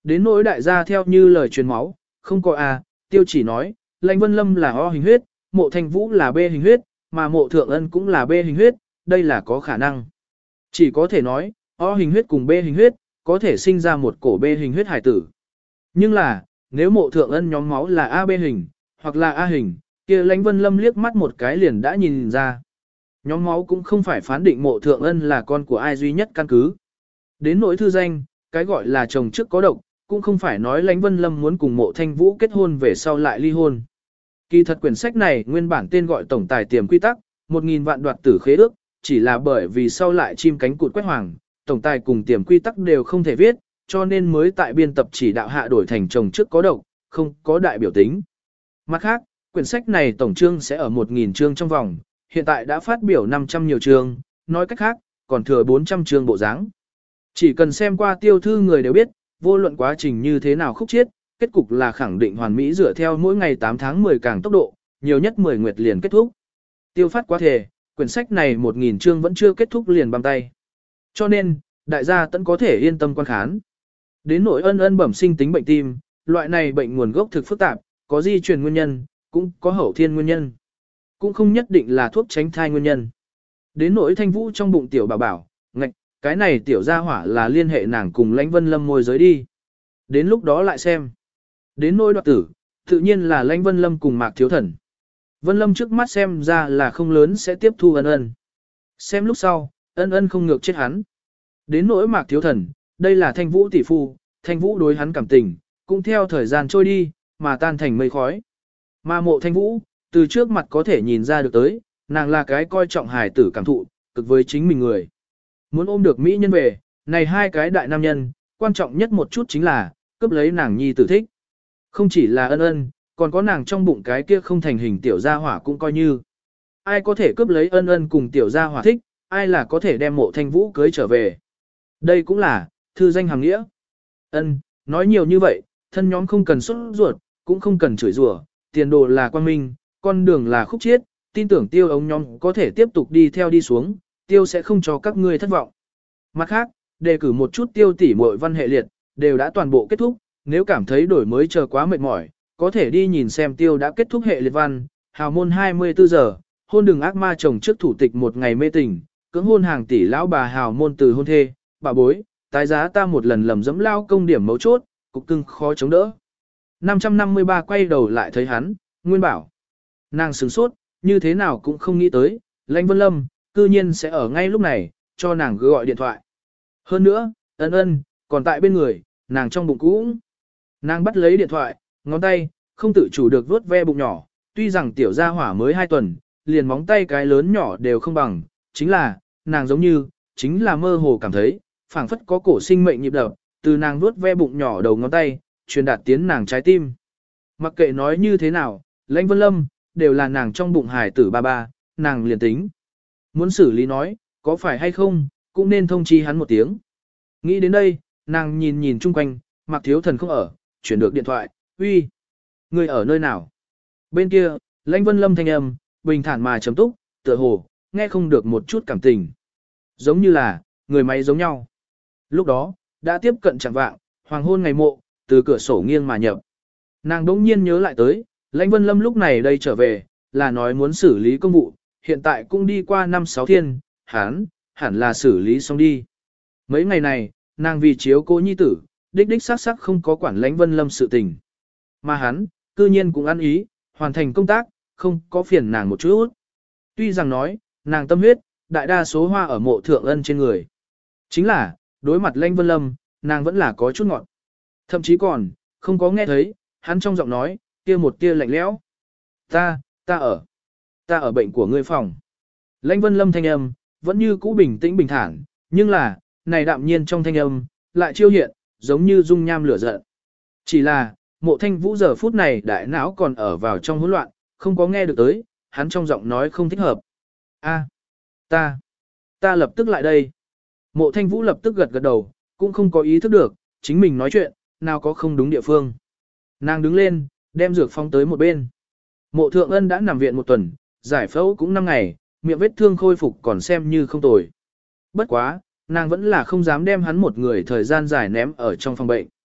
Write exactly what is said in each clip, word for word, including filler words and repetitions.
Đến nỗi đại gia theo như lời truyền máu, không có A, tiêu chỉ nói, Lãnh Vân Lâm là O hình huyết, mộ thanh vũ là B hình huyết, mà mộ thượng ân cũng là B hình huyết, đây là có khả năng. Chỉ có thể nói, O hình huyết cùng B hình huyết, có thể sinh ra một cổ B hình huyết hải tử. Nhưng là, nếu mộ thượng ân nhóm máu là A B hình, hoặc là A hình, kia Lãnh Vân Lâm liếc mắt một cái liền đã nhìn ra. Nhóm máu cũng không phải phán định mộ thượng ân là con của ai duy nhất căn cứ. Đến nỗi thư danh, cái gọi là chồng trước có độc, cũng không phải nói Lãnh Vân Lâm muốn cùng mộ thanh vũ kết hôn về sau lại ly hôn. Kỳ thật quyển sách này nguyên bản tên gọi tổng tài tiềm quy tắc, một nghìn vạn đoạt tử khế ước, chỉ là bởi vì sau lại chim cánh cụt quét hoàng, tổng tài cùng tiềm quy tắc đều không thể viết, cho nên mới tại biên tập chỉ đạo hạ đổi thành chồng trước có độc, không có đại biểu tính. Mặt khác, quyển sách này tổng chương sẽ ở một nghìn chương trong vòng, hiện tại đã phát biểu năm trăm nhiều chương, nói cách khác, còn thừa bốn trăm chương bộ dáng. Chỉ cần xem qua tiêu thư người đều biết, vô luận quá trình như thế nào khúc chiết, kết cục là khẳng định hoàn mỹ dựa theo mỗi ngày tám tháng mười càng tốc độ, nhiều nhất mười nguyệt liền kết thúc. Tiêu phát quá thể, quyển sách này một nghìn chương vẫn chưa kết thúc liền băm tay. Cho nên, đại gia tẫn có thể yên tâm quan khán. Đến nỗi ân ân bẩm sinh tính bệnh tim, loại này bệnh nguồn gốc thực phức tạp, có di truyền nguyên nhân, cũng có hậu thiên nguyên nhân. Cũng không nhất định là thuốc tránh thai nguyên nhân. Đến nỗi thanh vũ trong bụng tiểu bảo bảo, ngạch, cái này tiểu gia hỏa là liên hệ nàng cùng Lãnh Vân Lâm môi giới đi. Đến lúc đó lại xem. Đến nỗi đoạt tử, tự nhiên là Lãnh Vân Lâm cùng Mạc Thiếu Thần. Vân Lâm trước mắt xem ra là không lớn sẽ tiếp thu ân ân. Xem lúc sau, ân ân không ngược chết hắn. Đến nỗi Mạc Thiếu Thần, đây là thanh vũ tỷ phu, thanh vũ đối hắn cảm tình, cũng theo thời gian trôi đi, mà tan thành mây khói. Mà mộ thanh vũ, từ trước mặt có thể nhìn ra được tới, nàng là cái coi trọng hài tử cảm thụ, cực với chính mình người. Muốn ôm được mỹ nhân về, này hai cái đại nam nhân, quan trọng nhất một chút chính là, cướp lấy nàng nhi tử thích. Không chỉ là ân ân, còn có nàng trong bụng cái kia không thành hình tiểu gia hỏa cũng coi như. Ai có thể cướp lấy ân ân cùng tiểu gia hỏa thích, ai là có thể đem mộ thanh vũ cưới trở về. Đây cũng là, thư danh hàng nghĩa. Ân, nói nhiều như vậy, thân nhóm không cần xuất ruột, cũng không cần chửi rủa, tiền đồ là quang minh, con đường là khúc chiết, tin tưởng tiêu ống nhóm có thể tiếp tục đi theo đi xuống, tiêu sẽ không cho các ngươi thất vọng. Mặt khác, đề cử một chút tiêu tỉ muội văn hệ liệt, đều đã toàn bộ kết thúc, nếu cảm thấy đổi mới chờ quá mệt mỏi, có thể đi nhìn xem tiêu đã kết thúc hệ liệt văn, hào môn hai mươi tư giờ, hôn đường ác ma chồng trước thủ tịch một ngày mê tình, cưỡng hôn hàng tỷ lão bà hào môn từ hôn thê, bà bối, tái giá ta một lần lầm dẫm lao công điểm mấu chốt, cục cưng khó chống đỡ. năm trăm năm mươi ba quay đầu lại thấy hắn, Nguyên bảo. Nàng sửng sốt, như thế nào cũng không nghĩ tới, Lãnh Vân Lâm, cư nhiên sẽ ở ngay lúc này, cho nàng gọi điện thoại. Hơn nữa, ân ân, còn tại bên người, nàng trong bụng cũng. Nàng bắt lấy điện thoại, ngón tay, không tự chủ được vuốt ve bụng nhỏ, tuy rằng tiểu gia hỏa mới hai tuần, liền móng tay cái lớn nhỏ đều không bằng, chính là, nàng giống như, chính là mơ hồ cảm thấy, phảng phất có cổ sinh mệnh nhịp đập, từ nàng vuốt ve bụng nhỏ đầu ngón tay, truyền đạt tiến nàng trái tim. Mặc kệ nói như thế nào, Lãnh Vân Lâm, đều là nàng trong bụng hài tử ba ba, nàng liền tính. Muốn xử lý nói, có phải hay không, cũng nên thông chi hắn một tiếng. Nghĩ đến đây, nàng nhìn nhìn chung quanh, Mạc Thiếu Thần không ở, chuyển được điện thoại, uy, người ở nơi nào? Bên kia, Lãnh Vân Lâm thanh âm, bình thản mà chấm túc, tựa hồ, nghe không được một chút cảm tình. Giống như là, người máy giống nhau. Lúc đó, đã tiếp cận chẳng vạng, hoàng hôn ngày mộ, từ cửa sổ nghiêng mà nhập. Nàng đỗng nhiên nhớ lại tới, Lãnh Vân Lâm lúc này đây trở về, là nói muốn xử lý công vụ, hiện tại cũng đi qua năm sáu thiên, hắn, hẳn là xử lý xong đi. Mấy ngày này, nàng vì chiếu cố nhi tử, đích đích sắc sắc không có quản Lãnh Vân Lâm sự tình. Mà hắn, cư nhiên cũng ăn ý, hoàn thành công tác, không có phiền nàng một chút. Tuy rằng nói, nàng tâm huyết, đại đa số hoa ở mộ thượng ân trên người. Chính là, đối mặt Lãnh Vân Lâm, nàng vẫn là có chút ngọt. Thậm chí còn, không có nghe thấy, hắn trong giọng nói, kia một tia lạnh lẽo. Ta, ta ở. Ta ở bệnh của ngươi phòng. Lãnh Vân Lâm thanh âm, vẫn như cũ bình tĩnh bình thản, nhưng là, này đạm nhiên trong thanh âm, lại chiêu hiện, giống như dung nham lửa giận. Chỉ là, mộ thanh vũ giờ phút này đại não còn ở vào trong hỗn loạn, không có nghe được tới, hắn trong giọng nói không thích hợp. A, ta, ta lập tức lại đây. Mộ thanh vũ lập tức gật gật đầu, cũng không có ý thức được, chính mình nói chuyện, nào có không đúng địa phương. Nàng đứng lên, đem dược phong tới một bên. Mộ thượng ân đã nằm viện một tuần, giải phẫu cũng năm ngày, miệng vết thương khôi phục còn xem như không tồi. Bất quá, nàng vẫn là không dám đem hắn một người thời gian dài ném ở trong phòng bệnh.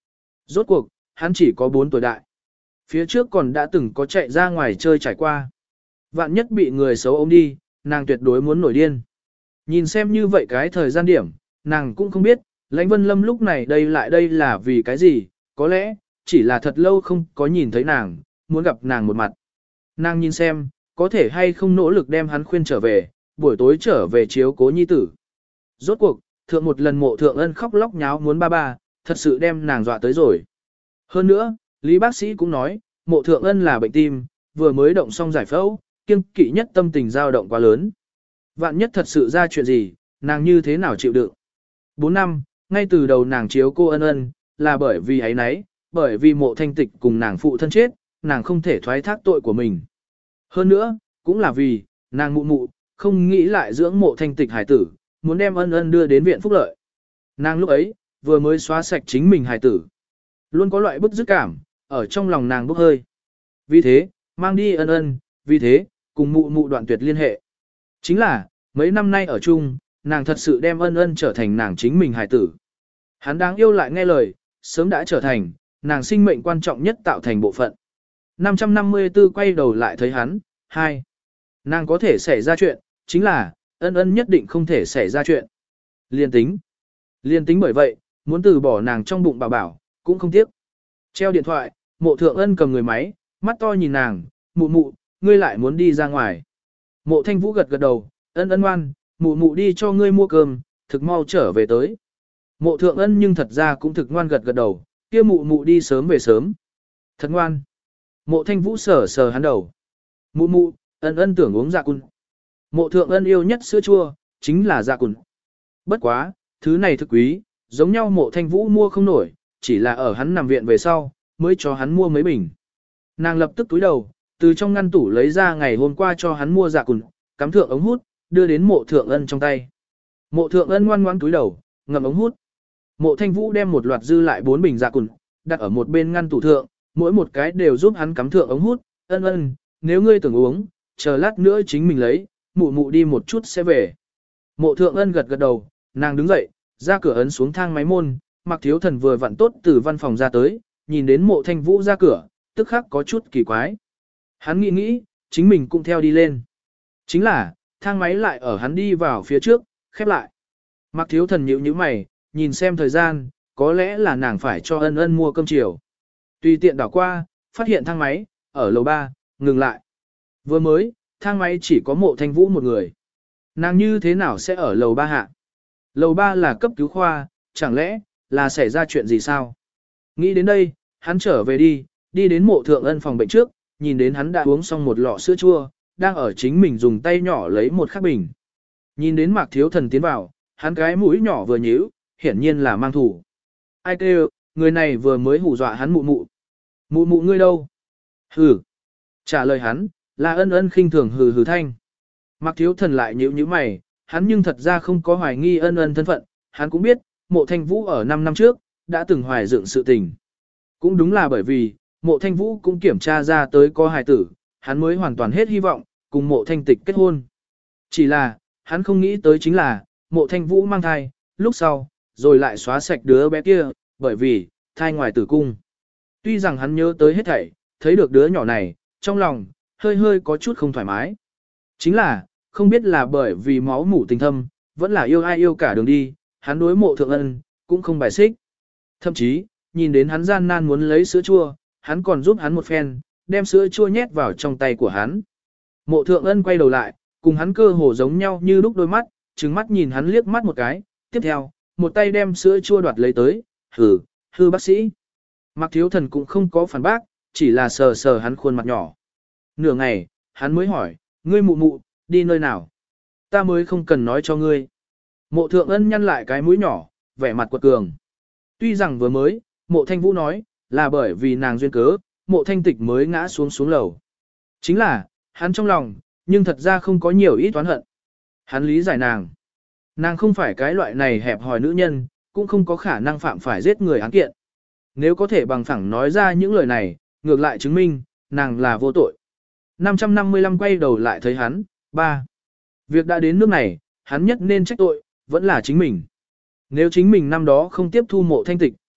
Rốt cuộc, hắn chỉ có bốn tuổi đại. Phía trước còn đã từng có chạy ra ngoài chơi trải qua. Vạn nhất bị người xấu ôm đi, nàng tuyệt đối muốn nổi điên. Nhìn xem như vậy cái thời gian điểm, nàng cũng không biết, Lãnh Vân Lâm lúc này đây lại đây là vì cái gì, có lẽ, chỉ là thật lâu không có nhìn thấy nàng, muốn gặp nàng một mặt. Nàng nhìn xem, có thể hay không nỗ lực đem hắn khuyên trở về, buổi tối trở về chiếu cố nhi tử. Rốt cuộc, thượng một lần Mộ Thượng Ân khóc lóc nháo muốn ba ba, thật sự đem nàng dọa tới rồi. Hơn nữa, Lý bác sĩ cũng nói, Mộ Thượng Ân là bệnh tim, vừa mới động xong giải phẫu, kiêng kỵ nhất tâm tình dao động quá lớn. Vạn nhất thật sự ra chuyện gì, nàng như thế nào chịu đựng. Bốn năm, ngay từ đầu nàng chiếu cô Ân Ân, là bởi vì ấy nấy, bởi vì Mộ Thanh Tịch cùng nàng phụ thân chết, nàng không thể thoái thác tội của mình. Hơn nữa, cũng là vì, nàng mụ mụ, không nghĩ lại dưỡng Mộ Thanh Tịch hải tử, muốn đem Ân Ân đưa đến viện phúc lợi. Nàng lúc ấy, vừa mới xóa sạch chính mình hải tử. Luôn có loại bức dứt cảm, ở trong lòng nàng bốc hơi. Vì thế, mang đi Ân Ân, vì thế, cùng mụ mụ đoạn tuyệt liên hệ. Chính là, mấy năm nay ở chung, nàng thật sự đem Ân Ân trở thành nàng chính mình hài tử. Hắn đáng yêu lại nghe lời, sớm đã trở thành, nàng sinh mệnh quan trọng nhất tạo thành bộ phận. năm trăm năm mươi tư quay đầu lại thấy hắn, hai. Nàng có thể xảy ra chuyện, chính là, Ân Ân nhất định không thể xảy ra chuyện. Liên tính. Liên tính bởi vậy, muốn từ bỏ nàng trong bụng bảo bảo, cũng không tiếc. Treo điện thoại, Mộ Thượng Ân cầm người máy, mắt to nhìn nàng, mụ mụ, ngươi lại muốn đi ra ngoài. Mộ Thanh Vũ gật gật đầu, Ân Ân ngoan, mụ mụ đi cho ngươi mua cơm, thực mau trở về tới. Mộ Thượng Ân nhưng thật ra cũng thực ngoan gật gật đầu, kia mụ mụ đi sớm về sớm. Thật ngoan. Mộ Thanh Vũ sờ sờ hắn đầu. Mụ mụ, Ân Ân tưởng uống dạ cun. Mộ Thượng Ân yêu nhất sữa chua, chính là dạ cun. Bất quá, thứ này thực quý, giống nhau Mộ Thanh Vũ mua không nổi, chỉ là ở hắn nằm viện về sau, mới cho hắn mua mấy bình. Nàng lập tức túi đầu, từ trong ngăn tủ lấy ra ngày hôm qua cho hắn mua dạ cùn, cắm thượng ống hút, đưa đến Mộ Thượng Ân trong tay. Mộ Thượng Ân ngoan ngoãn túi đầu, ngậm ống hút. Mộ Thanh Vũ đem một loạt dư lại bốn bình dạ cùn, đặt ở một bên ngăn tủ thượng, mỗi một cái đều giúp hắn cắm thượng ống hút. Ân Ân, nếu ngươi tưởng uống, chờ lát nữa chính mình lấy, mụ mụ đi một chút sẽ về. Mộ Thượng Ân gật gật đầu, nàng đứng dậy, ra cửa ấn xuống thang máy môn, Mạc Thiếu Thần vừa vặn tốt từ văn phòng ra tới, nhìn đến Mộ Thanh Vũ ra cửa, tức khắc có chút kỳ quái. Hắn nghĩ nghĩ, chính mình cũng theo đi lên. Chính là, thang máy lại ở hắn đi vào phía trước, khép lại. Mạc Thiếu Thần nhíu nhíu mày, nhìn xem thời gian, có lẽ là nàng phải cho Ân Ân mua cơm chiều. Tùy tiện đảo qua, phát hiện thang máy, ở lầu ba, ngừng lại. Vừa mới, thang máy chỉ có Mộ Thanh Vũ một người. Nàng như thế nào sẽ ở lầu ba hạ? Lầu ba là cấp cứu khoa, chẳng lẽ, là xảy ra chuyện gì sao? Nghĩ đến đây, hắn trở về đi, đi đến Mộ Thượng Ân phòng bệnh trước, nhìn đến hắn đã uống xong một lọ sữa chua, đang ở chính mình dùng tay nhỏ lấy một khắc bình. Nhìn đến Mạc Thiếu Thần tiến vào, hắn cái mũi nhỏ vừa nhíu, hiển nhiên là mang thủ. Ai kêu, người này vừa mới hù dọa hắn mụ mụ. Mụ mụ ngươi đâu? Hừ. Trả lời hắn, là Ân Ân khinh thường hừ hừ thanh. Mạc Thiếu Thần lại nhíu nhíu mày, hắn nhưng thật ra không có hoài nghi Ân Ân thân phận, hắn cũng biết, Mộ Thanh Vũ ở năm năm trước, đã từng hoài dựng sự tình. Cũng đúng là bởi vì, Mộ Thanh Vũ cũng kiểm tra ra tới có hài tử, hắn mới hoàn toàn hết hy vọng, cùng Mộ Thanh Tịch kết hôn. Chỉ là, hắn không nghĩ tới chính là, Mộ Thanh Vũ mang thai, lúc sau, rồi lại xóa sạch đứa bé kia, bởi vì, thai ngoài tử cung. Tuy rằng hắn nhớ tới hết thảy, thấy được đứa nhỏ này, trong lòng, hơi hơi có chút không thoải mái. Chính là, không biết là bởi vì máu mủ tình thâm, vẫn là yêu ai yêu cả đường đi, hắn đối Mộ Thượng Ân, cũng không bài xích. Thậm chí, nhìn đến hắn gian nan muốn lấy sữa chua, hắn còn giúp hắn một phen, đem sữa chua nhét vào trong tay của hắn. Mộ Thượng Ân quay đầu lại, cùng hắn cơ hồ giống nhau như lúc đôi mắt, trừng mắt nhìn hắn liếc mắt một cái, tiếp theo, một tay đem sữa chua đoạt lấy tới, hừ, hư bác sĩ. Mạc Thiếu Thần cũng không có phản bác, chỉ là sờ sờ hắn khuôn mặt nhỏ. Nửa ngày, hắn mới hỏi, ngươi mụ mụ, đi nơi nào? Ta mới không cần nói cho ngươi. Mộ Thượng Ân nhăn lại cái mũi nhỏ, vẻ mặt quật cường. Tuy rằng vừa mới, Mộ Thanh Vũ nói, là bởi vì nàng duyên cớ, Mộ Thanh Tịch mới ngã xuống xuống lầu. Chính là, hắn trong lòng, nhưng thật ra không có nhiều ít oán hận. Hắn lý giải nàng. Nàng không phải cái loại này hẹp hòi nữ nhân, cũng không có khả năng phạm phải giết người án kiện. Nếu có thể bằng phẳng nói ra những lời này, ngược lại chứng minh, nàng là vô tội. năm trăm năm mươi lăm quay đầu lại thấy hắn, ba. Việc đã đến nước này, hắn nhất nên trách tội, vẫn là chính mình. Nếu chính mình năm đó không tiếp thu Mộ Thanh Tịch,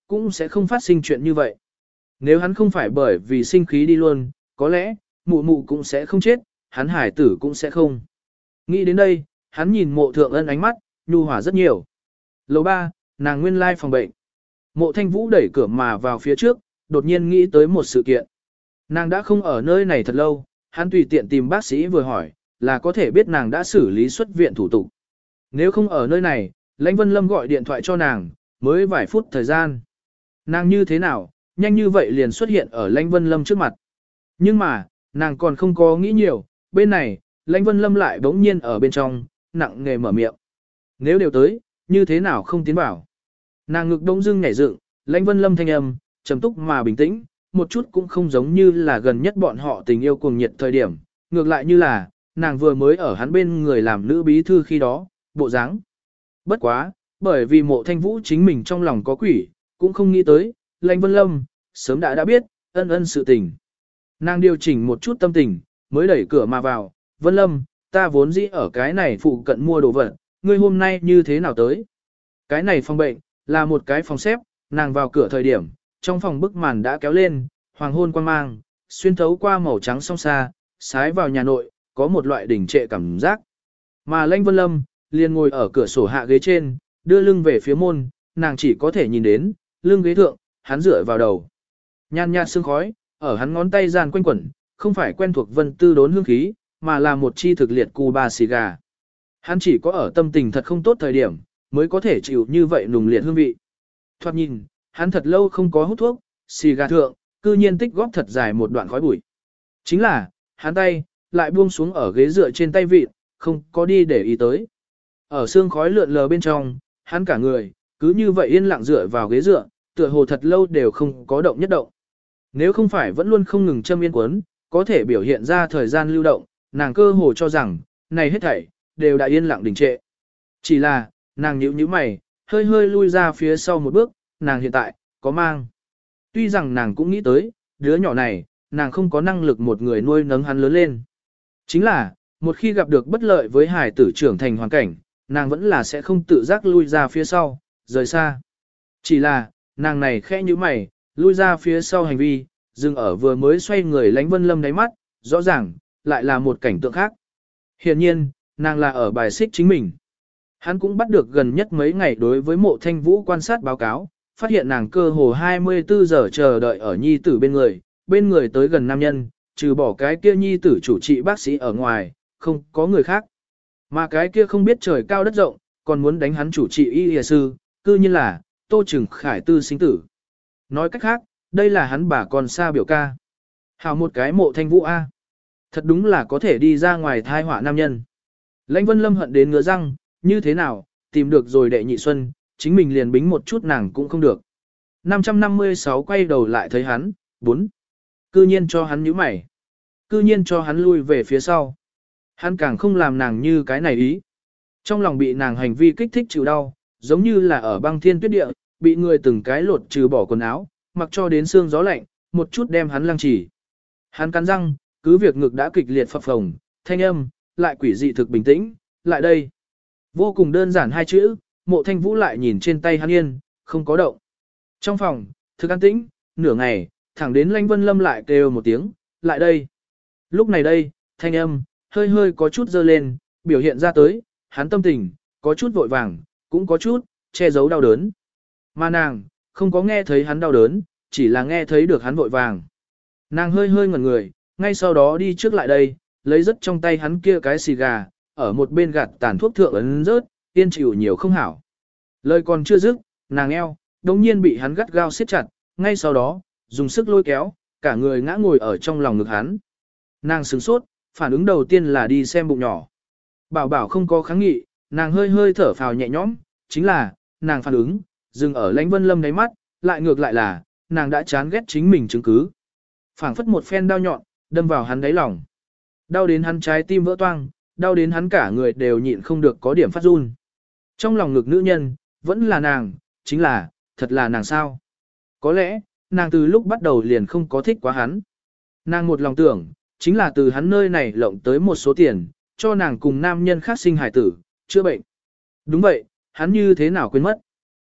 cũng sẽ không phát sinh chuyện như vậy. Nếu hắn không phải bởi vì sinh khí đi luôn, có lẽ, mụ mụ cũng sẽ không chết, hắn hải tử cũng sẽ không. Nghĩ đến đây, hắn nhìn mộ thượng ân ánh mắt, nhu hòa rất nhiều. Lầu ba, nàng nguyên lai phòng bệnh. Mộ thanh vũ đẩy cửa mà vào phía trước, đột nhiên nghĩ tới một sự kiện. Nàng đã không ở nơi này thật lâu, hắn tùy tiện tìm bác sĩ vừa hỏi, là có thể biết nàng đã xử lý xuất viện thủ tục. Nếu không ở nơi này, Lãnh Vân Lâm gọi điện thoại cho nàng, mới vài phút thời gian. Nàng như thế nào, nhanh như vậy liền xuất hiện ở Lãnh Vân Lâm trước mặt. Nhưng mà, nàng còn không có nghĩ nhiều, bên này, Lãnh Vân Lâm lại bỗng nhiên ở bên trong, nặng nghề mở miệng. Nếu đều tới, như thế nào không tiến vào. Nàng ngực đông dưng nhảy dựng, Lãnh Vân Lâm thanh âm, trầm túc mà bình tĩnh, một chút cũng không giống như là gần nhất bọn họ tình yêu cuồng nhiệt thời điểm, ngược lại như là, nàng vừa mới ở hắn bên người làm nữ bí thư khi đó, bộ dáng. Bất quá, bởi vì mộ thanh vũ chính mình trong lòng có quỷ, cũng không nghĩ tới, Lãnh Vân Lâm, sớm đã đã biết, ân ân sự tình. Nàng điều chỉnh một chút tâm tình, mới đẩy cửa mà vào, Vân Lâm, ta vốn dĩ ở cái này phụ cận mua đồ vật, ngươi hôm nay như thế nào tới? Cái này phòng bệnh, là một cái phòng xếp, nàng vào cửa thời điểm, trong phòng bức màn đã kéo lên, hoàng hôn quang mang, xuyên thấu qua màu trắng song xa, sái vào nhà nội, có một loại đỉnh trệ cảm giác. Mà Lãnh Vân Lâm, liền ngồi ở cửa sổ hạ ghế trên, đưa lưng về phía môn, nàng chỉ có thể nhìn đến, lưng ghế thượng, hắn dựa vào đầu. Nhan nhạt sương khói, ở hắn ngón tay gian quanh quẩn, không phải quen thuộc vân tư đốn hương khí, mà là một chi thực liệt Cuba xì gà. Hắn chỉ có ở tâm tình thật không tốt thời điểm, mới có thể chịu như vậy nùng liệt hương vị. Thoạt nhìn, hắn thật lâu không có hút thuốc, xì gà thượng, cư nhiên tích góp thật dài một đoạn khói bụi. Chính là, hắn tay, lại buông xuống ở ghế dựa trên tay vịt, không có đi để ý tới. Ở xương khói lượn lờ bên trong, hắn cả người, cứ như vậy yên lặng dựa vào ghế dựa, tựa hồ thật lâu đều không có động nhất động. Nếu không phải vẫn luôn không ngừng châm yên quấn, có thể biểu hiện ra thời gian lưu động, nàng cơ hồ cho rằng, này hết thảy, đều đã yên lặng đình trệ. Chỉ là, nàng nhíu nhíu mày, hơi hơi lui ra phía sau một bước, nàng hiện tại, có mang. Tuy rằng nàng cũng nghĩ tới, đứa nhỏ này, nàng không có năng lực một người nuôi nấng hắn lớn lên. Chính là, một khi gặp được bất lợi với hải tử trưởng thành hoàn cảnh, nàng vẫn là sẽ không tự giác lui ra phía sau, rời xa. Chỉ là, nàng này khẽ như mày, lui ra phía sau hành vi, dừng ở vừa mới xoay người Lãnh Vân Lâm đáy mắt, rõ ràng, lại là một cảnh tượng khác. Hiển nhiên, nàng là ở bài xích chính mình. Hắn cũng bắt được gần nhất mấy ngày đối với mộ thanh vũ quan sát báo cáo, phát hiện nàng cơ hồ hai mươi tư giờ chờ đợi ở nhi tử bên người, bên người tới gần nam nhân, trừ bỏ cái kia nhi tử chủ trị bác sĩ ở ngoài, không có người khác. Mà cái kia không biết trời cao đất rộng, còn muốn đánh hắn chủ trị y y sư, cư nhiên là, Tô Trừng Khải tư sinh tử. Nói cách khác, đây là hắn bà con xa biểu ca. Hào một cái mộ thanh vũ A. Thật đúng là có thể đi ra ngoài thai họa nam nhân. Lãnh Vân Lâm hận đến ngứa răng, như thế nào, tìm được rồi đệ nhị xuân, chính mình liền bính một chút nàng cũng không được. năm trăm năm mươi sáu quay đầu lại thấy hắn, bốn. Cư nhiên cho hắn nhíu mày. Cư nhiên cho hắn lui về phía sau. Hắn càng không làm nàng như cái này ý. Trong lòng bị nàng hành vi kích thích chịu đau, giống như là ở băng thiên tuyết địa, bị người từng cái lột trừ bỏ quần áo, mặc cho đến xương gió lạnh, một chút đem hắn lăng trì. Hắn cắn răng, cứ việc ngực đã kịch liệt phập phồng, thanh âm, lại quỷ dị thực bình tĩnh, lại đây. Vô cùng đơn giản hai chữ, mộ thanh vũ lại nhìn trên tay hắn yên, không có động. Trong phòng, thực an tĩnh, nửa ngày, thẳng đến Lãnh Vân Lâm lại kêu một tiếng, lại đây. Lúc này đây, thanh âm, hơi hơi có chút dơ lên, biểu hiện ra tới, hắn tâm tình, có chút vội vàng, cũng có chút, che giấu đau đớn. Mà nàng, không có nghe thấy hắn đau đớn, chỉ là nghe thấy được hắn vội vàng. Nàng hơi hơi ngẩn người, ngay sau đó đi trước lại đây, lấy rất trong tay hắn kia cái xì gà, ở một bên gạt tàn thuốc thượng ấn rớt, tiên chịu nhiều không hảo. Lời còn chưa dứt, nàng eo, đồng nhiên bị hắn gắt gao siết chặt, ngay sau đó, dùng sức lôi kéo, cả người ngã ngồi ở trong lòng ngực hắn. Nàng sửng sốt, phản ứng đầu tiên là đi xem bụng nhỏ. Bảo bảo không có kháng nghị, nàng hơi hơi thở phào nhẹ nhõm, chính là, nàng phản ứng, dừng ở Lãnh Vân Lâm đáy mắt, lại ngược lại là, nàng đã chán ghét chính mình chứng cứ. Phảng phất một phen đao nhọn, đâm vào hắn đáy lòng. Đau đến hắn trái tim vỡ toang, đau đến hắn cả người đều nhịn không được có điểm phát run. Trong lòng ngực nữ nhân, vẫn là nàng, chính là, thật là nàng sao. Có lẽ, nàng từ lúc bắt đầu liền không có thích quá hắn. Nàng một lòng tưởng, chính là từ hắn nơi này lộng tới một số tiền, cho nàng cùng nam nhân khác sinh hài tử, chữa bệnh. Đúng vậy, hắn như thế nào quên mất.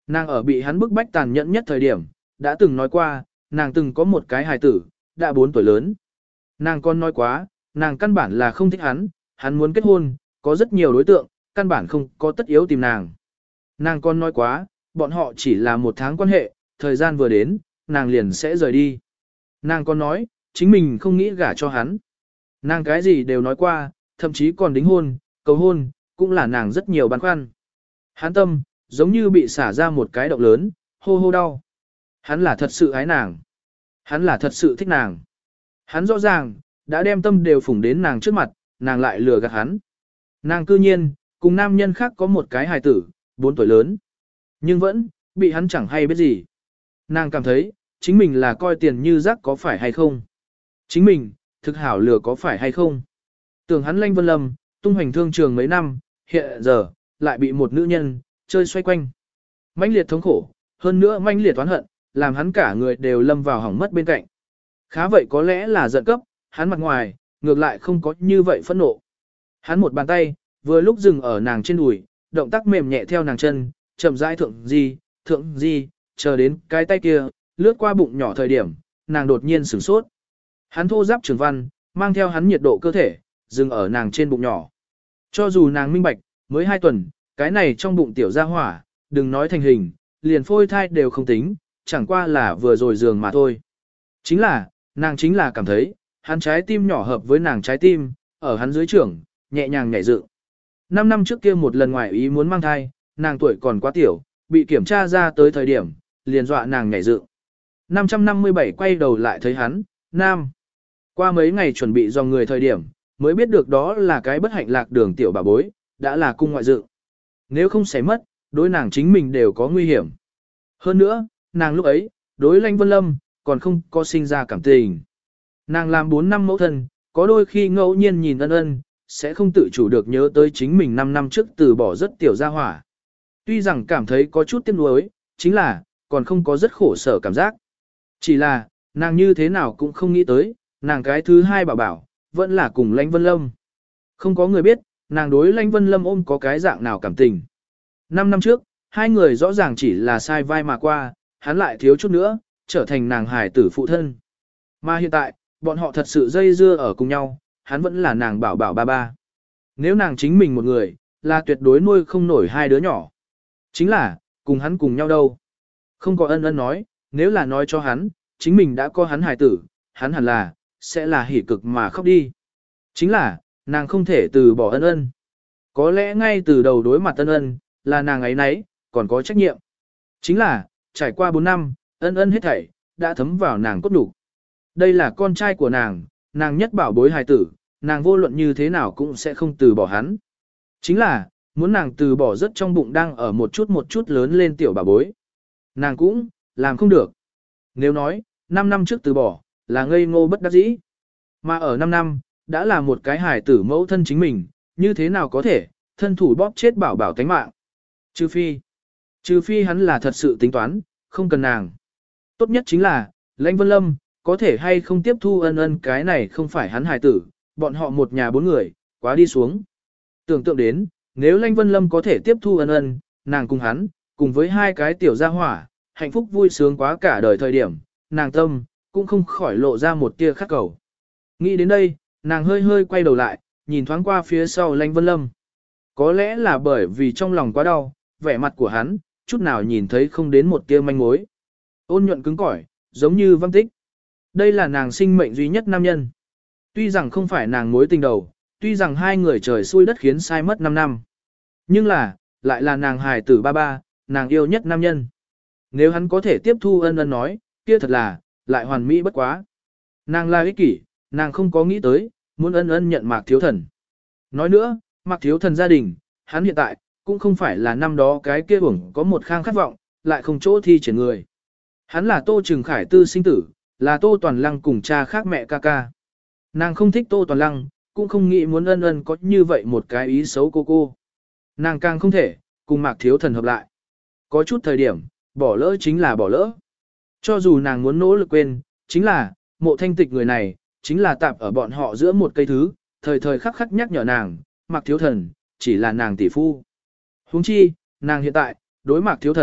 Nàng ở bị hắn bức bách tàn nhẫn nhất thời điểm, đã từng nói qua, nàng từng có một cái hài tử, đã bốn tuổi lớn. Nàng còn nói quá, nàng căn bản là không thích hắn, hắn muốn kết hôn, có rất nhiều đối tượng, căn bản không có tất yếu tìm nàng. Nàng còn nói quá, bọn họ chỉ là một tháng quan hệ, thời gian vừa đến, nàng liền sẽ rời đi. Nàng còn nói, chính mình không nghĩ gả cho hắn. Nàng cái gì đều nói qua, thậm chí còn đính hôn, cầu hôn, cũng là nàng rất nhiều băn khoăn. Hắn tâm, giống như bị xả ra một cái động lớn, hô hô đau. Hắn là thật sự ái nàng. Hắn là thật sự thích nàng. Hắn rõ ràng, đã đem tâm đều phủng đến nàng trước mặt, nàng lại lừa gạt hắn. Nàng cư nhiên, cùng nam nhân khác có một cái hài tử, bốn tuổi lớn. Nhưng vẫn, bị hắn chẳng hay biết gì. Nàng cảm thấy, chính mình là coi tiền như rác có phải hay không. Chính mình, thực hảo lừa có phải hay không. Tưởng hắn Lanh Vân Lâm, tung hoành thương trường mấy năm, hiện giờ, lại bị một nữ nhân, chơi xoay quanh. Mãnh liệt thống khổ, hơn nữa mãnh liệt oán hận, làm hắn cả người đều lâm vào hỏng mất bên cạnh. Khá vậy có lẽ là giận cấp, hắn mặt ngoài, ngược lại không có như vậy phẫn nộ. Hắn một bàn tay, vừa lúc dừng ở nàng trên đùi, động tác mềm nhẹ theo nàng chân, chậm rãi thượng di, thượng di, chờ đến cái tay kia, lướt qua bụng nhỏ thời điểm, nàng đột nhiên sửng sốt. Hắn thô giáp trường văn, mang theo hắn nhiệt độ cơ thể, dừng ở nàng trên bụng nhỏ. Cho dù nàng minh bạch, mới hai tuần, cái này trong bụng tiểu gia hỏa, đừng nói thành hình, liền phôi thai đều không tính, chẳng qua là vừa rồi giường mà thôi. Chính là, nàng chính là cảm thấy, hắn trái tim nhỏ hợp với nàng trái tim, ở hắn dưới trưởng, nhẹ nhàng nhảy dựng. Năm năm trước kia một lần ngoài ý muốn mang thai, nàng tuổi còn quá tiểu, bị kiểm tra ra tới thời điểm, liền dọa nàng nhảy dựng. năm trăm năm mươi bảy quay đầu lại thấy hắn, nam. Qua mấy ngày chuẩn bị dòng người thời điểm, mới biết được đó là cái bất hạnh lạc đường tiểu bà bối, đã là cung ngoại dựng. Nếu không xảy mất, đối nàng chính mình đều có nguy hiểm. Hơn nữa, nàng lúc ấy, đối Lanh Vân Lâm, còn không có sinh ra cảm tình. Nàng làm bốn năm mẫu thân, có đôi khi ngẫu nhiên nhìn ân ân, sẽ không tự chủ được nhớ tới chính mình năm năm trước từ bỏ rất tiểu gia hỏa. Tuy rằng cảm thấy có chút tiếc nuối, chính là, còn không có rất khổ sở cảm giác. Chỉ là, nàng như thế nào cũng không nghĩ tới, nàng cái thứ hai bảo bảo, vẫn là cùng Lanh Vân Lâm. Không có người biết, nàng đối Lanh Vân Lâm ôm có cái dạng nào cảm tình. Năm năm trước, hai người rõ ràng chỉ là sai vai mà qua, hắn lại thiếu chút nữa, trở thành nàng hài tử phụ thân. Mà hiện tại, bọn họ thật sự dây dưa ở cùng nhau, hắn vẫn là nàng bảo bảo ba ba. Nếu nàng chính mình một người, là tuyệt đối nuôi không nổi hai đứa nhỏ. Chính là, cùng hắn cùng nhau đâu. Không có ân ân nói, nếu là nói cho hắn, chính mình đã có hắn hài tử, hắn hẳn là, sẽ là hỉ cực mà khóc đi. Chính là, nàng không thể từ bỏ ân ân. Có lẽ ngay từ đầu đối mặt ân ân, là nàng ấy nấy, còn có trách nhiệm. Chính là, trải qua bốn năm, ân ân hết thảy, đã thấm vào nàng cốt đủ. Đây là con trai của nàng, nàng nhất bảo bối hài tử, nàng vô luận như thế nào cũng sẽ không từ bỏ hắn. Chính là, muốn nàng từ bỏ rất trong bụng đang ở một chút một chút lớn lên tiểu bảo bối. Nàng cũng, làm không được. Nếu nói, năm năm trước từ bỏ, là ngây ngô bất đắc dĩ. Mà ở năm năm, đã là một cái hài tử mẫu thân chính mình, như thế nào có thể, thân thủ bóp chết bảo bảo tánh mạng. Trừ phi, trừ phi hắn là thật sự tính toán, không cần nàng. Tốt nhất chính là, Lãnh Vân Lâm, có thể hay không tiếp thu ân ân cái này không phải hắn hài tử, bọn họ một nhà bốn người, quá đi xuống. Tưởng tượng đến, nếu Lãnh Vân Lâm có thể tiếp thu ân ân, nàng cùng hắn, cùng với hai cái tiểu gia hỏa, hạnh phúc vui sướng quá cả đời thời điểm, nàng tâm, cũng không khỏi lộ ra một tia khắc cầu. Nghĩ đến đây, nàng hơi hơi quay đầu lại, nhìn thoáng qua phía sau Lãnh Vân Lâm. Có lẽ là bởi vì trong lòng quá đau, vẻ mặt của hắn, chút nào nhìn thấy không đến một tia manh mối. Ôn nhuận cứng cỏi, giống như văn tích. Đây là nàng sinh mệnh duy nhất nam nhân. Tuy rằng không phải nàng mối tình đầu, tuy rằng hai người trời xui đất khiến sai mất năm năm. Nhưng là, lại là nàng hài tử ba ba, nàng yêu nhất nam nhân. Nếu hắn có thể tiếp thu ân ân nói, kia thật là, lại hoàn mỹ bất quá. Nàng là ích kỷ, nàng không có nghĩ tới, muốn ân ân nhận Mạc Thiếu Thần. Nói nữa, Mạc Thiếu Thần gia đình, hắn hiện tại, cũng không phải là năm đó cái kia uổng có một khang khát vọng, lại không chỗ thi triển người. Hắn là Tô Trừng Khải tư sinh tử, là Tô Toàn Lăng cùng cha khác mẹ ca ca. Nàng không thích Tô Toàn Lăng, cũng không nghĩ muốn ân ân có như vậy một cái ý xấu cô cô. Nàng càng không thể, cùng Mạc Thiếu Thần hợp lại. Có chút thời điểm, bỏ lỡ chính là bỏ lỡ. Cho dù nàng muốn nỗ lực quên, chính là, Mộ Thanh Tịch người này, chính là tạp ở bọn họ giữa một cây thứ, thời thời khắc khắc nhắc nhở nàng, Mạc Thiếu Thần, chỉ là nàng tỷ phu. Huống chi, nàng hiện tại, đối Mạc Thiếu Thần,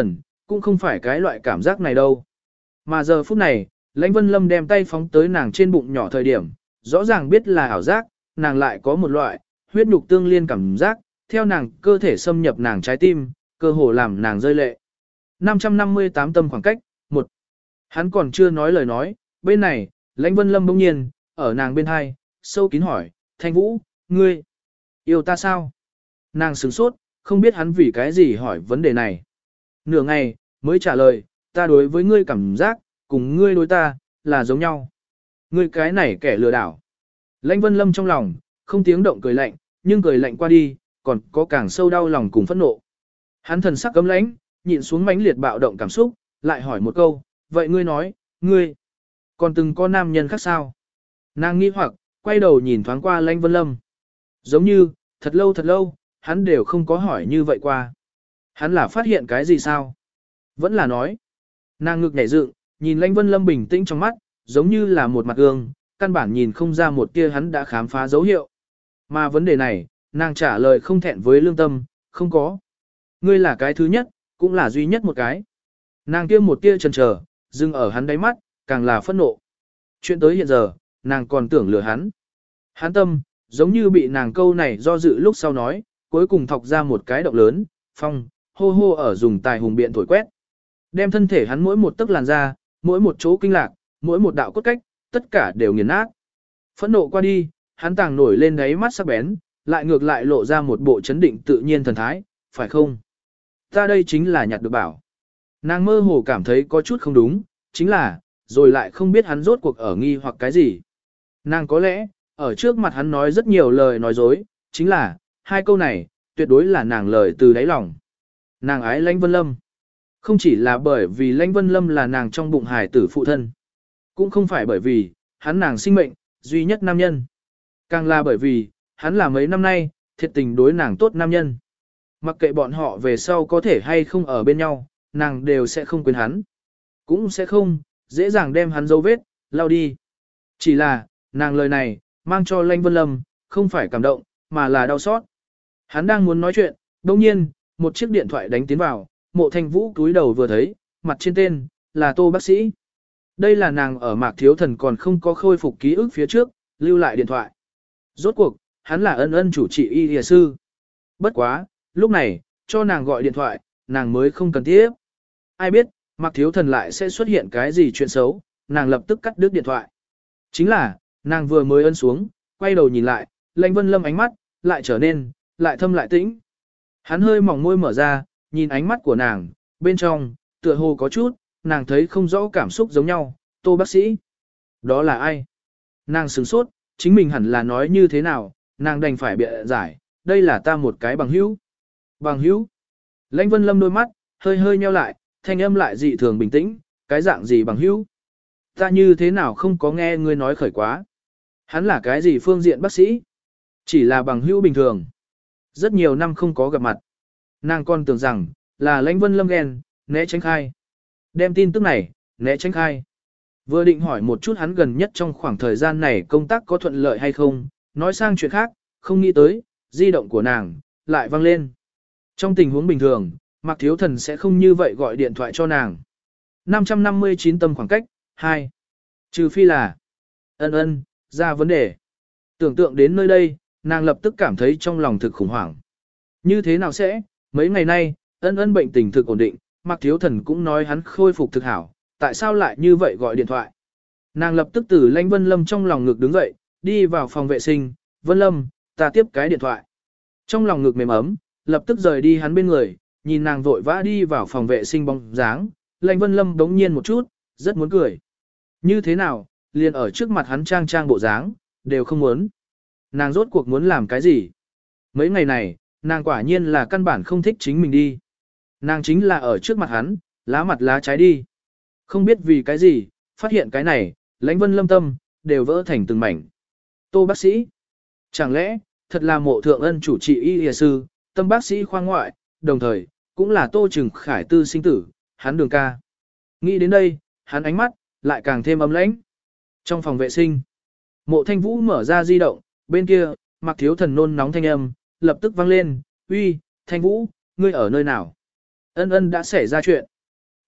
cũng không phải cái loại cảm giác này đâu. Mà giờ phút này, Lãnh Vân Lâm đem tay phóng tới nàng trên bụng nhỏ thời điểm, rõ ràng biết là ảo giác, nàng lại có một loại huyết nhục tương liên cảm giác, theo nàng cơ thể xâm nhập nàng trái tim, cơ hồ làm nàng rơi lệ. năm trăm năm mươi tám tâm khoảng cách, một. Hắn còn chưa nói lời nói, bên này, Lãnh Vân Lâm bỗng nhiên, ở nàng bên hai, sâu kín hỏi, Thanh Vũ, ngươi, yêu ta sao? Nàng sửng sốt, không biết hắn vì cái gì hỏi vấn đề này. Nửa ngày, mới trả lời, ta đối với ngươi cảm giác, cùng ngươi đối ta, là giống nhau. Ngươi cái này kẻ lừa đảo. Lãnh Vân Lâm trong lòng, không tiếng động cười lạnh, nhưng cười lạnh qua đi, còn có càng sâu đau lòng cùng phẫn nộ. Hắn thần sắc cấm lãnh, nhịn xuống mãnh liệt bạo động cảm xúc, lại hỏi một câu, vậy ngươi nói, ngươi, còn từng có nam nhân khác sao? Nàng nghi hoặc, quay đầu nhìn thoáng qua Lãnh Vân Lâm. Giống như, thật lâu thật lâu, hắn đều không có hỏi như vậy qua. Hắn là phát hiện cái gì sao? Vẫn là nói. Nàng ngực nhảy dựng, nhìn Lãnh Vân Lâm bình tĩnh trong mắt, giống như là một mặt gương, căn bản nhìn không ra một tia hắn đã khám phá dấu hiệu. Mà vấn đề này, nàng trả lời không thẹn với lương tâm, không có. Ngươi là cái thứ nhất, cũng là duy nhất một cái. Nàng kia một tia chần chờ, dừng ở hắn đáy mắt, càng là phẫn nộ. Chuyện tới hiện giờ, nàng còn tưởng lừa hắn. Hắn tâm, giống như bị nàng câu này do dự lúc sau nói, cuối cùng thọc ra một cái động lớn, phong, hô hô ở dùng tài hùng biện thổi quét. Đem thân thể hắn mỗi một tấc làn da, mỗi một chỗ kinh lạc, mỗi một đạo cốt cách, tất cả đều nghiền nát. Phẫn nộ qua đi, hắn tàng nổi lên đáy mắt sắc bén, lại ngược lại lộ ra một bộ chấn định tự nhiên thần thái, phải không? Ta đây chính là nhặt được bảo. Nàng mơ hồ cảm thấy có chút không đúng, chính là, rồi lại không biết hắn rốt cuộc ở nghi hoặc cái gì. Nàng có lẽ, ở trước mặt hắn nói rất nhiều lời nói dối, chính là, hai câu này, tuyệt đối là nàng lời từ đáy lòng. Nàng ái Lãnh Vân Lâm. Không chỉ là bởi vì Lãnh Vân Lâm là nàng trong bụng hài tử phụ thân. Cũng không phải bởi vì, hắn nàng sinh mệnh, duy nhất nam nhân. Càng là bởi vì, hắn là mấy năm nay, thiệt tình đối nàng tốt nam nhân. Mặc kệ bọn họ về sau có thể hay không ở bên nhau, nàng đều sẽ không quên hắn. Cũng sẽ không, dễ dàng đem hắn dấu vết, lao đi. Chỉ là, nàng lời này, mang cho Lãnh Vân Lâm, không phải cảm động, mà là đau xót. Hắn đang muốn nói chuyện, đồng nhiên, một chiếc điện thoại đánh tiến vào, Mộ Thanh Vũ cúi đầu vừa thấy, mặt trên tên, là Tô bác sĩ. Đây là nàng ở Mạc Thiếu Thần còn không có khôi phục ký ức phía trước, lưu lại điện thoại. Rốt cuộc, hắn là ân ân chủ trị y y sư. Bất quá, lúc này, cho nàng gọi điện thoại, nàng mới không cần tiếp. Ai biết, Mạc Thiếu Thần lại sẽ xuất hiện cái gì chuyện xấu, nàng lập tức cắt đứt điện thoại. Chính là, nàng vừa mới ân xuống, quay đầu nhìn lại, Lãnh Vân Lâm ánh mắt, lại trở nên, lại thâm lại tĩnh. Hắn hơi mỏng môi mở ra, nhìn ánh mắt của nàng, bên trong, tựa hồ có chút, nàng thấy không rõ cảm xúc giống nhau, Tô bác sĩ. Đó là ai? Nàng sửng sốt, chính mình hẳn là nói như thế nào, nàng đành phải bịa giải, đây là ta một cái bằng hữu. Bằng hữu? Lãnh Vân Lâm đôi mắt, hơi hơi nheo lại, thanh âm lại dị thường bình tĩnh, cái dạng gì bằng hữu? Ta như thế nào không có nghe ngươi nói khởi quá? Hắn là cái gì phương diện bác sĩ? Chỉ là bằng hữu bình thường. Rất nhiều năm không có gặp mặt. Nàng còn tưởng rằng, là Lãnh Vân Lâm ghen, né tránh khai. Đem tin tức này, né tránh khai. Vừa định hỏi một chút hắn gần nhất trong khoảng thời gian này công tác có thuận lợi hay không, nói sang chuyện khác, không nghĩ tới, di động của nàng, lại vang lên. Trong tình huống bình thường, Mạc Thiếu Thần sẽ không như vậy gọi điện thoại cho nàng. năm trăm năm mươi chín tâm khoảng cách, hai. Trừ phi là, ân ân, ra vấn đề. Tưởng tượng đến nơi đây, nàng lập tức cảm thấy trong lòng thực khủng hoảng. Như thế nào sẽ, mấy ngày nay, ân ân bệnh tình thực ổn định, Mạc Thiếu Thần cũng nói hắn khôi phục thực hảo, tại sao lại như vậy gọi điện thoại. Nàng lập tức từ Lãnh Vân Lâm trong lòng ngực đứng dậy, đi vào phòng vệ sinh, Vân Lâm, ta tiếp cái điện thoại. Trong lòng ngực mềm ấm, lập tức rời đi hắn bên người, nhìn nàng vội vã đi vào phòng vệ sinh bóng dáng, Lãnh Vân Lâm đống nhiên một chút, rất muốn cười. Như thế nào, liền ở trước mặt hắn trang trang bộ dáng, đều không muốn. Nàng rốt cuộc muốn làm cái gì? Mấy ngày này, nàng quả nhiên là căn bản không thích chính mình đi. Nàng chính là ở trước mặt hắn, lá mặt lá trái đi. Không biết vì cái gì, phát hiện cái này, Lãnh Vân Lâm tâm, đều vỡ thành từng mảnh. Tô bác sĩ. Chẳng lẽ, thật là Mộ Thượng Ân chủ trị y y sư, tâm bác sĩ khoa ngoại, đồng thời, cũng là Tô Trừng Khải tư sinh tử, hắn Đường ca. Nghĩ đến đây, hắn ánh mắt, lại càng thêm ấm lãnh. Trong phòng vệ sinh, Mộ Thanh Vũ mở ra di động, bên kia, Mạc Thiếu Thần nôn nóng thanh âm, lập tức vang lên, uy, Thanh Vũ, ngươi ở nơi nào? Ân ân đã xảy ra chuyện.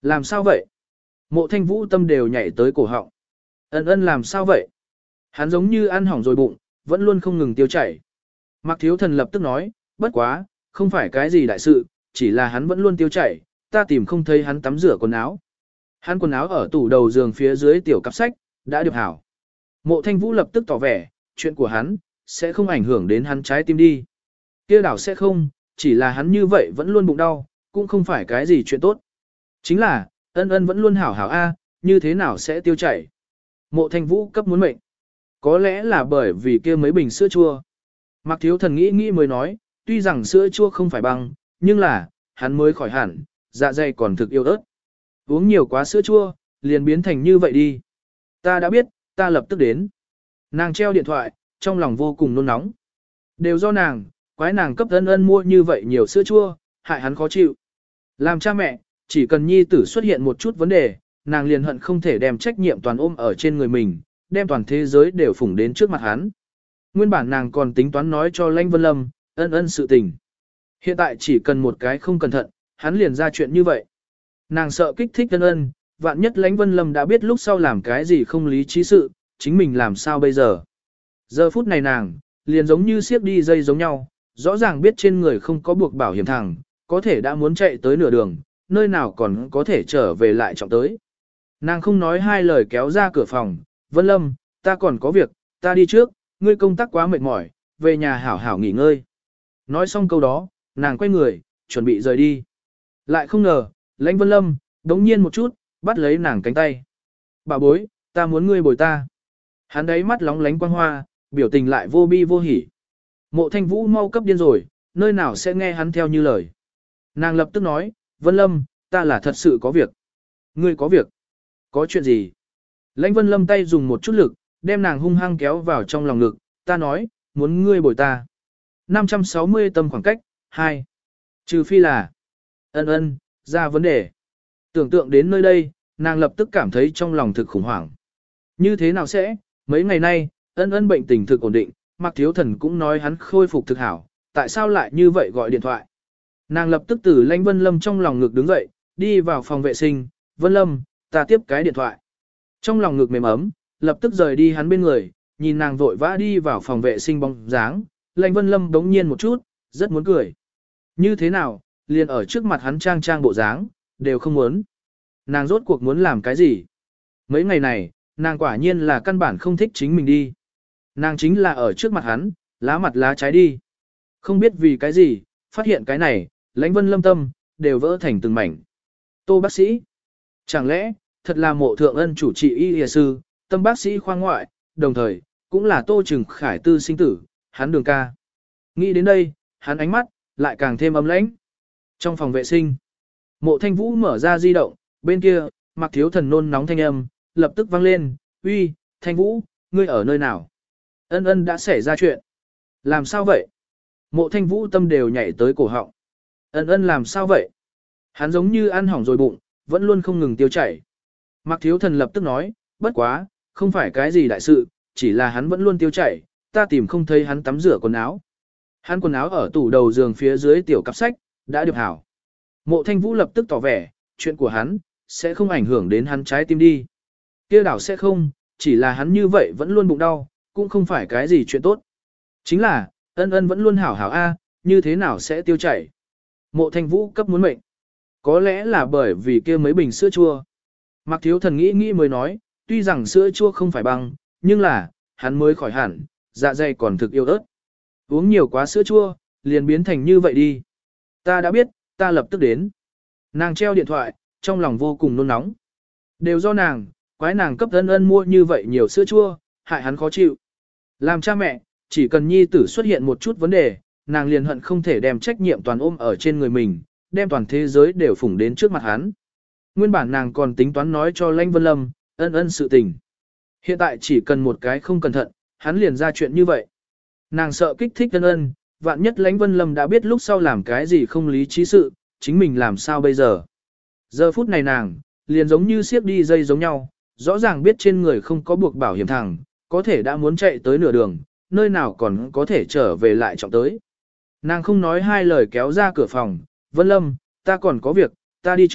Làm sao vậy? Mộ thanh vũ tâm đều nhảy tới cổ họng. Ân ân làm sao vậy? Hắn giống như ăn hỏng rồi bụng, vẫn luôn không ngừng tiêu chảy. Mạc Thiếu Thần lập tức nói, bất quá, không phải cái gì đại sự, chỉ là hắn vẫn luôn tiêu chảy, ta tìm không thấy hắn tắm rửa quần áo. Hắn quần áo ở tủ đầu giường phía dưới tiểu cặp sách, đã điệp hảo. Mộ Thanh Vũ lập tức tỏ vẻ, chuyện của hắn, sẽ không ảnh hưởng đến hắn trái tim đi. Kia đảo sẽ không, chỉ là hắn như vậy vẫn luôn bụng đau, cũng không phải cái gì chuyện tốt. Chính là, ân ân vẫn luôn hảo hảo a, như thế nào sẽ tiêu chảy. Mộ Thanh Vũ cấp muốn mệnh. Có lẽ là bởi vì kia mấy bình sữa chua. Mạc Thiếu Thần nghĩ nghĩ mới nói, tuy rằng sữa chua không phải băng, nhưng là, hắn mới khỏi hẳn, dạ dày còn thực yêu ớt. Uống nhiều quá sữa chua, liền biến thành như vậy đi. Ta đã biết, ta lập tức đến. Nàng treo điện thoại, trong lòng vô cùng nôn nóng. Đều do nàng, quái nàng cấp ân ân mua như vậy nhiều sữa chua, hại hắn khó chịu. Làm cha mẹ, chỉ cần nhi tử xuất hiện một chút vấn đề, nàng liền hận không thể đem trách nhiệm toàn ôm ở trên người mình, đem toàn thế giới đều phủng đến trước mặt hắn. Nguyên bản nàng còn tính toán nói cho Lãnh Vân Lâm, ân ân sự tình. Hiện tại chỉ cần một cái không cẩn thận, hắn liền ra chuyện như vậy. Nàng sợ kích thích ân ân, vạn nhất Lãnh Vân Lâm đã biết lúc sau làm cái gì không lý trí sự, chính mình làm sao bây giờ. Giờ phút này nàng, liền giống như siếc đi dây giống nhau, rõ ràng biết trên người không có buộc bảo hiểm thẳng, có thể đã muốn chạy tới nửa đường, nơi nào còn có thể trở về lại trọng tới. Nàng không nói hai lời kéo ra cửa phòng, Vân Lâm, ta còn có việc, ta đi trước, ngươi công tác quá mệt mỏi, về nhà hảo hảo nghỉ ngơi. Nói xong câu đó, nàng quay người, chuẩn bị rời đi. Lại không ngờ, Lãnh Vân Lâm, đống nhiên một chút, bắt lấy nàng cánh tay. Bà bối, ta muốn ngươi bồi ta. Hắn đấy mắt lóng lánh quang hoa, biểu tình lại vô bi vô hỉ. Mộ Thanh Vũ mau cấp điên rồi, nơi nào sẽ nghe hắn theo như lời. Nàng lập tức nói, Vân Lâm, ta là thật sự có việc. Ngươi có việc? Có chuyện gì? Lãnh Vân Lâm tay dùng một chút lực, đem nàng hung hăng kéo vào trong lòng ngực, ta nói, muốn ngươi bồi ta. năm trăm sáu mươi tâm khoảng cách, hai. Trừ phi là, ân ân, ra vấn đề. Tưởng tượng đến nơi đây, nàng lập tức cảm thấy trong lòng thực khủng hoảng. Như thế nào sẽ, mấy ngày nay, ân ân bệnh tình thực ổn định, Mạc Thiếu Thần cũng nói hắn khôi phục thực hảo, tại sao lại như vậy gọi điện thoại. Nàng lập tức từ Lãnh Vân Lâm trong lòng ngực đứng dậy, đi vào phòng vệ sinh, Vân Lâm, ta tiếp cái điện thoại. Trong lòng ngực mềm ấm, lập tức rời đi hắn bên người, nhìn nàng vội vã đi vào phòng vệ sinh bóng dáng, Lãnh Vân Lâm đống nhiên một chút, rất muốn cười. Như thế nào, liền ở trước mặt hắn trang trang bộ dáng, đều không muốn. Nàng rốt cuộc muốn làm cái gì? Mấy ngày này, nàng quả nhiên là căn bản không thích chính mình đi. Nàng chính là ở trước mặt hắn, lá mặt lá trái đi. Không biết vì cái gì, phát hiện cái này, Lãnh Vân Lâm tâm, đều vỡ thành từng mảnh. Tô bác sĩ. Chẳng lẽ, thật là Mộ Thượng Ân chủ trị y y sư, tâm bác sĩ khoa ngoại, đồng thời, cũng là Tô Trừng Khải tư sinh tử, hắn Đường ca. Nghĩ đến đây, hắn ánh mắt, lại càng thêm ấm lãnh. Trong phòng vệ sinh, Mộ Thanh Vũ mở ra di động, bên kia, Mạc Thiếu Thần nôn nóng thanh âm, lập tức vang lên, uy, Thanh Vũ, ngươi ở nơi nào? Ân ân đã xảy ra chuyện. Làm sao vậy? Mộ Thanh Vũ tâm đều nhảy tới cổ họng. Ân ân làm sao vậy? Hắn giống như ăn hỏng rồi bụng, vẫn luôn không ngừng tiêu chảy. Mạc Thiếu Thần lập tức nói, bất quá, không phải cái gì đại sự, chỉ là hắn vẫn luôn tiêu chảy, ta tìm không thấy hắn tắm rửa quần áo. Hắn quần áo ở tủ đầu giường phía dưới tiểu cặp sách, đã điệp hảo. Mộ Thanh Vũ lập tức tỏ vẻ, chuyện của hắn, sẽ không ảnh hưởng đến hắn trái tim đi. Kia đảo sẽ không, chỉ là hắn như vậy vẫn luôn bụng đau, cũng không phải cái gì chuyện tốt. Chính là, ân ân vẫn luôn hảo hảo a, như thế nào sẽ tiêu chảy. Mộ Thanh Vũ cấp muốn mệnh. Có lẽ là bởi vì kia mấy bình sữa chua. Mạc Thiếu Thần nghĩ nghĩ mới nói, tuy rằng sữa chua không phải băng, nhưng là, hắn mới khỏi hẳn, dạ dày còn thực yêu ớt. Uống nhiều quá sữa chua, liền biến thành như vậy đi. Ta đã biết, ta lập tức đến. Nàng treo điện thoại, trong lòng vô cùng nôn nóng. Đều do nàng, quái nàng cấp ân ân mua như vậy nhiều sữa chua, hại hắn khó chịu. Làm cha mẹ, chỉ cần nhi tử xuất hiện một chút vấn đề, nàng liền hận không thể đem trách nhiệm toàn ôm ở trên người mình, đem toàn thế giới đều phủng đến trước mặt hắn. Nguyên bản nàng còn tính toán nói cho Lãnh Vân Lâm, ân ân sự tình. Hiện tại chỉ cần một cái không cẩn thận, hắn liền ra chuyện như vậy. Nàng sợ kích thích ân ân, vạn nhất Lãnh Vân Lâm đã biết lúc sau làm cái gì không lý trí sự, chính mình làm sao bây giờ. Giờ phút này nàng, liền giống như siếc đi dây giống nhau, rõ ràng biết trên người không có buộc bảo hiểm thẳng, có thể đã muốn chạy tới nửa đường, nơi nào còn có thể trở về lại trọng tới. Nàng không nói hai lời kéo ra cửa phòng, Vân Lâm, ta còn có việc, ta đi trước,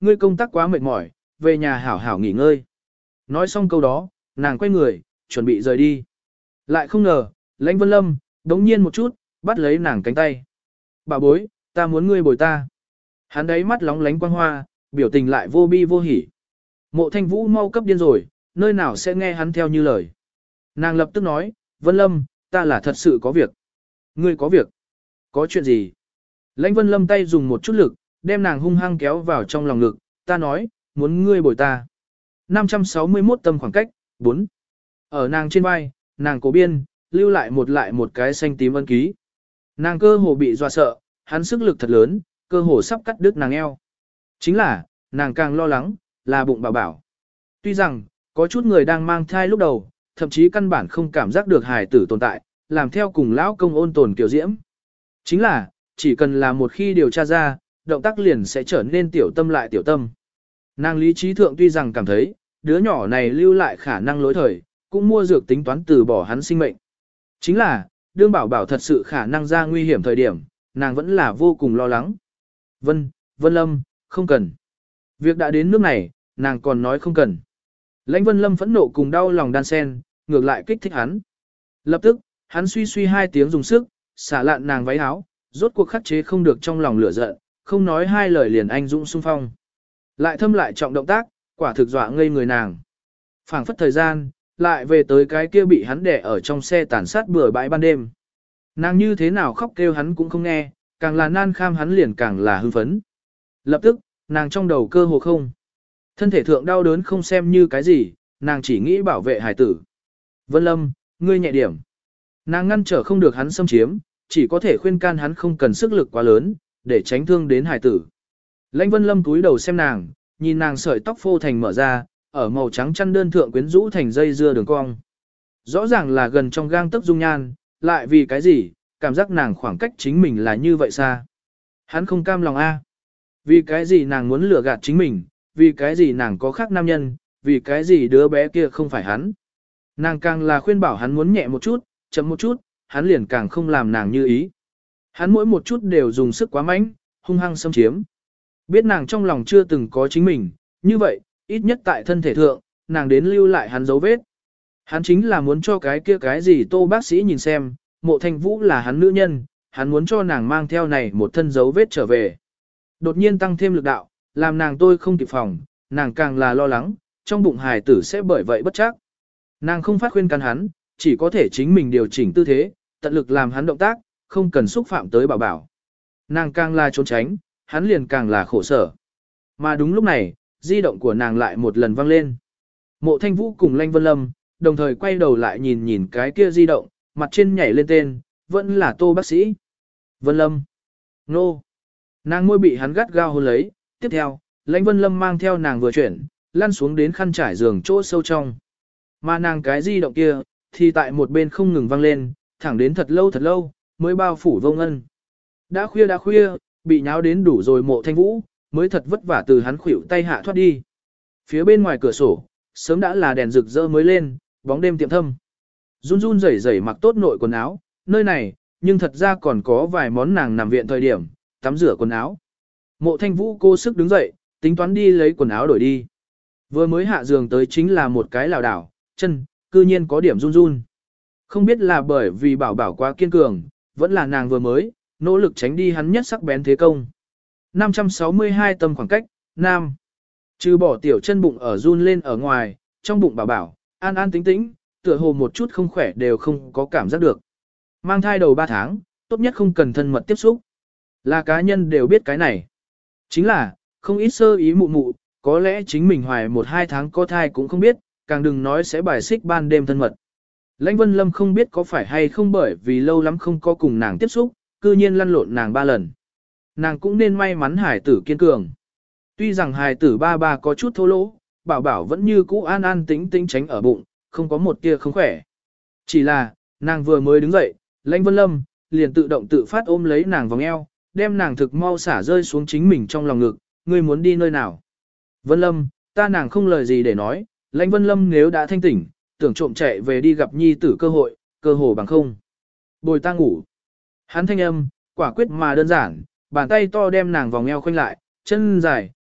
ngươi công tác quá mệt mỏi, về nhà hảo hảo nghỉ ngơi. Nói xong câu đó, nàng quay người, chuẩn bị rời đi. Lại không ngờ, Lãnh Vân Lâm, đống nhiên một chút, bắt lấy nàng cánh tay. Bà bối, ta muốn ngươi bồi ta. Hắn đấy mắt lóng lánh quang hoa, biểu tình lại vô bi vô hỉ. Mộ Thanh Vũ mau cấp điên rồi, nơi nào sẽ nghe hắn theo như lời. Nàng lập tức nói, Vân Lâm, ta là thật sự có việc. Ngươi có việc? Có chuyện gì? Lãnh Vân Lâm tay dùng một chút lực, đem nàng hung hăng kéo vào trong lòng ngực, ta nói, muốn ngươi bồi ta. năm trăm sáu mươi mốt tâm khoảng cách, bốn. Ở nàng trên vai, nàng cổ biên, lưu lại một lại một cái xanh tím ân ký. Nàng cơ hồ bị dọa sợ, hắn sức lực thật lớn, cơ hồ sắp cắt đứt nàng eo. Chính là, nàng càng lo lắng, là bụng bảo bảo. Tuy rằng, có chút người đang mang thai lúc đầu, thậm chí căn bản không cảm giác được hài tử tồn tại, làm theo cùng lão công ôn tồn kiểu diễm. Chính là, chỉ cần là một khi điều tra ra, động tác liền sẽ trở nên tiểu tâm lại tiểu tâm. Nàng lý trí thượng tuy rằng cảm thấy, đứa nhỏ này lưu lại khả năng lỗi thời, cũng mua dược tính toán từ bỏ hắn sinh mệnh. Chính là, đương bảo bảo thật sự khả năng ra nguy hiểm thời điểm, nàng vẫn là vô cùng lo lắng. Vân, Vân Lâm, không cần. Việc đã đến nước này, nàng còn nói không cần. Lãnh Vân Lâm phẫn nộ cùng đau lòng đan sen, ngược lại kích thích hắn. Lập tức, hắn suy suy hai tiếng dùng sức, xả lạn nàng váy áo, rốt cuộc khắc chế không được trong lòng lửa giận, không nói hai lời liền anh dũng xung phong. Lại thâm lại trọng động tác, quả thực dọa ngây người nàng. Phảng phất thời gian, lại về tới cái kia bị hắn đè ở trong xe tàn sát bừa bãi ban đêm. Nàng như thế nào khóc kêu hắn cũng không nghe, càng là nan kham hắn liền càng là hưng phấn. Lập tức, nàng trong đầu cơ hồ không. Thân thể thượng đau đớn không xem như cái gì, nàng chỉ nghĩ bảo vệ hải tử. Vân Lâm, ngươi nhẹ điểm. Nàng ngăn trở không được hắn xâm chiếm, chỉ có thể khuyên can hắn không cần sức lực quá lớn, để tránh thương đến hải tử. Lãnh Vân Lâm cúi đầu xem nàng, nhìn nàng sợi tóc phô thành mở ra, ở màu trắng chăn đơn thượng quyến rũ thành dây dưa đường cong. Rõ ràng là gần trong gang tấc dung nhan, lại vì cái gì, cảm giác nàng khoảng cách chính mình là như vậy xa. Hắn không cam lòng a. Vì cái gì nàng muốn lừa gạt chính mình, vì cái gì nàng có khác nam nhân, vì cái gì đứa bé kia không phải hắn. Nàng càng là khuyên bảo hắn muốn nhẹ một chút, chậm một chút, hắn liền càng không làm nàng như ý. Hắn mỗi một chút đều dùng sức quá mạnh, hung hăng xâm chiếm. Biết nàng trong lòng chưa từng có chính mình, như vậy, ít nhất tại thân thể thượng, nàng đến lưu lại hắn dấu vết. Hắn chính là muốn cho cái kia cái gì Tô bác sĩ nhìn xem, Mộ Thanh Vũ là hắn nữ nhân, hắn muốn cho nàng mang theo này một thân dấu vết trở về. Đột nhiên tăng thêm lực đạo, làm nàng tôi không kịp phòng, nàng càng là lo lắng, trong bụng hài tử sẽ bởi vậy bất chắc. Nàng không phát khuyên can hắn, chỉ có thể chính mình điều chỉnh tư thế, tận lực làm hắn động tác, không cần xúc phạm tới bảo bảo. Nàng càng là trốn tránh, hắn liền càng là khổ sở. Mà đúng lúc này, di động của nàng lại một lần vang lên. Mộ Thanh Vũ cùng Lãnh Vân Lâm, đồng thời quay đầu lại nhìn nhìn cái kia di động, mặt trên nhảy lên tên, vẫn là Tô bác sĩ. Vân Lâm. Nô. Nàng môi bị hắn gắt gao hôn lấy, tiếp theo, Lãnh Vân Lâm mang theo nàng vừa chuyển, lăn xuống đến khăn trải giường chỗ sâu trong. Mà nàng cái di động kia, thì tại một bên không ngừng vang lên, thẳng đến thật lâu thật lâu, mới bao phủ vô ngân. Đã khuya đã khuya, bị nháo đến đủ rồi Mộ Thanh Vũ, mới thật vất vả từ hắn khuỷu tay hạ thoát đi. Phía bên ngoài cửa sổ, sớm đã là đèn rực rỡ mới lên, bóng đêm tiệm thâm. Run run rẩy rẩy mặc tốt nội quần áo, nơi này, nhưng thật ra còn có vài món nàng nằm viện thời điểm, tắm rửa quần áo. Mộ Thanh Vũ cố sức đứng dậy, tính toán đi lấy quần áo đổi đi. Vừa mới hạ giường tới chính là một cái lảo đảo, chân, cư nhiên có điểm run run. Không biết là bởi vì bảo bảo quá kiên cường, vẫn là nàng vừa mới, nỗ lực tránh đi hắn nhất sắc bén thế công. năm trăm sáu mươi hai tầm khoảng cách, nam. Trừ bỏ tiểu chân bụng ở run lên ở ngoài, trong bụng bảo bảo, an an tĩnh tĩnh, tựa hồ một chút không khỏe đều không có cảm giác được. Mang thai đầu ba tháng, tốt nhất không cần thân mật tiếp xúc. Là cá nhân đều biết cái này. Chính là, không ít sơ ý mụ mụ, có lẽ chính mình hoài một hai tháng có thai cũng không biết, càng đừng nói sẽ bài xích ban đêm thân mật. Lãnh Vân Lâm không biết có phải hay không bởi vì lâu lắm không có cùng nàng tiếp xúc, cư nhiên lăn lộn nàng ba lần. Nàng cũng nên may mắn hài tử kiên cường. Tuy rằng hài tử ba ba có chút thô lỗ, bảo bảo vẫn như cũ an an tĩnh tĩnh tránh ở bụng, không có một tia không khỏe. Chỉ là, nàng vừa mới đứng dậy, Lãnh Vân Lâm liền tự động tự phát ôm lấy nàng vòng eo, đem nàng thực mau xả rơi xuống chính mình trong lòng ngực, ngươi muốn đi nơi nào? Vân Lâm, ta nàng không lời gì để nói, Lãnh Vân Lâm nếu đã thanh tỉnh, tưởng trộm chạy về đi gặp nhi tử cơ hội, cơ hồ bằng không. Bồi ta ngủ. Hắn thanh âm, quả quyết mà đơn giản, bàn tay to đem nàng vòng eo khoanh lại, chân dài,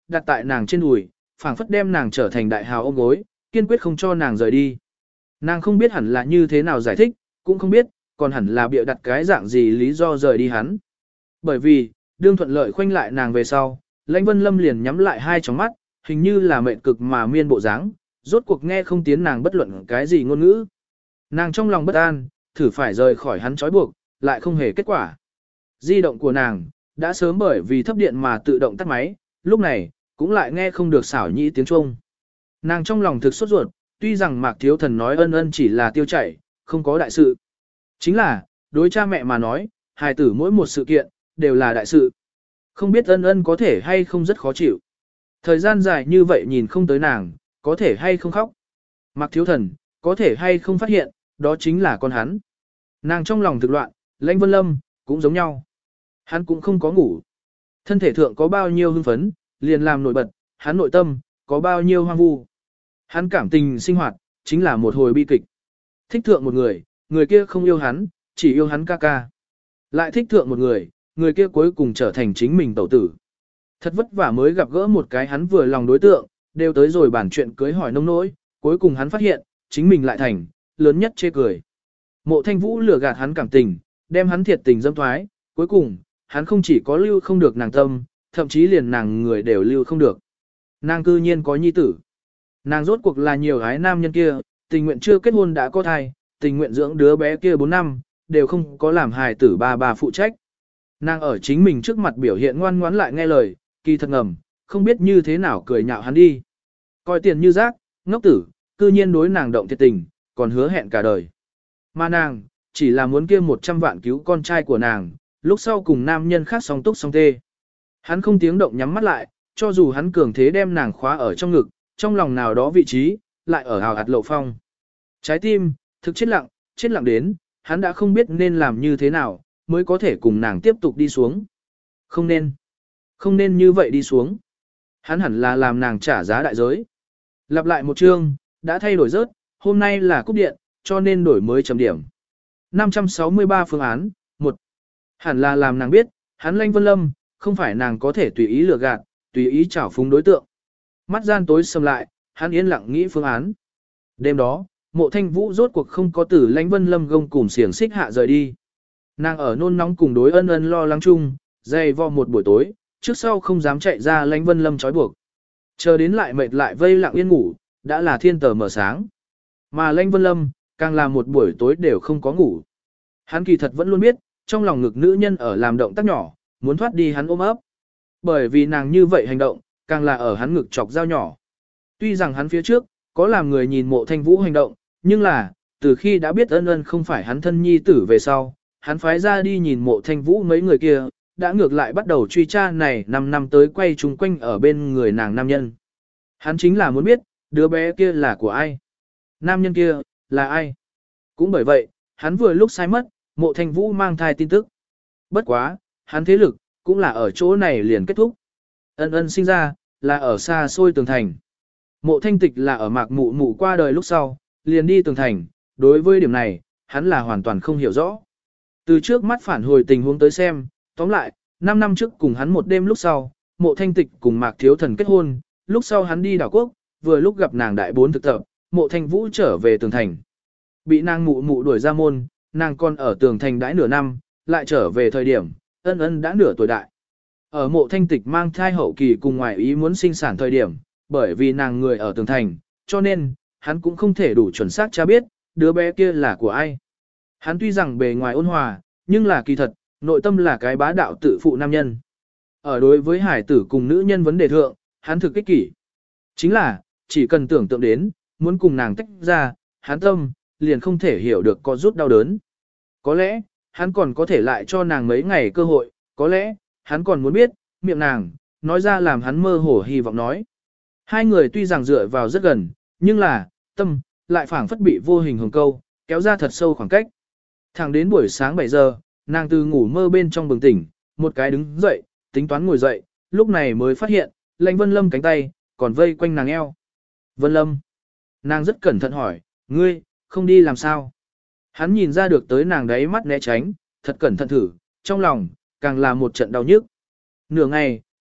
đặt tại nàng trên đùi, phảng phất đem nàng trở thành đại hào ôm gối, kiên quyết không cho nàng rời đi. Nàng không biết hẳn là như thế nào giải thích, cũng không biết, còn hẳn là bịa đặt cái dạng gì lý do rời đi hắn. Bởi vì, đương thuận lợi khoanh lại nàng về sau, Lãnh Vân Lâm liền nhắm lại hai tròng mắt, hình như là mệt cực mà miên bộ dáng, rốt cuộc nghe không tiến nàng bất luận cái gì ngôn ngữ. Nàng trong lòng bất an, thử phải rời khỏi hắn trói buộc, lại không hề kết quả. Di động của nàng, đã sớm bởi vì thấp điện mà tự động tắt máy, lúc này, cũng lại nghe không được xảo nhĩ tiếng chuông. Nàng trong lòng thực sốt ruột, tuy rằng Mạc Thiếu Thần nói ân ân chỉ là tiêu chảy, không có đại sự. Chính là, đối cha mẹ mà nói, hài tử mỗi một sự kiện, đều là đại sự. Không biết ân ân có thể hay không rất khó chịu. Thời gian dài như vậy nhìn không tới nàng, có thể hay không khóc. Mạc Thiếu Thần, có thể hay không phát hiện, đó chính là con hắn. Nàng trong lòng thực loạn, Lãnh Vân Lâm, cũng giống nhau. Hắn cũng không có ngủ. Thân thể thượng có bao nhiêu hưng phấn, liền làm nổi bật, hắn nội tâm, có bao nhiêu hoang vu. Hắn cảm tình sinh hoạt, chính là một hồi bi kịch. Thích thượng một người, người kia không yêu hắn, chỉ yêu hắn ca ca. Lại thích thượng một người, người kia cuối cùng trở thành chính mình tẩu tử. Thật vất vả mới gặp gỡ một cái hắn vừa lòng đối tượng, đều tới rồi bản chuyện cưới hỏi nông nỗi, cuối cùng hắn phát hiện, chính mình lại thành, lớn nhất chê cười. Mộ Thanh Vũ lừa gạt hắn cảm tình, đem hắn thiệt tình dâm thoái, cuối cùng, hắn không chỉ có lưu không được nàng tâm, thậm chí liền nàng người đều lưu không được. Nàng cư nhiên có nhi tử. Nàng rốt cuộc là nhiều gái nam nhân kia, tình nguyện chưa kết hôn đã có thai, tình nguyện dưỡng đứa bé kia bốn năm, đều không có làm hài tử ba bà phụ trách. Nàng ở chính mình trước mặt biểu hiện ngoan ngoãn lại nghe lời, kỳ thật ngầm, không biết như thế nào cười nhạo hắn đi. Coi tiền như rác, ngốc tử, cư nhiên đối nàng động thiệt tình, còn hứa hẹn cả đời. Mà nàng, chỉ là muốn kia một trăm vạn cứu con trai của nàng, lúc sau cùng nam nhân khác song túc song tê. Hắn không tiếng động nhắm mắt lại, cho dù hắn cường thế đem nàng khóa ở trong ngực, trong lòng nào đó vị trí, lại ở hào hạt lộ phong. Trái tim, thực chết lặng, chết lặng đến, hắn đã không biết nên làm như thế nào, mới có thể cùng nàng tiếp tục đi xuống. Không nên, không nên như vậy đi xuống. Hắn hẳn là làm nàng trả giá đại giới. Lặp lại một chương, đã thay đổi rớt, hôm nay là cúp điện, cho nên đổi mới chấm điểm. năm trăm sáu mươi ba phương án, một. Hẳn là làm nàng biết, hắn Lãnh Vân Lâm, không phải nàng có thể tùy ý lừa gạt, tùy ý trảo phúng đối tượng. Mắt gian tối sầm lại, hắn yên lặng nghĩ phương án. Đêm đó, Mộ Thanh Vũ rốt cuộc không có tử Lãnh Vân Lâm gông cùng xiềng xích hạ rời đi. Nàng ở nôn nóng cùng đối ân ân lo lắng chung, dày vò một buổi tối, trước sau không dám chạy ra Lãnh Vân Lâm trói buộc. Chờ đến lại mệt lại vây lặng yên ngủ, đã là thiên tờ mở sáng. Mà Lãnh Vân Lâm, càng là một buổi tối đều không có ngủ. Hắn kỳ thật vẫn luôn biết, trong lòng ngực nữ nhân ở làm động tác nhỏ, muốn thoát đi hắn ôm ấp. Bởi vì nàng như vậy hành động, càng là ở hắn ngực chọc dao nhỏ. Tuy rằng hắn phía trước, có làm người nhìn Mộ Thanh Vũ hành động, nhưng là, từ khi đã biết ân ân không phải hắn thân nhi tử về sau, hắn phái ra đi nhìn Mộ Thanh Vũ mấy người kia, đã ngược lại bắt đầu truy tra này năm năm tới quay chung quanh ở bên người nàng nam nhân. Hắn chính là muốn biết, đứa bé kia là của ai? Nam nhân kia, là ai? Cũng bởi vậy, hắn vừa lúc sai mất, Mộ Thanh Vũ mang thai tin tức. Bất quá, hắn thế lực, cũng là ở chỗ này liền kết thúc. Ân ân sinh ra, là ở xa xôi tường thành. Mộ Thanh Tịch là ở mạc mụ mụ qua đời lúc sau, liền đi tường thành, đối với điểm này, hắn là hoàn toàn không hiểu rõ. Từ trước mắt phản hồi tình huống tới xem, tóm lại, năm năm trước cùng hắn một đêm lúc sau, Mộ Thanh Tịch cùng Mạc Thiếu Thần kết hôn, lúc sau hắn đi đảo quốc, vừa lúc gặp nàng đại bốn thực tập, Mộ Thanh Vũ trở về tường thành. Bị nàng mụ mụ đuổi ra môn, nàng còn ở tường thành đãi nửa năm, lại trở về thời điểm, ân ân đã nửa tuổi đại. Ở Mộ Thanh Tịch mang thai hậu kỳ cùng ngoài ý muốn sinh sản thời điểm, bởi vì nàng người ở tường thành, cho nên, hắn cũng không thể đủ chuẩn xác cha biết, đứa bé kia là của ai. Hắn tuy rằng bề ngoài ôn hòa, nhưng là kỳ thật, nội tâm là cái bá đạo tự phụ nam nhân. Ở đối với hải tử cùng nữ nhân vấn đề thượng, hắn thực ích kỷ. Chính là, chỉ cần tưởng tượng đến, muốn cùng nàng tách ra, hắn tâm, liền không thể hiểu được có rút đau đớn. Có lẽ, hắn còn có thể lại cho nàng mấy ngày cơ hội, có lẽ, hắn còn muốn biết, miệng nàng, nói ra làm hắn mơ hồ hy vọng nói. Hai người tuy rằng dựa vào rất gần, nhưng là, tâm, lại phảng phất bị vô hình hồng câu, kéo ra thật sâu khoảng cách. Thẳng đến buổi sáng bảy giờ, nàng từ ngủ mơ bên trong bừng tỉnh, một cái đứng dậy, tính toán ngồi dậy, lúc này mới phát hiện, Lãnh Vân Lâm cánh tay, còn vây quanh nàng eo. Vân Lâm. Nàng rất cẩn thận hỏi, ngươi, không đi làm sao? Hắn nhìn ra được tới nàng đáy mắt né tránh, thật cẩn thận thử, trong lòng, càng là một trận đau nhức. Nửa ngày,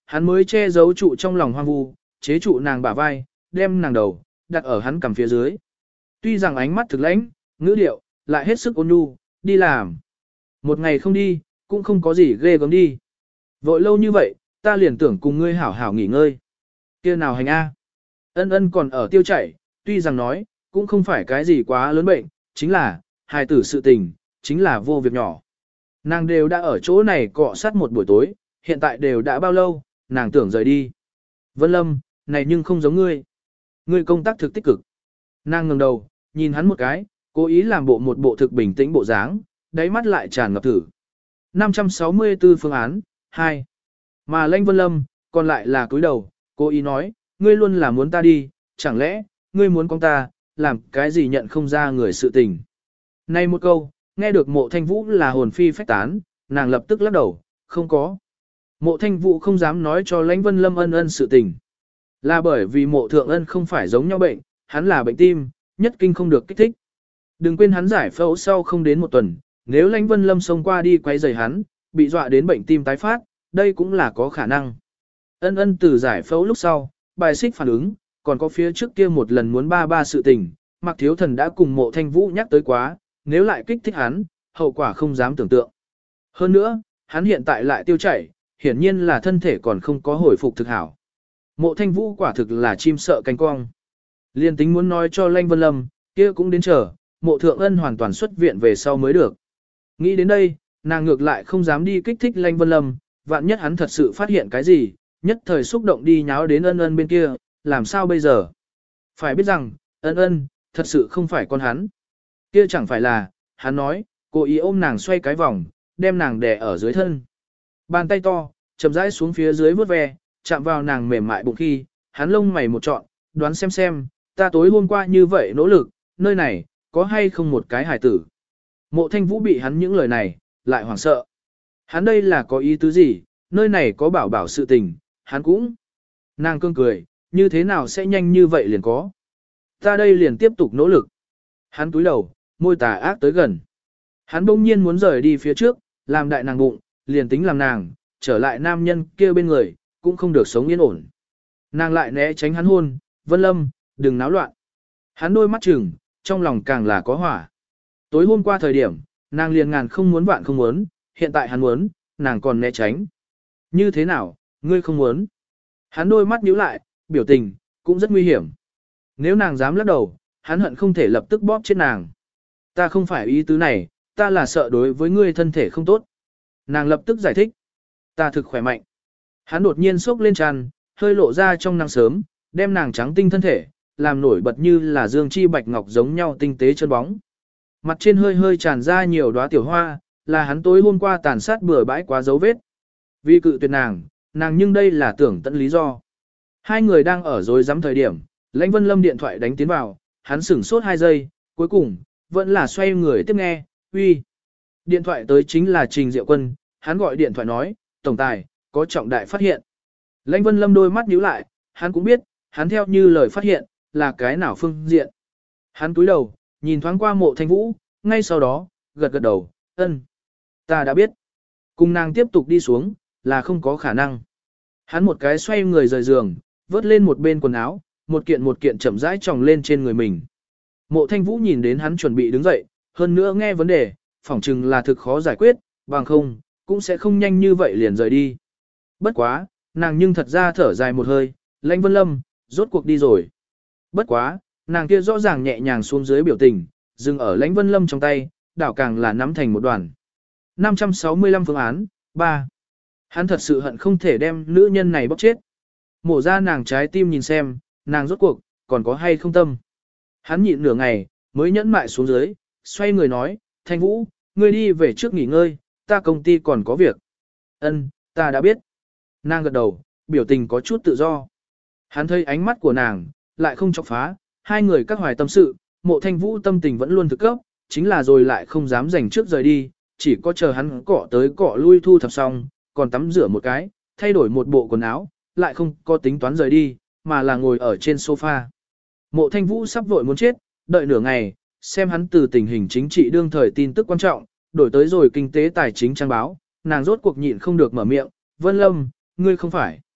hắn mới che giấu trụ trong lòng hoang vu, chế trụ nàng bả vai, đem nàng đầu, đặt ở hắn cằm phía dưới. Tuy rằng ánh mắt thực lãnh, ngữ điệu, lại hết sức ôn nhu, đi làm. Một ngày không đi, cũng không có gì ghê gớm đi. Vội lâu như vậy, ta liền tưởng cùng ngươi hảo hảo nghỉ ngơi. Kia nào hành a? Ân ân còn ở tiêu chảy, tuy rằng nói, cũng không phải cái gì quá lớn bệnh, chính là, hài tử sự tình, chính là vô việc nhỏ. Nàng đều đã ở chỗ này cọ sát một buổi tối, hiện tại đều đã bao lâu, nàng tưởng rời đi. Vân Lâm, này nhưng không giống ngươi. Ngươi công tác thực tích cực. Nàng ngẩng đầu, nhìn hắn một cái, cố ý làm bộ một bộ thực bình tĩnh bộ dáng, đáy mắt lại tràn ngập thử. năm trăm sáu mươi tư phương án, hai. Mà Lãnh Vân Lâm, còn lại là cúi đầu, cố ý nói, ngươi luôn là muốn ta đi, chẳng lẽ, ngươi muốn con ta, làm cái gì nhận không ra người sự tình. Này một câu, nghe được Mộ Thanh Vũ là hồn phi phách tán, nàng lập tức lắc đầu, không có. Mộ Thanh Vũ không dám nói cho Lãnh Vân Lâm ân ân sự tình. Là bởi vì Mộ Thượng Ân không phải giống nhau bệnh, hắn là bệnh tim, nhất kinh không được kích thích. Đừng quên hắn giải phẫu sau không đến một tuần, nếu Lãnh Vân Lâm xông qua đi quay rầy hắn, bị dọa đến bệnh tim tái phát, đây cũng là có khả năng. Ân ân từ giải phẫu lúc sau, bài xích phản ứng, còn có phía trước kia một lần muốn ba ba sự tình, Mạc Thiếu Thần đã cùng Mộ Thanh Vũ nhắc tới quá, nếu lại kích thích hắn, hậu quả không dám tưởng tượng. Hơn nữa, hắn hiện tại lại tiêu chảy, hiển nhiên là thân thể còn không có hồi phục thực hảo. Mộ Thanh Vũ quả thực là chim sợ cánh cong. Liên tính muốn nói cho Lãnh Vân Lâm, kia cũng đến chờ, Mộ Thượng Ân hoàn toàn xuất viện về sau mới được. Nghĩ đến đây, nàng ngược lại không dám đi kích thích Lãnh Vân Lâm, vạn nhất hắn thật sự phát hiện cái gì, nhất thời xúc động đi nháo đến ân ân bên kia, làm sao bây giờ? Phải biết rằng, ân ân, thật sự không phải con hắn. Kia chẳng phải là, hắn nói, cố ý ôm nàng xoay cái vòng, đem nàng đè ở dưới thân. Bàn tay to, chậm rãi xuống phía dưới vuốt ve, chạm vào nàng mềm mại bụng khi, hắn lông mày một trọn, đoán xem xem, ta tối hôm qua như vậy nỗ lực, nơi này, có hay không một cái hải tử. Mộ Thanh Vũ bị hắn những lời này, lại hoảng sợ. Hắn đây là có ý tứ gì, nơi này có bảo bảo sự tình, hắn cũng. Nàng cương cười, như thế nào sẽ nhanh như vậy liền có. Ta đây liền tiếp tục nỗ lực. Hắn túi đầu, môi tà ác tới gần. Hắn bỗng nhiên muốn rời đi phía trước, làm đại nàng bụng, liền tính làm nàng, trở lại nam nhân kia bên người, cũng không được sống yên ổn. Nàng lại né tránh hắn hôn, Vân Lâm, đừng náo loạn. Hắn đôi mắt chừng, trong lòng càng là có hỏa. Tối hôm qua thời điểm, nàng liền ngàn không muốn vạn không muốn, hiện tại hắn muốn, nàng còn né tránh. Như thế nào, ngươi không muốn? Hắn đôi mắt nhíu lại, biểu tình, cũng rất nguy hiểm. Nếu nàng dám lắc đầu, hắn hận không thể lập tức bóp chết nàng. Ta không phải ý tứ này, ta là sợ đối với ngươi thân thể không tốt. Nàng lập tức giải thích. Ta thực khỏe mạnh. Hắn đột nhiên sốc lên tràn, hơi lộ ra trong nắng sớm, đem nàng trắng tinh thân thể, làm nổi bật như là dương chi bạch ngọc giống nhau tinh tế chân bóng. Mặt trên hơi hơi tràn ra nhiều đóa tiểu hoa, là hắn tối hôm qua tàn sát bừa bãi quá dấu vết. Vì cự tuyệt nàng, nàng nhưng đây là tưởng tận lý do. Hai người đang ở dối rắm thời điểm, Lãnh Vân Lâm điện thoại đánh tiến vào, hắn sửng sốt hai giây, cuối cùng, vẫn là xoay người tiếp nghe, uy. Điện thoại tới chính là Trình Diệu Quân, hắn gọi điện thoại nói, tổng tài, có trọng đại phát hiện. Lãnh Vân Lâm đôi mắt nhíu lại, hắn cũng biết, hắn theo như lời phát hiện, là cái nào phương diện. Hắn cúi đầu, nhìn thoáng qua Mộ Thanh Vũ, ngay sau đó, gật gật đầu, ân, ta đã biết. Cùng nàng tiếp tục đi xuống, là không có khả năng. Hắn một cái xoay người rời giường, vớt lên một bên quần áo, một kiện một kiện chậm rãi tròng lên trên người mình. Mộ Thanh Vũ nhìn đến hắn chuẩn bị đứng dậy, hơn nữa nghe vấn đề, phỏng chừng là thực khó giải quyết, bằng không, cũng sẽ không nhanh như vậy liền rời đi. Bất quá, nàng nhưng thật ra thở dài một hơi, Lãnh Vân Lâm, rốt cuộc đi rồi. Bất quá, nàng kia rõ ràng nhẹ nhàng xuống dưới biểu tình, dừng ở Lãnh Vân Lâm trong tay, đảo càng là nắm thành một đoàn. năm trăm sáu mươi lăm phương án, ba. Hắn thật sự hận không thể đem nữ nhân này bóc chết. Mổ ra nàng trái tim nhìn xem, nàng rốt cuộc, còn có hay không tâm. Hắn nhịn nửa ngày, mới nhẫn mại xuống dưới, xoay người nói, Thanh Vũ, ngươi đi về trước nghỉ ngơi, ta công ty còn có việc. Ân, ta đã biết. Nàng gật đầu, biểu tình có chút tự do. Hắn thấy ánh mắt của nàng, lại không chọc phá, hai người các hoài tâm sự, Mộ Thanh Vũ tâm tình vẫn luôn thực cấp, chính là rồi lại không dám dành trước rời đi, chỉ có chờ hắn cọ tới cọ lui thu thập xong, còn tắm rửa một cái, thay đổi một bộ quần áo, lại không có tính toán rời đi, mà là ngồi ở trên sofa. Mộ Thanh Vũ sắp vội muốn chết, đợi nửa ngày, xem hắn từ tình hình chính trị đương thời tin tức quan trọng, đổi tới rồi kinh tế tài chính trang báo, nàng rốt cuộc nhịn không được mở miệng, Vân Lâm, ngươi không phải.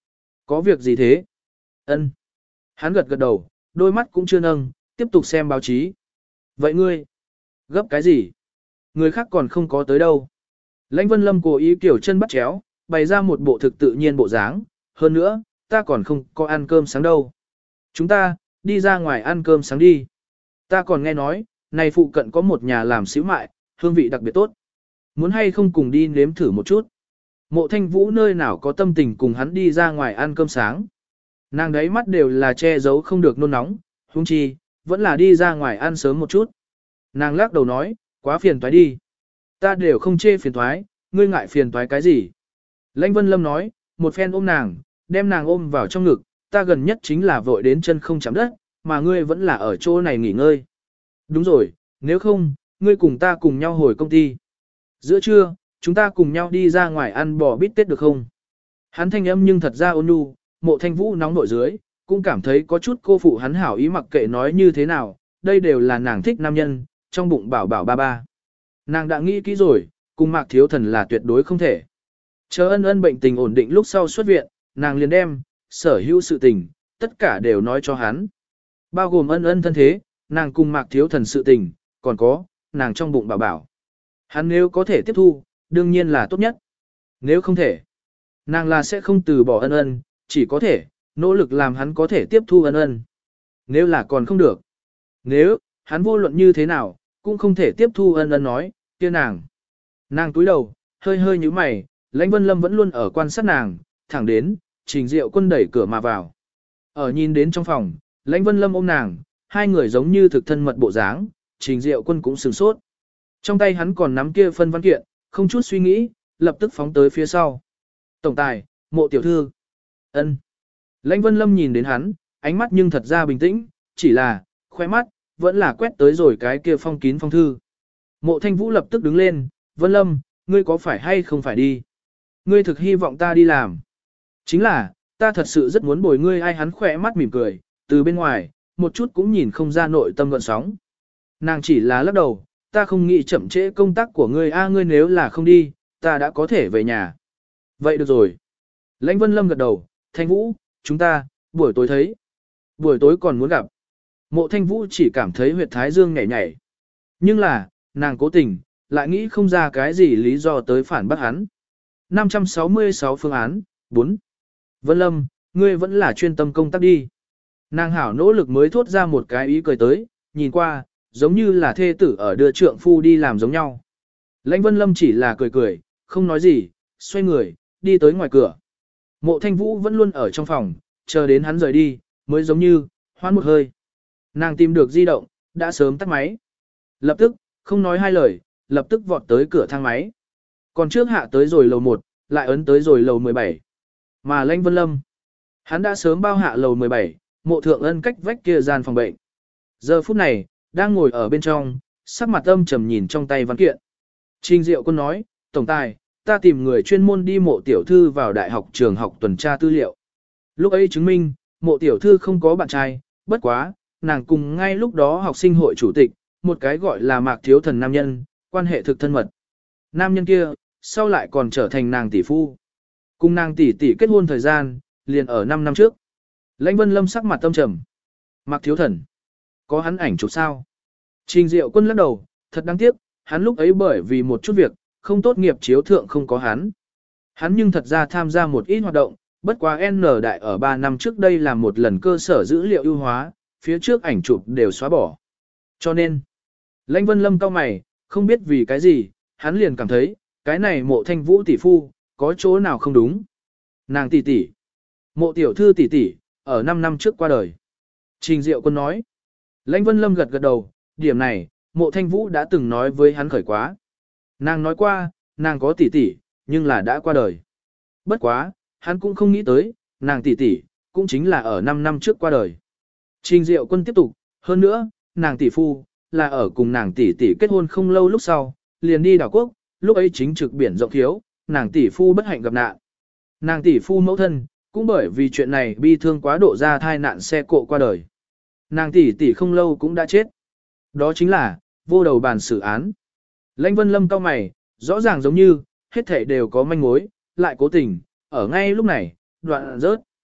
Có việc gì thế? Ân. Hắn gật gật đầu, đôi mắt cũng chưa nâng, tiếp tục xem báo chí. Vậy ngươi? Gấp cái gì? Người khác còn không có tới đâu. Lãnh Vân Lâm cố ý kiểu chân bắt chéo, bày ra một bộ thực tự nhiên bộ dáng. Hơn nữa, ta còn không có ăn cơm sáng đâu. Chúng ta, đi ra ngoài ăn cơm sáng đi. Ta còn nghe nói, này phụ cận có một nhà làm xíu mại, hương vị đặc biệt tốt. Muốn hay không cùng đi nếm thử một chút. Mộ Thanh Vũ nơi nào có tâm tình cùng hắn đi ra ngoài ăn cơm sáng. Nàng đấy mắt đều là che giấu không được nôn nóng, huống chi, vẫn là đi ra ngoài ăn sớm một chút. Nàng lắc đầu nói, quá phiền toái đi. Ta đều không chê phiền toái, ngươi ngại phiền toái cái gì. Lãnh Vân Lâm nói, một phen ôm nàng, đem nàng ôm vào trong ngực, ta gần nhất chính là vội đến chân không chạm đất, mà ngươi vẫn là ở chỗ này nghỉ ngơi. Đúng rồi, nếu không, ngươi cùng ta cùng nhau hồi công ty. Giữa trưa, chúng ta cùng nhau đi ra ngoài ăn bò bít tết được không? Hắn thanh âm nhưng thật ra ôn nhu, Mộ Thanh Vũ nóng nội dưới, cũng cảm thấy có chút cô phụ hắn hảo ý mặc kệ nói như thế nào, đây đều là nàng thích nam nhân, trong bụng bảo bảo ba ba. Nàng đã nghĩ kỹ rồi, cùng Mạc Thiếu Thần là tuyệt đối không thể. Chờ ân ân bệnh tình ổn định lúc sau xuất viện, nàng liền đem, sở hữu sự tình, tất cả đều nói cho hắn. Bao gồm ân ân thân thế, nàng cùng Mạc Thiếu Thần sự tình, còn có, nàng trong bụng bảo bảo. Hắn nếu có thể tiếp thu, đương nhiên là tốt nhất. Nếu không thể, nàng là sẽ không từ bỏ ân ân, chỉ có thể, nỗ lực làm hắn có thể tiếp thu ân ân. Nếu là còn không được. Nếu, hắn vô luận như thế nào, cũng không thể tiếp thu ân ân nói, kia nàng. Nàng túi đầu, hơi hơi như mày, Lãnh Vân Lâm vẫn luôn ở quan sát nàng, thẳng đến, Trình Diệu Quân đẩy cửa mà vào. Ở nhìn đến trong phòng, Lãnh Vân Lâm ôm nàng, hai người giống như thực thân mật bộ dáng, Trình Diệu Quân cũng sửng sốt. Trong tay hắn còn nắm kia phân văn kiện, không chút suy nghĩ, lập tức phóng tới phía sau. Tổng tài, Mộ tiểu thư. Ân. Lãnh Vân Lâm nhìn đến hắn, ánh mắt nhưng thật ra bình tĩnh, chỉ là, khoe mắt, vẫn là quét tới rồi cái kia phong kín phong thư. Mộ Thanh Vũ lập tức đứng lên, Vân Lâm, ngươi có phải hay không phải đi? Ngươi thực hy vọng ta đi làm. Chính là, ta thật sự rất muốn bồi ngươi ai hắn khỏe mắt mỉm cười, từ bên ngoài, một chút cũng nhìn không ra nội tâm gợn sóng. Nàng chỉ là lắc đầu, ta không nghĩ chậm trễ công tác của ngươi a ngươi nếu là không đi, ta đã có thể về nhà. Vậy được rồi. Lãnh Vân Lâm gật đầu, Thanh Vũ, chúng ta, buổi tối thấy. Buổi tối còn muốn gặp. Mộ Thanh Vũ chỉ cảm thấy huyệt thái dương nhảy nhảy. Nhưng là, nàng cố tình, lại nghĩ không ra cái gì lý do tới phản bác hắn. năm trăm sáu mươi sáu phương án, bốn. Vân Lâm, ngươi vẫn là chuyên tâm công tác đi. Nàng hảo nỗ lực mới thốt ra một cái ý cười tới, nhìn qua, giống như là thê tử ở đưa trượng phu đi làm giống nhau. Lãnh Vân Lâm chỉ là cười cười, không nói gì, xoay người, đi tới ngoài cửa. Mộ Thanh Vũ vẫn luôn ở trong phòng, chờ đến hắn rời đi, mới giống như, hoan một hơi. Nàng tìm được di động, đã sớm tắt máy. Lập tức, không nói hai lời, lập tức vọt tới cửa thang máy. Còn trước hạ tới rồi lầu một, lại ấn tới rồi lầu mười bảy. Mà Lãnh Vân Lâm, hắn đã sớm bao hạ lầu mười bảy, Mộ Thượng Ân cách vách kia gian phòng bệnh. Giờ phút này, đang ngồi ở bên trong, sắc mặt âm trầm nhìn trong tay văn kiện. Trình Diệu Quân nói, Tổng tài, ta tìm người chuyên môn đi Mộ tiểu thư vào đại học trường học tuần tra tư liệu. Lúc ấy chứng minh, Mộ tiểu thư không có bạn trai, bất quá, nàng cùng ngay lúc đó học sinh hội chủ tịch, một cái gọi là Mạc Thiếu Thần nam nhân, quan hệ thực thân mật. Nam nhân kia, sau lại còn trở thành nàng tỷ phu. Cùng nàng tỷ tỷ kết hôn thời gian, liền ở năm năm trước. Lãnh Vân Lâm sắc mặt tâm trầm. Mạc Thiếu Thần, có hắn ảnh chụp sao? Trình Diệu Quân lắc đầu, thật đáng tiếc, hắn lúc ấy bởi vì một chút việc, không tốt nghiệp chiếu thượng không có hắn. Hắn nhưng thật ra tham gia một ít hoạt động, bất quá N đại ở ba năm trước đây làm một lần cơ sở dữ liệu ưu hóa, phía trước ảnh chụp đều xóa bỏ. Cho nên, Lãnh Vân Lâm cau mày, không biết vì cái gì, hắn liền cảm thấy, cái này Mộ Thanh Vũ tỷ phu, có chỗ nào không đúng. Nàng tỷ tỷ, Mộ tiểu thư tỷ tỷ, ở năm năm trước qua đời. Trình Diệu Quân nói. Lãnh Vân Lâm gật gật đầu, điểm này, Mộ Thanh Vũ đã từng nói với hắn khởi quá. Nàng nói qua, nàng có tỷ tỷ, nhưng là đã qua đời. Bất quá, hắn cũng không nghĩ tới, nàng tỷ tỷ, cũng chính là ở năm năm trước qua đời. Trình Diệu Quân tiếp tục, hơn nữa, nàng tỷ phu, là ở cùng nàng tỷ tỷ kết hôn không lâu lúc sau, liền đi đảo quốc, lúc ấy chính trực biển rộng thiếu, nàng tỷ phu bất hạnh gặp nạn. Nàng tỷ phu mẫu thân, cũng bởi vì chuyện này bi thương quá độ ra thai nạn xe cộ qua đời. Nàng tỷ tỷ không lâu cũng đã chết. Đó chính là, vô đầu bàn xử án. Lãnh Vân Lâm cau mày, rõ ràng giống như, hết thảy đều có manh mối, lại cố tình, ở ngay lúc này, đoạn rớt.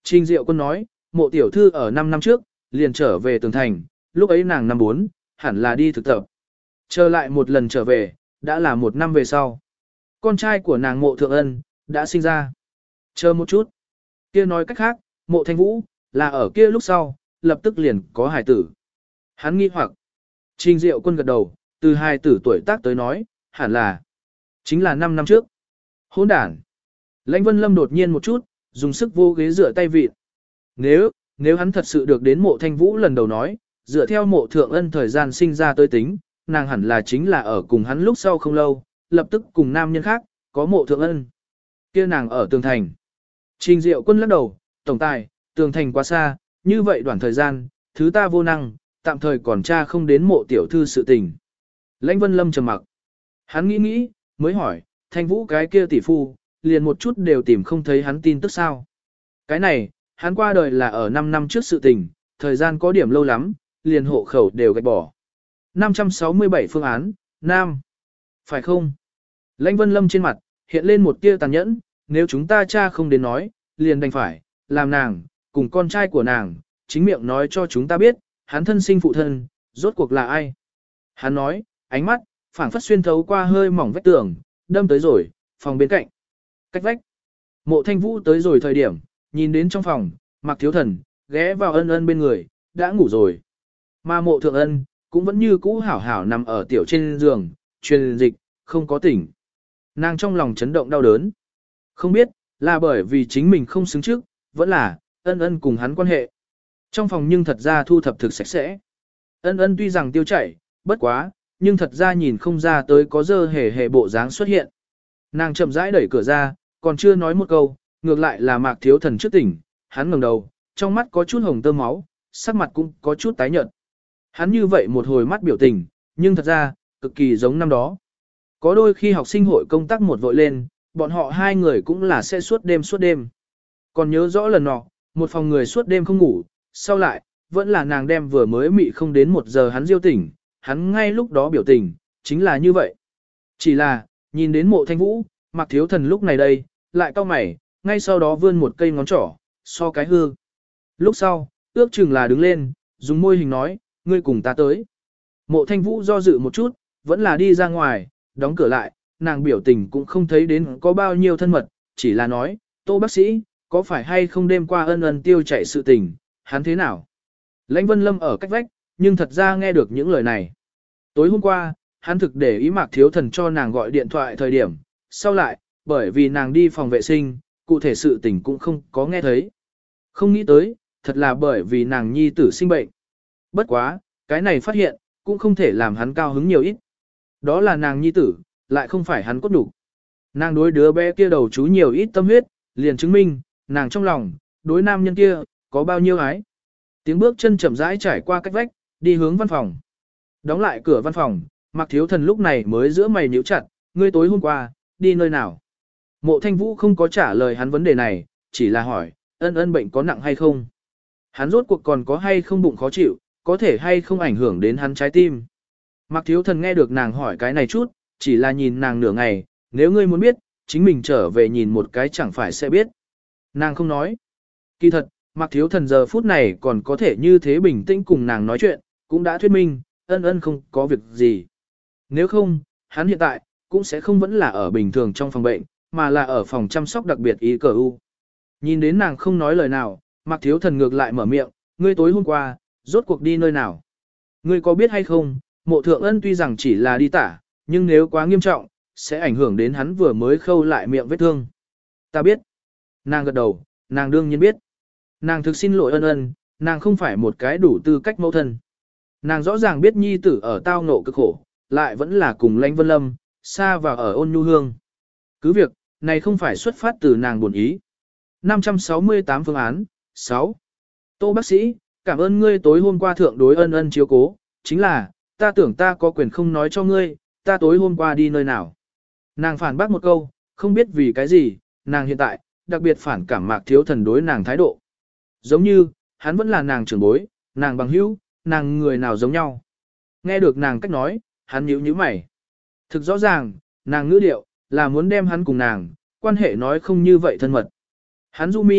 Trình Diệu Quân nói, mộ tiểu thư ở năm năm trước, liền trở về Tường Thành, lúc ấy nàng năm bốn, hẳn là đi thực tập. Trở lại một lần trở về, đã là một năm về sau. Con trai của nàng mộ thượng ân, đã sinh ra. Chờ một chút. Kia nói cách khác, mộ thanh vũ, là ở kia lúc sau, lập tức liền có hài tử. Hắn nghi hoặc. Trình Diệu Quân gật đầu, từ hài tử tuổi tác tới nói, hẳn là. Chính là năm năm trước. Hỗn đản. Lãnh Vân Lâm đột nhiên một chút, dùng sức vô ghế dựa tay vịt. Nếu, nếu hắn thật sự được đến mộ thanh vũ lần đầu nói, dựa theo mộ thượng ân thời gian sinh ra tới tính, nàng hẳn là chính là ở cùng hắn lúc sau không lâu, lập tức cùng nam nhân khác, có mộ thượng ân. Kia nàng ở Tường Thành. Trình Diệu Quân lắc đầu, tổng tài, Tường Thành quá xa, như vậy đoạn thời gian, thứ ta vô năng, tạm thời còn tra không đến mộ tiểu thư sự tình. Lãnh Vân Lâm trầm mặc. Hắn nghĩ nghĩ, mới hỏi, thanh vũ cái kia tỷ phu, liền một chút đều tìm không thấy hắn tin tức sao. Cái này, hắn qua đời là ở năm năm trước sự tình, thời gian có điểm lâu lắm, liền hộ khẩu đều gạch bỏ. năm trăm sáu mươi bảy phương án, Nam. Phải không? Lãnh Vân Lâm trên mặt, hiện lên một tia tàn nhẫn, nếu chúng ta cha không đến nói, liền đành phải, làm nàng, cùng con trai của nàng, chính miệng nói cho chúng ta biết, hắn thân sinh phụ thân, rốt cuộc là ai. Hắn nói, ánh mắt, phảng phất xuyên thấu qua hơi mỏng vách tường, đâm tới rồi, phòng bên cạnh. Cách vách. Mộ Thanh Vũ tới rồi thời điểm, nhìn đến trong phòng, Mạc Thiếu Thần, ghé vào ân ân bên người, đã ngủ rồi. Mà mộ thượng ân, cũng vẫn như cũ hảo hảo nằm ở tiểu trên giường, truyền dịch, không có tỉnh. Nàng trong lòng chấn động đau đớn. Không biết, là bởi vì chính mình không xứng trước, vẫn là, ân ân cùng hắn quan hệ. Trong phòng nhưng thật ra thu thập thực sạch sẽ. Ân ân tuy rằng tiêu chảy, bất quá, nhưng thật ra nhìn không ra tới có dơ hề hề bộ dáng xuất hiện. Nàng chậm rãi đẩy cửa ra, còn chưa nói một câu, ngược lại là Mạc Thiếu Thần trước tỉnh, hắn ngẩng đầu, trong mắt có chút hồng tơ máu, sắc mặt cũng có chút tái nhợt. Hắn như vậy một hồi mắt biểu tình, nhưng thật ra, cực kỳ giống năm đó. Có đôi khi học sinh hội công tác một vội lên, bọn họ hai người cũng là sẽ suốt đêm suốt đêm. Còn nhớ rõ lần nọ, một phòng người suốt đêm không ngủ, sau lại, vẫn là nàng đem vừa mới mị không đến một giờ hắn diêu tỉnh, hắn ngay lúc đó biểu tình, chính là như vậy. Chỉ là, nhìn đến mộ thanh vũ, Mạc Thiếu Thần lúc này đây, lại cau mày, ngay sau đó vươn một cây ngón trỏ, so cái hư. Lúc sau, ước chừng là đứng lên, dùng môi hình nói, ngươi cùng ta tới. Mộ thanh vũ do dự một chút, vẫn là đi ra ngoài, đóng cửa lại, nàng biểu tình cũng không thấy đến có bao nhiêu thân mật, chỉ là nói, Tô bác sĩ, có phải hay không đêm qua ân ân tiêu chạy sự tình, hắn thế nào? Lãnh Vân Lâm ở cách vách, nhưng thật ra nghe được những lời này. Tối hôm qua, hắn thực để ý Mạc Thiếu Thần cho nàng gọi điện thoại thời điểm, sau lại, bởi vì nàng đi phòng vệ sinh, cụ thể sự tình cũng không có nghe thấy. Không nghĩ tới, thật là bởi vì nàng nhi tử sinh bệnh. Bất quá, cái này phát hiện, cũng không thể làm hắn cao hứng nhiều ít. Đó là nàng nhi tử, lại không phải hắn cốt đủ. Nàng đối đứa bé kia đầu chú nhiều ít tâm huyết, liền chứng minh, nàng trong lòng, đối nam nhân kia, có bao nhiêu ái. Tiếng bước chân chậm rãi trải qua cách vách, đi hướng văn phòng. Đóng lại cửa văn phòng, Mạc Thiếu Thần lúc này mới giữa mày nhíu chặt, ngươi tối hôm qua, đi nơi nào? Mộ Thanh Vũ không có trả lời hắn vấn đề này, chỉ là hỏi, ân ân bệnh có nặng hay không? Hắn rốt cuộc còn có hay không bụng khó chịu, có thể hay không ảnh hưởng đến hắn trái tim? Mạc Thiếu Thần nghe được nàng hỏi cái này chút, chỉ là nhìn nàng nửa ngày, nếu ngươi muốn biết, chính mình trở về nhìn một cái chẳng phải sẽ biết. Nàng không nói. Kỳ thật, Mạc Thiếu Thần giờ phút này còn có thể như thế bình tĩnh cùng nàng nói chuyện, cũng đã thuyết minh, ân ân không có việc gì. Nếu không, hắn hiện tại, cũng sẽ không vẫn là ở bình thường trong phòng bệnh, mà là ở phòng chăm sóc đặc biệt y cờ u. Nhìn đến nàng không nói lời nào, Mạc Thiếu Thần ngược lại mở miệng, ngươi tối hôm qua, rốt cuộc đi nơi nào? Ngươi có biết hay không, mộ thượng ân tuy rằng chỉ là đi tả, nhưng nếu quá nghiêm trọng, sẽ ảnh hưởng đến hắn vừa mới khâu lại miệng vết thương. Ta biết. Nàng gật đầu, nàng đương nhiên biết. Nàng thực xin lỗi ân ân, nàng không phải một cái đủ tư cách mẫu thân. Nàng rõ ràng biết nhi tử ở tao ngộ cực khổ, lại vẫn là cùng Lãnh Vân Lâm, xa vào ở ôn nhu hương. Cứ việc, này không phải xuất phát từ nàng buồn ý. năm trăm sáu mươi tám phương án, sáu. Tô bác sĩ, cảm ơn ngươi tối hôm qua thượng đối ân ân chiếu cố, chính là, ta tưởng ta có quyền không nói cho ngươi, ta tối hôm qua đi nơi nào. Nàng phản bác một câu, không biết vì cái gì, nàng hiện tại, đặc biệt phản cảm Mạc Thiếu Thần đối nàng thái độ. Giống như, hắn vẫn là nàng trưởng bối, nàng bằng hữu, nàng người nào giống nhau. Nghe được nàng cách nói, hắn nhíu nhíu mày. Thực rõ ràng, nàng ngữ điệu, là muốn đem hắn cùng nàng, quan hệ nói không như vậy thân mật. Hắn du mi,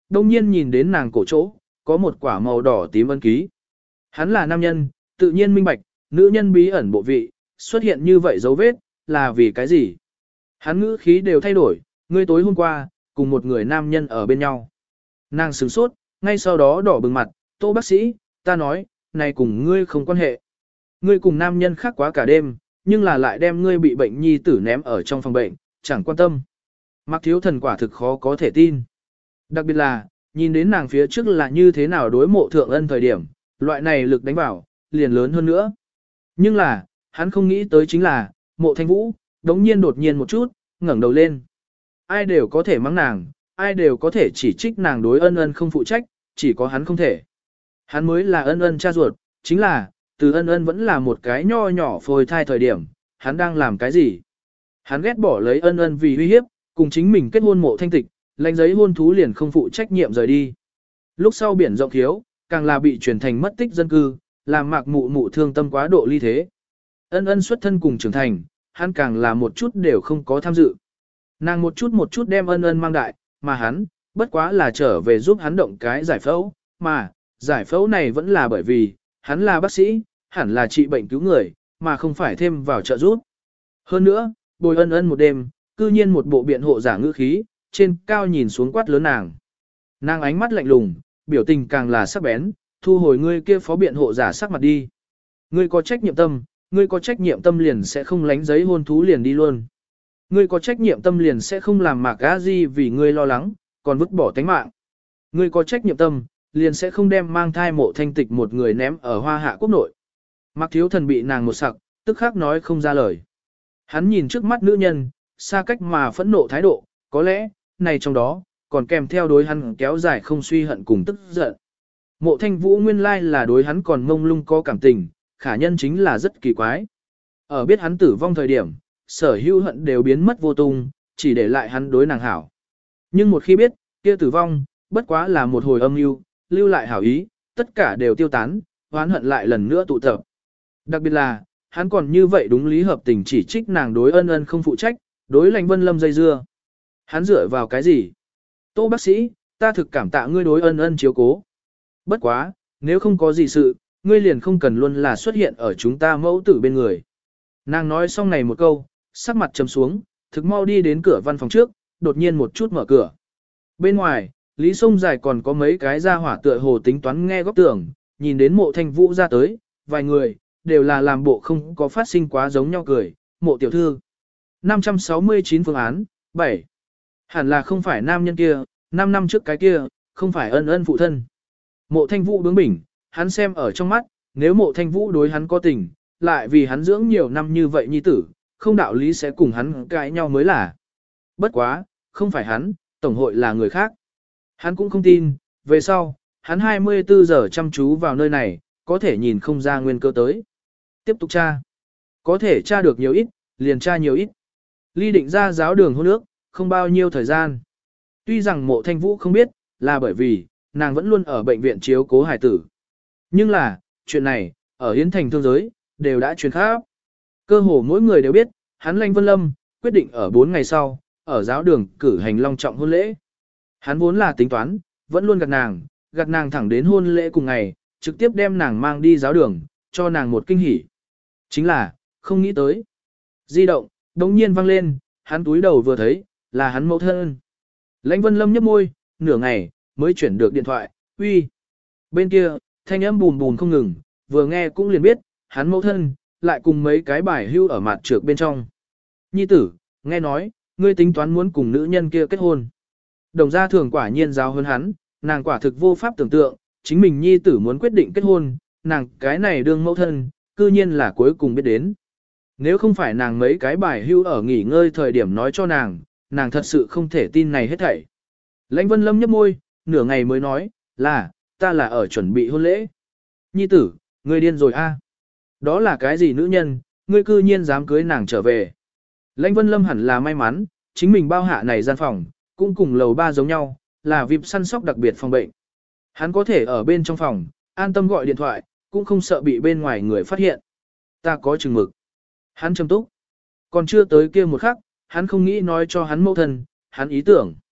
đông nhiên nhìn đến nàng cổ chỗ, có một quả màu đỏ tím ân ký. Hắn là nam nhân, tự nhiên minh bạch, nữ nhân bí ẩn bộ vị, xuất hiện như vậy dấu vết, là vì cái gì? Hắn ngữ khí đều thay đổi, ngươi tối hôm qua, cùng một người nam nhân ở bên nhau. Nàng sửng sốt, ngay sau đó đỏ bừng mặt, Tô bác sĩ, ta nói, này cùng ngươi không quan hệ. Ngươi cùng nam nhân khác quá cả đêm, nhưng là lại đem ngươi bị bệnh nhi tử ném ở trong phòng bệnh, chẳng quan tâm. Mạc Thiếu Thần quả thực khó có thể tin. Đặc biệt là, nhìn đến nàng phía trước là như thế nào đối mộ thượng ân thời điểm, loại này lực đánh vào, liền lớn hơn nữa. Nhưng là, hắn không nghĩ tới chính là, mộ thanh vũ, đống nhiên đột nhiên một chút, ngẩng đầu lên. Ai đều có thể mắng nàng, ai đều có thể chỉ trích nàng đối ân ân không phụ trách, chỉ có hắn không thể. Hắn mới là ân ân cha ruột, chính là, từ ân ân vẫn là một cái nho nhỏ phôi thai thời điểm, hắn đang làm cái gì? Hắn ghét bỏ lấy ân ân vì uy hiếp, cùng chính mình kết hôn mộ thanh tịch, lãnh giấy hôn thú liền không phụ trách nhiệm rời đi. Lúc sau biển rộng thiếu, càng là bị chuyển thành mất tích dân cư, làm mạc mụ mụ thương tâm quá độ ly thế. Ân ân xuất thân cùng trưởng thành, hắn càng là một chút đều không có tham dự. Nàng một chút một chút đem ân ân mang đại, mà hắn, bất quá là trở về giúp hắn động cái giải phẫu, mà, giải phẫu này vẫn là bởi vì, hắn là bác sĩ, hẳn là trị bệnh cứu người, mà không phải thêm vào trợ giúp. Hơn nữa, bồi ân ân một đêm, cư nhiên một bộ biện hộ giả ngữ khí, trên cao nhìn xuống quát lớn nàng. Nàng ánh mắt lạnh lùng, biểu tình càng là sắc bén, thu hồi ngươi kia phó biện hộ giả sắc mặt đi. Ngươi có trách nhiệm tâm, ngươi có trách nhiệm tâm liền sẽ không lánh giấy hôn thú liền đi luôn. Ngươi có trách nhiệm tâm liền sẽ không làm Mạc A Di vì ngươi lo lắng, còn vứt bỏ tánh mạng. Ngươi có trách nhiệm tâm, liền sẽ không đem mang thai mộ thanh tịch một người ném ở hoa hạ quốc nội. Mạc Thiếu Thần bị nàng một sặc, tức khắc nói không ra lời. Hắn nhìn trước mắt nữ nhân, xa cách mà phẫn nộ thái độ, có lẽ, này trong đó, còn kèm theo đối hắn kéo dài không suy hận cùng tức giận. Mộ thanh vũ nguyên lai là đối hắn còn mông lung có cảm tình, khả nhân chính là rất kỳ quái. Ở biết hắn tử vong thời điểm, sở hữu hận đều biến mất vô tung, chỉ để lại hắn đối nàng hảo. Nhưng một khi biết, kia tử vong, bất quá là một hồi âm mưu, lưu lại hảo ý, tất cả đều tiêu tán, oán hận lại lần nữa tụ tập. Đặc biệt là, hắn còn như vậy đúng lý hợp tình chỉ trích nàng đối ân ân không phụ trách, đối Lành Vân Lâm dây dưa. Hắn dựa vào cái gì? Tô bác sĩ, ta thực cảm tạ ngươi đối ân ân chiếu cố. Bất quá, nếu không có gì sự, ngươi liền không cần luôn là xuất hiện ở chúng ta mẫu tử bên người. Nàng nói xong này một câu, sắc mặt trầm xuống, thực mau đi đến cửa văn phòng trước, đột nhiên một chút mở cửa. Bên ngoài, Lý Sông Dài còn có mấy cái ra hỏa tựa hồ tính toán nghe góc tường, nhìn đến mộ thanh vũ ra tới, vài người, đều là làm bộ không có phát sinh quá giống nhau cười, mộ tiểu thư. năm trăm sáu mươi chín phương án, bảy. Hẳn là không phải nam nhân kia, năm năm trước cái kia, không phải ân ân phụ thân. Mộ thanh vũ bướng bỉnh, hắn xem ở trong mắt, nếu mộ thanh vũ đối hắn có tình, lại vì hắn dưỡng nhiều năm như vậy nhi tử, không đạo lý sẽ cùng hắn cãi nhau mới là. Bất quá, không phải hắn, tổng hội là người khác. Hắn cũng không tin, về sau, hắn hai mươi bốn giờ chăm chú vào nơi này, có thể nhìn không ra nguyên cơ tới. Tiếp tục tra. Có thể tra được nhiều ít, liền tra nhiều ít. Ly định ra giáo đường hôn ước, không bao nhiêu thời gian. Tuy rằng mộ thanh vũ không biết, là bởi vì, nàng vẫn luôn ở bệnh viện chiếu cố hải tử. Nhưng là, chuyện này, ở Yến Thành thương giới, đều đã truyền khắp. Cơ hồ mỗi người đều biết, hắn Lanh Vân Lâm, quyết định ở bốn ngày sau, ở giáo đường cử hành long trọng hôn lễ. Hắn vốn là tính toán, vẫn luôn gạt nàng, gạt nàng thẳng đến hôn lễ cùng ngày, trực tiếp đem nàng mang đi giáo đường, cho nàng một kinh hỉ. Chính là, không nghĩ tới. Di động, đống nhiên vang lên, hắn túi đầu vừa thấy, là hắn mẫu thân. Lãnh Vân Lâm nhấp môi, nửa ngày, mới chuyển được điện thoại, uy. Bên kia, thanh âm bùn bùn không ngừng, vừa nghe cũng liền biết, hắn mẫu thân, lại cùng mấy cái bài hưu ở mặt trược bên trong. Nhi tử, nghe nói, ngươi tính toán muốn cùng nữ nhân kia kết hôn. Đồng gia thường quả nhiên giáo hơn hắn, nàng quả thực vô pháp tưởng tượng, chính mình nhi tử muốn quyết định kết hôn, nàng cái này đương mẫu thân, cư nhiên là cuối cùng biết đến. Nếu không phải nàng mấy cái bài hưu ở nghỉ ngơi thời điểm nói cho nàng, nàng thật sự không thể tin này hết thảy. Lãnh Vân Lâm nhấp môi, nửa ngày mới nói, là, ta là ở chuẩn bị hôn lễ. Nhi tử, ngươi điên rồi a? Đó là cái gì nữ nhân, ngươi cư nhiên dám cưới nàng trở về. Lãnh Vân Lâm hẳn là may mắn, chính mình bao hạ này gian phòng, cũng cùng lầu ba giống nhau, là vip săn sóc đặc biệt phòng bệnh. Hắn có thể ở bên trong phòng, an tâm gọi điện thoại, cũng không sợ bị bên ngoài người phát hiện. Ta có chừng mực. Hắn trầm túc. Còn chưa tới kia một khắc, hắn không nghĩ nói cho hắn mẫu thân, hắn ý tưởng.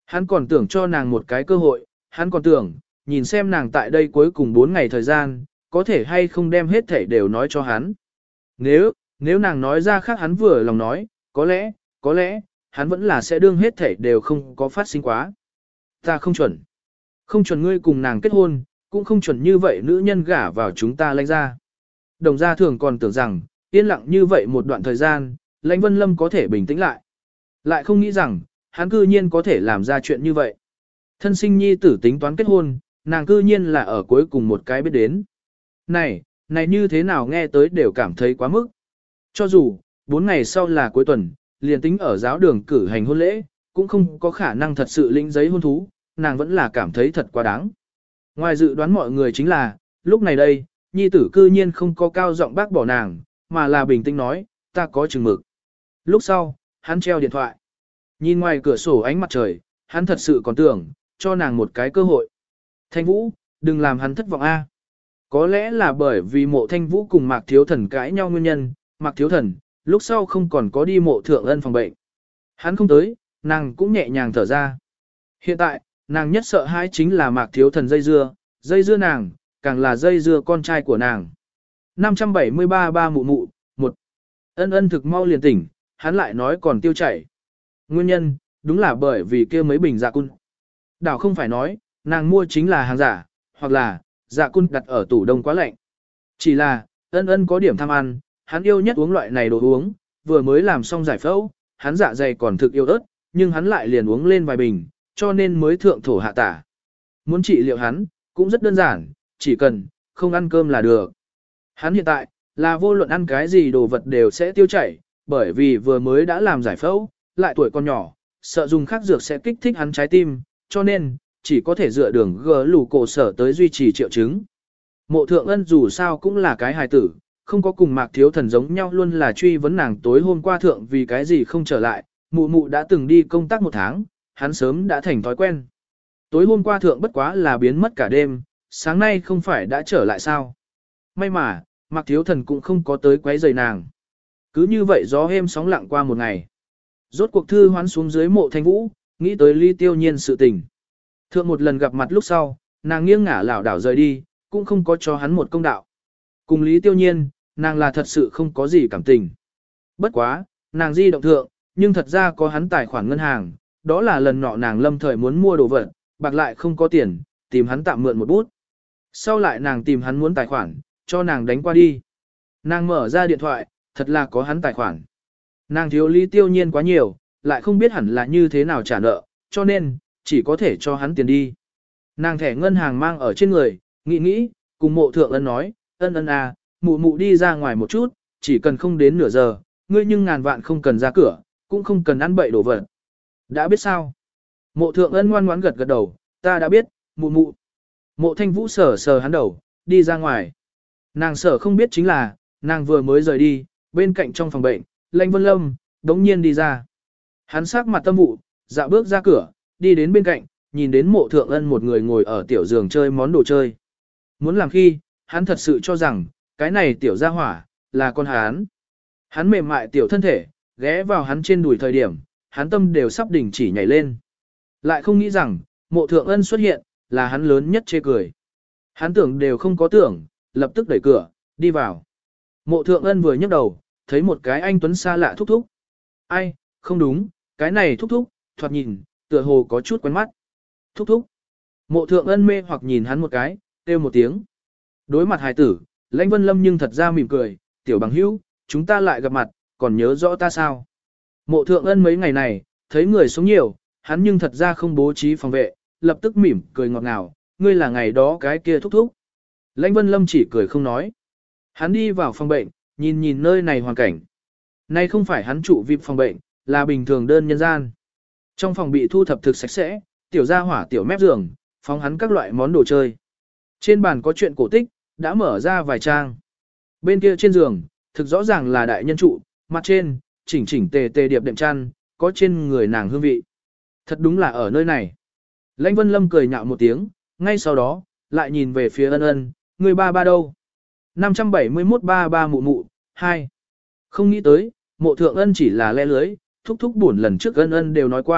Hắn còn tưởng cho nàng một cái cơ hội, hắn còn tưởng, nhìn xem nàng tại đây cuối cùng bốn ngày thời gian, có thể hay không đem hết thảy đều nói cho hắn. Nếu, nếu nàng nói ra khác hắn vừa lòng nói, có lẽ, có lẽ, hắn vẫn là sẽ đương hết thảy đều không có phát sinh quá. Ta không chuẩn. Không chuẩn ngươi cùng nàng kết hôn, cũng không chuẩn như vậy nữ nhân gả vào chúng ta lãnh ra. Đồng gia thường còn tưởng rằng, yên lặng như vậy một đoạn thời gian, lãnh Vân Lâm có thể bình tĩnh lại. Lại không nghĩ rằng, hắn cư nhiên có thể làm ra chuyện như vậy. Thân sinh nhi tử tính toán kết hôn, nàng cư nhiên là ở cuối cùng một cái biết đến. Này, này như thế nào nghe tới đều cảm thấy quá mức. Cho dù, bốn ngày sau là cuối tuần, liền tính ở giáo đường cử hành hôn lễ, cũng không có khả năng thật sự lĩnh giấy hôn thú, nàng vẫn là cảm thấy thật quá đáng. Ngoài dự đoán mọi người chính là, lúc này đây, nhi tử cư nhiên không có cao giọng bác bỏ nàng, mà là bình tĩnh nói, ta có chừng mực. Lúc sau, hắn treo điện thoại. Nhìn ngoài cửa sổ ánh mặt trời, hắn thật sự còn tưởng, cho nàng một cái cơ hội. Thanh Vũ, đừng làm hắn thất vọng a. Có lẽ là bởi vì mộ Thanh Vũ cùng Mạc Thiếu Thần cãi nhau nguyên nhân, Mạc Thiếu Thần, lúc sau không còn có đi mộ thượng ân phòng bệnh. Hắn không tới, nàng cũng nhẹ nhàng thở ra. Hiện tại, nàng nhất sợ hãi chính là Mạc Thiếu Thần dây dưa, dây dưa nàng, càng là dây dưa con trai của nàng. năm trăm bảy mươi ba ba mụ mụ, một Ân ân thực mau liền tỉnh, hắn lại nói còn tiêu chảy. Nguyên nhân, đúng là bởi vì kia mấy bình dạ cun. Đảo không phải nói, nàng mua chính là hàng giả, hoặc là, dạ cun đặt ở tủ đông quá lạnh. Chỉ là, ân ân có điểm tham ăn, hắn yêu nhất uống loại này đồ uống, vừa mới làm xong giải phẫu, hắn dạ dày còn thực yêu ớt, nhưng hắn lại liền uống lên vài bình, cho nên mới thượng thổ hạ tả. Muốn trị liệu hắn, cũng rất đơn giản, chỉ cần, không ăn cơm là được. Hắn hiện tại, là vô luận ăn cái gì đồ vật đều sẽ tiêu chảy, bởi vì vừa mới đã làm giải phẫu, lại tuổi còn nhỏ, sợ dùng khác dược sẽ kích thích hắn trái tim, cho nên, chỉ có thể dựa đường gờ lù cổ sở tới duy trì triệu chứng. Mộ thượng ân dù sao cũng là cái hài tử, không có cùng Mạc Thiếu Thần giống nhau luôn là truy vấn nàng tối hôm qua thượng vì cái gì không trở lại, mụ mụ đã từng đi công tác một tháng, hắn sớm đã thành thói quen. Tối hôm qua thượng bất quá là biến mất cả đêm, sáng nay không phải đã trở lại sao. May mà, Mạc Thiếu Thần cũng không có tới quấy rầy nàng. Cứ như vậy gió êm sóng lặng qua một ngày. Rốt cuộc thư hoán xuống dưới mộ Thanh Vũ, nghĩ tới Ly Tiêu Nhiên sự tình. Thượng một lần gặp mặt lúc sau, nàng nghiêng ngả lảo đảo rời đi, cũng không có cho hắn một công đạo. Cùng Lý Tiêu Nhiên, nàng là thật sự không có gì cảm tình. Bất quá, nàng di động thượng, nhưng thật ra có hắn tài khoản ngân hàng, đó là lần nọ nàng lâm thời muốn mua đồ vật, bạc lại không có tiền, tìm hắn tạm mượn một bút. Sau lại nàng tìm hắn muốn tài khoản, cho nàng đánh qua đi. Nàng mở ra điện thoại, thật là có hắn tài khoản. Nàng thiếu Lý Tiêu Nhiên quá nhiều, lại không biết hẳn là như thế nào trả nợ, cho nên, chỉ có thể cho hắn tiền đi. Nàng thẻ ngân hàng mang ở trên người, nghĩ nghĩ, cùng mộ thượng ân nói, ân ân à, mụ mụ đi ra ngoài một chút, chỉ cần không đến nửa giờ, ngươi nhưng ngàn vạn không cần ra cửa, cũng không cần ăn bậy đổ vật. Đã biết sao? Mộ thượng ân ngoan ngoãn gật gật đầu, ta đã biết, mụ mụ. Mộ Thanh Vũ sờ sờ hắn đầu, đi ra ngoài. Nàng sở không biết chính là, nàng vừa mới rời đi, bên cạnh trong phòng bệnh, Lãnh Vân Lâm, đống nhiên đi ra. Hắn sắc mặt tâm vụ, dạo bước ra cửa, đi đến bên cạnh, nhìn đến mộ thượng ân một người ngồi ở tiểu giường chơi món đồ chơi. Muốn làm khi, hắn thật sự cho rằng, cái này tiểu gia hỏa, là con hắn. Hắn mềm mại tiểu thân thể, ghé vào hắn trên đùi thời điểm, hắn tâm đều sắp đỉnh chỉ nhảy lên. Lại không nghĩ rằng, mộ thượng ân xuất hiện, là hắn lớn nhất chê cười. Hắn tưởng đều không có tưởng, lập tức đẩy cửa, đi vào. Mộ thượng ân vừa nhấc đầu, thấy một cái anh tuấn xa lạ thúc thúc. Ai, không đúng, cái này thúc thúc, thoạt nhìn, tựa hồ có chút quen mắt. Thúc thúc. Mộ thượng ân mê hoặc nhìn hắn một cái, kêu một tiếng. Đối mặt hài tử, Lãnh Vân Lâm nhưng thật ra mỉm cười, tiểu bằng hữu, chúng ta lại gặp mặt, còn nhớ rõ ta sao? Mộ thượng ân mấy ngày này, thấy người sống nhiều, hắn nhưng thật ra không bố trí phòng vệ, lập tức mỉm cười ngọt ngào, ngươi là ngày đó cái kia thúc thúc. Lãnh Vân Lâm chỉ cười không nói. Hắn đi vào phòng bệnh, nhìn nhìn nơi này hoàn cảnh. Nay không phải hắn trụ vip phòng bệnh, là bình thường đơn nhân gian. Trong phòng bị thu thập thực sạch sẽ, tiểu gia hỏa tiểu mép giường, phóng hắn các loại món đồ chơi. Trên bàn có chuyện cổ tích, đã mở ra vài trang. Bên kia trên giường, thực rõ ràng là đại nhân trụ, mặt trên, chỉnh chỉnh tề tề điệp đệm chăn, có trên người nàng hương vị. Thật đúng là ở nơi này. Lãnh Vân Lâm cười nhạo một tiếng, ngay sau đó, lại nhìn về phía ân ân, người ba ba đâu? năm trăm bảy mươi mốt ba ba mụ mụ, hai. Không nghĩ tới, mộ thượng ân chỉ là le lưới, thúc thúc buồn lần trước ân ân đều nói qua,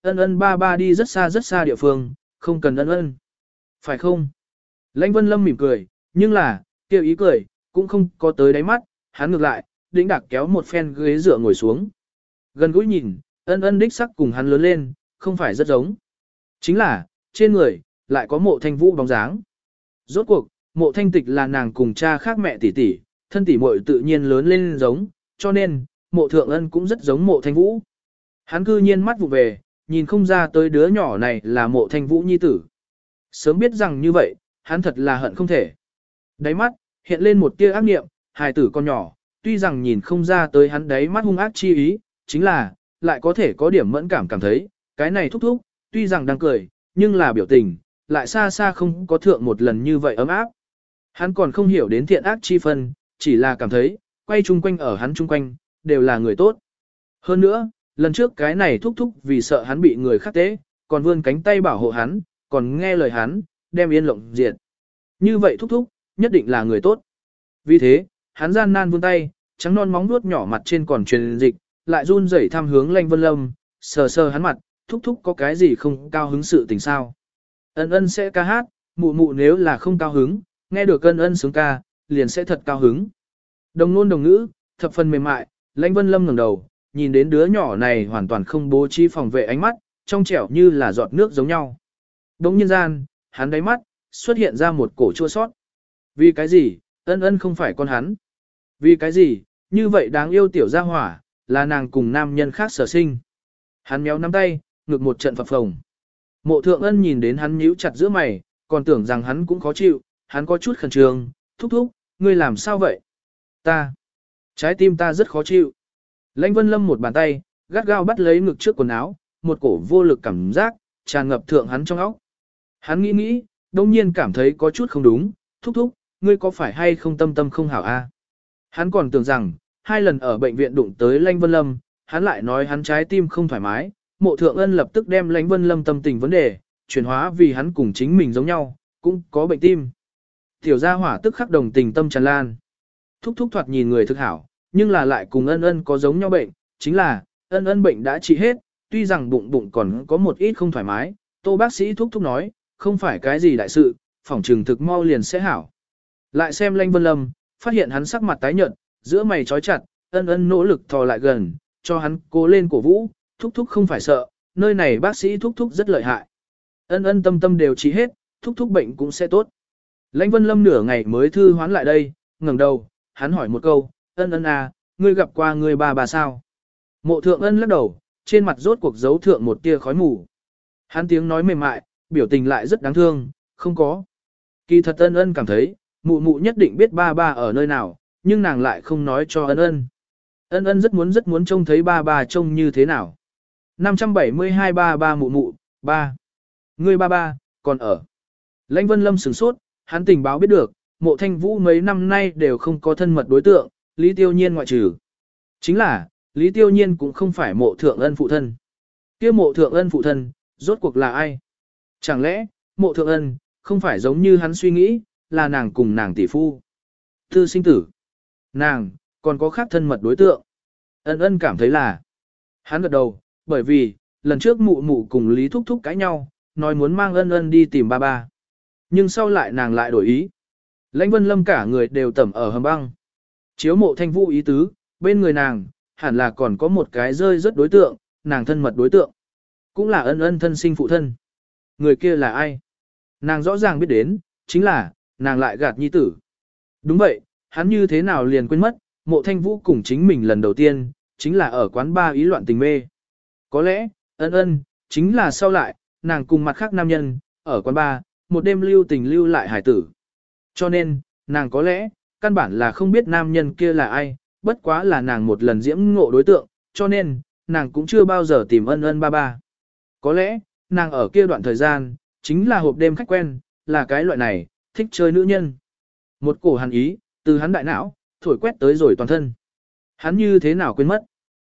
Ân ân ba ba đi rất xa rất xa địa phương, không cần ân ân. Phải không? Lãnh Vân Lâm mỉm cười, nhưng là, kêu ý cười, cũng không có tới đáy mắt, hắn ngược lại, đĩnh đạc kéo một phen ghế dựa ngồi xuống. Gần gũi nhìn, ân ân đích sắc cùng hắn lớn lên, không phải rất giống. Chính là, trên người, lại có mộ thanh vũ bóng dáng. Rốt cuộc, mộ thanh tịch là nàng cùng cha khác mẹ tỷ tỷ, thân tỷ muội tự nhiên lớn lên giống, cho nên, mộ thượng ân cũng rất giống mộ thanh vũ. Hắn cư nhiên mắt vụ về, nhìn không ra tới đứa nhỏ này là mộ thanh vũ nhi tử. Sớm biết rằng như vậy, hắn thật là hận không thể. Đáy mắt, hiện lên một tia ác niệm, hài tử con nhỏ, tuy rằng nhìn không ra tới hắn đáy mắt hung ác chi ý, chính là, lại có thể có điểm mẫn cảm cảm thấy, cái này thúc thúc, tuy rằng đang cười, nhưng là biểu tình, lại xa xa không có thượng một lần như vậy ấm áp. Hắn còn không hiểu đến thiện ác chi phân, chỉ là cảm thấy, quay chung quanh ở hắn chung quanh, đều là người tốt. Hơn nữa, lần trước cái này thúc thúc vì sợ hắn bị người khác tế, còn vươn cánh tay bảo hộ hắn, còn nghe lời hắn, đem yên lộng diệt. Như vậy thúc thúc, nhất định là người tốt. Vì thế, hắn gian nan vươn tay, trắng non móng vuốt nhỏ mặt trên còn truyền dịch, lại run rẩy thăm hướng Lãnh Vân Lâm, sờ sờ hắn mặt, thúc thúc có cái gì không cao hứng sự tình sao. Ân ân sẽ ca hát, mụ mụ nếu là không cao hứng, nghe được ân ân sướng ca, liền sẽ thật cao hứng. Đồng ngôn đồng ngữ, thập phần mềm mại, Lãnh Vân Lâm ngẩng đầu, nhìn đến đứa nhỏ này hoàn toàn không bố trí phòng vệ ánh mắt, trong trẻo như là giọt nước giống nhau. Đống nhiên gian, hắn đáy mắt, xuất hiện ra một cổ chua sót. Vì cái gì, ân ân không phải con hắn. Vì cái gì, như vậy đáng yêu tiểu gia hỏa, là nàng cùng nam nhân khác sở sinh. Hắn méo nắm tay, ngực một trận phập phồng. Mộ thượng ân nhìn đến hắn nhíu chặt giữa mày, còn tưởng rằng hắn cũng khó chịu, hắn có chút khẩn trương, thúc thúc, ngươi làm sao vậy? Ta, trái tim ta rất khó chịu. Lãnh Vân Lâm một bàn tay, gắt gao bắt lấy ngực trước quần áo, một cổ vô lực cảm giác, tràn ngập thượng hắn trong óc. Hắn nghĩ nghĩ, đông nhiên cảm thấy có chút không đúng, thúc thúc, ngươi có phải hay không tâm tâm không hảo a? Hắn còn tưởng rằng, hai lần ở bệnh viện đụng tới Lãnh Vân Lâm, hắn lại nói hắn trái tim không thoải mái, mộ thượng ân lập tức đem Lãnh Vân Lâm tâm tình vấn đề, chuyển hóa vì hắn cùng chính mình giống nhau, cũng có bệnh tim. Tiểu gia hỏa tức khắc đồng tình tâm tràn lan. Thúc thúc thoạt nhìn người thực hảo, nhưng là lại cùng ân ân có giống nhau bệnh, chính là, ân ân bệnh đã trị hết, tuy rằng bụng bụng còn có một ít không thoải mái, tô bác sĩ thúc thúc nói, không phải cái gì đại sự, phỏng trừng thực mau liền sẽ hảo. Lại xem Lãnh Vân Lâm, phát hiện hắn sắc mặt tái nhợt, giữa mày trói chặt, ân ân nỗ lực thò lại gần, cho hắn cố lên cổ vũ, thúc thúc không phải sợ, nơi này bác sĩ thúc thúc rất lợi hại. Ân ân tâm tâm đều trị hết, thúc thúc bệnh cũng sẽ tốt. Lãnh Vân Lâm nửa ngày mới thư hoán lại đây, ngẩng đầu, hắn hỏi một câu, ân ân à, ngươi gặp qua người bà bà sao? Mộ thượng ân lắc đầu, trên mặt rốt cuộc giấu thượng một tia khói mù. Hắn tiếng nói mềm mại, biểu tình lại rất đáng thương, không có. Kỳ thật ân ân cảm thấy, mụ mụ nhất định biết ba ba ở nơi nào, nhưng nàng lại không nói cho ân ân. Ân ân rất muốn rất muốn trông thấy ba ba trông như thế nào. năm trăm bảy mươi hai ba ba mụ mụ, ba. Ngươi ba ba, còn ở. Lãnh Vân Lâm sửng sốt, hắn tình báo biết được, mộ thanh vũ mấy năm nay đều không có thân mật đối tượng, Lý Tiêu Nhiên ngoại trừ. Chính là, Lý Tiêu Nhiên cũng không phải mộ thượng ân phụ thân. Kia mộ thượng ân phụ thân, rốt cuộc là ai? Chẳng lẽ, mộ thượng ân, không phải giống như hắn suy nghĩ, là nàng cùng nàng tỷ phu. Tư sinh tử. Nàng, còn có khác thân mật đối tượng. Ân ân cảm thấy là. Hắn gật đầu, bởi vì, lần trước mụ mụ cùng Lý Thúc Thúc cãi nhau, nói muốn mang ân ân đi tìm ba ba. Nhưng sau lại nàng lại đổi ý. Lãnh Vân Lâm cả người đều tẩm ở hầm băng. Chiếu mộ thanh vũ ý tứ, bên người nàng, hẳn là còn có một cái rơi rất đối tượng, nàng thân mật đối tượng. Cũng là ân ân thân sinh phụ thân. Người kia là ai? Nàng rõ ràng biết đến, chính là, nàng lại gạt nhi tử. Đúng vậy, hắn như thế nào liền quên mất, mộ thanh vũ cùng chính mình lần đầu tiên, chính là ở quán ba ý loạn tình mê. Có lẽ, ân ân, chính là sau lại, nàng cùng mặt khác nam nhân, ở quán ba, một đêm lưu tình lưu lại hải tử. Cho nên, nàng có lẽ, căn bản là không biết nam nhân kia là ai, bất quá là nàng một lần diễm ngộ đối tượng, cho nên, nàng cũng chưa bao giờ tìm ân ân ba ba. Có lẽ, nàng ở kia đoạn thời gian, chính là hộp đêm khách quen, là cái loại này, thích chơi nữ nhân. Một cổ hàn ý, từ hắn đại não, thổi quét tới rồi toàn thân. Hắn như thế nào quên mất.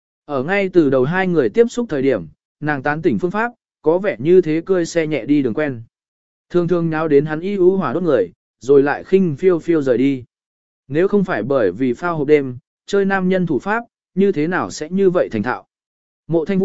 Ở ngay từ đầu hai người tiếp xúc thời điểm, nàng tán tỉnh phương pháp, có vẻ như thế cơi xe nhẹ đi đường quen. Thường thường nháo đến hắn y ú hỏa đốt người, rồi lại khinh phiêu phiêu rời đi. Nếu không phải bởi vì phao hộp đêm, chơi nam nhân thủ pháp, như thế nào sẽ như vậy thành thạo. Mộ thanh vũ,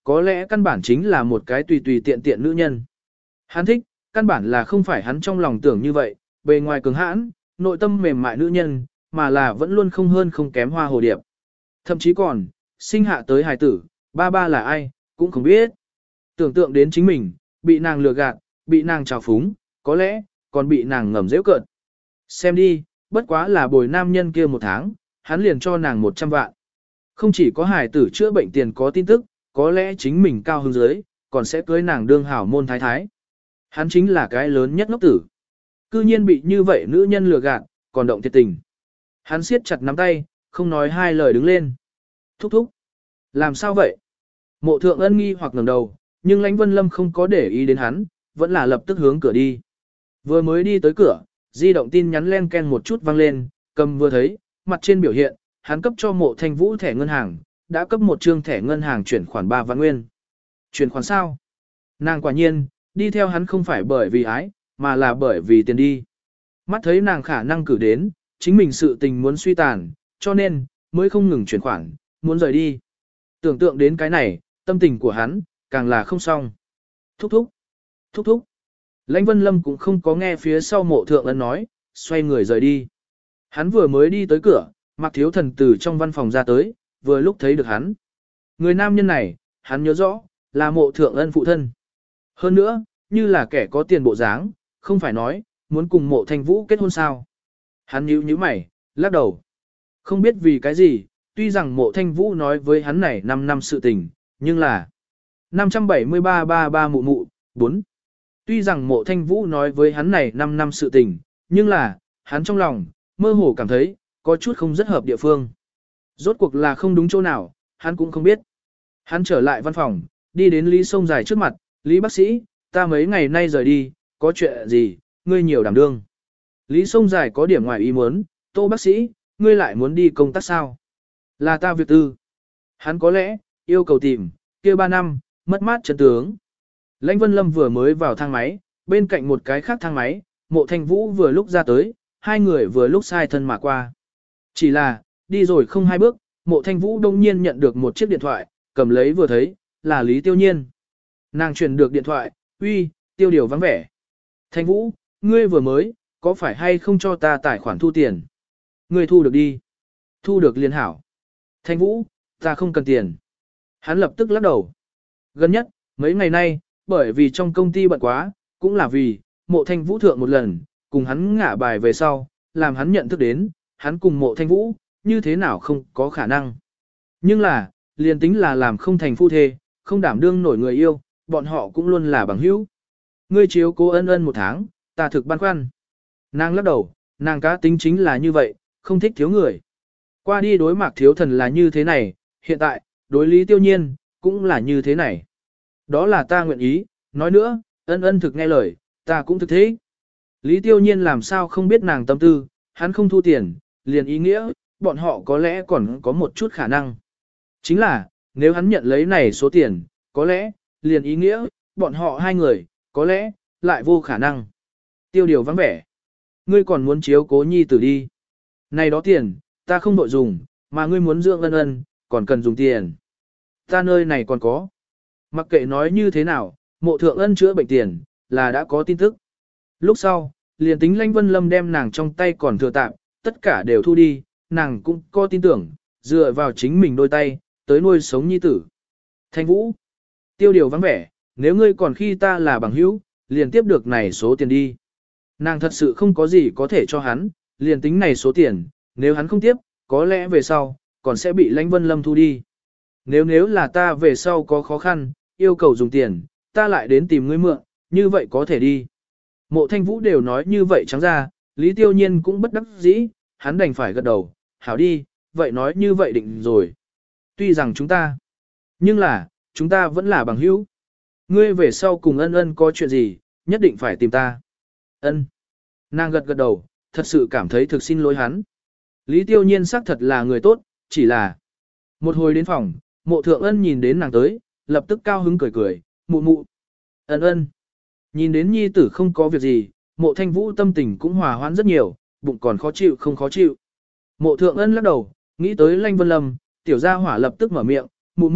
có lẽ căn bản chính là một cái tùy tùy tiện tiện nữ nhân. Hắn thích, căn bản là không phải hắn trong lòng tưởng như vậy, bề ngoài cường hãn, nội tâm mềm mại nữ nhân, mà là vẫn luôn không hơn không kém hoa hồ điệp. Thậm chí còn, sinh hạ tới hài tử, ba ba là ai, cũng không biết. Tưởng tượng đến chính mình, bị nàng lừa gạt, bị nàng trào phúng, có lẽ, còn bị nàng ngầm dễ cợt. Xem đi, bất quá là bồi nam nhân kia một tháng, hắn liền cho nàng một trăm vạn. Không chỉ có hài tử chữa bệnh tiền có tin tức, có lẽ chính mình cao hơn dưới, còn sẽ cưới nàng đương hảo môn thái thái. Hắn chính là cái lớn nhất ngốc tử. Cư nhiên bị như vậy nữ nhân lừa gạt, còn động thiệt tình. Hắn siết chặt nắm tay, không nói hai lời đứng lên. Thúc thúc. Làm sao vậy? Mộ thượng ân nghi hoặc ngẩng đầu, nhưng Lãnh Vân Lâm không có để ý đến hắn, vẫn là lập tức hướng cửa đi. Vừa mới đi tới cửa, di động tin nhắn len ken một chút vang lên, cầm vừa thấy, mặt trên biểu hiện, hắn cấp cho mộ thanh vũ thẻ ngân hàng, đã cấp một trương thẻ ngân hàng chuyển khoản ba vạn nguyên. Chuyển khoản sao? Nàng quả nhiên, đi theo hắn không phải bởi vì ái, mà là bởi vì tiền đi. Mắt thấy nàng khả năng cử đến, chính mình sự tình muốn suy tàn, cho nên, mới không ngừng chuyển khoản, muốn rời đi. Tưởng tượng đến cái này, tâm tình của hắn, càng là không xong. Thúc thúc, thúc thúc. Lãnh Vân Lâm cũng không có nghe phía sau mộ thượng ân nói, xoay người rời đi. Hắn vừa mới đi tới cửa, Mạc Thiếu Thần từ trong văn phòng ra tới, vừa lúc thấy được hắn. Người nam nhân này, hắn nhớ rõ, là mộ thượng ân phụ thân. Hơn nữa, như là kẻ có tiền bộ dáng, không phải nói, muốn cùng mộ thanh vũ kết hôn sao. Hắn nhíu nhíu mày, lắc đầu. Không biết vì cái gì, tuy rằng mộ thanh vũ nói với hắn này năm năm sự tình, nhưng là năm bảy ba ba ba mụ mụ, bốn. Tuy rằng mộ thanh vũ nói với hắn này năm năm sự tình, nhưng là, hắn trong lòng, mơ hồ cảm thấy, có chút không rất hợp địa phương. Rốt cuộc là không đúng chỗ nào, hắn cũng không biết. Hắn trở lại văn phòng, đi đến Lý Sông Dài trước mặt, Lý bác sĩ, ta mấy ngày nay rời đi, có chuyện gì, ngươi nhiều đảm đương. Lý Sông Dài có điểm ngoài ý muốn, Tô bác sĩ, ngươi lại muốn đi công tác sao? Là ta việc tư. Hắn có lẽ, yêu cầu tìm, kia ba năm, mất mát chân tướng. Lãnh Vân Lâm vừa mới vào thang máy, bên cạnh một cái khác thang máy, mộ thanh vũ vừa lúc ra tới, hai người vừa lúc sai thân mà qua. Chỉ là, đi rồi không hai bước, mộ thanh vũ đông nhiên nhận được một chiếc điện thoại, cầm lấy vừa thấy, là Lý Tiêu Nhiên. Nàng truyền được điện thoại, uy, tiêu điều vắng vẻ. Thanh vũ, ngươi vừa mới, có phải hay không cho ta tài khoản thu tiền? Ngươi thu được đi. Thu được liền hảo. Thanh vũ, ta không cần tiền. Hắn lập tức lắc đầu. Gần nhất, mấy ngày nay, bởi vì trong công ty bận quá, cũng là vì, mộ thanh vũ thượng một lần, cùng hắn ngả bài về sau, làm hắn nhận thức đến, hắn cùng mộ thanh vũ, như thế nào không có khả năng. Nhưng là, liền tính là làm không thành phu thê, không đảm đương nổi người yêu, bọn họ cũng luôn là bằng hữu. Ngươi chiếu cố ân ân một tháng, ta thực băn khoăn. Nàng lắc đầu, nàng cá tính chính là như vậy, không thích thiếu người. Qua đi đối Mạc Thiếu Thần là như thế này, hiện tại, đối Lý Tiêu Nhiên, cũng là như thế này. Đó là ta nguyện ý, nói nữa, ân ân thực nghe lời, ta cũng thực thế. Lý Tiêu Nhiên làm sao không biết nàng tâm tư, hắn không thu tiền, liền ý nghĩa, bọn họ có lẽ còn có một chút khả năng. Chính là, nếu hắn nhận lấy này số tiền, có lẽ, liền ý nghĩa, bọn họ hai người, có lẽ, lại vô khả năng. Tiêu điều vắng vẻ. Ngươi còn muốn chiếu cố nhi tử đi. Này đó tiền, ta không đội dùng, mà ngươi muốn dưỡng ân ân, còn cần dùng tiền. Ta nơi này còn có. Mặc kệ nói như thế nào, mộ thượng ân chữa bệnh tiền, là đã có tin tức. Lúc sau, liền tính Lãnh Vân Lâm đem nàng trong tay còn thừa tạm, tất cả đều thu đi, nàng cũng có tin tưởng, dựa vào chính mình đôi tay, tới nuôi sống nhi tử. Thanh Vũ, tiêu điều vắng vẻ, nếu ngươi còn khi ta là bằng hữu, liền tiếp được này số tiền đi. Nàng thật sự không có gì có thể cho hắn, liền tính này số tiền, nếu hắn không tiếp, có lẽ về sau, còn sẽ bị Lãnh Vân Lâm thu đi. Nếu nếu là ta về sau có khó khăn, yêu cầu dùng tiền, ta lại đến tìm ngươi mượn, như vậy có thể đi. Mộ Thanh Vũ đều nói như vậy trắng ra, Lý Tiêu Nhiên cũng bất đắc dĩ, hắn đành phải gật đầu, hảo đi, vậy nói như vậy định rồi. Tuy rằng chúng ta, nhưng là, chúng ta vẫn là bằng hữu. Ngươi về sau cùng ân ân có chuyện gì, nhất định phải tìm ta. Ân. Nàng gật gật đầu, thật sự cảm thấy thực xin lỗi hắn. Lý Tiêu Nhiên xác thật là người tốt, chỉ là một hồi đến phòng, mộ thượng ân nhìn đến nàng tới, lập tức cao hứng cười cười, mụ mụ. Ân ân. Nhìn đến nhi tử không có việc gì, mộ thanh vũ tâm tình cũng hòa hoãn rất nhiều, bụng còn khó chịu không khó chịu. Mộ thượng ân lắc đầu, nghĩ tới Lãnh Vân Lâm, tiểu gia hỏa lập tức mở miệng, mụ mụ,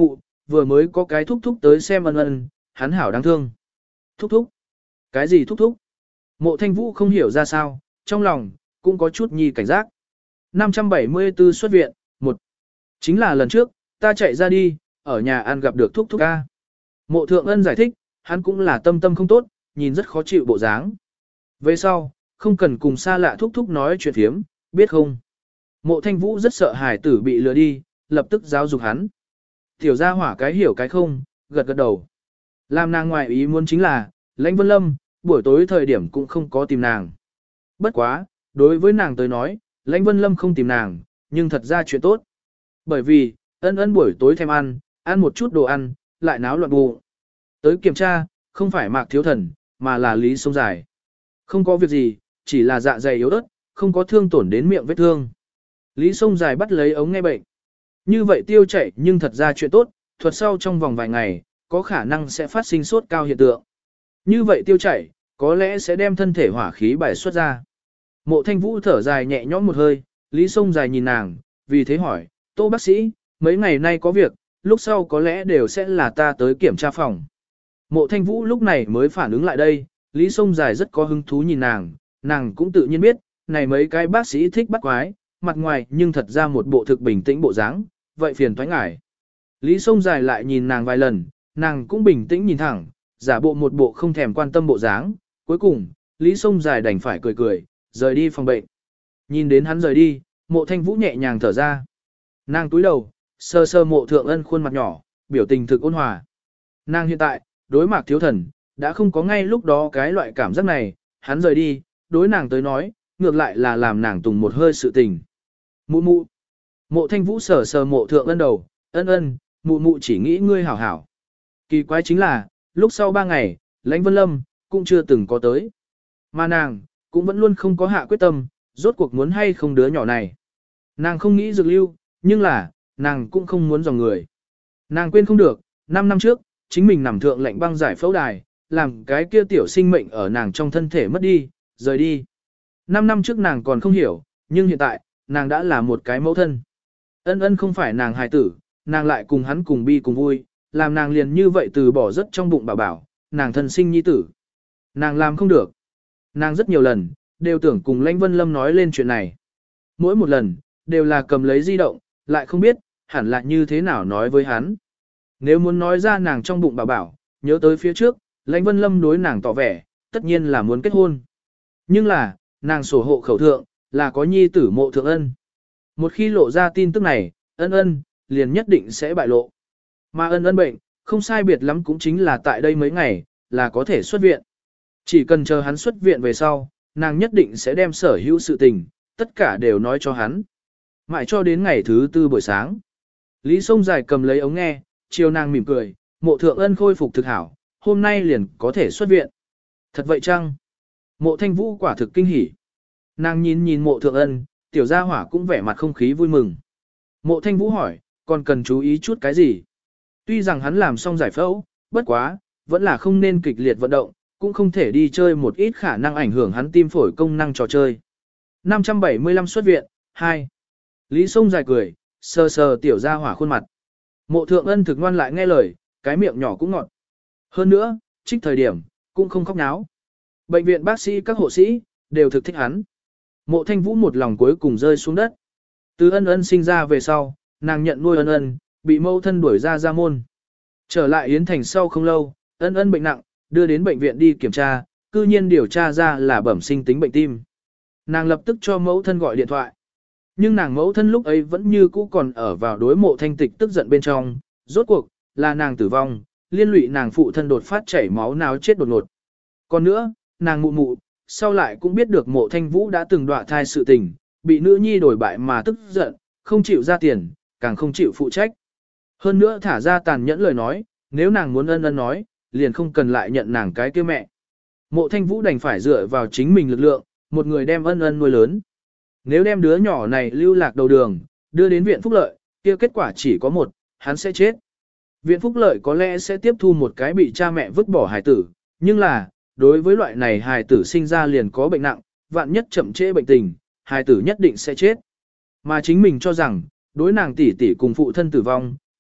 vừa mới có cái thúc thúc tới xem ân ân, hắn hảo đáng thương. Thúc thúc? Cái gì thúc thúc? Mộ Thanh Vũ không hiểu ra sao, trong lòng, cũng có chút nhi cảnh giác. năm trăm bảy mươi tư xuất viện, một chính là lần trước, ta chạy ra đi, ở nhà ăn gặp được thúc thúc ca. Mộ Thượng Ân giải thích, hắn cũng là tâm tâm không tốt, nhìn rất khó chịu bộ dáng. Về sau, không cần cùng xa lạ thúc thúc nói chuyện thiếm, biết không? Mộ Thanh Vũ rất sợ hải tử bị lừa đi, lập tức giáo dục hắn. Tiểu gia hỏa cái hiểu cái không, gật gật đầu. Làm nàng ngoại ý muốn chính là, Lãnh Vân Lâm, buổi tối thời điểm cũng không có tìm nàng. Bất quá, đối với nàng tới nói, Lãnh Vân Lâm không tìm nàng, nhưng thật ra chuyện tốt. Bởi vì, ân ân buổi tối thèm ăn, ăn một chút đồ ăn, lại náo loạn bụng. Tới kiểm tra, không phải Mạc Thiếu Thần, mà là Lý Sông Dài. Không có việc gì, chỉ là dạ dày yếu ớt, không có thương tổn đến miệng vết thương. Lý Sông Dài bắt lấy ống nghe bệnh. Như vậy tiêu chảy nhưng thật ra chuyện tốt, thuật sau trong vòng vài ngày, có khả năng sẽ phát sinh sốt cao hiện tượng. Như vậy tiêu chảy, có lẽ sẽ đem thân thể hỏa khí bài xuất ra. Mộ Thanh Vũ thở dài nhẹ nhõm một hơi, Lý Sông Dài nhìn nàng, vì thế hỏi, Tô bác sĩ, mấy ngày nay có việc, lúc sau có lẽ đều sẽ là ta tới kiểm tra phòng. Mộ Thanh Vũ lúc này mới phản ứng lại đây, Lý Sông Dài rất có hứng thú nhìn nàng, nàng cũng tự nhiên biết, này mấy cái bác sĩ thích bắt quái, mặt ngoài nhưng thật ra một bộ thực bình tĩnh bộ dáng, vậy phiền thoái ngại. Lý Sông Dài lại nhìn nàng vài lần, nàng cũng bình tĩnh nhìn thẳng, giả bộ một bộ không thèm quan tâm bộ dáng, cuối cùng, Lý Sông Dài đành phải cười cười, rời đi phòng bệnh. Nhìn đến hắn rời đi, Mộ Thanh Vũ nhẹ nhàng thở ra. Nàng túi đầu, sơ sơ Mộ Thượng Ân khuôn mặt nhỏ, biểu tình thực ôn hòa. Nàng hiện tại, đối Mạc Thiếu Thần, đã không có ngay lúc đó cái loại cảm giác này, hắn rời đi, đối nàng tới nói, ngược lại là làm nàng tùng một hơi sự tình. Mụ mụ. Mộ Thanh Vũ sờ sờ Mộ Thượng Ân đầu, ân ân, mụ mụ chỉ nghĩ ngươi hảo hảo. Kỳ quái chính là, lúc sau ba ngày, Lãnh Vân Lâm, cũng chưa từng có tới. Mà nàng, cũng vẫn luôn không có hạ quyết tâm, rốt cuộc muốn hay không đứa nhỏ này. Nàng không nghĩ dược lưu, nhưng là, nàng cũng không muốn dòng người. Nàng quên không được, năm năm trước, chính mình nằm thượng lệnh băng giải phẫu đài, làm cái kia tiểu sinh mệnh ở nàng trong thân thể mất đi, rời đi. Năm năm trước nàng còn không hiểu, nhưng hiện tại, nàng đã là một cái mẫu thân. Ân ân không phải nàng hài tử, nàng lại cùng hắn cùng bi cùng vui, làm nàng liền như vậy từ bỏ rất trong bụng bảo bảo, nàng thân sinh nhi tử. Nàng làm không được. Nàng rất nhiều lần, đều tưởng cùng Lãnh Vân Lâm nói lên chuyện này. Mỗi một lần, đều là cầm lấy di động, lại không biết, hẳn là như thế nào nói với hắn. Nếu muốn nói ra nàng trong bụng bảo bảo, nhớ tới phía trước, Lãnh Vân Lâm đối nàng tỏ vẻ, tất nhiên là muốn kết hôn. Nhưng là, nàng sổ hộ khẩu thượng, là có nhi tử Mộ Thượng Ân. Một khi lộ ra tin tức này, ân ân, liền nhất định sẽ bại lộ. Mà ân ân bệnh, không sai biệt lắm cũng chính là tại đây mấy ngày, là có thể xuất viện. Chỉ cần chờ hắn xuất viện về sau, nàng nhất định sẽ đem sở hữu sự tình, tất cả đều nói cho hắn. Mãi cho đến ngày thứ tư buổi sáng. Lý Sông Dài cầm lấy ống nghe, chiều nàng mỉm cười, Mộ Thượng Ân khôi phục thực hảo, hôm nay liền có thể xuất viện. Thật vậy chăng? Mộ Thanh Vũ quả thực kinh hỉ. Nàng nhìn nhìn Mộ Thượng Ân, tiểu gia hỏa cũng vẻ mặt không khí vui mừng. Mộ Thanh Vũ hỏi, còn cần chú ý chút cái gì? Tuy rằng hắn làm xong giải phẫu, bất quá, vẫn là không nên kịch liệt vận động, cũng không thể đi chơi một ít khả năng ảnh hưởng hắn tim phổi công năng trò chơi. năm trăm bảy mươi lăm xuất viện, hai. Lý Sông Dài cười, sờ sờ tiểu gia hỏa khuôn mặt. Mộ Thượng Ân thực ngoan lại nghe lời, cái miệng nhỏ cũng ngọt. Hơn nữa, trích thời điểm, cũng không khóc náo. Bệnh viện bác sĩ các hộ sĩ, đều thực thích hắn. Mộ Thanh Vũ một lòng cuối cùng rơi xuống đất. Từ ân ân sinh ra về sau, nàng nhận nuôi ân ân, bị mâu thân đuổi ra ra môn. Trở lại Yến Thành sau không lâu, ân ân bệnh nặng, đưa đến bệnh viện đi kiểm tra, cư nhiên điều tra ra là bẩm sinh tính bệnh tim. Nàng lập tức cho mẫu thân gọi điện thoại. Nhưng nàng mẫu thân lúc ấy vẫn như cũ còn ở vào đối Mộ Thanh Tịch tức giận bên trong, rốt cuộc, là nàng tử vong, liên lụy nàng phụ thân đột phát chảy máu náo chết đột ngột. Còn nữa, nàng mụ mụ, sau lại cũng biết được Mộ Thanh Vũ đã từng đọa thai sự tình, bị nữ nhi đổi bại mà tức giận, không chịu ra tiền, càng không chịu phụ trách. Hơn nữa thả ra tàn nhẫn lời nói, nếu nàng muốn ân ân nói, liền không cần lại nhận nàng cái kia mẹ. Mộ Thanh Vũ đành phải dựa vào chính mình lực lượng, một người đem ân ân nuôi lớn. Nếu đem đứa nhỏ này lưu lạc đầu đường, đưa đến viện phúc lợi, kia kết quả chỉ có một, hắn sẽ chết. Viện phúc lợi có lẽ sẽ tiếp thu một cái bị cha mẹ vứt bỏ hài tử, nhưng là, đối với loại này hài tử sinh ra liền có bệnh nặng, vạn nhất chậm trễ bệnh tình, hài tử nhất định sẽ chết. Mà chính mình cho rằng, đối nàng tỷ tỷ cùng phụ thân tử vong,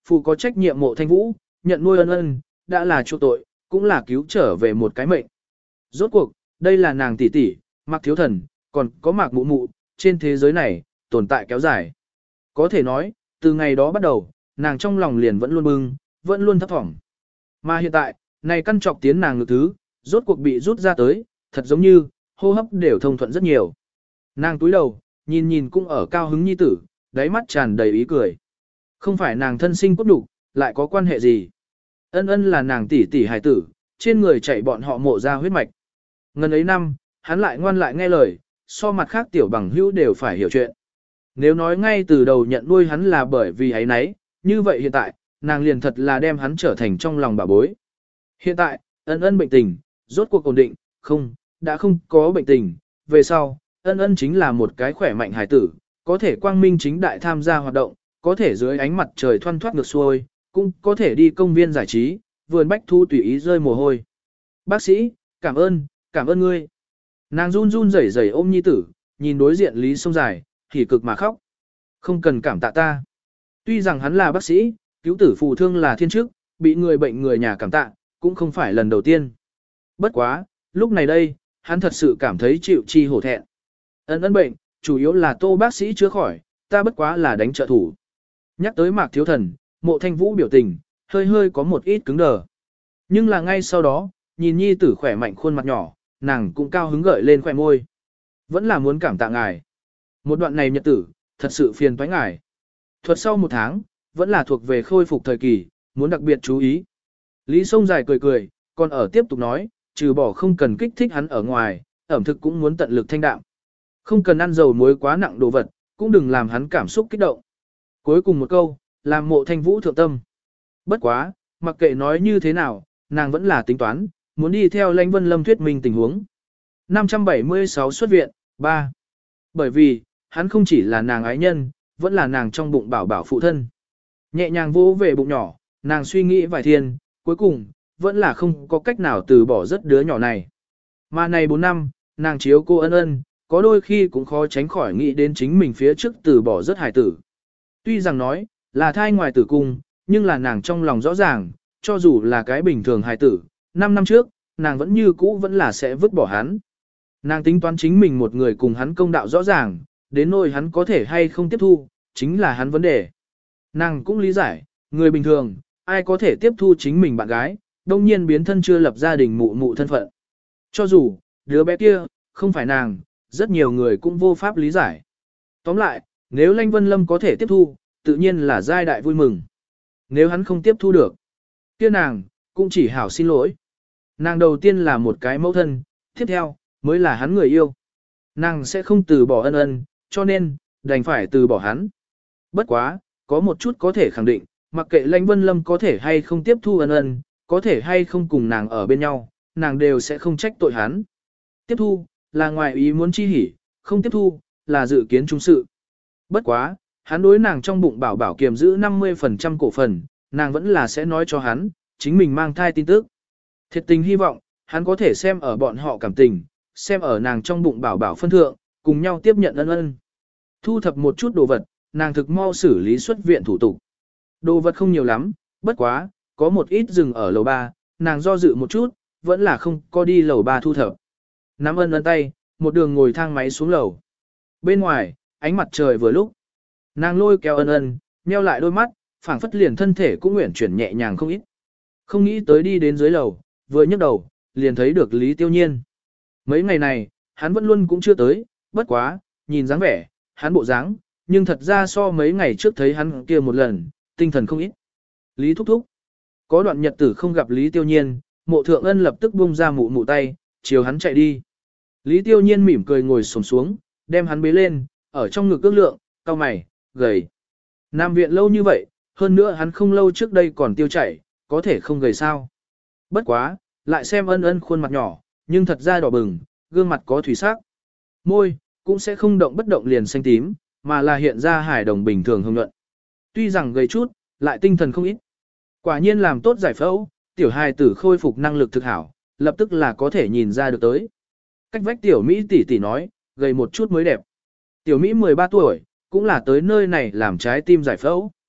phụ có trách nhiệm mộ thanh vũ, nhận nuôi ân ân, đã là chỗ tội, cũng là cứu trở về một cái mệnh. Rốt cuộc, đây là nàng tỷ tỷ, Mạc Thiếu Thần, còn có Mạc Mụ Mụ, trên thế giới này, tồn tại kéo dài. Có thể nói, từ ngày đó bắt đầu, nàng trong lòng liền vẫn luôn bưng, vẫn luôn thấp thỏm. Mà hiện tại, này căn trọc tiến nàng ngực thứ, rốt cuộc bị rút ra tới, thật giống như, hô hấp đều thông thuận rất nhiều. Nàng túi đầu, nhìn nhìn cũng ở cao hứng nhi tử, đáy mắt tràn đầy ý cười. Không phải nàng thân sinh cốt đủ, lại có quan hệ gì. Ân ân là nàng tỷ tỷ hài tử, trên người chạy bọn họ mộ ra huyết mạch. Ngần ấy năm, hắn lại ngoan lại nghe lời, so mặt khác tiểu bằng hữu đều phải hiểu chuyện. Nếu nói ngay từ đầu nhận nuôi hắn là bởi vì ấy nấy, như vậy hiện tại, nàng liền thật là đem hắn trở thành trong lòng bà bối. Hiện tại, ân ân bệnh tình, rốt cuộc ổn định, không, đã không có bệnh tình, về sau, ân ân chính là một cái khỏe mạnh hài tử, có thể quang minh chính đại tham gia hoạt động, có thể dưới ánh mặt trời thoăn thoát ngược xuôi, cũng có thể đi công viên giải trí, vườn bách thu tùy ý rơi mồ hôi. Bác sĩ, cảm ơn, cảm ơn ngươi. Nàng run run rẩy rẩy ôm nhi tử, nhìn đối diện Lý Sông Dài, thì cực mà khóc. Không cần cảm tạ ta. Tuy rằng hắn là bác sĩ, cứu tử phù thương là thiên chức, bị người bệnh người nhà cảm tạ, cũng không phải lần đầu tiên. Bất quá, lúc này đây, hắn thật sự cảm thấy chịu chi hổ thẹn. Ân ân bệnh, chủ yếu là Tô bác sĩ chữa khỏi, ta bất quá là đánh trợ thủ. Nhắc tới Mạc Thiếu Thần, Mộ Thanh Vũ biểu tình, hơi hơi có một ít cứng đờ. Nhưng là ngay sau đó, nhìn nhi tử khỏe mạnh khuôn mặt nhỏ, nàng cũng cao hứng gợi lên khỏe môi. Vẫn là muốn cảm tạ ngài. Một đoạn này nhật tử, thật sự phiền toái ngài. Thuật sau một tháng, vẫn là thuộc về khôi phục thời kỳ, muốn đặc biệt chú ý. Lý Sông Dài cười cười, còn ở tiếp tục nói, trừ bỏ không cần kích thích hắn ở ngoài, ẩm thực cũng muốn tận lực thanh đạm. Không cần ăn dầu muối quá nặng đồ vật, cũng đừng làm hắn cảm xúc kích động. Cuối cùng một câu, làm Mộ Thanh Vũ thượng tâm. Bất quá, mặc kệ nói như thế nào, nàng vẫn là tính toán, muốn đi theo Lãnh Vân Lâm thuyết minh tình huống. năm trăm bảy mươi sáu xuất viện, ba. Bởi vì, hắn không chỉ là nàng ái nhân, vẫn là nàng trong bụng bảo bảo phụ thân. Nhẹ nhàng vỗ về bụng nhỏ, nàng suy nghĩ vài thiên, cuối cùng, vẫn là không có cách nào từ bỏ rất đứa nhỏ này. Mà này bốn năm, nàng chiếu cô ân ân, có đôi khi cũng khó tránh khỏi nghĩ đến chính mình phía trước từ bỏ rất hài tử. Tuy rằng nói, là thai ngoài tử cung, nhưng là nàng trong lòng rõ ràng, cho dù là cái bình thường hài tử, năm năm trước, nàng vẫn như cũ vẫn là sẽ vứt bỏ hắn. Nàng tính toán chính mình một người cùng hắn công đạo rõ ràng, đến nỗi hắn có thể hay không tiếp thu, chính là hắn vấn đề. Nàng cũng lý giải, người bình thường, ai có thể tiếp thu chính mình bạn gái, đông nhiên biến thân chưa lập gia đình mụ mụ thân phận. Cho dù, đứa bé kia, không phải nàng, rất nhiều người cũng vô pháp lý giải. Tóm lại, nếu Lãnh Vân Lâm có thể tiếp thu, tự nhiên là giai đại vui mừng. Nếu hắn không tiếp thu được, kia nàng, cũng chỉ hảo xin lỗi. Nàng đầu tiên là một cái mẫu thân, tiếp theo, mới là hắn người yêu. Nàng sẽ không từ bỏ ân ân, cho nên, đành phải từ bỏ hắn. Bất quá, có một chút có thể khẳng định, mặc kệ Lãnh Vân Lâm có thể hay không tiếp thu ân ân, có thể hay không cùng nàng ở bên nhau, nàng đều sẽ không trách tội hắn. Tiếp thu, là ngoài ý muốn chi hỉ, không tiếp thu, là dự kiến trung sự. Bất quá, hắn đối nàng trong bụng bảo bảo kiềm giữ năm mươi phần trăm cổ phần, nàng vẫn là sẽ nói cho hắn, chính mình mang thai tin tức. Thiệt tình hy vọng, hắn có thể xem ở bọn họ cảm tình, xem ở nàng trong bụng bảo bảo phân thượng, cùng nhau tiếp nhận ân ân. Thu thập một chút đồ vật, nàng thực mau xử lý xuất viện thủ tục. Đồ vật không nhiều lắm, bất quá, có một ít dừng ở lầu ba, nàng do dự một chút, vẫn là không có đi lầu ba thu thập. Nắm ân ân tay, một đường ngồi thang máy xuống lầu. Bên ngoài, ánh mặt trời vừa lúc. Nàng lôi kéo ân ân, nheo lại đôi mắt, phảng phất liền thân thể cũng nguyện chuyển nhẹ nhàng không ít. Không nghĩ tới đi đến dưới lầu, vừa nhấc đầu, liền thấy được Lý Tiêu Nhiên. Mấy ngày này, hắn vẫn luôn cũng chưa tới, bất quá, nhìn dáng vẻ, hắn bộ dáng, nhưng thật ra so mấy ngày trước thấy hắn kia một lần, tinh thần không ít. Lý thúc thúc. Có đoạn nhật tử không gặp Lý Tiêu Nhiên, Mộ Thượng Ân lập tức buông ra mụ mụ tay, chiều hắn chạy đi. Lý Tiêu Nhiên mỉm cười ngồi xổm xuống, đem hắn bế lên, ở trong ngực ước lượng, cau mày, gầy. Nam viện lâu như vậy, hơn nữa hắn không lâu trước đây còn tiêu chảy, có thể không gầy sao. Bất quá, lại xem ân ân khuôn mặt nhỏ, nhưng thật ra đỏ bừng, gương mặt có thủy sắc. Môi, cũng sẽ không động bất động liền xanh tím, mà là hiện ra hải đồng bình thường hồng nhuận. Tuy rằng gầy chút, lại tinh thần không ít. Quả nhiên làm tốt giải phẫu, tiểu hài tử khôi phục năng lực thực hảo, lập tức là có thể nhìn ra được tới. Cách vách tiểu Mỹ tỷ tỷ nói, gầy một chút mới đẹp. Tiểu Mỹ mười ba tuổi, cũng là tới nơi này làm trái tim giải phẫu.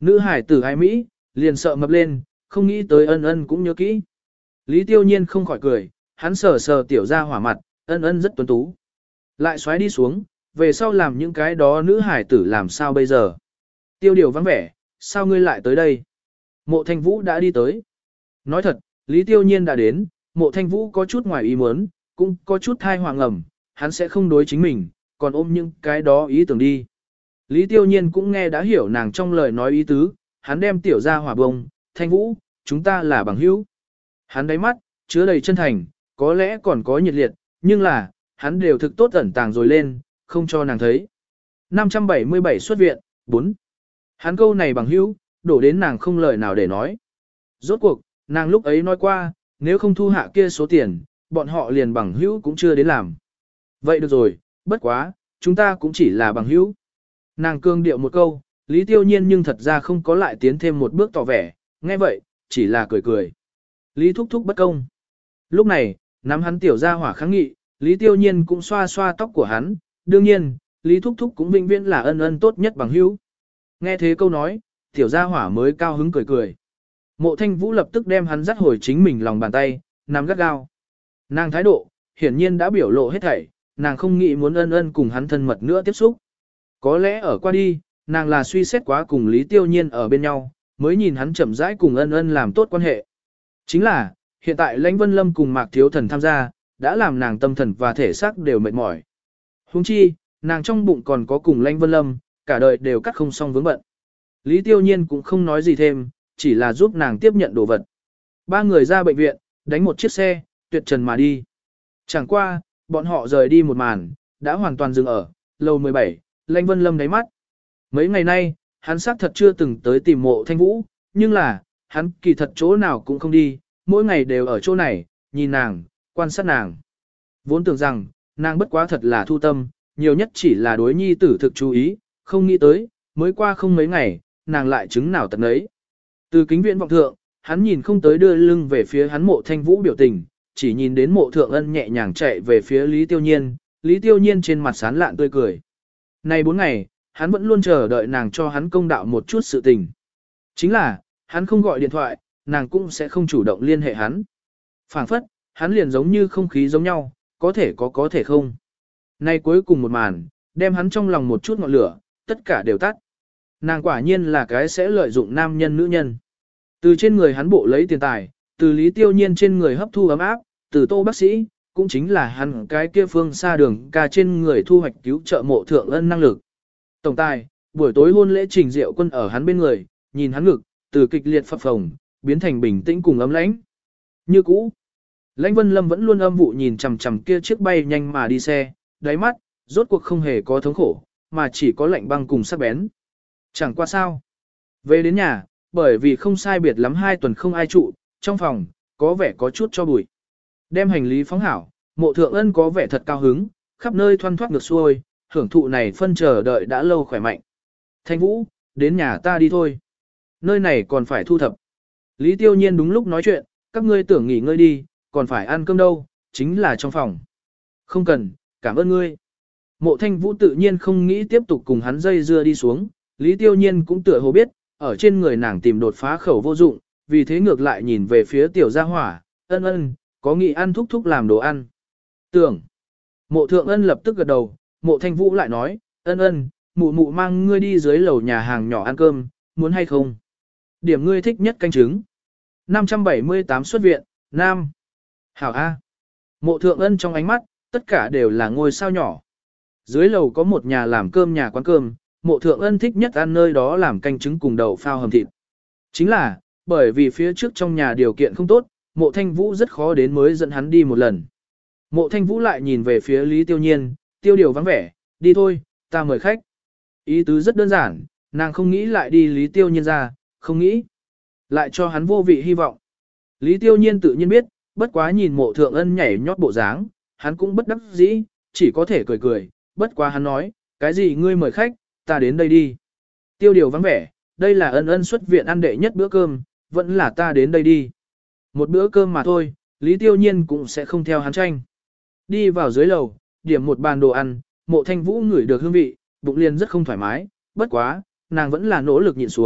Nữ hải tử ai Mỹ, liền sợ mập lên, không nghĩ tới ân ân cũng nhớ kỹ. Lý tiêu nhiên không khỏi cười, hắn sờ sờ tiểu ra hỏa mặt, ân ân rất tuấn tú. Lại xoáy đi xuống, về sau làm những cái đó nữ hải tử làm sao bây giờ. Tiêu điều vắng vẻ, sao ngươi lại tới đây? Mộ thanh vũ đã đi tới. Nói thật, Lý tiêu nhiên đã đến, mộ thanh vũ có chút ngoài ý muốn, cũng có chút thai hoàng ẩm, hắn sẽ không đối chính mình, còn ôm những cái đó ý tưởng đi. Lý tiêu nhiên cũng nghe đã hiểu nàng trong lời nói ý tứ, hắn đem tiểu ra hỏa bông, thanh vũ, chúng ta là bằng hữu. Hắn đáy mắt, chứa đầy chân thành, có lẽ còn có nhiệt liệt, nhưng là, hắn đều thực tốt ẩn tàng rồi lên, không cho nàng thấy. năm trăm bảy mươi bảy xuất viện, bốn. Hắn câu này bằng hữu, đổ đến nàng không lời nào để nói. Rốt cuộc, nàng lúc ấy nói qua, nếu không thu hạ kia số tiền, bọn họ liền bằng hữu cũng chưa đến làm. Vậy được rồi, bất quá, chúng ta cũng chỉ là bằng hữu. Nàng cương điệu một câu, Lý Tiêu Nhiên nhưng thật ra không có lại tiến thêm một bước tỏ vẻ, nghe vậy, chỉ là cười cười. Lý thúc thúc bất công. Lúc này, nắm hắn tiểu ra hỏa kháng nghị, Lý Tiêu Nhiên cũng xoa xoa tóc của hắn, đương nhiên, Lý thúc thúc cũng vĩnh viễn là ân ân tốt nhất bằng hữu. Nghe thế câu nói, tiểu gia hỏa mới cao hứng cười cười. Mộ Thanh Vũ lập tức đem hắn dắt hồi chính mình lòng bàn tay, nắm gắt gao. Nàng thái độ, hiển nhiên đã biểu lộ hết thảy, nàng không nghĩ muốn ân ân cùng hắn thân mật nữa tiếp xúc. Có lẽ ở qua đi, nàng là suy xét quá cùng Lý Tiêu Nhiên ở bên nhau, mới nhìn hắn chậm rãi cùng ân ân làm tốt quan hệ. Chính là, hiện tại Lãnh Vân Lâm cùng Mạc Thiếu Thần tham gia, đã làm nàng tâm thần và thể xác đều mệt mỏi. Huống chi, nàng trong bụng còn có cùng Lãnh Vân Lâm, cả đời đều cắt không xong vướng bận. Lý Tiêu Nhiên cũng không nói gì thêm, chỉ là giúp nàng tiếp nhận đồ vật. Ba người ra bệnh viện, đánh một chiếc xe, tuyệt trần mà đi. Chẳng qua, bọn họ rời đi một màn, đã hoàn toàn dừng ở, lầu mười bảy, Lãnh Vân Lâm đáy mắt. Mấy ngày nay, hắn xác thật chưa từng tới tìm mộ Thanh Vũ, nhưng là, hắn kỳ thật chỗ nào cũng không đi, mỗi ngày đều ở chỗ này, nhìn nàng, quan sát nàng. Vốn tưởng rằng, nàng bất quá thật là thu tâm, nhiều nhất chỉ là đối nhi tử thực chú ý, không nghĩ tới, mới qua không mấy ngày, nàng lại chứng nào tận ấy. Từ kính viện vọng thượng, hắn nhìn không tới đưa lưng về phía hắn mộ Thanh Vũ biểu tình, chỉ nhìn đến mộ thượng ân nhẹ nhàng chạy về phía Lý Tiêu Nhiên, Lý Tiêu Nhiên trên mặt sán lạn tươi cười. Này bốn ngày, hắn vẫn luôn chờ đợi nàng cho hắn công đạo một chút sự tình. Chính là, hắn không gọi điện thoại, nàng cũng sẽ không chủ động liên hệ hắn. Phảng phất, hắn liền giống như không khí giống nhau, có thể có có thể không. Nay cuối cùng một màn, đem hắn trong lòng một chút ngọn lửa, tất cả đều tắt. Nàng quả nhiên là cái sẽ lợi dụng nam nhân nữ nhân. Từ trên người hắn bộ lấy tiền tài, từ Lý Tiêu Nhiên trên người hấp thu ấm áp, từ Tô bác sĩ, cũng chính là hắn cái kia phương xa đường ca trên người thu hoạch cứu trợ mộ thượng ân năng lực. Tổng tài, buổi tối hôn lễ Trình Diệu Quân ở hắn bên người, nhìn hắn ngực, từ kịch liệt phập phồng, biến thành bình tĩnh cùng ấm lãnh. Như cũ, Lãnh Vân Lâm vẫn luôn âm vụ nhìn chằm chằm kia chiếc bay nhanh mà đi xe, đáy mắt, rốt cuộc không hề có thống khổ, mà chỉ có lạnh băng cùng sắc bén. Chẳng qua sao. Về đến nhà, bởi vì không sai biệt lắm hai tuần không ai trụ, trong phòng, có vẻ có chút cho bụi. Đem hành lý phóng hảo, mộ thượng ân có vẻ thật cao hứng, khắp nơi thoăn thoát ngược xuôi, hưởng thụ này phân chờ đợi đã lâu khỏe mạnh. Thanh Vũ, đến nhà ta đi thôi. Nơi này còn phải thu thập. Lý Tiêu Nhiên đúng lúc nói chuyện, các ngươi tưởng nghỉ ngơi đi, còn phải ăn cơm đâu, chính là trong phòng. Không cần, cảm ơn ngươi. Mộ Thanh Vũ tự nhiên không nghĩ tiếp tục cùng hắn dây dưa đi xuống, Lý Tiêu Nhiên cũng tựa hồ biết, ở trên người nàng tìm đột phá khẩu vô dụng, vì thế ngược lại nhìn về phía tiểu gia hỏa, ân ân, có nghĩ ăn thúc thúc làm đồ ăn. Tưởng. Mộ Thượng Ân lập tức gật đầu, Mộ Thanh Vũ lại nói, ân ân, mụ mụ mang ngươi đi dưới lầu nhà hàng nhỏ ăn cơm, muốn hay không? Điểm ngươi thích nhất canh trứng. năm trăm bảy mươi tám xuất viện, Nam. Hảo A. Mộ Thượng Ân trong ánh mắt, tất cả đều là ngôi sao nhỏ. Dưới lầu có một nhà làm cơm nhà quán cơm, Mộ Thượng Ân thích nhất ăn nơi đó làm canh trứng cùng đậu phao hầm thịt. Chính là, bởi vì phía trước trong nhà điều kiện không tốt, Mộ Thanh Vũ rất khó đến mới dẫn hắn đi một lần. Mộ Thanh Vũ lại nhìn về phía Lý Tiêu Nhiên, tiêu điều vắng vẻ, đi thôi, ta mời khách. Ý tứ rất đơn giản, nàng không nghĩ lại đi Lý Tiêu Nhiên ra, không nghĩ. Lại cho hắn vô vị hy vọng. Lý Tiêu Nhiên tự nhiên biết, bất quá nhìn Mộ Thượng Ân nhảy nhót bộ dáng, hắn cũng bất đắc dĩ, chỉ có thể cười cười, bất quá hắn nói, cái gì ngươi mời khách, ta đến đây đi. Tiêu điều vắng vẻ, đây là ân ân xuất viện ăn đệ nhất bữa cơm, vẫn là ta đến đây đi. Một bữa cơm mà thôi, Lý Tiêu Nhiên cũng sẽ không theo hắn tranh. Đi vào dưới lầu, điểm một bàn đồ ăn, Mộ Thanh Vũ ngửi được hương vị, bụng liền rất không thoải mái, bất quá, nàng vẫn là nỗ lực nhịn xuống,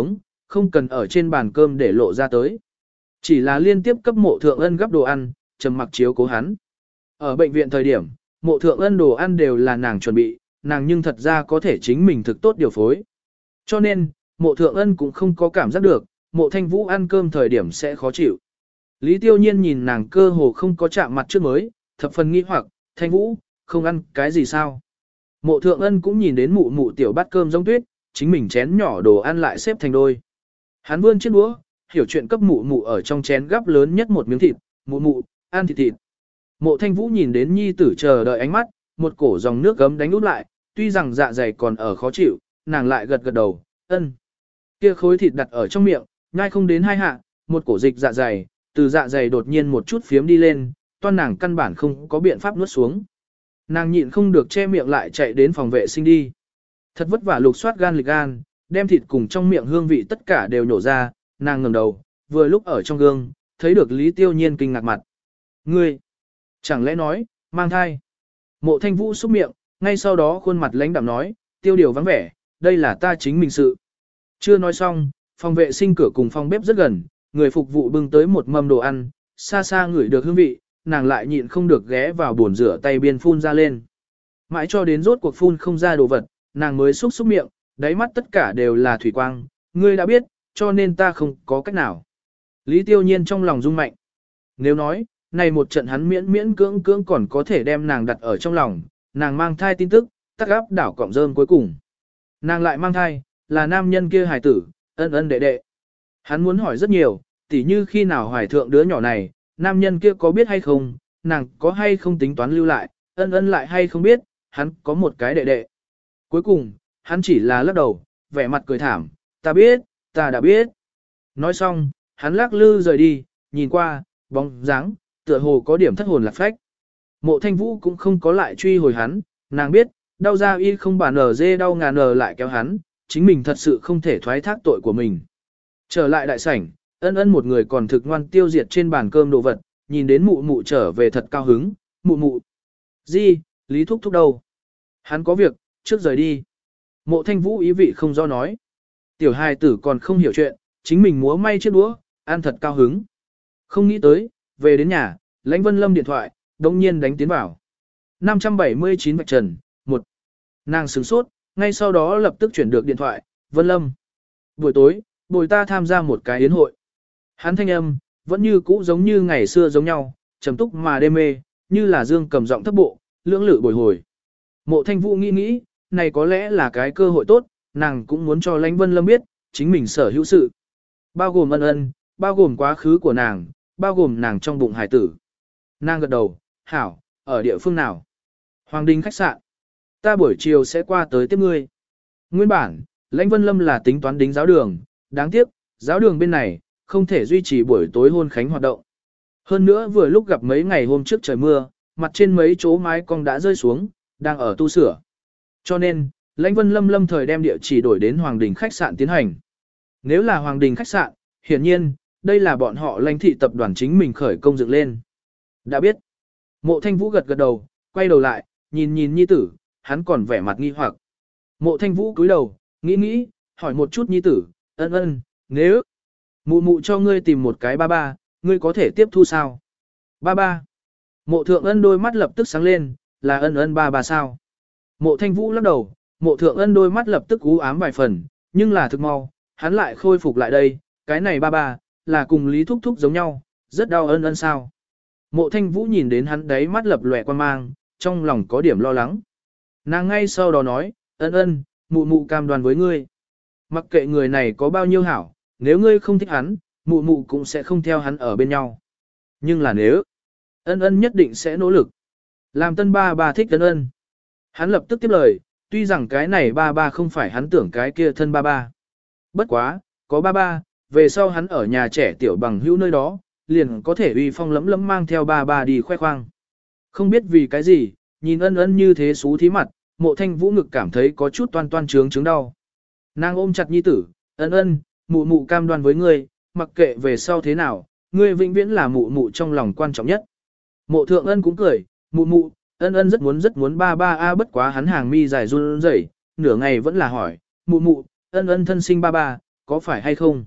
không cần ở trên bàn cơm để lộ ra tới. Chỉ là liên tiếp cấp mộ thượng ân gấp đồ ăn, trầm mặc chiếu cố hắn. Ở bệnh viện thời điểm, mộ thượng ân đồ ăn đều là nàng chuẩn bị, nàng nhưng thật ra có thể chính mình thực tốt điều phối. Cho nên, mộ thượng ân cũng không có cảm giác được, mộ thanh vũ ăn cơm thời điểm sẽ khó chịu. Lý tiêu nhiên nhìn nàng cơ hồ không có chạm mặt trước mới, thập phần nghi hoặc, thanh vũ, không ăn cái gì sao? Mộ thượng ân cũng nhìn đến mụ mụ tiểu bát cơm giống tuyết, chính mình chén nhỏ đồ ăn lại xếp thành đôi. Hắn vươn chiếc đũa, hiểu chuyện cấp mụ mụ ở trong chén gắp lớn nhất một miếng thịt, mụ mụ, ăn thịt thịt. Mộ thanh vũ nhìn đến nhi tử chờ đợi ánh mắt, một cổ dòng nước gấm đánh úp lại, tuy rằng dạ dày còn ở khó chịu, nàng lại gật gật đầu, ân. Kia khối thịt đặt ở trong miệng, nhai không đến hai hạ, một cổ dịch dạ dày, từ dạ dày đột nhiên một chút phiếm đi lên, toan nàng căn bản không có biện pháp nuốt xuống. Nàng nhịn không được che miệng lại chạy đến phòng vệ sinh đi. Thật vất vả lục soát gan lịch gan, đem thịt cùng trong miệng hương vị tất cả đều nhổ ra, nàng ngẩng đầu, vừa lúc ở trong gương, thấy được Lý Tiêu Nhiên kinh ngạc mặt. Ngươi, chẳng lẽ nói, mang thai? Mộ thanh vũ xúc miệng, ngay sau đó khuôn mặt lãnh đạm nói, tiêu điều vắng vẻ, đây là ta chính mình sự. Chưa nói xong, phòng vệ sinh cửa cùng phòng bếp rất gần, người phục vụ bưng tới một mâm đồ ăn, xa xa ngửi được hương vị, nàng lại nhịn không được ghé vào bồn rửa tay biên phun ra lên. Mãi cho đến rốt cuộc phun không ra đồ vật, nàng mới xúc xúc miệng, đáy mắt tất cả đều là thủy quang, ngươi đã biết, cho nên ta không có cách nào. Lý Tiêu Nhiên trong lòng rung mạnh. Nếu nói, này một trận hắn miễn miễn cưỡng cưỡng còn có thể đem nàng đặt ở trong lòng, nàng mang thai tin tức, tắc áp đảo cọng rơm cuối cùng. Nàng lại mang thai, là nam nhân kia hài tử, ân ân đệ đệ. Hắn muốn hỏi rất nhiều, tỉ như khi nào hoài thượng đứa nhỏ này, nam nhân kia có biết hay không, nàng có hay không tính toán lưu lại, ân ân lại hay không biết, hắn có một cái đệ đệ. Cuối cùng, hắn chỉ là lắc đầu, vẻ mặt cười thảm, ta biết, ta đã biết. Nói xong, hắn lắc lư rời đi, nhìn qua, bóng dáng, tựa hồ có điểm thất hồn lạc phách. Mộ thanh vũ cũng không có lại truy hồi hắn, nàng biết, đau ra y không bản nở dê đau ngàn nở lại kéo hắn, chính mình thật sự không thể thoái thác tội của mình. Trở lại đại sảnh, ân ân một người còn thực ngoan tiêu diệt trên bàn cơm đồ vật, nhìn đến mụ mụ trở về thật cao hứng, mụ mụ. Gì, Lý Thúc Thúc đâu? Hắn có việc, trước rời đi. Mộ thanh vũ ý vị không do nói. Tiểu hài tử còn không hiểu chuyện, chính mình múa may chiếc đũa, ăn thật cao hứng. Không nghĩ tới, về đến nhà, Lãnh Vân Lâm điện thoại, đồng nhiên đánh tiến vào. năm trăm bảy mươi chín Bạch Trần, một. Nàng sửng sốt, ngay sau đó lập tức chuyển được điện thoại, Vân Lâm. Buổi tối, bồi ta tham gia một cái yến hội. Hắn thanh âm, vẫn như cũ giống như ngày xưa giống nhau, trầm túc mà đê mê, như là dương cầm giọng thấp bộ, lưỡng lự bồi hồi. Mộ thanh vũ nghĩ nghĩ, này có lẽ là cái cơ hội tốt, nàng cũng muốn cho Lãnh Vân Lâm biết, chính mình sở hữu sự. Bao gồm ân ân, bao gồm quá khứ của nàng, bao gồm nàng trong bụng hải tử. Nàng gật đầu, hảo, ở địa phương nào? Hoàng Đình khách sạn. Ta buổi chiều sẽ qua tới tiếp ngươi. Nguyên bản, Lãnh Vân Lâm là tính toán đính giáo đường, đáng tiếc, giáo đường bên này, không thể duy trì buổi tối hôn khánh hoạt động. Hơn nữa vừa lúc gặp mấy ngày hôm trước trời mưa, mặt trên mấy chỗ mái cong đã rơi xuống, đang ở tu sửa. Cho nên, Lãnh Vân Lâm lâm thời đem địa chỉ đổi đến Hoàng Đình khách sạn tiến hành. Nếu là Hoàng Đình khách sạn, hiển nhiên, đây là bọn họ Lãnh thị tập đoàn chính mình khởi công dựng lên. Đã biết. Mộ Thanh Vũ gật gật đầu, quay đầu lại, nhìn nhìn nhi tử, hắn còn vẻ mặt nghi hoặc. Mộ Thanh Vũ cúi đầu, nghĩ nghĩ, hỏi một chút nhi tử, ân ân, nếu mụ mụ cho ngươi tìm một cái ba ba, ngươi có thể tiếp thu sao? Ba ba. Mộ Thượng Ân đôi mắt lập tức sáng lên, là ân ân ba ba sao? Mộ Thanh Vũ lắc đầu, Mộ Thượng Ân đôi mắt lập tức u ám vài phần, nhưng là thực mau, hắn lại khôi phục lại đây, cái này ba ba, là cùng Lý Thúc Thúc giống nhau, rất đau ân ân sao? Mộ Thanh Vũ nhìn đến hắn đấy mắt lập lòe quan mang, trong lòng có điểm lo lắng. Nàng ngay sau đó nói, ân ân, mụ mụ cam đoan với ngươi. Mặc kệ người này có bao nhiêu hảo, nếu ngươi không thích hắn, mụ mụ cũng sẽ không theo hắn ở bên nhau. Nhưng là nếu, ân ân nhất định sẽ nỗ lực. Làm tân ba ba thích ân ân. Hắn lập tức tiếp lời, tuy rằng cái này ba ba không phải hắn tưởng cái kia thân ba ba. Bất quá, có ba ba, về sau hắn ở nhà trẻ tiểu bằng hữu nơi đó, liền có thể uy phong lấm lấm mang theo ba ba đi khoe khoang. Không biết vì cái gì, nhìn ân ân như thế xú thí mặt, Mộ Thanh Vũ ngực cảm thấy có chút toan toan trướng trướng đau. Nàng ôm chặt nhi tử, ân ân, mụ mụ cam đoan với ngươi, mặc kệ về sau thế nào, ngươi vĩnh viễn là mụ mụ trong lòng quan trọng nhất. Mộ Thượng Ân cũng cười, mụ mụ, ân ân rất muốn rất muốn ba ba a bất quá hắn hàng mi dài run rẩy, nửa ngày vẫn là hỏi, mụ mụ, ân ân thân sinh ba ba, có phải hay không?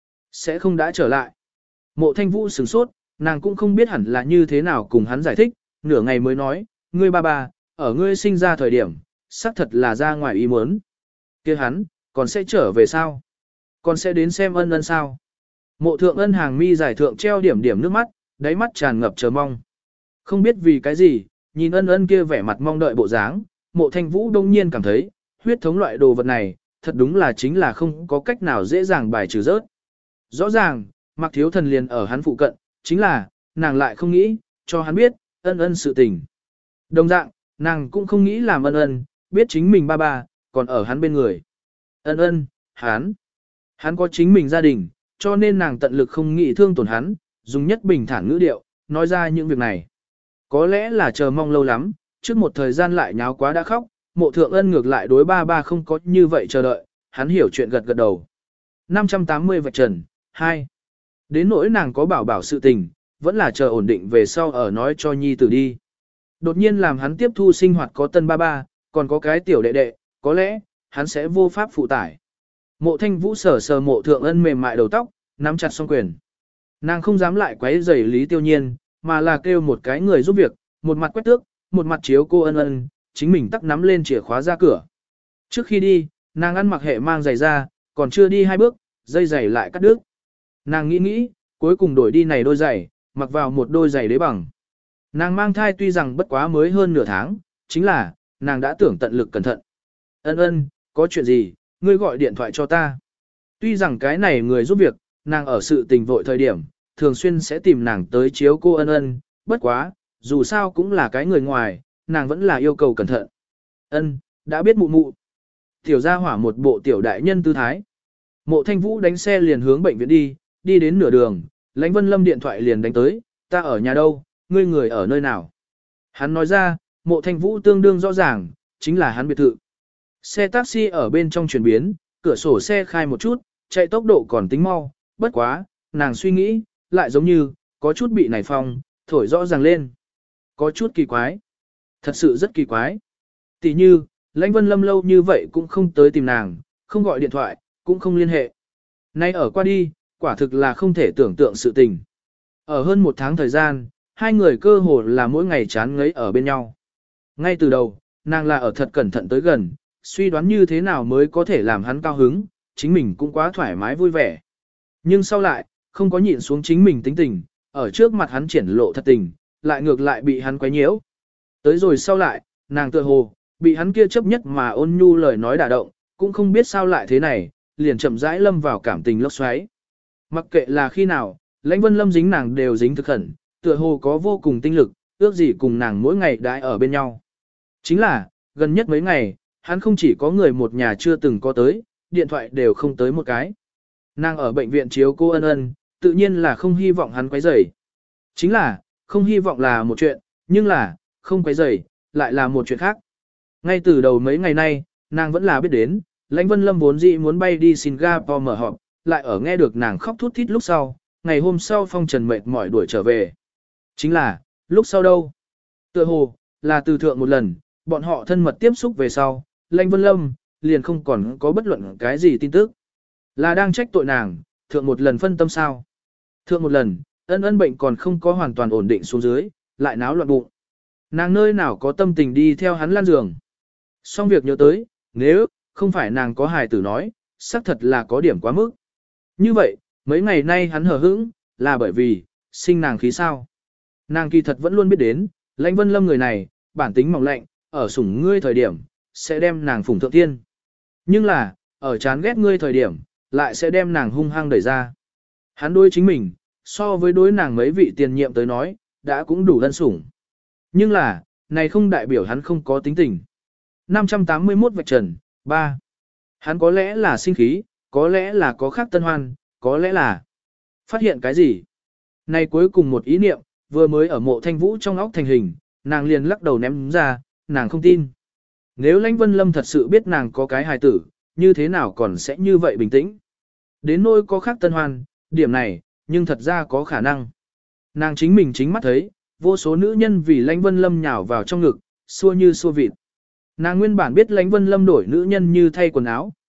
Sẽ không đã trở lại. Mộ Thanh Vũ sửng sốt, nàng cũng không biết hẳn là như thế nào cùng hắn giải thích, nửa ngày mới nói, ngươi ba ba, ở ngươi sinh ra thời điểm, xác thật là ra ngoài ý muốn. Kia hắn, còn sẽ trở về sao? Còn sẽ đến xem ân ân sao? Mộ thượng ân hàng mi giải thượng treo điểm điểm nước mắt, đáy mắt tràn ngập chờ mong. Không biết vì cái gì, nhìn ân ân kia vẻ mặt mong đợi bộ dáng, mộ Thanh Vũ đông nhiên cảm thấy, huyết thống loại đồ vật này, thật đúng là chính là không có cách nào dễ dàng bài trừ rớt. Rõ ràng, Mạc Thiếu Thần liền ở hắn phụ cận, chính là, nàng lại không nghĩ, cho hắn biết, ân ân sự tình. Đồng dạng, nàng cũng không nghĩ làm ân ân, biết chính mình ba ba, còn ở hắn bên người. Ân ân, hắn, hắn có chính mình gia đình, cho nên nàng tận lực không nghĩ thương tổn hắn, dùng nhất bình thản ngữ điệu, nói ra những việc này. Có lẽ là chờ mong lâu lắm, trước một thời gian lại nháo quá đã khóc, mộ thượng ân ngược lại đối ba ba không có như vậy chờ đợi, hắn hiểu chuyện gật gật đầu. năm trăm tám mươi vạch trần, hai. Đến nỗi nàng có bảo bảo sự tình, vẫn là chờ ổn định về sau ở nói cho nhi tử đi. Đột nhiên làm hắn tiếp thu sinh hoạt có tân ba ba, còn có cái tiểu đệ đệ, có lẽ, hắn sẽ vô pháp phụ tải. Mộ Thanh Vũ sờ sờ mộ thượng ân mềm mại đầu tóc, nắm chặt song quyền. Nàng không dám lại quấy rầy Lý Tiêu Nhiên, mà là kêu một cái người giúp việc, một mặt quét tước, một mặt chiếu cô ân ân, chính mình tắt nắm lên chìa khóa ra cửa. Trước khi đi, nàng ăn mặc hệ mang giày ra, còn chưa đi hai bước, dây giày lại cắt đứt. Nàng nghĩ nghĩ, cuối cùng đổi đi này đôi giày, mặc vào một đôi giày đế bằng. Nàng mang thai tuy rằng bất quá mới hơn nửa tháng, chính là, nàng đã tưởng tận lực cẩn thận. Ân ân, có chuyện gì, ngươi gọi điện thoại cho ta. Tuy rằng cái này người giúp việc, nàng ở sự tình vội thời điểm, thường xuyên sẽ tìm nàng tới chiếu cô ân ân, bất quá, dù sao cũng là cái người ngoài, nàng vẫn là yêu cầu cẩn thận. Ân, đã biết mụ mụ. Tiểu gia hỏa một bộ tiểu đại nhân tư thái. Mộ Thanh Vũ đánh xe liền hướng bệnh viện đi, đi đến nửa đường, Lãnh Vân Lâm điện thoại liền đánh tới, ta ở nhà đâu, ngươi người ở nơi nào. Hắn nói ra, Mộ Thanh Vũ tương đương rõ ràng, chính là hắn biệt thự. Xe taxi ở bên trong chuyển biến, cửa sổ xe khai một chút, chạy tốc độ còn tính mau, bất quá, nàng suy nghĩ, lại giống như, có chút bị nảy phong, thổi rõ ràng lên. Có chút kỳ quái. Thật sự rất kỳ quái. Tỷ như, Lãnh Vân Lâm lâu như vậy cũng không tới tìm nàng, không gọi điện thoại, cũng không liên hệ. Nay ở qua đi, quả thực là không thể tưởng tượng sự tình. Ở hơn một tháng thời gian, hai người cơ hồ là mỗi ngày chán ngấy ở bên nhau. Ngay từ đầu, nàng là ở thật cẩn thận tới gần, suy đoán như thế nào mới có thể làm hắn cao hứng, chính mình cũng quá thoải mái vui vẻ. Nhưng sau lại, không có nhịn xuống chính mình tính tình, ở trước mặt hắn triển lộ thật tình, lại ngược lại bị hắn quấy nhiễu. Tới rồi sau lại, nàng tựa hồ, bị hắn kia chấp nhất mà ôn nhu lời nói đả động, cũng không biết sao lại thế này, liền chậm rãi lâm vào cảm tình lốc xoáy. Mặc kệ là khi nào, Lãnh Vân Lâm dính nàng đều dính thực khẩn, tựa hồ có vô cùng tinh lực, ước gì cùng nàng mỗi ngày đãi ở bên nhau. Chính là, gần nhất mấy ngày, hắn không chỉ có người một nhà chưa từng có tới, điện thoại đều không tới một cái. Nàng ở bệnh viện chiếu cô ân ân, tự nhiên là không hy vọng hắn quấy rầy. Chính là, không hy vọng là một chuyện, nhưng là, không quấy rầy, lại là một chuyện khác. Ngay từ đầu mấy ngày nay, nàng vẫn là biết đến, Lãnh Vân Lâm vốn dĩ muốn bay đi Singapore mở họp, lại ở nghe được nàng khóc thút thít lúc sau, ngày hôm sau phong trần mệt mỏi đuổi trở về. Chính là, lúc sau đâu? Tựa hồ, là từ thượng một lần, bọn họ thân mật tiếp xúc về sau, Lãnh Vân Lâm, liền không còn có bất luận cái gì tin tức. Là đang trách tội nàng, thượng một lần phân tâm sao? Thượng một lần, ân ân bệnh còn không có hoàn toàn ổn định xuống dưới, lại náo loạn bụng. Nàng nơi nào có tâm tình đi theo hắn lan giường. Xong việc nhớ tới, nếu không phải nàng có hài tử nói, xác thật là có điểm quá mức. Như vậy, mấy ngày nay hắn hờ hững, là bởi vì, sinh nàng khí sao. Nàng kỳ thật vẫn luôn biết đến, Lãnh Vân Lâm người này, bản tính mỏng lạnh, ở sủng ngươi thời điểm, sẽ đem nàng phủng thượng thiên. Nhưng là, ở chán ghét ngươi thời điểm, lại sẽ đem nàng hung hăng đẩy ra. Hắn đối chính mình, so với đối nàng mấy vị tiền nhiệm tới nói, đã cũng đủ lân sủng. Nhưng là, này không đại biểu hắn không có tính tình. năm trăm tám mươi mốt vạch trần, ba. Hắn có lẽ là sinh khí, có lẽ là có khác tân hoan, có lẽ là phát hiện cái gì. Này cuối cùng một ý niệm, vừa mới ở Mộ Thanh Vũ trong óc thành hình, nàng liền lắc đầu ném ra, nàng không tin. Nếu Lãnh Vân Lâm thật sự biết nàng có cái hài tử, như thế nào còn sẽ như vậy bình tĩnh. Đến nỗi có khác tân hoan, điểm này, nhưng thật ra có khả năng. Nàng chính mình chính mắt thấy, vô số nữ nhân vì Lãnh Vân Lâm nhào vào trong ngực, xua như xua vịt. Nàng nguyên bản biết Lãnh Vân Lâm đổi nữ nhân như thay quần áo,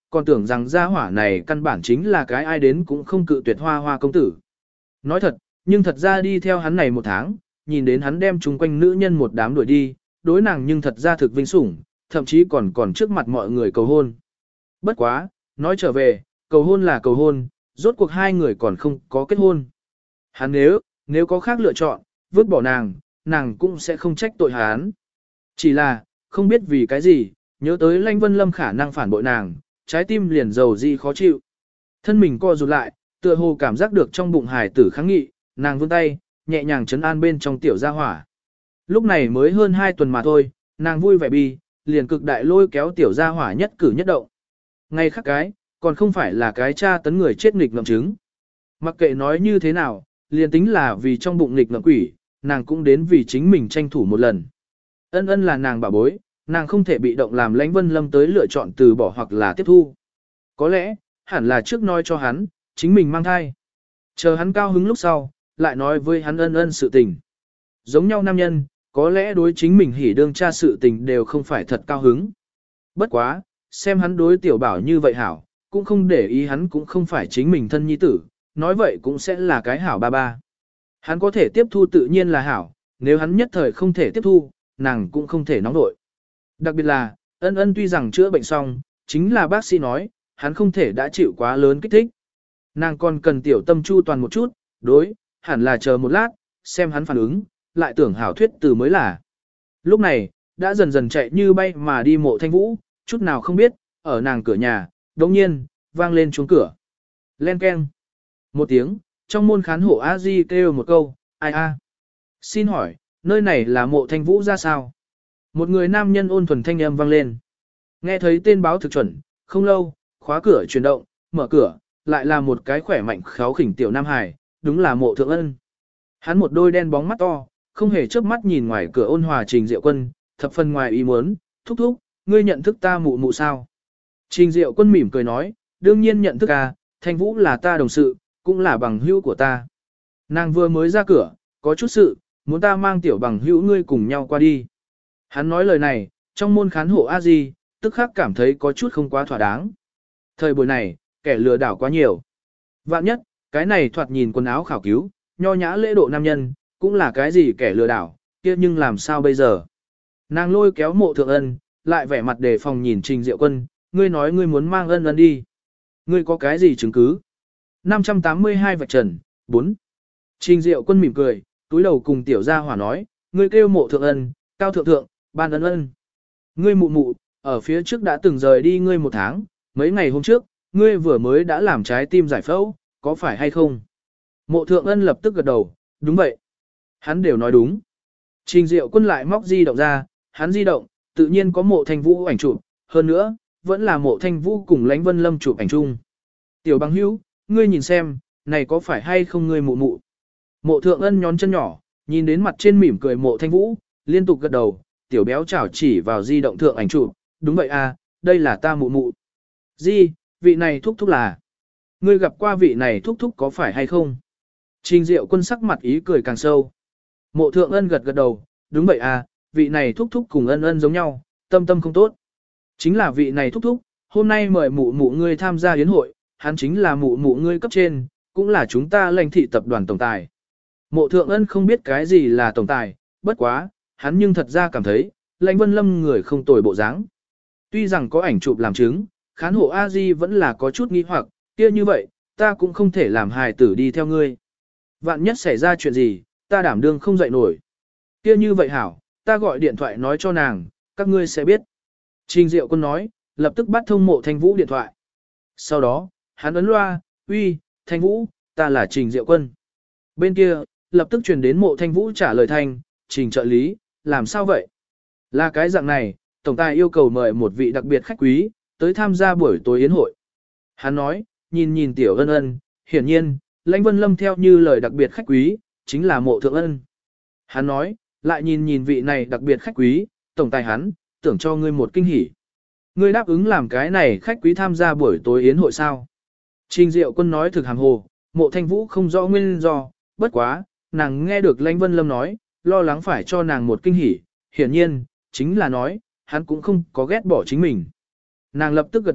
còn tưởng rằng gia hỏa này căn bản chính là cái ai đến cũng không cự tuyệt hoa hoa công tử. Nói thật, nhưng thật ra đi theo hắn này một tháng, nhìn đến hắn đem chung quanh nữ nhân một đám đuổi đi, đối nàng nhưng thật ra thực vinh sủng, thậm chí còn còn trước mặt mọi người cầu hôn. Bất quá, nói trở về, cầu hôn là cầu hôn, rốt cuộc hai người còn không có kết hôn. Hắn nếu, nếu có khác lựa chọn, vứt bỏ nàng, nàng cũng sẽ không trách tội hắn. Chỉ là, không biết vì cái gì, nhớ tới Lãnh Vân Lâm khả năng phản bội nàng, trái tim liền dầu gì khó chịu. Thân mình co rụt lại, tựa hồ cảm giác được trong bụng hài tử kháng nghị, nàng vươn tay, nhẹ nhàng trấn an bên trong tiểu gia hỏa. Lúc này mới hơn hai tuần mà thôi, nàng vui vẻ bi, liền cực đại lôi kéo tiểu gia hỏa nhất cử nhất động. Ngay khắc cái, còn không phải là cái cha tấn người chết nghịch ngợm trứng. Mặc kệ nói như thế nào, liền tính là vì trong bụng nghịch ngợm quỷ, nàng cũng đến vì chính mình tranh thủ một lần. Ân ân là nàng bảo bối, nàng không thể bị động làm Lãnh Vân Lâm tới lựa chọn từ bỏ hoặc là tiếp thu. Có lẽ, hẳn là trước nói cho hắn, chính mình mang thai. Chờ hắn cao hứng lúc sau, lại nói với hắn ân ân sự tình. Giống nhau nam nhân, có lẽ đối chính mình hỉ đương cha sự tình đều không phải thật cao hứng. Bất quá, xem hắn đối tiểu bảo như vậy hảo, cũng không để ý hắn cũng không phải chính mình thân nhi tử, nói vậy cũng sẽ là cái hảo ba ba. Hắn có thể tiếp thu tự nhiên là hảo, nếu hắn nhất thời không thể tiếp thu, nàng cũng không thể nóng nội. Đặc biệt là, ân ân tuy rằng chữa bệnh xong, chính là bác sĩ nói, hắn không thể đã chịu quá lớn kích thích. Nàng còn cần tiểu tâm chu toàn một chút, đối, hẳn là chờ một lát, xem hắn phản ứng, lại tưởng hảo thuyết từ mới là. Lúc này, đã dần dần chạy như bay mà đi Mộ Thanh Vũ, chút nào không biết, ở nàng cửa nhà, đồng nhiên, vang lên chuông cửa. Len keng. Một tiếng, trong môn khán hộ a di kêu một câu, ai a. Xin hỏi, nơi này là Mộ Thanh Vũ ra sao? Một người nam nhân ôn thuần thanh âm vang lên. Nghe thấy tên báo thực chuẩn, không lâu, khóa cửa chuyển động, mở cửa, lại là một cái khỏe mạnh kháu khỉnh tiểu nam hải, đúng là Mộ Thượng Ân. Hắn một đôi đen bóng mắt to, không hề chớp mắt nhìn ngoài cửa ôn hòa Trình Diệu Quân, thập phần ngoài ý muốn, thúc thúc, ngươi nhận thức ta mụ mụ sao? Trình Diệu Quân mỉm cười nói, đương nhiên nhận thức à, Thanh Vũ là ta đồng sự, cũng là bằng hữu của ta. Nàng vừa mới ra cửa, có chút sự, muốn ta mang tiểu bằng hữu ngươi cùng nhau qua đi. Hắn nói lời này, trong môn khán hộ a di, tức khắc cảm thấy có chút không quá thỏa đáng. Thời buổi này, kẻ lừa đảo quá nhiều. Vạn nhất, cái này thoạt nhìn quần áo khảo cứu, nho nhã lễ độ nam nhân, cũng là cái gì kẻ lừa đảo, kia nhưng làm sao bây giờ? Nàng lôi kéo Mộ Thượng Ân, lại vẻ mặt đề phòng nhìn Trình Diệu Quân, ngươi nói ngươi muốn mang ân ân đi. Ngươi có cái gì chứng cứ? năm trăm tám mươi hai vạch trần, bốn. Trình Diệu Quân mỉm cười, túi đầu cùng tiểu gia hỏa nói, ngươi kêu Mộ Thượng Ân, cao thượng thượng, ban ân ân. Ngươi mụ mụ, ở phía trước đã từng rời đi ngươi một tháng, mấy ngày hôm trước, ngươi vừa mới đã làm trái tim giải phẫu, có phải hay không? Mộ Thượng Ân lập tức gật đầu, đúng vậy. Hắn đều nói đúng. Trình Diệu Quân lại móc di động ra, hắn di động, tự nhiên có Mộ Thanh Vũ ảnh chụp, hơn nữa, vẫn là Mộ Thanh Vũ cùng Lãnh Vân Lâm chụp ảnh chung. Tiểu bằng hữu, ngươi nhìn xem, này có phải hay không ngươi mụ mụ? Mộ Thượng Ân nhón chân nhỏ, nhìn đến mặt trên mỉm cười Mộ Thanh Vũ, liên tục gật đầu, tiểu béo chảo chỉ vào di động thượng ảnh chụp, đúng vậy à, đây là ta mụ mụ. Di, vị này thúc thúc là. Ngươi gặp qua vị này thúc thúc có phải hay không? Trình Diệu Quân sắc mặt ý cười càng sâu. Mộ Thượng Ân gật gật đầu, đúng vậy à, vị này thúc thúc cùng ân ân giống nhau, tâm tâm không tốt. Chính là vị này thúc thúc, hôm nay mời mụ mụ ngươi tham gia yến hội, hắn chính là mụ mụ ngươi cấp trên, cũng là chúng ta lãnh thị tập đoàn tổng tài. Mộ Thượng Ân không biết cái gì là tổng tài, bất quá, hắn nhưng thật ra cảm thấy, Lãnh Vân Lâm người không tồi bộ dáng. Tuy rằng có ảnh chụp làm chứng, khán hộ a di vẫn là có chút nghi hoặc, kia như vậy, ta cũng không thể làm hài tử đi theo ngươi. Vạn nhất xảy ra chuyện gì, ta đảm đương không dậy nổi. Kia như vậy hảo, ta gọi điện thoại nói cho nàng, các ngươi sẽ biết. Trình Diệu Quân nói, lập tức bắt thông Mộ Thanh Vũ điện thoại. Sau đó, hắn ấn loa, uy, Thanh Vũ, ta là Trình Diệu Quân. Bên kia, lập tức truyền đến Mộ Thanh Vũ trả lời thanh, Trình trợ lý, làm sao vậy? Là cái dạng này, tổng tài yêu cầu mời một vị đặc biệt khách quý, tới tham gia buổi tối yến hội. Hắn nói, nhìn nhìn tiểu ân ân, hiển nhiên, Lãnh Vân Lâm theo như lời đặc biệt khách quý, chính là Mộ Thượng Ân. Hắn nói, lại nhìn nhìn vị này đặc biệt khách quý, tổng tài hắn, tưởng cho ngươi một kinh hỉ. Ngươi đáp ứng làm cái này khách quý tham gia buổi tối yến hội sao? Trình Diệu Quân nói thực hàm hồ, Mộ Thanh Vũ không rõ nguyên do, bất quá, nàng nghe được Lãnh Vân Lâm nói, lo lắng phải cho nàng một kinh hỉ, hiển nhiên, chính là nói, hắn cũng không có ghét bỏ chính mình. Nàng lập tức gật đầu,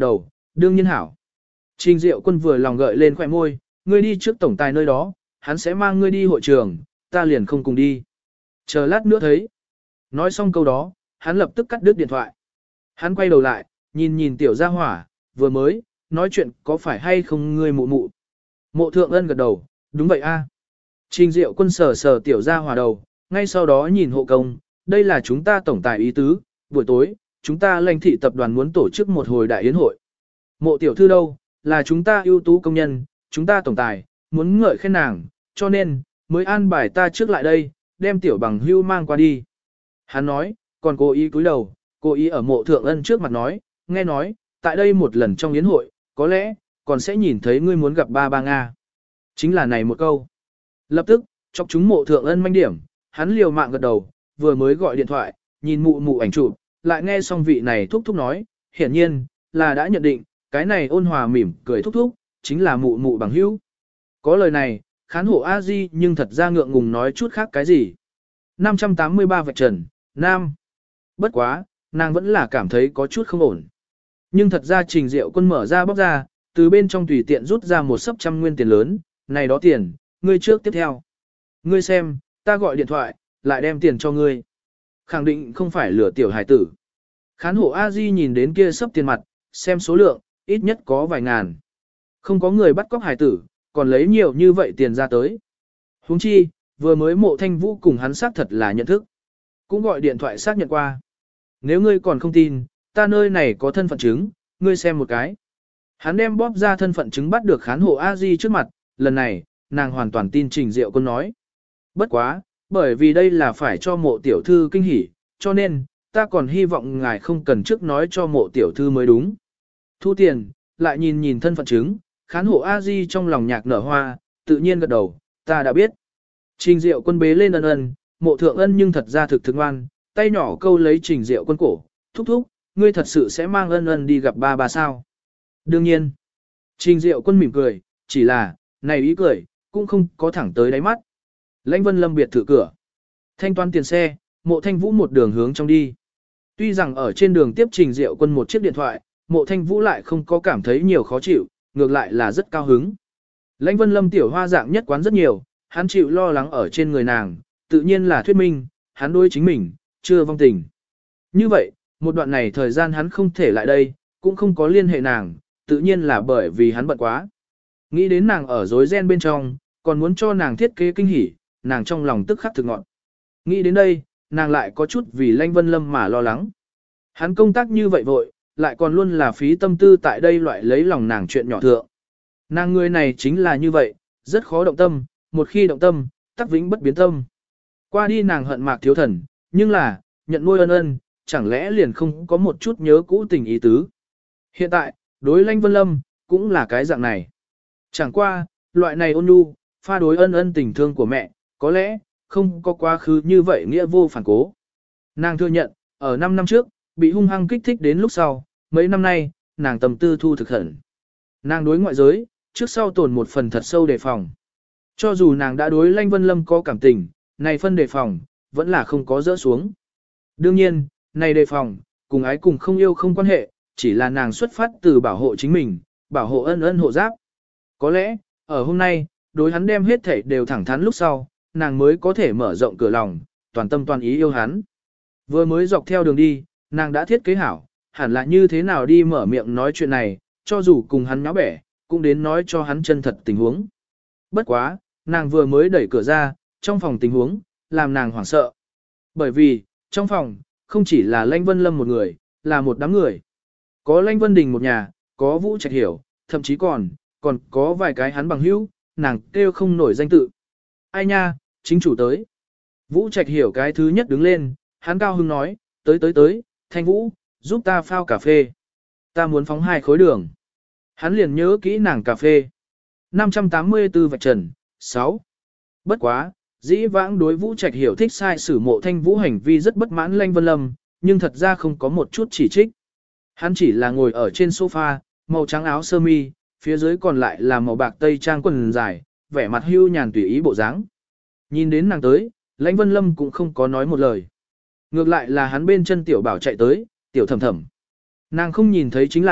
đương nhiên hảo. Trình Diệu Quân vừa lòng gợi lên khỏe môi, ngươi đi trước tổng tài nơi đó, hắn sẽ mang ngươi đi hội trường, ta liền không cùng đi. Chờ lát nữa thấy. Nói xong câu đó, hắn lập tức cắt đứt điện thoại. Hắn quay đầu lại, nhìn nhìn tiểu gia hỏa, vừa mới, nói chuyện có phải hay không ngươi mụ mụ. Mộ Thượng Ân gật đầu, đúng vậy a. Trình Diệu Quân sờ sờ tiểu gia hỏa đầu, ngay sau đó nhìn hộ công, đây là chúng ta tổng tài ý tứ, buổi tối, chúng ta lãnh thị tập đoàn muốn tổ chức một hồi đại yến hội. Mộ tiểu thư đâu, là chúng ta ưu tú công nhân, chúng ta tổng tài, muốn ngợi khen nàng, cho nên, mới an bài ta trước lại đây, đem tiểu bằng hưu mang qua đi. Hắn nói, còn cố ý cúi đầu, cố ý ở Mộ Thượng Ân trước mặt nói, nghe nói, tại đây một lần trong yến hội, có lẽ, còn sẽ nhìn thấy ngươi muốn gặp ba ba Nga. Chính là này một câu. Lập tức, chọc chúng Mộ Thượng Ân manh điểm, hắn liều mạng gật đầu, vừa mới gọi điện thoại, nhìn mụ mụ ảnh chụp, lại nghe xong vị này thúc thúc nói, hiển nhiên, là đã nhận định, cái này ôn hòa mỉm cười thúc thúc, chính là mụ mụ bằng hữu. Có lời này, khán hộ a di nhưng thật ra ngượng ngùng nói chút khác cái gì. năm trăm tám mươi ba vạch trần, nam. Bất quá, nàng vẫn là cảm thấy có chút không ổn. Nhưng thật ra Trình Diệu Quân mở ra bóc ra, từ bên trong tùy tiện rút ra một sấp trăm nguyên tiền lớn, này đó tiền, ngươi trước tiếp theo. Ngươi xem, ta gọi điện thoại, lại đem tiền cho ngươi. Khẳng định không phải lừa tiểu hải tử. Khán hộ a di nhìn đến kia sấp tiền mặt, xem số lượng, ít nhất có vài ngàn. Không có người bắt cóc hải tử, còn lấy nhiều như vậy tiền ra tới. Huống chi, vừa mới Mộ Thanh Vũ cùng hắn xác thật là nhận thức. Cũng gọi điện thoại xác nhận qua. Nếu ngươi còn không tin, ta nơi này có thân phận chứng, ngươi xem một cái. Hắn đem bóp ra thân phận chứng bắt được khán hộ a di trước mặt, lần này, nàng hoàn toàn tin Trình Diệu Quân nói. Bất quá, bởi vì đây là phải cho Mộ tiểu thư kinh hỉ, cho nên, ta còn hy vọng ngài không cần trước nói cho Mộ tiểu thư mới đúng. Thu tiền, lại nhìn nhìn thân phận chứng, khán hộ a di trong lòng nhạc nở hoa, tự nhiên gật đầu, ta đã biết. Trình Diệu Quân bế lên ân ân, Mộ Thượng Ân nhưng thật ra thực thực ngoan, tay nhỏ câu lấy Trình Diệu Quân cổ, thúc thúc, ngươi thật sự sẽ mang ân ân đi gặp ba ba sao? Đương nhiên. Trình Diệu Quân mỉm cười, chỉ là, này ý cười, cũng không có thẳng tới đáy mắt. Lãnh Vân Lâm biệt thự cửa. Thanh toán tiền xe, Mộ Thanh Vũ một đường hướng trong đi. Tuy rằng ở trên đường tiếp Trình Diệu Quân một chiếc điện thoại, Mộ Thanh Vũ lại không có cảm thấy nhiều khó chịu, ngược lại là rất cao hứng. Lãnh Vân Lâm tiểu hoa dạng nhất quán rất nhiều, hắn chịu lo lắng ở trên người nàng, tự nhiên là thuyết minh, hắn đối chính mình, chưa vong tình. Như vậy, một đoạn này thời gian hắn không thể lại đây, cũng không có liên hệ nàng, tự nhiên là bởi vì hắn bận quá. Nghĩ đến nàng ở rối ren bên trong, còn muốn cho nàng thiết kế kinh hỉ, nàng trong lòng tức khắc thực ngọn. Nghĩ đến đây, nàng lại có chút vì Lãnh Vân Lâm mà lo lắng. Hắn công tác như vậy vội, lại còn luôn là phí tâm tư tại đây loại lấy lòng nàng chuyện nhỏ thượng. Nàng người này chính là như vậy, rất khó động tâm, một khi động tâm, tắc vĩnh bất biến tâm. Qua đi nàng hận Mạc Thiếu Thần, nhưng là, nhận nuôi ân ân, chẳng lẽ liền không có một chút nhớ cũ tình ý tứ. Hiện tại, đối Lãnh Vân Lâm, cũng là cái dạng này. Chẳng qua, loại này ôn nhu, pha đối ân ân tình thương của mẹ, có lẽ, không có quá khứ như vậy nghĩa vô phản cố. Nàng thừa nhận, ở năm năm trước, bị hung hăng kích thích đến lúc sau, mấy năm nay, nàng tầm tư thu thực hận. Nàng đối ngoại giới, trước sau tồn một phần thật sâu đề phòng. Cho dù nàng đã đối Lãnh Vân Lâm có cảm tình, này phân đề phòng, vẫn là không có dỡ xuống. Đương nhiên, này đề phòng, cùng ái cùng không yêu không quan hệ, chỉ là nàng xuất phát từ bảo hộ chính mình, bảo hộ ân ân hộ giáp. Có lẽ, ở hôm nay, đối hắn đem hết thể đều thẳng thắn lúc sau, nàng mới có thể mở rộng cửa lòng, toàn tâm toàn ý yêu hắn. Vừa mới dọc theo đường đi, nàng đã thiết kế hảo, hẳn là như thế nào đi mở miệng nói chuyện này, cho dù cùng hắn nháo bẻ, cũng đến nói cho hắn chân thật tình huống. Bất quá, nàng vừa mới đẩy cửa ra, trong phòng tình huống, làm nàng hoảng sợ. Bởi vì, trong phòng, không chỉ là Lãnh Vân Lâm một người, là một đám người. Có Lãnh Vân Đình một nhà, có Vũ Trạch Hiểu, thậm chí còn, còn có vài cái hắn bằng hữu, nàng kêu không nổi danh tự. Ai nha, chính chủ tới. Vũ Trạch Hiểu cái thứ nhất đứng lên, hắn cao hứng nói, tới tới tới, Thanh Vũ, giúp ta phao cà phê. Ta muốn phóng hai khối đường. Hắn liền nhớ kỹ nàng cà phê. năm trăm tám mươi tư vạch trần, sáu. Bất quá, dĩ vãng đối Vũ Trạch Hiểu thích sai sử Mộ Thanh Vũ hành vi rất bất mãn Lãnh Vân Lâm, nhưng thật ra không có một chút chỉ trích. Hắn chỉ là ngồi ở trên sofa, màu trắng áo sơ mi, phía dưới còn lại là màu bạc tây trang quần dài, vẻ mặt hưu nhàn tùy ý bộ dáng. Nhìn đến nàng tới, Lãnh Vân Lâm cũng không có nói một lời. Ngược lại là hắn bên chân tiểu bảo chạy tới, tiểu thầm thầm. Nàng không nhìn thấy chính là,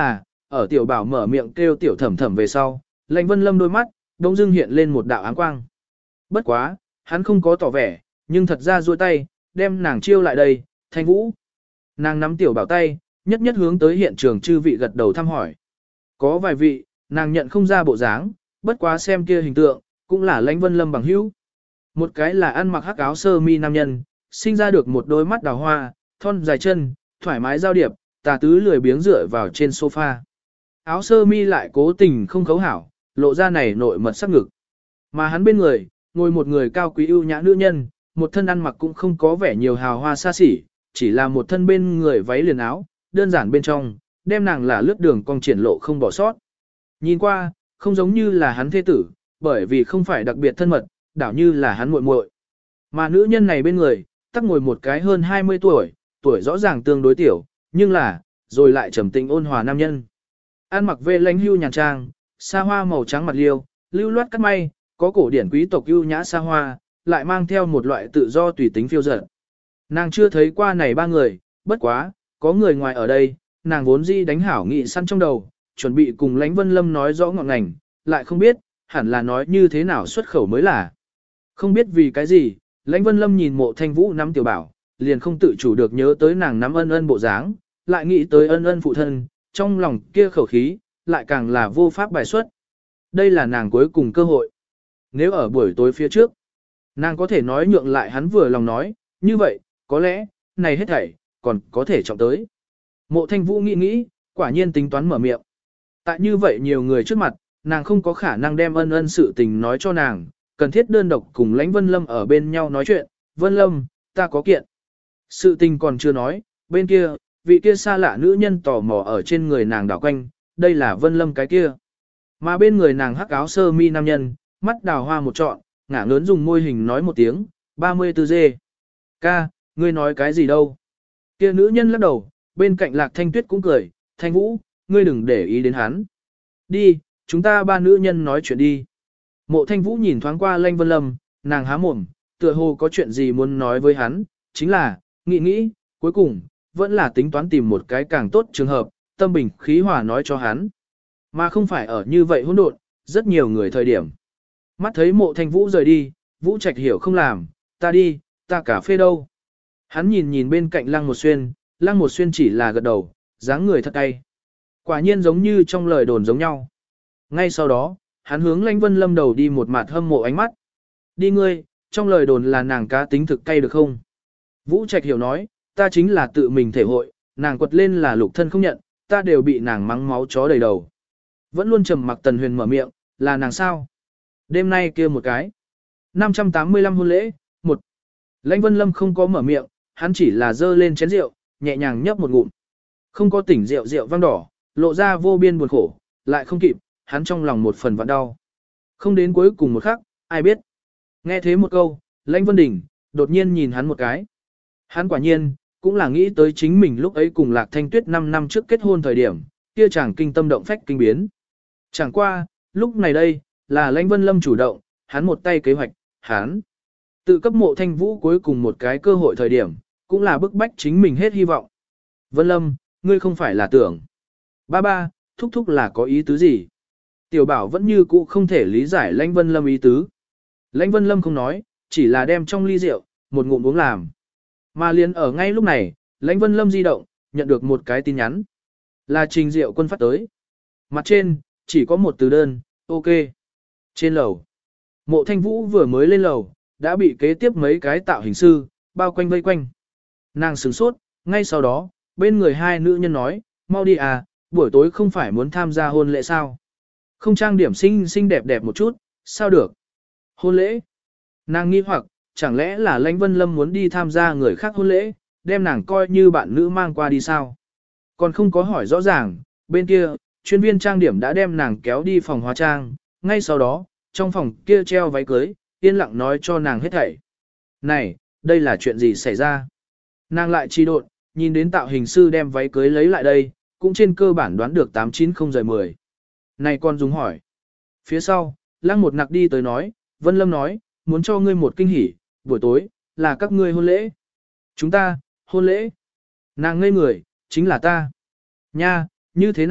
ở tiểu bảo mở miệng kêu tiểu thẩm thẩm về sau, Lãnh Vân Lâm đôi mắt, đông dưng hiện lên một đạo áng quang. Bất quá, hắn không có tỏ vẻ, nhưng thật ra duỗi tay, đem nàng chiêu lại đây, Thanh Vũ. Nàng nắm tiểu bảo tay, nhất nhất hướng tới hiện trường chư vị gật đầu thăm hỏi. Có vài vị, nàng nhận không ra bộ dáng, bất quá xem kia hình tượng, cũng là Lãnh Vân Lâm bằng hữu. Một cái là ăn mặc hắc áo sơ mi nam nhân, sinh ra được một đôi mắt đào hoa, thon dài chân, thoải mái giao điệp, tà tứ lười biếng dựa vào trên sofa. Áo sơ mi lại cố tình không khấu hảo, lộ ra này nội mật sắc ngực. Mà hắn bên người, ngồi một người cao quý ưu nhã nữ nhân, một thân ăn mặc cũng không có vẻ nhiều hào hoa xa xỉ, chỉ là một thân bên người váy liền áo, đơn giản bên trong, đem nàng là lướt đường cong triển lộ không bỏ sót. Nhìn qua, không giống như là hắn thế tử, bởi vì không phải đặc biệt thân mật, đảo như là hắn muội muội. Mà nữ nhân này bên người, tắc ngồi một cái hơn hai mươi tuổi, tuổi rõ ràng tương đối tiểu, nhưng là, rồi lại trầm tĩnh ôn hòa nam nhân. Ăn mặc về lãnh hưu nhàn trang, xa hoa màu trắng mặt liêu, lưu loát cắt may, có cổ điển quý tộc ưu nhã xa hoa, lại mang theo một loại tự do tùy tính phiêu dật. Nàng chưa thấy qua này ba người, bất quá, có người ngoài ở đây, nàng vốn dĩ đánh hảo nghị săn trong đầu, chuẩn bị cùng Lãnh Vân Lâm nói rõ ngọn ngành, lại không biết, hẳn là nói như thế nào xuất khẩu mới là. Không biết vì cái gì, Lãnh Vân Lâm nhìn Mộ Thanh Vũ nắm tiểu bảo, liền không tự chủ được nhớ tới nàng nắm ân ân bộ dáng, lại nghĩ tới ân ân phụ thân, trong lòng kia khẩu khí, lại càng là vô pháp bài xuất. Đây là nàng cuối cùng cơ hội. Nếu ở buổi tối phía trước, nàng có thể nói nhượng lại hắn vừa lòng nói, như vậy, có lẽ, này hết thảy, còn có thể trọng tới. Mộ Thanh Vũ nghĩ nghĩ, quả nhiên tính toán mở miệng. Tại như vậy nhiều người trước mặt, nàng không có khả năng đem ân ân sự tình nói cho nàng, cần thiết đơn độc cùng Lãnh Vân Lâm ở bên nhau nói chuyện. Vân Lâm, ta có kiện. Sự tình còn chưa nói, bên kia, vị kia xa lạ nữ nhân tò mò ở trên người nàng đảo quanh, đây là Vân Lâm cái kia. Mà bên người nàng hắc áo sơ mi nam nhân, mắt đào hoa một trọn, ngả ngớn dùng môi hình nói một tiếng, ba mươi tư dê. Ca, ngươi nói cái gì đâu? Kia nữ nhân lắc đầu, bên cạnh Lạc Thanh Tuyết cũng cười, Thanh Vũ, ngươi đừng để ý đến hắn. Đi, chúng ta ba nữ nhân nói chuyện đi. Mộ Thanh Vũ nhìn thoáng qua Lãnh Vân Lâm, nàng há mồm, tựa hồ có chuyện gì muốn nói với hắn, chính là, nghĩ nghĩ, cuối cùng, vẫn là tính toán tìm một cái càng tốt trường hợp, tâm bình khí hòa nói cho hắn. Mà không phải ở như vậy hỗn độn, rất nhiều người thời điểm. Mắt thấy Mộ Thanh Vũ rời đi, Vũ Trạch hiểu không làm, ta đi, ta cà phê đâu. Hắn nhìn nhìn bên cạnh Lăng Một Xuyên, Lăng Một Xuyên chỉ là gật đầu, dáng người thật cay. Quả nhiên giống như trong lời đồn giống nhau. Ngay sau đó, hắn hướng Lãnh Vân Lâm đầu đi một mặt hâm mộ ánh mắt. Đi ngươi, trong lời đồn là nàng cá tính thực cay được không? Vũ Trạch hiểu nói, ta chính là tự mình thể hội, nàng quật lên là lục thân không nhận, ta đều bị nàng mắng máu chó đầy đầu. Vẫn luôn trầm mặc Tần Huyền mở miệng, là nàng sao? Đêm nay kia một cái. năm trăm tám mươi lăm hôn lễ, một. Lãnh Vân Lâm không có mở miệng, hắn chỉ là dơ lên chén rượu, nhẹ nhàng nhấp một ngụm. Không có tỉnh rượu rượu vang đỏ, lộ ra vô biên buồn khổ, lại không kịp, hắn trong lòng một phần vạn đau. Không đến cuối cùng một khắc, ai biết. Nghe thế một câu, Lãnh Vân Đình, đột nhiên nhìn hắn một cái. Hắn quả nhiên, cũng là nghĩ tới chính mình lúc ấy cùng Lạc Thanh Tuyết năm năm trước kết hôn thời điểm, kia chàng kinh tâm động phách kinh biến. Chẳng qua, lúc này đây, là Lãnh Vân Lâm chủ động, hắn một tay kế hoạch, hắn tự cấp Mộ Thanh Vũ cuối cùng một cái cơ hội thời điểm, cũng là bức bách chính mình hết hy vọng. Vân Lâm, ngươi không phải là tưởng. Ba ba, thúc thúc là có ý tứ gì? Tiểu bảo vẫn như cũ không thể lý giải Lãnh Vân Lâm ý tứ. Lãnh Vân Lâm không nói, chỉ là đem trong ly rượu, một ngụm uống làm. Mà liền ở ngay lúc này, Lãnh Vân Lâm di động, nhận được một cái tin nhắn. Là Trình Diệu Quân phát tới. Mặt trên, chỉ có một từ đơn, ok. Trên lầu, Mộ Thanh Vũ vừa mới lên lầu, đã bị kế tiếp mấy cái tạo hình sư, bao quanh vây quanh. Nàng sửng sốt, ngay sau đó, bên người hai nữ nhân nói, mau đi à, buổi tối không phải muốn tham gia hôn lễ sao? Không trang điểm xinh xinh đẹp đẹp một chút, sao được? Hôn lễ? Nàng nghi hoặc, chẳng lẽ là Lãnh Vân Lâm muốn đi tham gia người khác hôn lễ, đem nàng coi như bạn nữ mang qua đi sao? Còn không có hỏi rõ ràng, bên kia, chuyên viên trang điểm đã đem nàng kéo đi phòng hóa trang, ngay sau đó, trong phòng kia treo váy cưới, yên lặng nói cho nàng hết thảy. Này, đây là chuyện gì xảy ra? Nàng lại trì độn, nhìn đến tạo hình sư đem váy cưới lấy lại đây, cũng trên cơ bản đoán được tám chín không rời mười. Này con dùng hỏi. Phía sau, Lăng một nặc đi tới nói, Vân Lâm nói, muốn cho ngươi một kinh hỉ, buổi tối, là các ngươi hôn lễ. Chúng ta, hôn lễ. Nàng ngây người, chính là ta. Nha, như thế nào,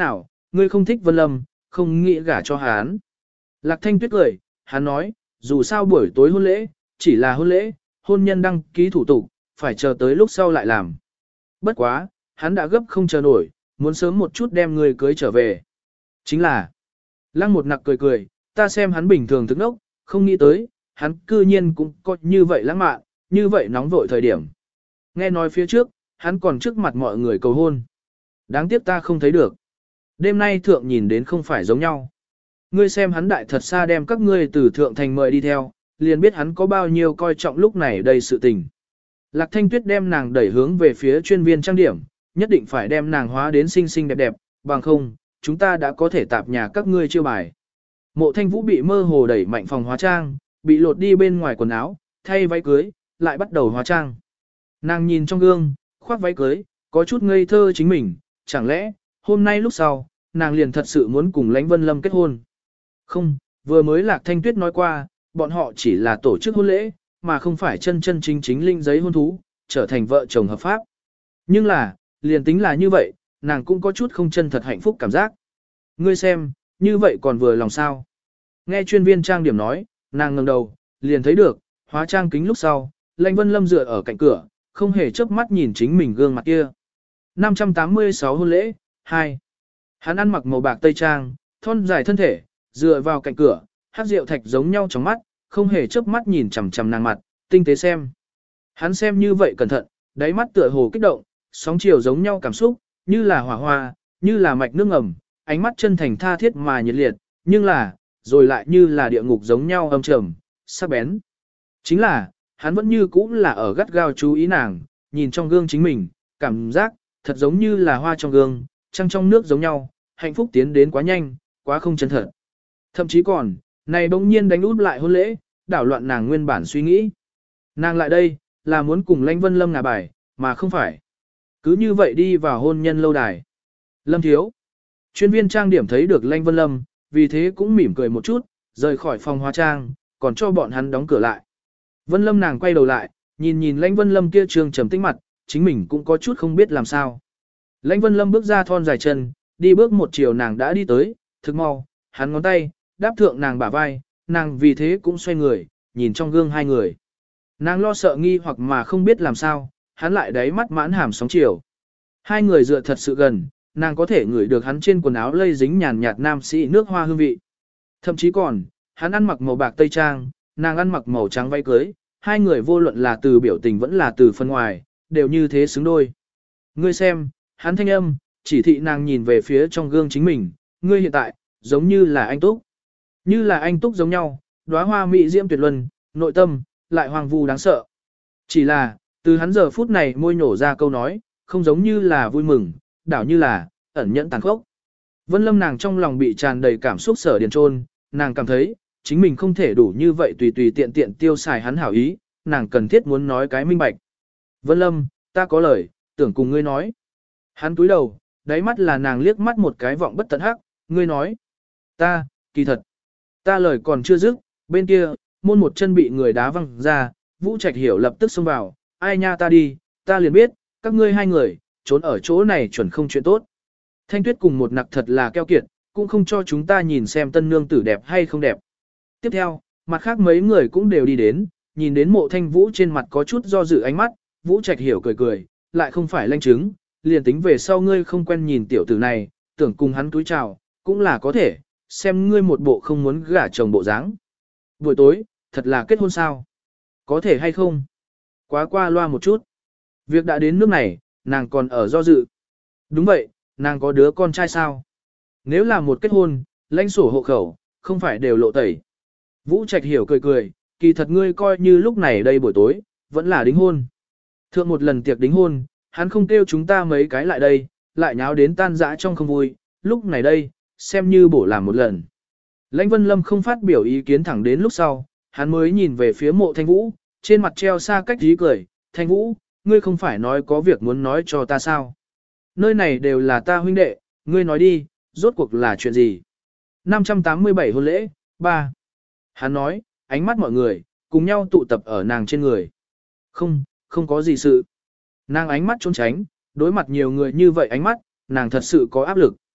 ngươi không thích Vân Lâm, không nghĩ gả cho hắn. Lạc Thanh Tuyết cười, hắn nói, dù sao buổi tối hôn lễ, chỉ là hôn lễ, hôn nhân đăng ký thủ tục, phải chờ tới lúc sau lại làm. Bất quá, hắn đã gấp không chờ nổi, muốn sớm một chút đem người cưới trở về. Chính là, Lăng một nặc cười cười, ta xem hắn bình thường thức nốc, không nghĩ tới, hắn cư nhiên cũng có như vậy lãng mạn, như vậy nóng vội thời điểm. Nghe nói phía trước, hắn còn trước mặt mọi người cầu hôn. Đáng tiếc ta không thấy được. Đêm nay thượng nhìn đến không phải giống nhau. Ngươi xem hắn đại thật xa đem các ngươi từ thượng thành mời đi theo, liền biết hắn có bao nhiêu coi trọng lúc này đây sự tình. Lạc Thanh Tuyết đem nàng đẩy hướng về phía chuyên viên trang điểm, nhất định phải đem nàng hóa đến xinh xinh đẹp đẹp, bằng không, chúng ta đã có thể tạp nhà các ngươi chiêu bài. Mộ Thanh Vũ bị mơ hồ đẩy mạnh phòng hóa trang, bị lột đi bên ngoài quần áo, thay váy cưới, lại bắt đầu hóa trang. Nàng nhìn trong gương, khoác váy cưới, có chút ngây thơ chính mình, chẳng lẽ, hôm nay lúc sau, nàng liền thật sự muốn cùng Lãnh Vân Lâm kết hôn. Không, vừa mới Lạc Thanh Tuyết nói qua, bọn họ chỉ là tổ chức hôn lễ, mà không phải chân chân chính chính linh giấy hôn thú, trở thành vợ chồng hợp pháp. Nhưng là, liền tính là như vậy, nàng cũng có chút không chân thật hạnh phúc cảm giác. Ngươi xem, như vậy còn vừa lòng sao. Nghe chuyên viên trang điểm nói, nàng ngẩng đầu, liền thấy được, hóa trang kính lúc sau, Lãnh Vân Lâm dựa ở cạnh cửa, không hề chớp mắt nhìn chính mình gương mặt kia. năm trăm tám mươi sáu hôn lễ, hai. Hắn ăn mặc màu bạc tây trang, thon dài thân thể, dựa vào cạnh cửa, hát rượu thạch giống nhau trong mắt, không hề chớp mắt nhìn chằm chằm nàng mặt, tinh tế xem. Hắn xem như vậy cẩn thận, đáy mắt tựa hồ kích động, sóng chiều giống nhau cảm xúc, như là hỏa hoa, như là mạch nước ngầm, ánh mắt chân thành tha thiết mà nhiệt liệt, nhưng là, rồi lại như là địa ngục giống nhau âm trầm, sắc bén. Chính là, hắn vẫn như cũ là ở gắt gao chú ý nàng, nhìn trong gương chính mình, cảm giác, thật giống như là hoa trong gương, trăng trong nước giống nhau, hạnh phúc tiến đến quá nhanh, quá không chân thật. Thậm chí còn, này bỗng nhiên đánh út lại hôn lễ, đảo loạn nàng nguyên bản suy nghĩ. Nàng lại đây, là muốn cùng Lãnh Vân Lâm ngả bài, mà không phải. Cứ như vậy đi vào hôn nhân lâu đài. Lâm thiếu. Chuyên viên trang điểm thấy được Lãnh Vân Lâm, vì thế cũng mỉm cười một chút, rời khỏi phòng hóa trang, còn cho bọn hắn đóng cửa lại. Vân Lâm nàng quay đầu lại, nhìn nhìn Lãnh Vân Lâm kia trương trầm tĩnh mặt, chính mình cũng có chút không biết làm sao. Lãnh Vân Lâm bước ra thon dài chân, đi bước một chiều nàng đã đi tới, thực mau, hắn ngón tay, đáp thượng nàng bả vai, nàng vì thế cũng xoay người, nhìn trong gương hai người. Nàng lo sợ nghi hoặc mà không biết làm sao, hắn lại đáy mắt mãn hàm sóng chiều. Hai người dựa thật sự gần, nàng có thể ngửi được hắn trên quần áo lây dính nhàn nhạt nam sĩ nước hoa hương vị. Thậm chí còn, hắn ăn mặc màu bạc tây trang, nàng ăn mặc màu trắng váy cưới, hai người vô luận là từ biểu tình vẫn là từ phân ngoài, đều như thế xứng đôi. Ngươi xem, hắn thanh âm, chỉ thị nàng nhìn về phía trong gương chính mình, ngươi hiện tại, giống như là anh Túc. Như là anh Túc giống nhau, đóa hoa mỹ diễm tuyệt luân, nội tâm, lại hoang vu đáng sợ. Chỉ là, từ hắn giờ phút này môi nổ ra câu nói, không giống như là vui mừng, đảo như là, ẩn nhẫn tàn khốc. Vân Lâm nàng trong lòng bị tràn đầy cảm xúc sở điền trôn, nàng cảm thấy, chính mình không thể đủ như vậy tùy tùy tiện tiện tiêu xài hắn hảo ý, nàng cần thiết muốn nói cái minh bạch. Vân Lâm, ta có lời, tưởng cùng ngươi nói. Hắn túi đầu, đáy mắt là nàng liếc mắt một cái vọng bất tận hắc, ngươi nói. Ta, kỳ thật. Ta lời còn chưa dứt, bên kia, môn một chân bị người đá văng ra, Vũ Trạch Hiểu lập tức xông vào, ai nha ta đi, ta liền biết, các ngươi hai người, trốn ở chỗ này chuẩn không chuyện tốt. Thanh Tuyết cùng một nặc thật là keo kiệt, cũng không cho chúng ta nhìn xem tân nương tử đẹp hay không đẹp. Tiếp theo, mặt khác mấy người cũng đều đi đến, nhìn đến mộ Thanh Vũ trên mặt có chút do dự ánh mắt, Vũ Trạch Hiểu cười cười, lại không phải lanh chứng, liền tính về sau ngươi không quen nhìn tiểu tử này, tưởng cùng hắn túi chào, cũng là có thể, xem ngươi một bộ không muốn gả chồng bộ dáng. Buổi tối, thật là kết hôn sao? Có thể hay không? Quá qua loa một chút. Việc đã đến nước này, nàng còn ở do dự. Đúng vậy, nàng có đứa con trai sao? Nếu là một kết hôn, lãnh sổ hộ khẩu, không phải đều lộ tẩy. Vũ Trạch Hiểu cười cười, kỳ thật ngươi coi như lúc này đây buổi tối, vẫn là đính hôn. Thượng một lần tiệc đính hôn, hắn không kêu chúng ta mấy cái lại đây, lại nháo đến tan dã trong không vui, lúc này đây, xem như bổ làm một lần. Lãnh Vân Lâm không phát biểu ý kiến thẳng đến lúc sau, hắn mới nhìn về phía mộ Thanh Vũ, trên mặt treo xa cách dí cười, Thanh Vũ, ngươi không phải nói có việc muốn nói cho ta sao? Nơi này đều là ta huynh đệ, ngươi nói đi, rốt cuộc là chuyện gì? năm trăm tám mươi bảy hôn lễ, ba. Hắn nói, ánh mắt mọi người, cùng nhau tụ tập ở nàng trên người. Không, không có gì sự. Nàng ánh mắt trốn tránh, đối mặt nhiều người như vậy ánh mắt, nàng thật sự có áp lực.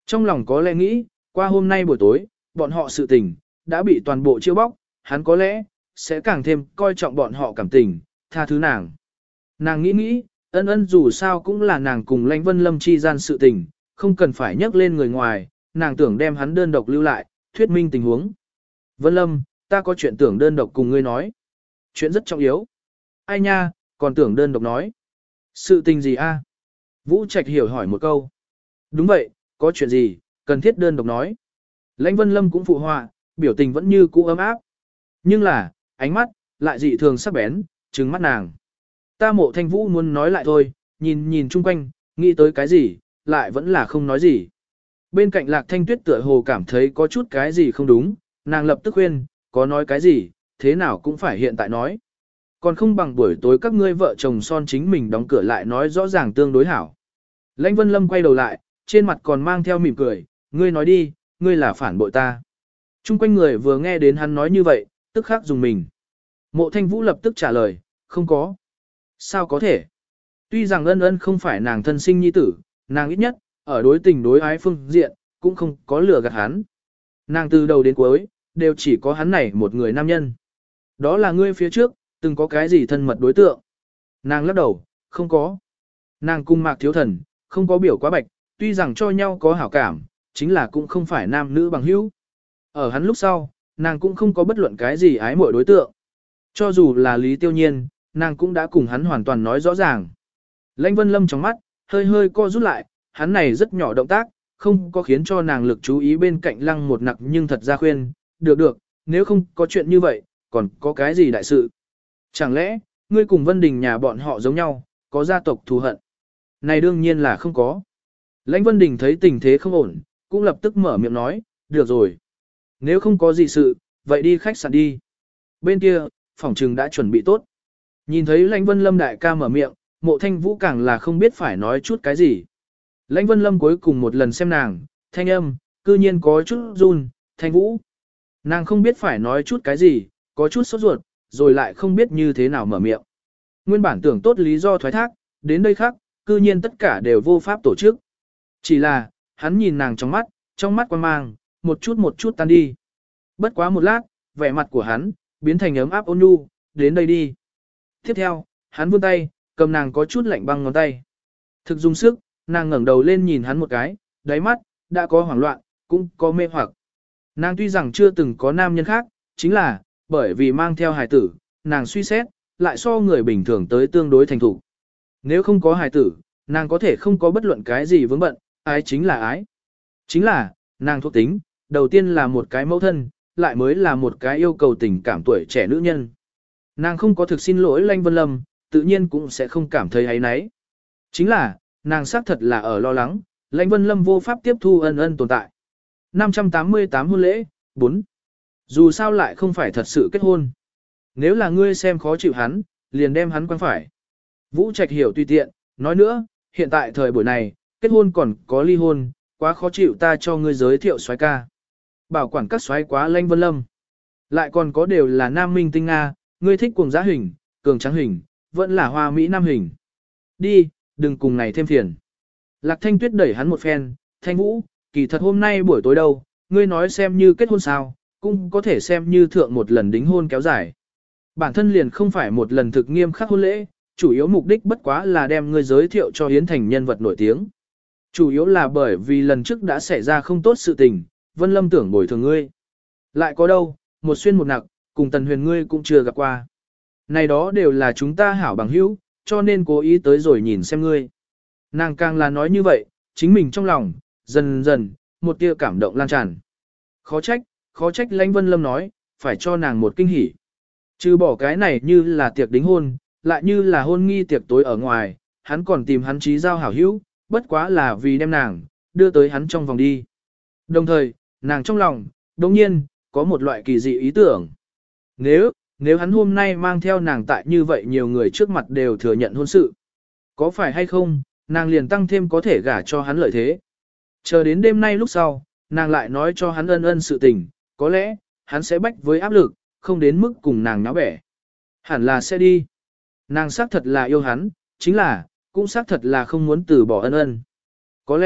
Trong lòng có lẽ nghĩ, qua hôm nay buổi tối, bọn họ sự tình, đã bị toàn bộ chiêu bóc, hắn có lẽ, sẽ càng thêm coi trọng bọn họ cảm tình, tha thứ nàng. Nàng nghĩ nghĩ, ân ân dù sao cũng là nàng cùng Lãnh Vân Lâm chi gian sự tình, không cần phải nhắc lên người ngoài, nàng tưởng đem hắn đơn độc lưu lại, thuyết minh tình huống. Vân Lâm, ta có chuyện tưởng đơn độc cùng ngươi nói. Chuyện rất trọng yếu. Ai nha, còn tưởng đơn độc nói. Sự tình gì a? Vũ Trạch hiểu hỏi một câu. Đúng vậy, có chuyện gì, cần thiết đơn độc nói. Lãnh Vân Lâm cũng phụ họa, biểu tình vẫn như cũ ấm áp. Nhưng là, ánh mắt, lại dị thường sắc bén, trừng mắt nàng. Ta Mộ Thanh Vũ muốn nói lại thôi, nhìn nhìn chung quanh, nghĩ tới cái gì, lại vẫn là không nói gì. Bên cạnh Lạc Thanh Tuyết tựa hồ cảm thấy có chút cái gì không đúng, nàng lập tức khuyên, có nói cái gì, thế nào cũng phải hiện tại nói. Còn không bằng buổi tối các ngươi vợ chồng son chính mình đóng cửa lại nói rõ ràng tương đối hảo. Lãnh Vân Lâm quay đầu lại, trên mặt còn mang theo mỉm cười, ngươi nói đi, ngươi là phản bội ta. Chung quanh người vừa nghe đến hắn nói như vậy, tức khắc dùng mình. Mộ Thanh Vũ lập tức trả lời, không có. Sao có thể? Tuy rằng ân ân không phải nàng thân sinh nhi tử, nàng ít nhất, ở đối tình đối ái phương diện, cũng không có lừa gạt hắn. Nàng từ đầu đến cuối, đều chỉ có hắn này một người nam nhân. Đó là ngươi phía trước, từng có cái gì thân mật đối tượng. Nàng lắc đầu, không có. Nàng cung Mạc Thiếu Thần, không có biểu quá bạch, tuy rằng cho nhau có hảo cảm, chính là cũng không phải nam nữ bằng hữu. Ở hắn lúc sau, nàng cũng không có bất luận cái gì ái mội đối tượng. Cho dù là Lý Tiêu Nhiên, nàng cũng đã cùng hắn hoàn toàn nói rõ ràng. Lãnh Vân Lâm trong mắt, hơi hơi co rút lại, hắn này rất nhỏ động tác, không có khiến cho nàng lực chú ý bên cạnh lăng một nặc nhưng thật ra khuyên, được được, nếu không có chuyện như vậy, còn có cái gì đại sự. Chẳng lẽ, ngươi cùng Vân Đình nhà bọn họ giống nhau, có gia tộc thù hận? Này đương nhiên là không có. Lãnh Vân Đình thấy tình thế không ổn, cũng lập tức mở miệng nói, được rồi. Nếu không có gì sự, vậy đi khách sạn đi. Bên kia, phòng trừng đã chuẩn bị tốt. Nhìn thấy Lãnh Vân Lâm đại ca mở miệng, Mộ Thanh Vũ càng là không biết phải nói chút cái gì. Lãnh Vân Lâm cuối cùng một lần xem nàng, thanh âm, cư nhiên có chút run, Thanh Vũ. Nàng không biết phải nói chút cái gì, có chút sốt ruột, rồi lại không biết như thế nào mở miệng. Nguyên bản tưởng tốt lý do thoái thác, đến đây khác, cư nhiên tất cả đều vô pháp tổ chức. Chỉ là, hắn nhìn nàng trong mắt, trong mắt quan mang, một chút một chút tan đi. Bất quá một lát, vẻ mặt của hắn, biến thành ấm áp ôn nhu, đến đây đi. Tiếp theo, hắn vươn tay, cầm nàng có chút lạnh băng ngón tay. Thực dùng sức, nàng ngẩng đầu lên nhìn hắn một cái, đáy mắt, đã có hoảng loạn, cũng có mê hoặc. Nàng tuy rằng chưa từng có nam nhân khác, chính là, bởi vì mang theo hài tử, nàng suy xét, lại so người bình thường tới tương đối thành thủ. Nếu không có hài tử, nàng có thể không có bất luận cái gì vướng bận, ái chính là ái. Chính là, nàng thuộc tính, đầu tiên là một cái mẫu thân, lại mới là một cái yêu cầu tình cảm tuổi trẻ nữ nhân. Nàng không có thực xin lỗi Lãnh Vân Lâm, tự nhiên cũng sẽ không cảm thấy áy náy. Chính là, nàng xác thật là ở lo lắng, Lãnh Vân Lâm vô pháp tiếp thu ân ân tồn tại. năm trăm tám mươi tám hôn lễ, bốn. Dù sao lại không phải thật sự kết hôn. Nếu là ngươi xem khó chịu hắn, liền đem hắn quăng phải. Vũ Trạch hiểu tùy tiện, nói nữa, hiện tại thời buổi này, kết hôn còn có ly hôn, quá khó chịu ta cho ngươi giới thiệu soái ca. Bảo quản các soái quá Lãnh Vân Lâm. Lại còn có đều là nam minh tinh Nga, ngươi thích cuồng giá hình, cường trắng hình, vẫn là hoa mỹ nam hình. Đi, đừng cùng này thêm phiền. Lạc Thanh Tuyết đẩy hắn một phen, Thanh Vũ, kỳ thật hôm nay buổi tối đâu, ngươi nói xem như kết hôn sao, cũng có thể xem như thượng một lần đính hôn kéo dài. Bản thân liền không phải một lần thực nghiêm khắc hôn lễ, chủ yếu mục đích bất quá là đem ngươi giới thiệu cho Yến thành nhân vật nổi tiếng. Chủ yếu là bởi vì lần trước đã xảy ra không tốt sự tình, Vân Lâm tưởng bồi thường ngươi. Lại có đâu, một xuyên một nặc, cùng Tần Huyền ngươi cũng chưa gặp qua. Này đó đều là chúng ta hảo bằng hữu, cho nên cố ý tới rồi nhìn xem ngươi. Nàng càng là nói như vậy, chính mình trong lòng, dần dần, một tia cảm động lan tràn. Khó trách, khó trách Lãnh Vân Lâm nói, phải cho nàng một kinh hỉ. Trừ bỏ cái này như là tiệc đính hôn, lại như là hôn nghi tiệc tối ở ngoài, hắn còn tìm hắn trí giao hảo hữu, bất quá là vì đem nàng, đưa tới hắn trong vòng đi. Đồng thời, nàng trong lòng, đồng nhiên, có một loại kỳ dị ý tưởng. Nếu, nếu hắn hôm nay mang theo nàng tại như vậy nhiều người trước mặt đều thừa nhận hôn sự. Có phải hay không, nàng liền tăng thêm có thể gả cho hắn lợi thế. Chờ đến đêm nay lúc sau, nàng lại nói cho hắn ân ân sự tình, có lẽ, hắn sẽ bách với áp lực, không đến mức cùng nàng náo bẻ. Hẳn là sẽ đi. Nàng xác thật là yêu hắn, chính là, cũng xác thật là không muốn từ bỏ ân ân. Có lẽ,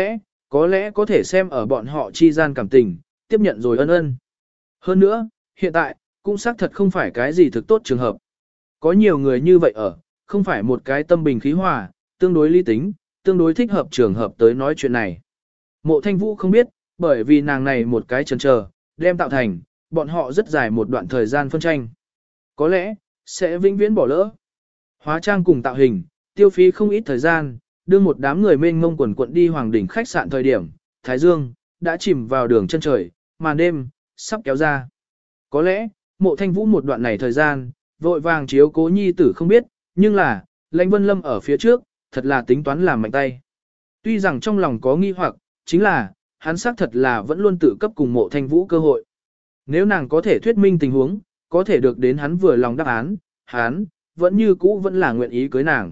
có lẽ có thể xem ở bọn họ chi gian cảm tình, tiếp nhận rồi ân ân. Hơn nữa, hiện tại, cũng xác thật không phải cái gì thực tốt trường hợp. Có nhiều người như vậy ở, không phải một cái tâm bình khí hòa, tương đối lý tính, tương đối thích hợp trường hợp tới nói chuyện này. Mộ Thanh Vũ không biết, bởi vì nàng này một cái chần chờ, đem tạo thành, bọn họ rất dài một đoạn thời gian phân tranh. Có lẽ, sẽ vĩnh viễn bỏ lỡ. Hóa trang cùng tạo hình, tiêu phí không ít thời gian, đưa một đám người mênh mông quần quận đi hoàng đỉnh khách sạn thời điểm, Thái Dương, đã chìm vào đường chân trời, màn đêm, sắp kéo ra. Có lẽ, Mộ Thanh Vũ một đoạn này thời gian, vội vàng chiếu cố nhi tử không biết, nhưng là, Lãnh Vân Lâm ở phía trước, thật là tính toán làm mạnh tay. Tuy rằng trong lòng có nghi hoặc, chính là, hắn xác thật là vẫn luôn tự cấp cùng Mộ Thanh Vũ cơ hội. Nếu nàng có thể thuyết minh tình huống, có thể được đến hắn vừa lòng đáp án, hắn, vẫn như cũ vẫn là nguyện ý cưới nàng.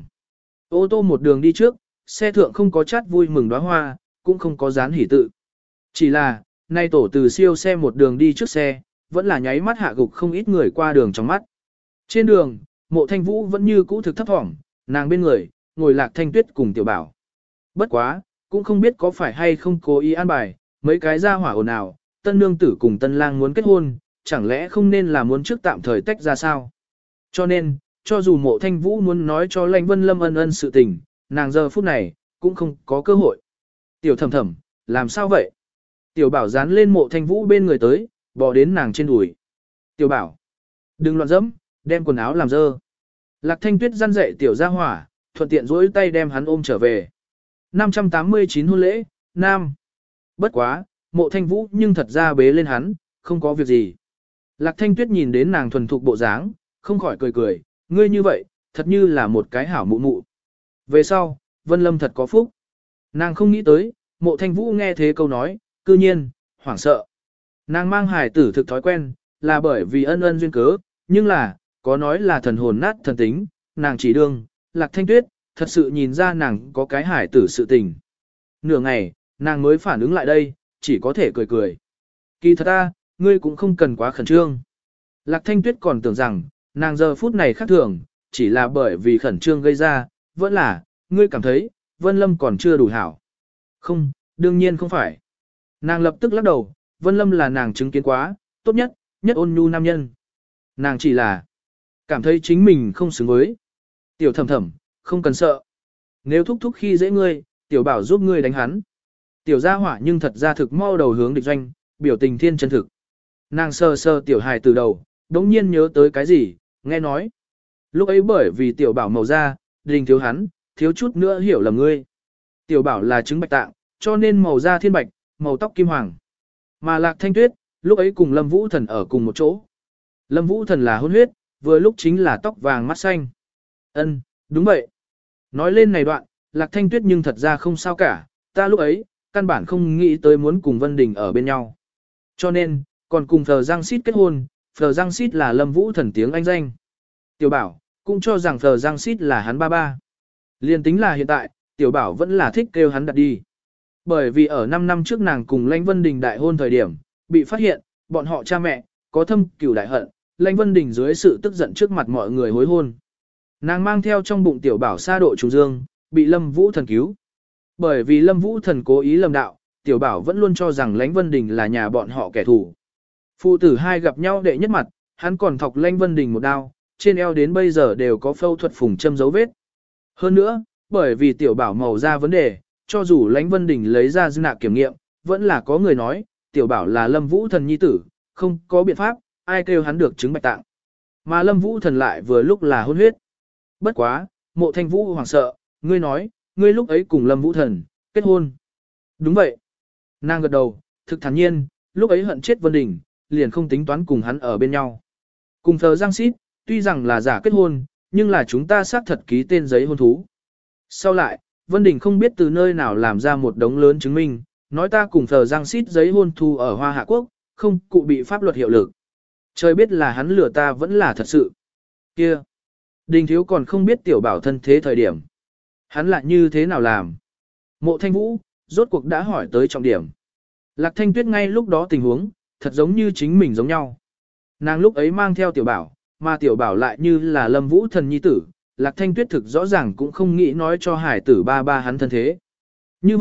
Ô tô một đường đi trước, xe thượng không có chát vui mừng đóa hoa, cũng không có dán hỉ tự. Chỉ là, nay tổ từ siêu xe một đường đi trước xe, vẫn là nháy mắt hạ gục không ít người qua đường trong mắt. Trên đường, Mộ Thanh Vũ vẫn như cũ thực thấp thỏm, nàng bên người, ngồi Lạc Thanh Tuyết cùng Tiểu Bảo. Bất quá, cũng không biết có phải hay không cố ý an bài, mấy cái ra hỏa ồn ào, tân nương tử cùng tân lang muốn kết hôn, chẳng lẽ không nên là muốn trước tạm thời tách ra sao? Cho nên, cho dù Mộ Thanh Vũ muốn nói cho Lãnh Vân Lâm ân ân sự tình, nàng giờ phút này, cũng không có cơ hội. Tiểu Thầm Thầm, làm sao vậy? Tiểu Bảo dán lên Mộ Thanh Vũ bên người tới, bò đến nàng trên đùi. Tiểu Bảo, đừng loạn dẫm, đem quần áo làm dơ. Lạc Thanh Tuyết răn dạy Tiểu gia hỏa, thuận tiện duỗi tay đem hắn ôm trở về. năm trăm tám mươi chín hôn lễ, Nam. Bất quá, Mộ Thanh Vũ nhưng thật ra bế lên hắn, không có việc gì. Lạc Thanh Tuyết nhìn đến nàng thuần thục bộ dáng, không khỏi cười cười, ngươi như vậy, thật như là một cái hảo mụ mụ. Về sau, Vân Lâm thật có phúc. Nàng không nghĩ tới, Mộ Thanh Vũ nghe thế câu nói, cư nhiên, hoảng sợ. Nàng mang hài tử thực thói quen, là bởi vì ân ân duyên cớ, nhưng là, có nói là thần hồn nát thần tính, nàng chỉ đương, Lạc Thanh Tuyết, thật sự nhìn ra nàng có cái hài tử sự tình. Nửa ngày, nàng mới phản ứng lại đây, chỉ có thể cười cười. Kỳ thật ta, ngươi cũng không cần quá khẩn trương. Lạc Thanh Tuyết còn tưởng rằng, nàng giờ phút này khác thường, chỉ là bởi vì khẩn trương gây ra, vẫn là, ngươi cảm thấy, Vân Lâm còn chưa đủ hảo. Không, đương nhiên không phải. Nàng lập tức lắc đầu, Vân Lâm là nàng chứng kiến quá, tốt nhất, nhất ôn nhu nam nhân. Nàng chỉ là, cảm thấy chính mình không xứng với. Tiểu Thầm Thầm, không cần sợ. Nếu thúc thúc khi dễ ngươi, Tiểu Bảo giúp ngươi đánh hắn. Tiểu gia hỏa nhưng thật ra thực mau đầu hướng địch doanh, biểu tình thiên chân thực. Nàng sơ sơ Tiểu hài từ đầu, đống nhiên nhớ tới cái gì, nghe nói. Lúc ấy bởi vì Tiểu Bảo màu da, đình thiếu hắn, thiếu chút nữa hiểu lầm ngươi. Tiểu Bảo là trứng bạch tạng, cho nên màu da thiên bạch, màu tóc kim hoàng. Mà Lạc Thanh Tuyết, lúc ấy cùng Lâm Vũ Thần ở cùng một chỗ. Lâm Vũ Thần là hôn huyết, vừa lúc chính là tóc vàng mắt xanh. Ân, đúng vậy. Nói lên này đoạn, Lạc Thanh Tuyết nhưng thật ra không sao cả, ta lúc ấy, căn bản không nghĩ tới muốn cùng Vân Đình ở bên nhau. Cho nên, còn cùng Phờ Giang Sít kết hôn, Phờ Giang Sít là Lâm Vũ Thần tiếng Anh danh. Tiểu Bảo, cũng cho rằng Phờ Giang Sít là hắn ba ba. Liên tính là hiện tại, Tiểu Bảo vẫn là thích kêu hắn đặt đi. Bởi vì ở năm năm trước nàng cùng Lãnh Vân Đình đại hôn thời điểm, bị phát hiện, bọn họ cha mẹ, có thâm cửu đại hận, Lãnh Vân Đình dưới sự tức giận trước mặt mọi người hối hôn. Nàng mang theo trong bụng Tiểu Bảo xa độ trùng dương, bị Lâm Vũ Thần cứu. Bởi vì Lâm Vũ Thần cố ý lầm đạo, Tiểu Bảo vẫn luôn cho rằng Lãnh Vân Đình là nhà bọn họ kẻ thù. Phụ tử hai gặp nhau đệ nhất mặt, hắn còn thọc Lãnh Vân Đình một đao, trên eo đến bây giờ đều có phẫu thuật phùng châm dấu vết. Hơn nữa, bởi vì Tiểu Bảo màu ra vấn đề, cho dù Lãnh Vân Đình lấy ra dư nạc kiểm nghiệm, vẫn là có người nói, Tiểu Bảo là Lâm Vũ Thần nhi tử, không có biện pháp, ai kêu hắn được chứng bạch tạng. Mà Lâm Vũ Thần lại vừa lúc là hôn huyết. Bất quá, Mộ Thanh Vũ hoảng sợ, ngươi nói, ngươi lúc ấy cùng Lâm Vũ Thần, kết hôn. Đúng vậy. Nàng gật đầu, thực thản nhiên, lúc ấy hận chết Vân Đình, liền không tính toán cùng hắn ở bên nhau. Cùng Phờ Giang Sít, tuy rằng là giả kết hôn, nhưng là chúng ta xác thật ký tên giấy hôn thú. Sau lại, Vân Đình không biết từ nơi nào làm ra một đống lớn chứng minh, nói ta cùng Phờ Giang Sít giấy hôn thú ở Hoa Hạ Quốc, không cụ bị pháp luật hiệu lực. Trời biết là hắn lừa ta vẫn là thật sự. Kia! Đình thiếu còn không biết Tiểu Bảo thân thế thời điểm. Hắn lại như thế nào làm? Mộ Thanh Vũ, rốt cuộc đã hỏi tới trọng điểm. Lạc Thanh Tuyết ngay lúc đó tình huống, thật giống như chính mình giống nhau. Nàng lúc ấy mang theo Tiểu Bảo, mà Tiểu Bảo lại như là Lâm Vũ Thần nhi tử, Lạc Thanh Tuyết thực rõ ràng cũng không nghĩ nói cho hải tử ba ba hắn thân thế. Như vậy,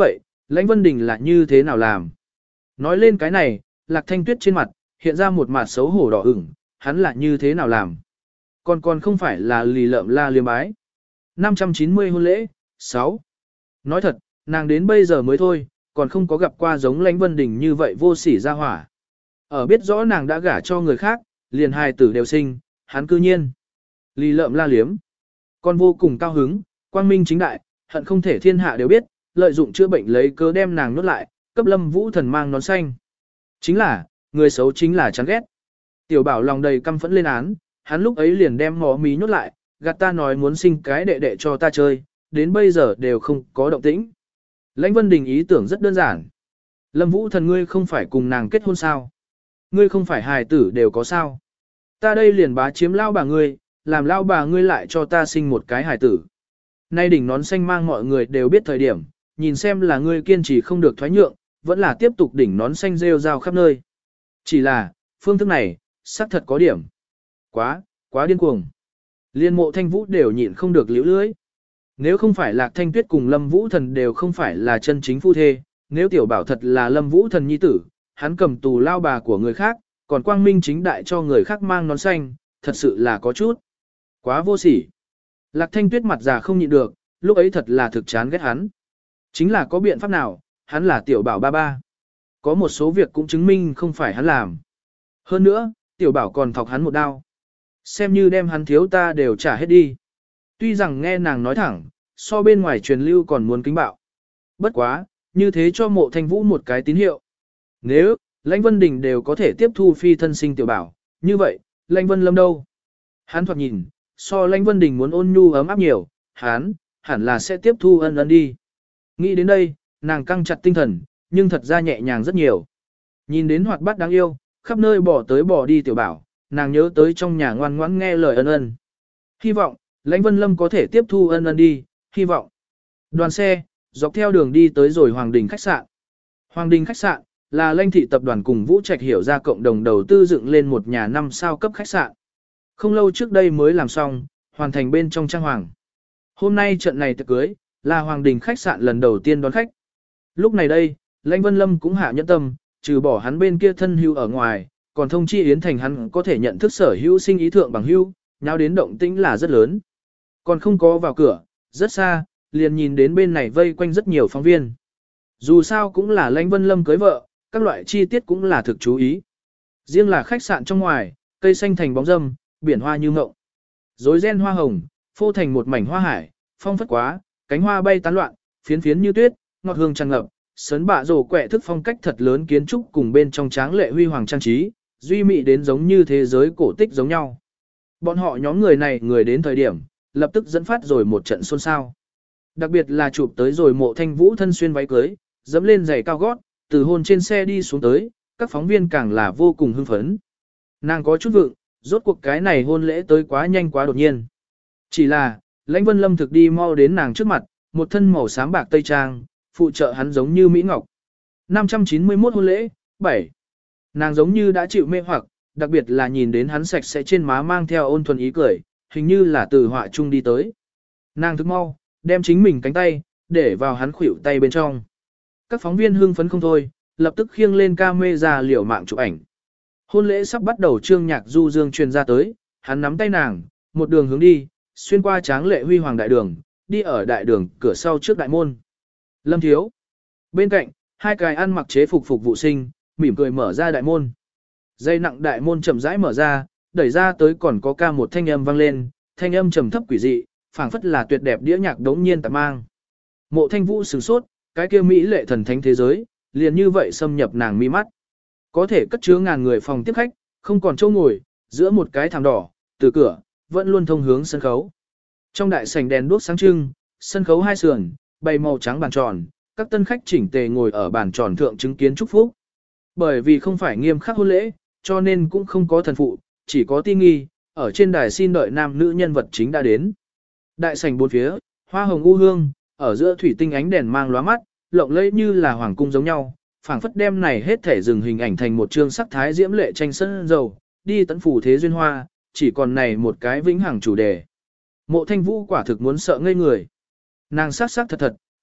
Lãnh Vân Đình là như thế nào làm? Nói lên cái này, Lạc Thanh Tuyết trên mặt, hiện ra một mặt xấu hổ đỏ ửng, hắn là như thế nào làm? Còn còn không phải là lì lợm la liếm bái. năm trăm chín mươi hôn lễ, sáu. Nói thật, nàng đến bây giờ mới thôi, còn không có gặp qua giống Lãnh Vân Đình như vậy vô sỉ ra hỏa. Ở biết rõ nàng đã gả cho người khác, liền hài tử đều sinh, hắn cư nhiên. Lì lợm la liếm. Còn vô cùng cao hứng, quang minh chính đại, hận không thể thiên hạ đều biết, lợi dụng chữa bệnh lấy cớ đem nàng nuốt lại, cấp Lâm Vũ Thần mang nón xanh. Chính là, người xấu chính là chán ghét. Tiểu Bảo lòng đầy căm phẫn lên án, hắn lúc ấy liền đem mỏ mí nhốt lại, gạt ta nói muốn sinh cái đệ đệ cho ta chơi, đến bây giờ đều không có động tĩnh. Lãnh Vân Đình ý tưởng rất đơn giản. Lâm Vũ Thần ngươi không phải cùng nàng kết hôn sao? Ngươi không phải hài tử đều có sao? Ta đây liền bá chiếm lao bà ngươi, làm lao bà ngươi lại cho ta sinh một cái hài tử. Nay đỉnh nón xanh mang mọi người đều biết thời điểm, nhìn xem là ngươi kiên trì không được thoái nhượng, vẫn là tiếp tục đỉnh nón xanh rêu rao khắp nơi. Chỉ là, phương thức này, xác thật có điểm. Quá, quá điên cuồng. Liên Mộ Thanh Vũ đều nhịn không được liễu lưới. Nếu không phải Lạc Thanh Tuyết cùng Lâm Vũ Thần đều không phải là chân chính phu thê, nếu Tiểu Bảo thật là Lâm Vũ Thần nhi tử, hắn cầm tù lao bà của người khác, còn quang minh chính đại cho người khác mang nón xanh, thật sự là có chút. Quá vô sỉ. Lạc Thanh Tuyết mặt già không nhịn được, lúc ấy thật là thực chán ghét hắn. Chính là có biện pháp nào, hắn là Tiểu Bảo ba ba. Có một số việc cũng chứng minh không phải hắn làm. Hơn nữa, Tiểu Bảo còn thọc hắn một đao. Xem như đem hắn thiếu ta đều trả hết đi. Tuy rằng nghe nàng nói thẳng, so bên ngoài truyền lưu còn muốn kính bạo. Bất quá, như thế cho Mộ Thanh Vũ một cái tín hiệu. Nếu, Lãnh Vân Đình đều có thể tiếp thu phi thân sinh Tiểu Bảo, như vậy, Lãnh Vân Lâm đâu? Hắn thoạt nhìn, so Lãnh Vân Đình muốn ôn nhu ấm áp nhiều, hắn, hẳn là sẽ tiếp thu ân ân đi. Nghĩ đến đây, nàng căng chặt tinh thần, nhưng thật ra nhẹ nhàng rất nhiều. Nhìn đến hoạt bát đáng yêu, khắp nơi bỏ tới bỏ đi Tiểu Bảo, nàng nhớ tới trong nhà ngoan ngoãn nghe lời ân ân. Hy vọng, Lãnh Vân Lâm có thể tiếp thu ân ân đi, hy vọng. Đoàn xe, dọc theo đường đi tới rồi Hoàng Đình khách sạn. Hoàng Đình khách sạn, là Lãnh thị tập đoàn cùng Vũ Trạch hiểu ra cộng đồng đầu tư dựng lên một nhà năm sao cấp khách sạn. Không lâu trước đây mới làm xong, hoàn thành bên trong trang hoàng. Hôm nay trận này tiệc cưới, là Hoàng Đình khách sạn lần đầu tiên đón khách. Lúc này đây, Lãnh Vân Lâm cũng hạ nhẫn tâm, trừ bỏ hắn bên kia thân hưu ở ngoài, còn thông chi Yến Thành hắn có thể nhận thức sở hữu sinh ý thượng bằng hưu, nháo đến động tĩnh là rất lớn. Còn không có vào cửa, rất xa, liền nhìn đến bên này vây quanh rất nhiều phóng viên. Dù sao cũng là Lãnh Vân Lâm cưới vợ, các loại chi tiết cũng là thực chú ý. Riêng là khách sạn trong ngoài, cây xanh thành bóng râm, biển hoa như ngộng. Rối ren hoa hồng, phô thành một mảnh hoa hải, phong phất quá, cánh hoa bay tán loạn, phiến phiến như tuyết, ngọt hương tràn ngập, sấn bạ rổ quẹ thức phong cách thật lớn kiến trúc cùng bên trong tráng lệ huy hoàng trang trí, duy mị đến giống như thế giới cổ tích giống nhau. Bọn họ nhóm người này người đến thời điểm, lập tức dẫn phát rồi một trận xôn xao. Đặc biệt là chụp tới rồi Mộ Thanh Vũ thân xuyên váy cưới, dẫm lên giày cao gót, từ hôn trên xe đi xuống tới, các phóng viên càng là vô cùng hưng phấn. Nàng có chút vượng, rốt cuộc cái này hôn lễ tới quá nhanh quá đột nhiên. Chỉ là, Lãnh Vân Lâm thực đi mau đến nàng trước mặt, một thân màu xám bạc tây trang, phụ trợ hắn giống như Mỹ Ngọc. năm trăm chín mươi mốt hôn lễ, bảy. Nàng giống như đã chịu mê hoặc, đặc biệt là nhìn đến hắn sạch sẽ trên má mang theo ôn thuần ý cười, hình như là từ họa chung đi tới. Nàng thức mau, đem chính mình cánh tay, để vào hắn khuỷu tay bên trong. Các phóng viên hưng phấn không thôi, lập tức khiêng lên camera liều mạng chụp ảnh. Hôn lễ sắp bắt đầu, trương nhạc du dương truyền ra tới, hắn nắm tay nàng, một đường hướng đi, xuyên qua tráng lệ huy hoàng đại đường, đi ở đại đường cửa sau trước đại môn. Lâm thiếu. Bên cạnh, hai cái ăn mặc chế phục phục vụ sinh, mỉm cười mở ra đại môn. Dây nặng đại môn chậm rãi mở ra, đẩy ra tới còn có ca một thanh âm vang lên, thanh âm trầm thấp quỷ dị, phảng phất là tuyệt đẹp đĩa nhạc đống nhiên tạp mang. Mộ Thanh Vũ sửng sốt, cái kia mỹ lệ thần thánh thế giới, liền như vậy xâm nhập nàng mi mắt. Có thể cất chứa ngàn người phòng tiếp khách, không còn chỗ ngồi, giữa một cái thảm đỏ, từ cửa, vẫn luôn thông hướng sân khấu. Trong đại sảnh đèn đuốc sáng trưng, sân khấu hai sườn, bày màu trắng bàn tròn, các tân khách chỉnh tề ngồi ở bàn tròn thượng chứng kiến chúc phúc. Bởi vì không phải nghiêm khắc hôn lễ, cho nên cũng không có thần phụ, chỉ có ti nghi, ở trên đài xin đợi nam nữ nhân vật chính đã đến. Đại sảnh bốn phía, hoa hồng u hương, ở giữa thủy tinh ánh đèn mang lóa mắt, lộng lẫy như là hoàng cung giống nhau, phảng phất đem này hết thể dừng hình ảnh thành một chương sắc thái diễm lệ tranh sân dầu, đi tận phủ thế duyên hoa, chỉ còn này một cái vĩnh hằng chủ đề. Mộ Thanh Vũ quả thực muốn sợ ngây người. Nàng sắc sắc thật thật,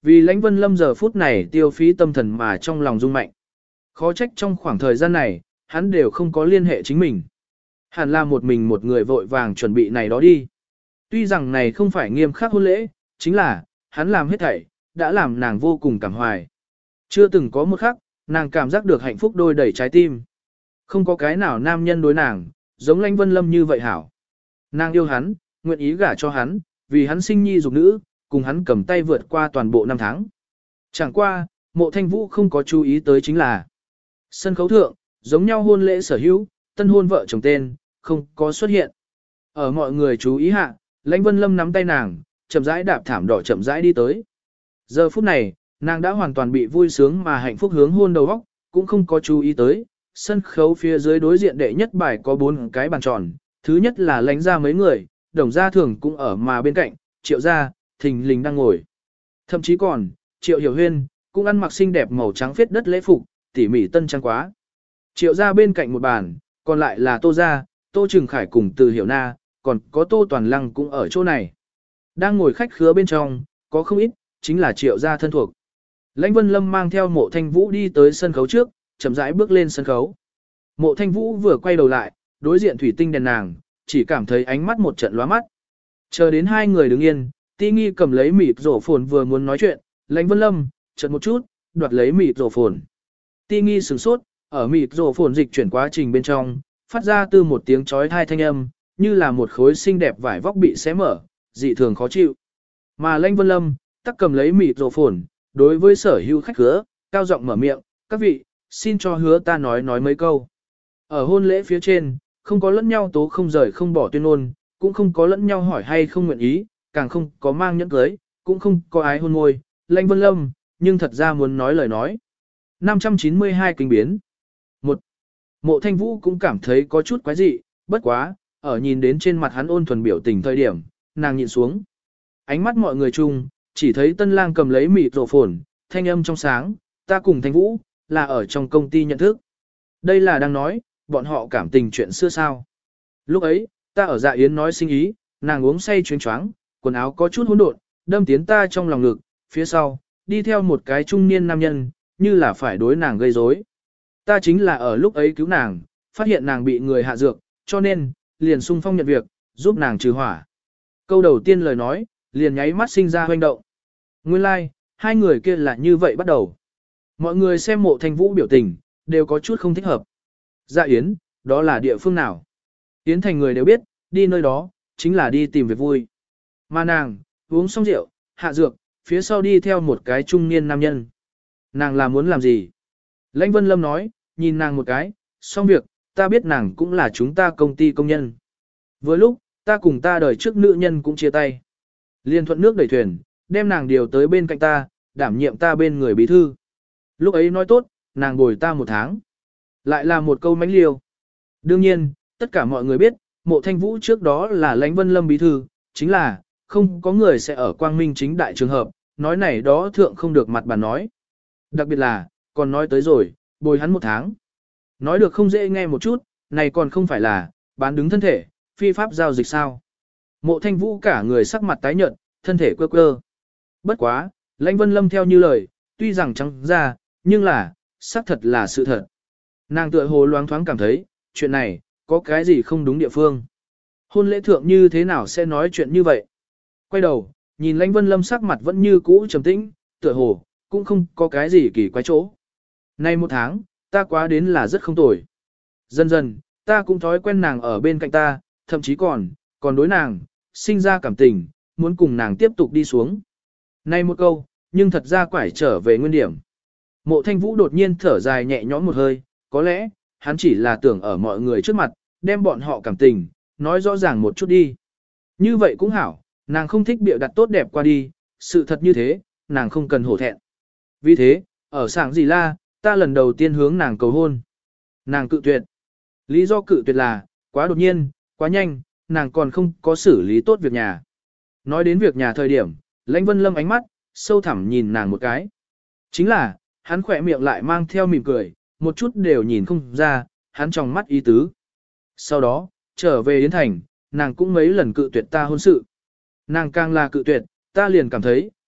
Vì Lãnh Vân Lâm giờ phút này tiêu phí tâm thần mà trong lòng rung mạnh. Khó trách trong khoảng thời gian này, hắn đều không có liên hệ chính mình. Hẳn là một mình một người vội vàng chuẩn bị này đó đi. Tuy rằng này không phải nghiêm khắc hôn lễ, chính là, hắn làm hết thảy, đã làm nàng vô cùng cảm hoài. Chưa từng có một khắc, nàng cảm giác được hạnh phúc đôi đầy trái tim. Không có cái nào nam nhân đối nàng, giống Lãnh Vân Lâm như vậy hảo. Nàng yêu hắn, nguyện ý gả cho hắn, vì hắn sinh nhi dục nữ, cùng hắn cầm tay vượt qua toàn bộ năm tháng. Chẳng qua, Mộ Thanh Vũ không có chú ý tới chính là sân khấu thượng, giống nhau hôn lễ sở hữu, tân hôn vợ chồng tên, không có xuất hiện. Ở mọi người chú ý hạ, Lãnh Vân Lâm nắm tay nàng, chậm rãi đạp thảm đỏ chậm rãi đi tới. Giờ phút này, nàng đã hoàn toàn bị vui sướng mà hạnh phúc hướng hôn đầu góc, cũng không có chú ý tới. Sân khấu phía dưới đối diện đệ nhất bài có bốn cái bàn tròn, thứ nhất là Lãnh gia mấy người, Đồng gia thường cũng ở mà bên cạnh, Triệu gia, thình lình đang ngồi. Thậm chí còn, Triệu Hiểu Huyên, cũng ăn mặc xinh đẹp màu trắng phết đất lễ phục, tỉ mỉ tân trang quá. Triệu gia bên cạnh một bàn, còn lại là Tô gia, Tô Trừng Khải cùng Từ Hiểu Na, còn có Tô Toàn Lăng cũng ở chỗ này. Đang ngồi khách khứa bên trong, có không ít, chính là Triệu gia thân thuộc. Lãnh Vân Lâm mang theo Mộ Thanh Vũ đi tới sân khấu trước, chậm rãi bước lên sân khấu. Mộ Thanh Vũ vừa quay đầu lại, đối diện thủy tinh đèn nàng, chỉ cảm thấy ánh mắt một trận lóa mắt. Chờ đến hai người đứng yên, Ti Nghi cầm lấy mịt rổ phồn vừa muốn nói chuyện, Lãnh Vân Lâm, chợt một chút, đoạt lấy mịt rổ phồn. Ti Nghi sửng sốt, ở mịt rổ phồn dịch chuyển quá trình bên trong, phát ra từ một tiếng chói tai thanh âm, như là một khối xinh đẹp vải vóc bị xé mở, dị thường khó chịu. Mà Lãnh Vân Lâm, tắc cầm lấy mịt rổ phồn, đối với sở hữu khách khứa, cao giọng mở miệng, các vị, xin cho hứa ta nói nói mấy câu. Ở hôn lễ phía trên, không có lẫn nhau tố không rời không bỏ tuyên ngôn, cũng không có lẫn nhau hỏi hay không nguyện ý, càng không có mang nhẫn cưới, cũng không có ái hôn môi, Lãnh Vân Lâm, nhưng thật ra muốn nói lời nói. năm trăm chín mươi hai kinh biến. Một, Mộ Thanh Vũ cũng cảm thấy có chút quái dị, bất quá, ở nhìn đến trên mặt hắn ôn thuần biểu tình thời điểm, nàng nhịn xuống. Ánh mắt mọi người chung, chỉ thấy Tân Lang cầm lấy mịt rổ phồn, thanh âm trong sáng, ta cùng Thanh Vũ, là ở trong công ty nhận thức. Đây là đang nói, bọn họ cảm tình chuyện xưa sao. Lúc ấy, ta ở dạ yến nói sinh ý, nàng uống say chuyến choáng, quần áo có chút hỗn độn, đâm tiến ta trong lòng ngực, phía sau, đi theo một cái trung niên nam nhân, như là phải đối nàng gây rối. Ta chính là ở lúc ấy cứu nàng, phát hiện nàng bị người hạ dược, cho nên, liền sung phong nhận việc, giúp nàng trừ hỏa. Câu đầu tiên lời nói, liền nháy mắt sinh ra hoành động. Nguyên lai, like, hai người kia là như vậy bắt đầu. Mọi người xem Mộ Thanh Vũ biểu tình, đều có chút không thích hợp. Dạ Yến, đó là địa phương nào? Yến thành người đều biết, đi nơi đó, chính là đi tìm việc vui. Mà nàng, uống xong rượu, hạ dược, phía sau đi theo một cái trung niên nam nhân. Nàng là muốn làm gì? Lãnh Vân Lâm nói, nhìn nàng một cái, xong việc, ta biết nàng cũng là chúng ta công ty công nhân. Vừa lúc, ta cùng ta đời trước nữ nhân cũng chia tay. Liên thuận nước đẩy thuyền, đem nàng điều tới bên cạnh ta, đảm nhiệm ta bên người bí thư. Lúc ấy nói tốt, nàng bồi ta một tháng. Lại là một câu mánh liêu. Đương nhiên, tất cả mọi người biết, Mộ Thanh Vũ trước đó là Lãnh Vân Lâm bí thư, chính là, không có người sẽ ở quang minh chính đại trường hợp, nói này đó thượng không được mặt bàn nói. Đặc biệt là, còn nói tới rồi, bồi hắn một tháng. Nói được không dễ nghe một chút, này còn không phải là, bán đứng thân thể, phi pháp giao dịch sao. Mộ Thanh Vũ cả người sắc mặt tái nhợt, thân thể quơ quơ. Bất quá, Lãnh Vân Lâm theo như lời, tuy rằng trắng ra, nhưng là, xác thật là sự thật. Nàng tựa hồ loáng thoáng cảm thấy, chuyện này, có cái gì không đúng địa phương. Hôn lễ thượng như thế nào sẽ nói chuyện như vậy? Quay đầu, nhìn Lãnh Vân Lâm sắc mặt vẫn như cũ trầm tĩnh, tựa hồ, cũng không có cái gì kỳ quái chỗ. Nay một tháng, ta quá đến là rất không tồi. Dần dần, ta cũng thói quen nàng ở bên cạnh ta, thậm chí còn, còn đối nàng, sinh ra cảm tình, muốn cùng nàng tiếp tục đi xuống. Nay một câu, nhưng thật ra quải trở về nguyên điểm. Mộ Thanh Vũ đột nhiên thở dài nhẹ nhõm một hơi, có lẽ, hắn chỉ là tưởng ở mọi người trước mặt, đem bọn họ cảm tình, nói rõ ràng một chút đi. Như vậy cũng hảo, nàng không thích bịa đặt tốt đẹp qua đi, sự thật như thế, nàng không cần hổ thẹn. Vì thế, ở sảng gì la, ta lần đầu tiên hướng nàng cầu hôn. Nàng cự tuyệt. Lý do cự tuyệt là, quá đột nhiên, quá nhanh, nàng còn không có xử lý tốt việc nhà. Nói đến việc nhà thời điểm, Lãnh Vân Lâm ánh mắt, sâu thẳm nhìn nàng một cái. Chính là, hắn khỏe miệng lại mang theo mỉm cười, một chút đều nhìn không ra, hắn trong mắt ý tứ. Sau đó, trở về Yến Thành, nàng cũng mấy lần cự tuyệt ta hôn sự. Nàng càng là cự tuyệt, ta liền cảm thấy,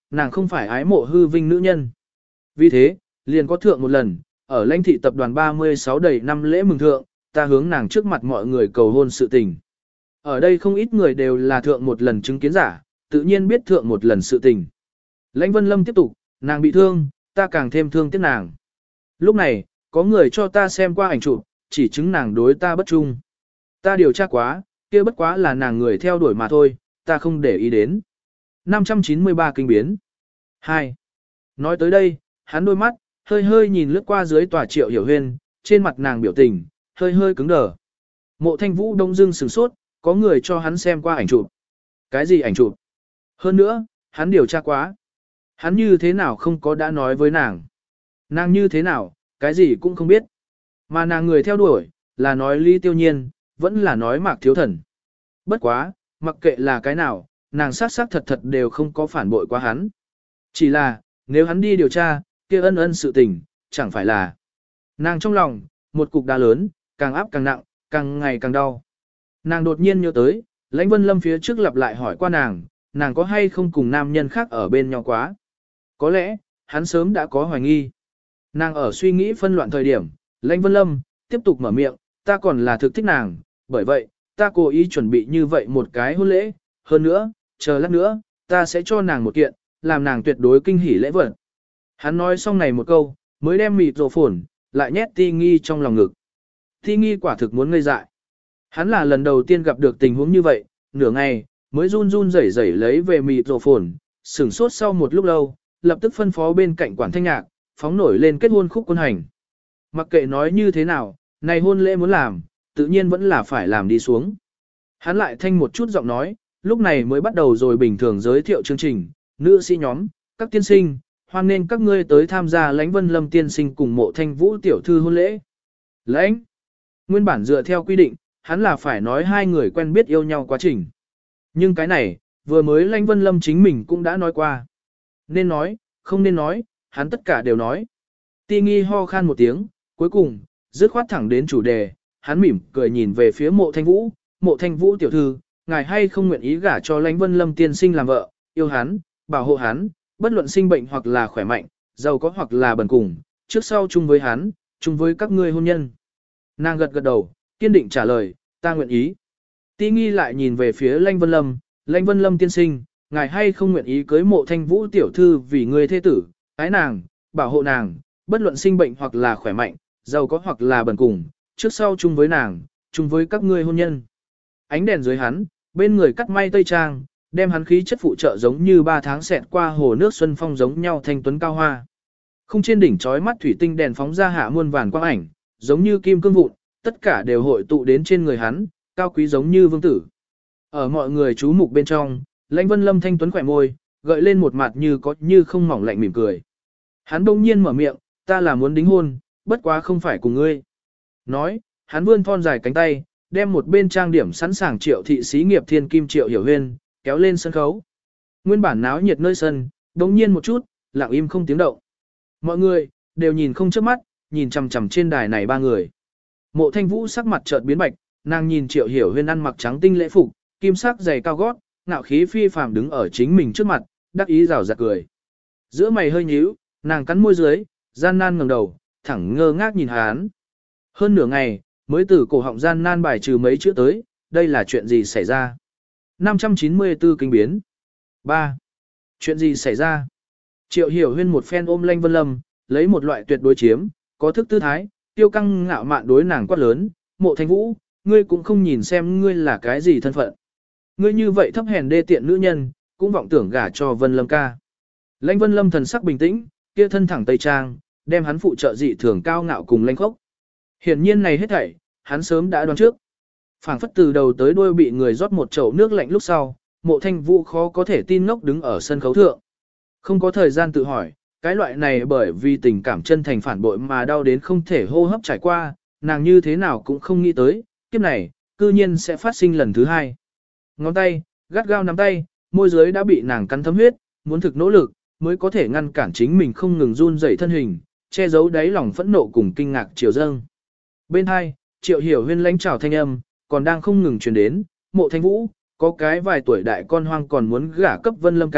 nàng không phải ái mộ hư vinh nữ nhân. Vì thế, liền có thượng một lần, ở lãnh thị tập đoàn ba mươi sáu đầy năm lễ mừng thượng, ta hướng nàng trước mặt mọi người cầu hôn sự tình. Ở đây không ít người đều là thượng một lần chứng kiến giả, tự nhiên biết thượng một lần sự tình. Lãnh Vân Lâm tiếp tục, nàng bị thương, ta càng thêm thương tiếc nàng. Lúc này, có người cho ta xem qua ảnh chụp, chỉ chứng nàng đối ta bất trung. Ta điều tra quá, kia bất quá là nàng người theo đuổi mà thôi, ta không để ý đến. năm trăm chín mươi ba kinh biến. hai. Nói tới đây, hắn đôi mắt, hơi hơi nhìn lướt qua dưới tòa Triệu Hiểu Huyên, trên mặt nàng biểu tình, hơi hơi cứng đờ. Mộ Thanh Vũ đông dưng sửng sốt, có người cho hắn xem qua ảnh chụp. Cái gì ảnh chụp? Hơn nữa, hắn điều tra quá. Hắn như thế nào không có đã nói với nàng. Nàng như thế nào, cái gì cũng không biết. Mà nàng người theo đuổi, là nói Lý Tiêu Nhiên, vẫn là nói Mạc Thiếu Thần. Bất quá, mặc kệ là cái nào, nàng sát sát thật thật đều không có phản bội quá hắn. Chỉ là, nếu hắn đi điều tra, kia ân ân sự tình, chẳng phải là. Nàng trong lòng, một cục đá lớn, càng áp càng nặng, càng ngày càng đau. Nàng đột nhiên nhớ tới, Lãnh Vân Lâm phía trước lặp lại hỏi qua nàng, nàng có hay không cùng nam nhân khác ở bên nhau quá. Có lẽ, hắn sớm đã có hoài nghi. Nàng ở suy nghĩ phân loạn thời điểm, Lãnh Vân Lâm, tiếp tục mở miệng, ta còn là thực thích nàng, bởi vậy, ta cố ý chuẩn bị như vậy một cái hôn lễ, hơn nữa, chờ lát nữa, ta sẽ cho nàng một kiện, làm nàng tuyệt đối kinh hỉ lễ vật. Hắn nói xong này một câu, mới đem mịt rổ phồn, lại nhét Ti Nghi trong lòng ngực. Ti Nghi quả thực muốn ngây dại. Hắn là lần đầu tiên gặp được tình huống như vậy, nửa ngày, mới run run rẩy rẩy lấy về mịt rổ phồn, sửng sốt sau một lúc lâu, lập tức phân phó bên cạnh quản thanh nhạc, phóng nổi lên kết hôn khúc quân hành. Mặc kệ nói như thế nào, này hôn lễ muốn làm, tự nhiên vẫn là phải làm đi xuống. Hắn lại thanh một chút giọng nói, lúc này mới bắt đầu rồi bình thường giới thiệu chương trình, nữ sĩ nhóm, các tiên sinh, hoan nên các ngươi tới tham gia Lãnh Vân Lâm tiên sinh cùng Mộ Thanh Vũ tiểu thư hôn lễ. Lãnh, nguyên bản dựa theo quy định, hắn là phải nói hai người quen biết yêu nhau quá trình. Nhưng cái này, vừa mới Lãnh Vân Lâm chính mình cũng đã nói qua. Nên nói, không nên nói, hắn tất cả đều nói. Ti Nghi ho khan một tiếng, cuối cùng, dứt khoát thẳng đến chủ đề, hắn mỉm cười nhìn về phía Mộ Thanh Vũ, Mộ Thanh Vũ tiểu thư, ngài hay không nguyện ý gả cho Lãnh Vân Lâm tiên sinh làm vợ, yêu hắn, bảo hộ hắn, bất luận sinh bệnh hoặc là khỏe mạnh, giàu có hoặc là bần cùng, trước sau chung với hắn, chung với các ngươi hôn nhân. Nàng gật gật đầu, kiên định trả lời, ta nguyện ý. Ti Nghi lại nhìn về phía Lãnh Vân Lâm, Lãnh Vân Lâm tiên sinh, ngài hay không nguyện ý cưới Mộ Thanh Vũ tiểu thư vì người thế tử, ái nàng, bảo hộ nàng, bất luận sinh bệnh hoặc là khỏe mạnh, giàu có hoặc là bần cùng, trước sau chung với nàng, chung với các ngươi hôn nhân. Ánh đèn dưới hắn, bên người cắt may tây trang, đem hắn khí chất phụ trợ giống như ba tháng xẹt qua hồ nước xuân phong giống nhau thanh tuấn cao hoa. Không trên đỉnh chói mắt thủy tinh đèn phóng ra hạ muôn vàn quang ảnh, giống như kim cương vụn, tất cả đều hội tụ đến trên người hắn, cao quý giống như vương tử. Ở mọi người chú mục bên trong, Lãnh Vân Lâm thanh tuấn khỏe môi, gợi lên một mặt như có như không mỏng lạnh mỉm cười. Hắn đông nhiên mở miệng, ta là muốn đính hôn, bất quá không phải cùng ngươi. Nói, hắn vươn thon dài cánh tay, đem một bên trang điểm sẵn sàng Triệu thị xí nghiệp thiên kim Triệu Hiểu Huyên, kéo lên sân khấu. Nguyên bản náo nhiệt nơi sân, đống nhiên một chút, lặng im không tiếng động. Mọi người, đều nhìn không chớp mắt, nhìn chằm chằm trên đài này ba người. Mộ Thanh Vũ sắc mặt chợt biến bạch, nàng nhìn Triệu Hiểu Huyên ăn mặc trắng tinh lễ phục, kim sắc giày cao gót, ngạo khí phi phàm đứng ở chính mình trước mặt, đắc ý rào rạt cười. Giữa mày hơi nhíu, nàng cắn môi dưới, gian nan ngẩng đầu, thẳng ngơ ngác nhìn hắn. Hơn nửa ngày, mới từ cổ họng gian nan bài trừ mấy chữ tới, đây là chuyện gì xảy ra? năm trăm chín mươi tư kinh biến. ba. Chuyện gì xảy ra? Triệu Hiểu Huyên một phen ôm Lãnh Vân Lâm, lấy một loại tuyệt đối chiếm, có thức tư thái, tiêu căng ngạo mạn đối nàng quát lớn, Mộ Thanh Vũ, ngươi cũng không nhìn xem ngươi là cái gì thân phận. Ngươi như vậy thấp hèn đê tiện nữ nhân, cũng vọng tưởng gả cho Vân Lâm ca. Lãnh Vân Lâm thần sắc bình tĩnh, kia thân thẳng tây trang, đem hắn phụ trợ dị thường cao ngạo cùng lãnh khốc. Hiển nhiên này hết thảy, hắn sớm đã đoán trước. Phảng phất từ đầu tới đuôi bị người rót một chậu nước lạnh lúc sau, Mộ Thanh Vũ khó có thể tin ngốc đứng ở sân khấu thượng. Không có thời gian tự hỏi, cái loại này bởi vì tình cảm chân thành phản bội mà đau đến không thể hô hấp trải qua, nàng như thế nào cũng không nghĩ tới, kiếp này, cư nhiên sẽ phát sinh lần thứ hai. Ngón tay, gắt gao nắm tay, môi dưới đã bị nàng cắn thấm huyết, muốn thực nỗ lực, mới có thể ngăn cản chính mình không ngừng run rẩy thân hình, che giấu đáy lòng phẫn nộ cùng kinh ngạc chiều dâng. Bên hai, Triệu Hiểu Huyên lãnh trào thanh âm, còn đang không ngừng truyền đến, Mộ Thanh Vũ, có cái vài tuổi đại con hoang còn muốn gả cấp Vân Lâm ca,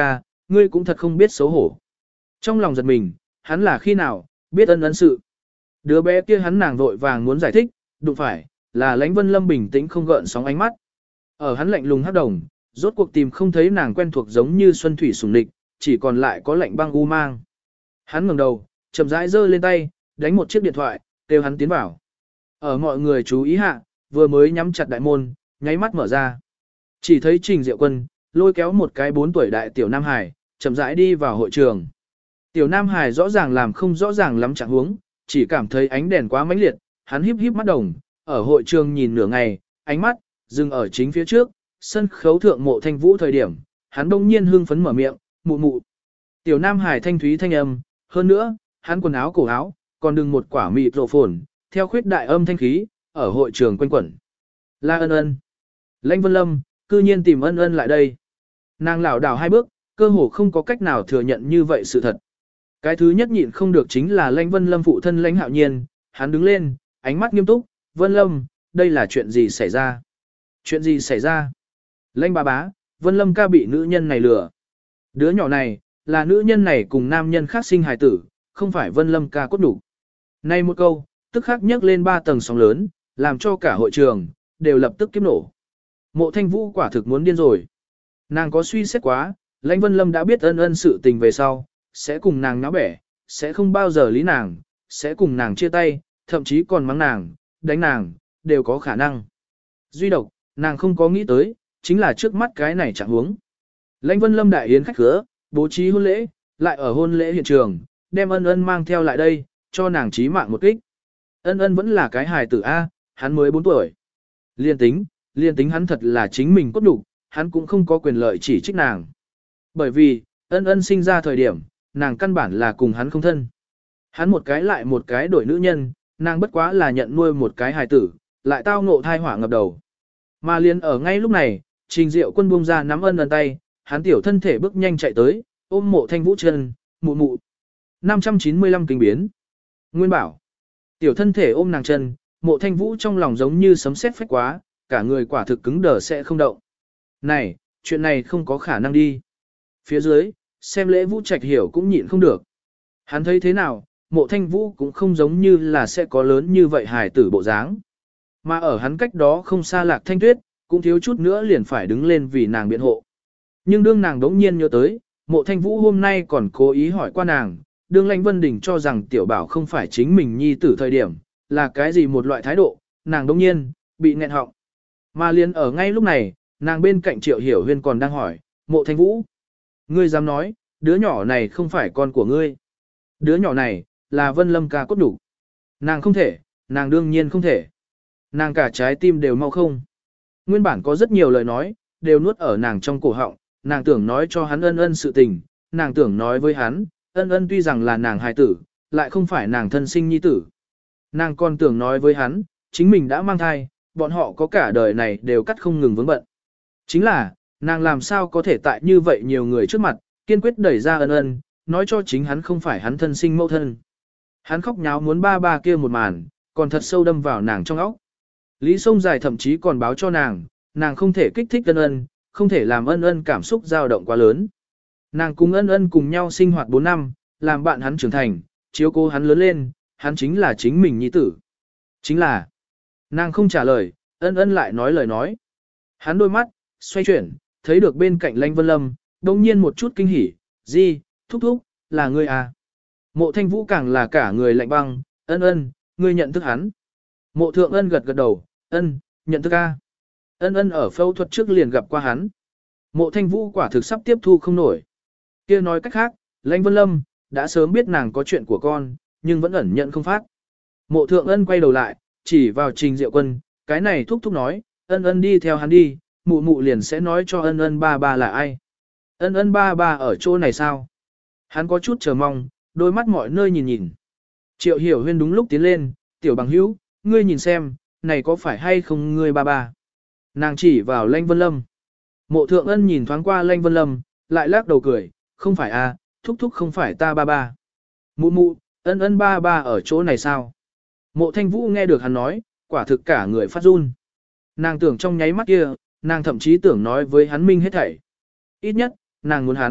ngươi cũng thật không biết xấu hổ. Trong lòng giật mình, hắn là khi nào, biết ân ân sự. Đứa bé kia hắn nàng vội vàng muốn giải thích, đụng phải, là Lãnh Vân Lâm bình tĩnh không gợn sóng ánh mắt. Ở hắn lạnh lùng hắc đồng, rốt cuộc tìm không thấy nàng quen thuộc giống như xuân thủy sùng địch, chỉ còn lại có lạnh băng u mang. Hắn ngẩng đầu, chậm rãi giơ lên tay, đánh một chiếc điện thoại, kêu hắn tiến vào. Ở mọi người chú ý hạ, vừa mới nhắm chặt đại môn, nháy mắt mở ra. Chỉ thấy Trình Diệu Quân, lôi kéo một cái bốn tuổi đại tiểu Nam Hải, chậm rãi đi vào hội trường. Tiểu Nam Hải rõ ràng làm không rõ ràng lắm trạng huống, chỉ cảm thấy ánh đèn quá mãnh liệt, hắn híp híp mắt đồng, ở hội trường nhìn nửa ngày, ánh mắt dừng ở chính phía trước, sân khấu thượng Mộ Thanh Vũ thời điểm, hắn bỗng nhiên hưng phấn mở miệng, "Mụ mụ." Tiểu Nam Hải thanh thúy thanh âm, hơn nữa, hắn quần áo cổ áo, còn đừng một quả mịt rộ phồn, theo khuyết đại âm thanh khí, ở hội trường quanh quẩn. La Ân Ân. Lãnh Vân Lâm, cư nhiên tìm Ân Ân lại đây. Nàng lảo đảo hai bước, cơ hồ không có cách nào thừa nhận như vậy sự thật. Cái thứ nhất nhịn không được chính là Lãnh Vân Lâm phụ thân Lãnh Hạo Nhiên, hắn đứng lên, ánh mắt nghiêm túc, "Vân Lâm, đây là chuyện gì xảy ra?" "Chuyện gì xảy ra?" "Lãnh bà bá, Vân Lâm ca bị nữ nhân này lừa." "Đứa nhỏ này, là nữ nhân này cùng nam nhân khác sinh hài tử, không phải Vân Lâm ca cốt đủ." Nay một câu, tức khắc nhấc lên ba tầng sóng lớn, làm cho cả hội trường đều lập tức kiếp nổ. Mộ Thanh Vũ quả thực muốn điên rồi. Nàng có suy xét quá, Lãnh Vân Lâm đã biết Ân Ân sự tình về sau, sẽ cùng nàng náo bẻ, sẽ không bao giờ lý nàng, sẽ cùng nàng chia tay, thậm chí còn mắng nàng, đánh nàng, đều có khả năng. Duy độc, nàng không có nghĩ tới, chính là trước mắt cái này chẳng huống. Lãnh Vân Lâm đại yến khách khứa, bố trí hôn lễ, lại ở hôn lễ hiện trường, đem Ân Ân mang theo lại đây, cho nàng chí mạng một kích. Ân Ân vẫn là cái hài tử A, hắn mới bốn tuổi. Liên tính, liên tính hắn thật là chính mình cốt đủ, hắn cũng không có quyền lợi chỉ trích nàng. Bởi vì, Ân Ân sinh ra thời điểm, nàng căn bản là cùng hắn không thân. Hắn một cái lại một cái đổi nữ nhân, nàng bất quá là nhận nuôi một cái hài tử, lại tao ngộ thai hỏa ngập đầu. Mà liền ở ngay lúc này, Trình Diệu Quân buông ra nắm Ân Ân tay, hắn tiểu thân thể bước nhanh chạy tới, ôm Mộ Thanh Vũ chân, mụ mụ. năm trăm chín mươi lăm kinh biến. Nguyên bảo. Tiểu thân thể ôm nàng chân, Mộ Thanh Vũ trong lòng giống như sấm sét phách quá, cả người quả thực cứng đờ sẽ không động. Này, chuyện này không có khả năng đi. Phía dưới, xem lễ Vũ Trạch hiểu cũng nhịn không được. Hắn thấy thế nào, Mộ Thanh Vũ cũng không giống như là sẽ có lớn như vậy hài tử bộ dáng. Mà ở hắn cách đó không xa Lạc Thanh Tuyết, cũng thiếu chút nữa liền phải đứng lên vì nàng biện hộ. Nhưng đương nàng đống nhiên nhớ tới, Mộ Thanh Vũ hôm nay còn cố ý hỏi qua nàng, đương Lãnh Vân Đình cho rằng tiểu bảo không phải chính mình nhi tử thời điểm, là cái gì một loại thái độ, nàng đống nhiên, bị nghẹn họng. Mà liền ở ngay lúc này, nàng bên cạnh Triệu Hiểu Huyên còn đang hỏi, Mộ Thanh Vũ, ngươi dám nói, đứa nhỏ này không phải con của ngươi. Đứa nhỏ này, là Vân Lâm ca cốt đủ. Nàng không thể, nàng đương nhiên không thể. Nàng cả trái tim đều mau không. Nguyên bản có rất nhiều lời nói, đều nuốt ở nàng trong cổ họng, nàng tưởng nói cho hắn Ân Ân sự tình, nàng tưởng nói với hắn, Ân Ân tuy rằng là nàng hài tử, lại không phải nàng thân sinh nhi tử. Nàng còn tưởng nói với hắn, chính mình đã mang thai, bọn họ có cả đời này đều cắt không ngừng vướng bận. Chính là, nàng làm sao có thể tại như vậy nhiều người trước mặt, kiên quyết đẩy ra Ân Ân, nói cho chính hắn không phải hắn thân sinh mẫu thân. Hắn khóc nháo muốn ba ba kia một màn, còn thật sâu đâm vào nàng trong óc. Lý Sông Dài thậm chí còn báo cho nàng, nàng không thể kích thích Ân Ân, không thể làm Ân Ân cảm xúc dao động quá lớn. Nàng cùng Ân Ân cùng nhau sinh hoạt bốn năm, làm bạn hắn trưởng thành, chiếu cố hắn lớn lên, hắn chính là chính mình nhi tử. Chính là, nàng không trả lời, Ân Ân lại nói lời nói. Hắn đôi mắt, xoay chuyển, thấy được bên cạnh Lãnh Vân Lâm, đồng nhiên một chút kinh hỉ, gì, thúc thúc, là ngươi à. Mộ Thanh Vũ càng là cả người lạnh băng, Ân Ân, ngươi nhận thức hắn. Mộ Thượng Ân gật gật đầu, Ân, nhận thức a. Ân Ân ở phẫu thuật trước liền gặp qua hắn. Mộ Thanh Vũ quả thực sắp tiếp thu không nổi. Kia nói cách khác, Lãnh Vân Lâm đã sớm biết nàng có chuyện của con, nhưng vẫn ẩn nhận không phát. Mộ Thượng Ân quay đầu lại, chỉ vào Trình Diệu Quân, cái này thúc thúc nói, Ân Ân đi theo hắn đi, mụ mụ liền sẽ nói cho Ân Ân ba ba là ai. Ân Ân ba ba ở chỗ này sao? Hắn có chút chờ mong, đôi mắt mọi nơi nhìn nhìn. Triệu Hiểu Huyên đúng lúc tiến lên, tiểu bằng hữu, ngươi nhìn xem, này có phải hay không ngươi ba ba? Nàng chỉ vào Lãnh Vân Lâm. Mộ Thượng Ân nhìn thoáng qua Lãnh Vân Lâm, lại lắc đầu cười, không phải à, thúc thúc không phải ta ba ba. Mụ mụ, Ân Ân ba ba ở chỗ này sao? Mộ Thanh Vũ nghe được hắn nói, quả thực cả người phát run. Nàng tưởng trong nháy mắt kia, nàng thậm chí tưởng nói với hắn minh hết thảy. Ít nhất, nàng muốn hắn,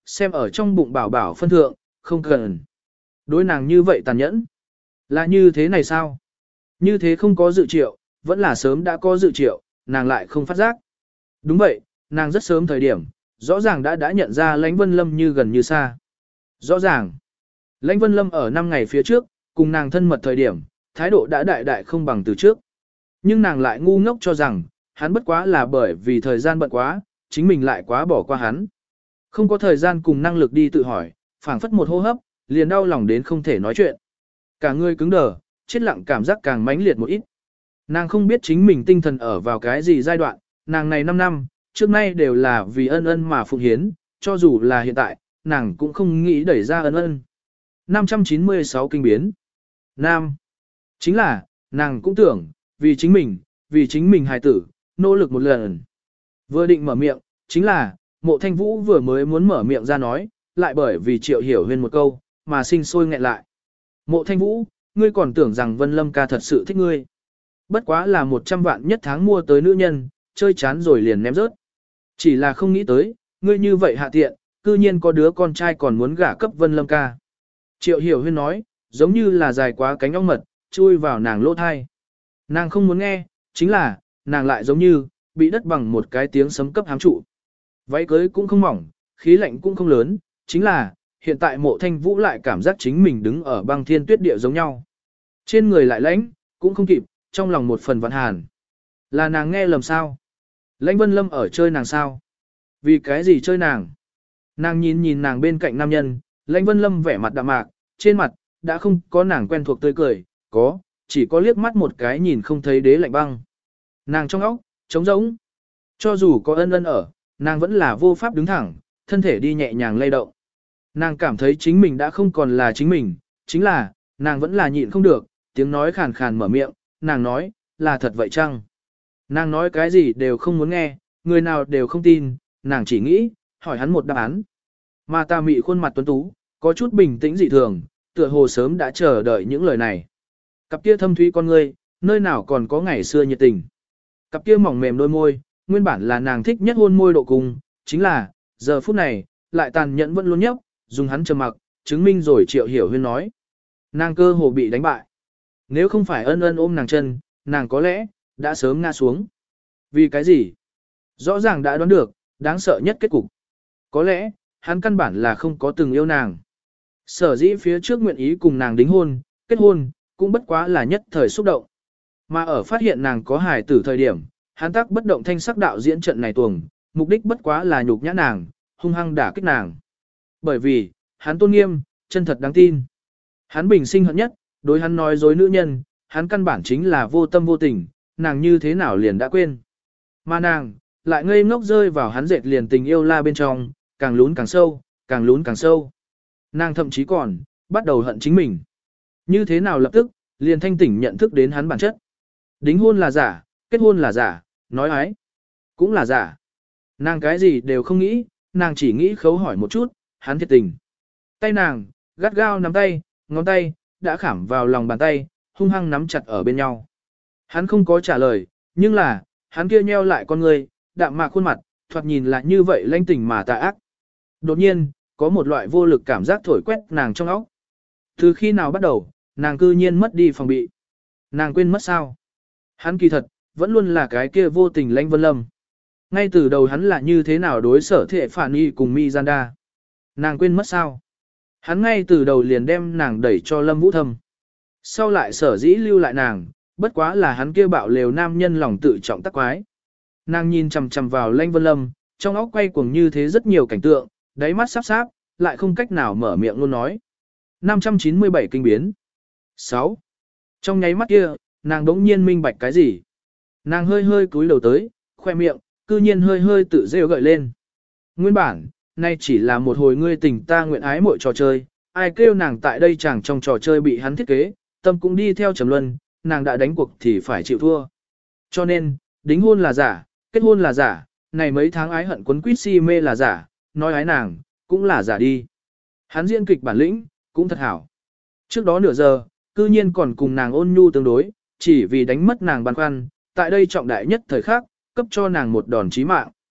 xem ở trong bụng bảo bảo phân thượng, không cần. Đối nàng như vậy tàn nhẫn. Là như thế này sao? Như thế không có dự triệu, vẫn là sớm đã có dự triệu, nàng lại không phát giác. Đúng vậy, nàng rất sớm thời điểm, rõ ràng đã đã nhận ra Lãnh Vân Lâm như gần như xa. Rõ ràng, Lãnh Vân Lâm ở năm ngày phía trước, cùng nàng thân mật thời điểm, thái độ đã đại đại không bằng từ trước. Nhưng nàng lại ngu ngốc cho rằng, hắn bất quá là bởi vì thời gian bận quá, chính mình lại quá bỏ qua hắn. Không có thời gian cùng năng lực đi tự hỏi, phảng phất một hô hấp, liền đau lòng đến không thể nói chuyện. Cả người cứng đờ, chết lặng cảm giác càng mãnh liệt một ít. Nàng không biết chính mình tinh thần ở vào cái gì giai đoạn, nàng này năm năm, trước nay đều là vì ân ân mà phụng hiến, cho dù là hiện tại, nàng cũng không nghĩ đẩy ra ân ân. năm trăm chín mươi sáu kinh biến. Nam. Chính là, nàng cũng tưởng, vì chính mình, vì chính mình hài tử, nỗ lực một lần. Vừa định mở miệng, chính là, Mộ Thanh Vũ vừa mới muốn mở miệng ra nói, lại bởi vì Triệu Hiểu Huyên một câu, mà sinh sôi nghẹn lại. Mộ Thanh Vũ, ngươi còn tưởng rằng Vân Lâm ca thật sự thích ngươi. Bất quá là một trăm vạn nhất tháng mua tới nữ nhân, chơi chán rồi liền ném rớt. Chỉ là không nghĩ tới, ngươi như vậy hạ tiện, cư nhiên có đứa con trai còn muốn gả cấp Vân Lâm ca. Triệu Hiểu Huyên nói, giống như là dài quá cánh ong mật, chui vào nàng lỗ thai. Nàng không muốn nghe, chính là, nàng lại giống như, bị đất bằng một cái tiếng sấm cấp hám trụ. Váy cưới cũng không mỏng, khí lạnh cũng không lớn, chính là, hiện tại Mộ Thanh Vũ lại cảm giác chính mình đứng ở băng thiên tuyết địa giống nhau. Trên người lại lãnh, cũng không kịp, trong lòng một phần vạn hàn. Là nàng nghe lầm sao? Lãnh Vân Lâm ở chơi nàng sao? Vì cái gì chơi nàng? Nàng nhìn nhìn nàng bên cạnh nam nhân, Lãnh Vân Lâm vẻ mặt đạm mạc, trên mặt, đã không có nàng quen thuộc tươi cười, có, chỉ có liếc mắt một cái nhìn không thấy đế lạnh băng. Nàng trong óc, trống rỗng. Cho dù có ân ân ở, nàng vẫn là vô pháp đứng thẳng, thân thể đi nhẹ nhàng lay động. Nàng cảm thấy chính mình đã không còn là chính mình, chính là, nàng vẫn là nhịn không được, tiếng nói khàn khàn mở miệng, nàng nói, là thật vậy chăng? Nàng nói cái gì đều không muốn nghe, người nào đều không tin, nàng chỉ nghĩ, hỏi hắn một đáp án. Mà ta mị khuôn mặt tuấn tú, có chút bình tĩnh dị thường, tựa hồ sớm đã chờ đợi những lời này. Cặp kia thâm thúy con ngươi, nơi nào còn có ngày xưa nhiệt tình. Cặp kia mỏng mềm đôi môi, nguyên bản là nàng thích nhất hôn môi độ cùng, chính là, giờ phút này, lại tàn nhẫn vẫn luôn nhấp, dùng hắn trầm mặc, chứng minh rồi Triệu Hiểu Huyên nói. Nàng cơ hồ bị đánh bại. Nếu không phải ân ân ôm nàng chân, nàng có lẽ, đã sớm ngã xuống. Vì cái gì? Rõ ràng đã đoán được, đáng sợ nhất kết cục. Có lẽ, hắn căn bản là không có từng yêu nàng. Sở dĩ phía trước nguyện ý cùng nàng đính hôn, kết hôn, cũng bất quá là nhất thời xúc động. Mà ở phát hiện nàng có hài tử thời điểm, hắn tác bất động thanh sắc đạo diễn trận này tuồng, mục đích bất quá là nhục nhã nàng, hung hăng đả kích nàng. Bởi vì, hắn tôn nghiêm, chân thật đáng tin. Hắn bình sinh hận nhất, đối hắn nói dối nữ nhân, hắn căn bản chính là vô tâm vô tình, nàng như thế nào liền đã quên. Mà nàng, lại ngây ngốc rơi vào hắn dệt liền tình yêu la bên trong, càng lún càng sâu, càng lún càng sâu. Nàng thậm chí còn, bắt đầu hận chính mình. Như thế nào lập tức, liền thanh tỉnh nhận thức đến hắn bản chất. Đính hôn là giả, kết hôn là giả, nói ái, cũng là giả. Nàng cái gì đều không nghĩ, nàng chỉ nghĩ khấu hỏi một chút, hắn thiệt tình. Tay nàng, gắt gao nắm tay, ngón tay, đã khảm vào lòng bàn tay, hung hăng nắm chặt ở bên nhau. Hắn không có trả lời, nhưng là, hắn kia nheo lại con người, đạm mạc khuôn mặt, thoạt nhìn lại như vậy lanh tỉnh mà tà ác. Đột nhiên, có một loại vô lực cảm giác thổi quét nàng trong óc. Từ khi nào bắt đầu, nàng cư nhiên mất đi phòng bị. Nàng quên mất sao? Hắn kỳ thật, vẫn luôn là cái kia vô tình Lãnh Vân Lâm. Ngay từ đầu hắn là như thế nào đối sở thệ phản y cùng Mizanda. Nàng quên mất sao? Hắn ngay từ đầu liền đem nàng đẩy cho Lâm Vũ Thâm. Sau lại sở dĩ lưu lại nàng, bất quá là hắn kia bạo lều nam nhân lòng tự trọng tắc quái. Nàng nhìn chằm chằm vào Lãnh Vân Lâm, trong óc quay cuồng như thế rất nhiều cảnh tượng, đáy mắt sắp sáp, lại không cách nào mở miệng luôn nói. năm trăm chín mươi bảy kinh biến. sáu. Trong nháy mắt kia, nàng đống nhiên minh bạch cái gì? Nàng hơi hơi cúi đầu tới, khoe miệng, cư nhiên hơi hơi tự rêu gợi lên. Nguyên bản, nay chỉ là một hồi ngươi tình ta nguyện ái mọi trò chơi, ai kêu nàng tại đây chẳng trong trò chơi bị hắn thiết kế, tâm cũng đi theo trầm luân, nàng đã đánh cuộc thì phải chịu thua. Cho nên, đính hôn là giả, kết hôn là giả, này mấy tháng ái hận quấn quýt si mê là giả, nói ái nàng, cũng là giả đi. Hắn diễn kịch bản lĩnh, cũng thật hảo. Trước đó nửa giờ, cư nhiên còn cùng nàng ôn nhu tương đối, chỉ vì đánh mất nàng băn khoăn, tại đây trọng đại nhất thời khắc, cấp cho nàng một đòn chí mạng.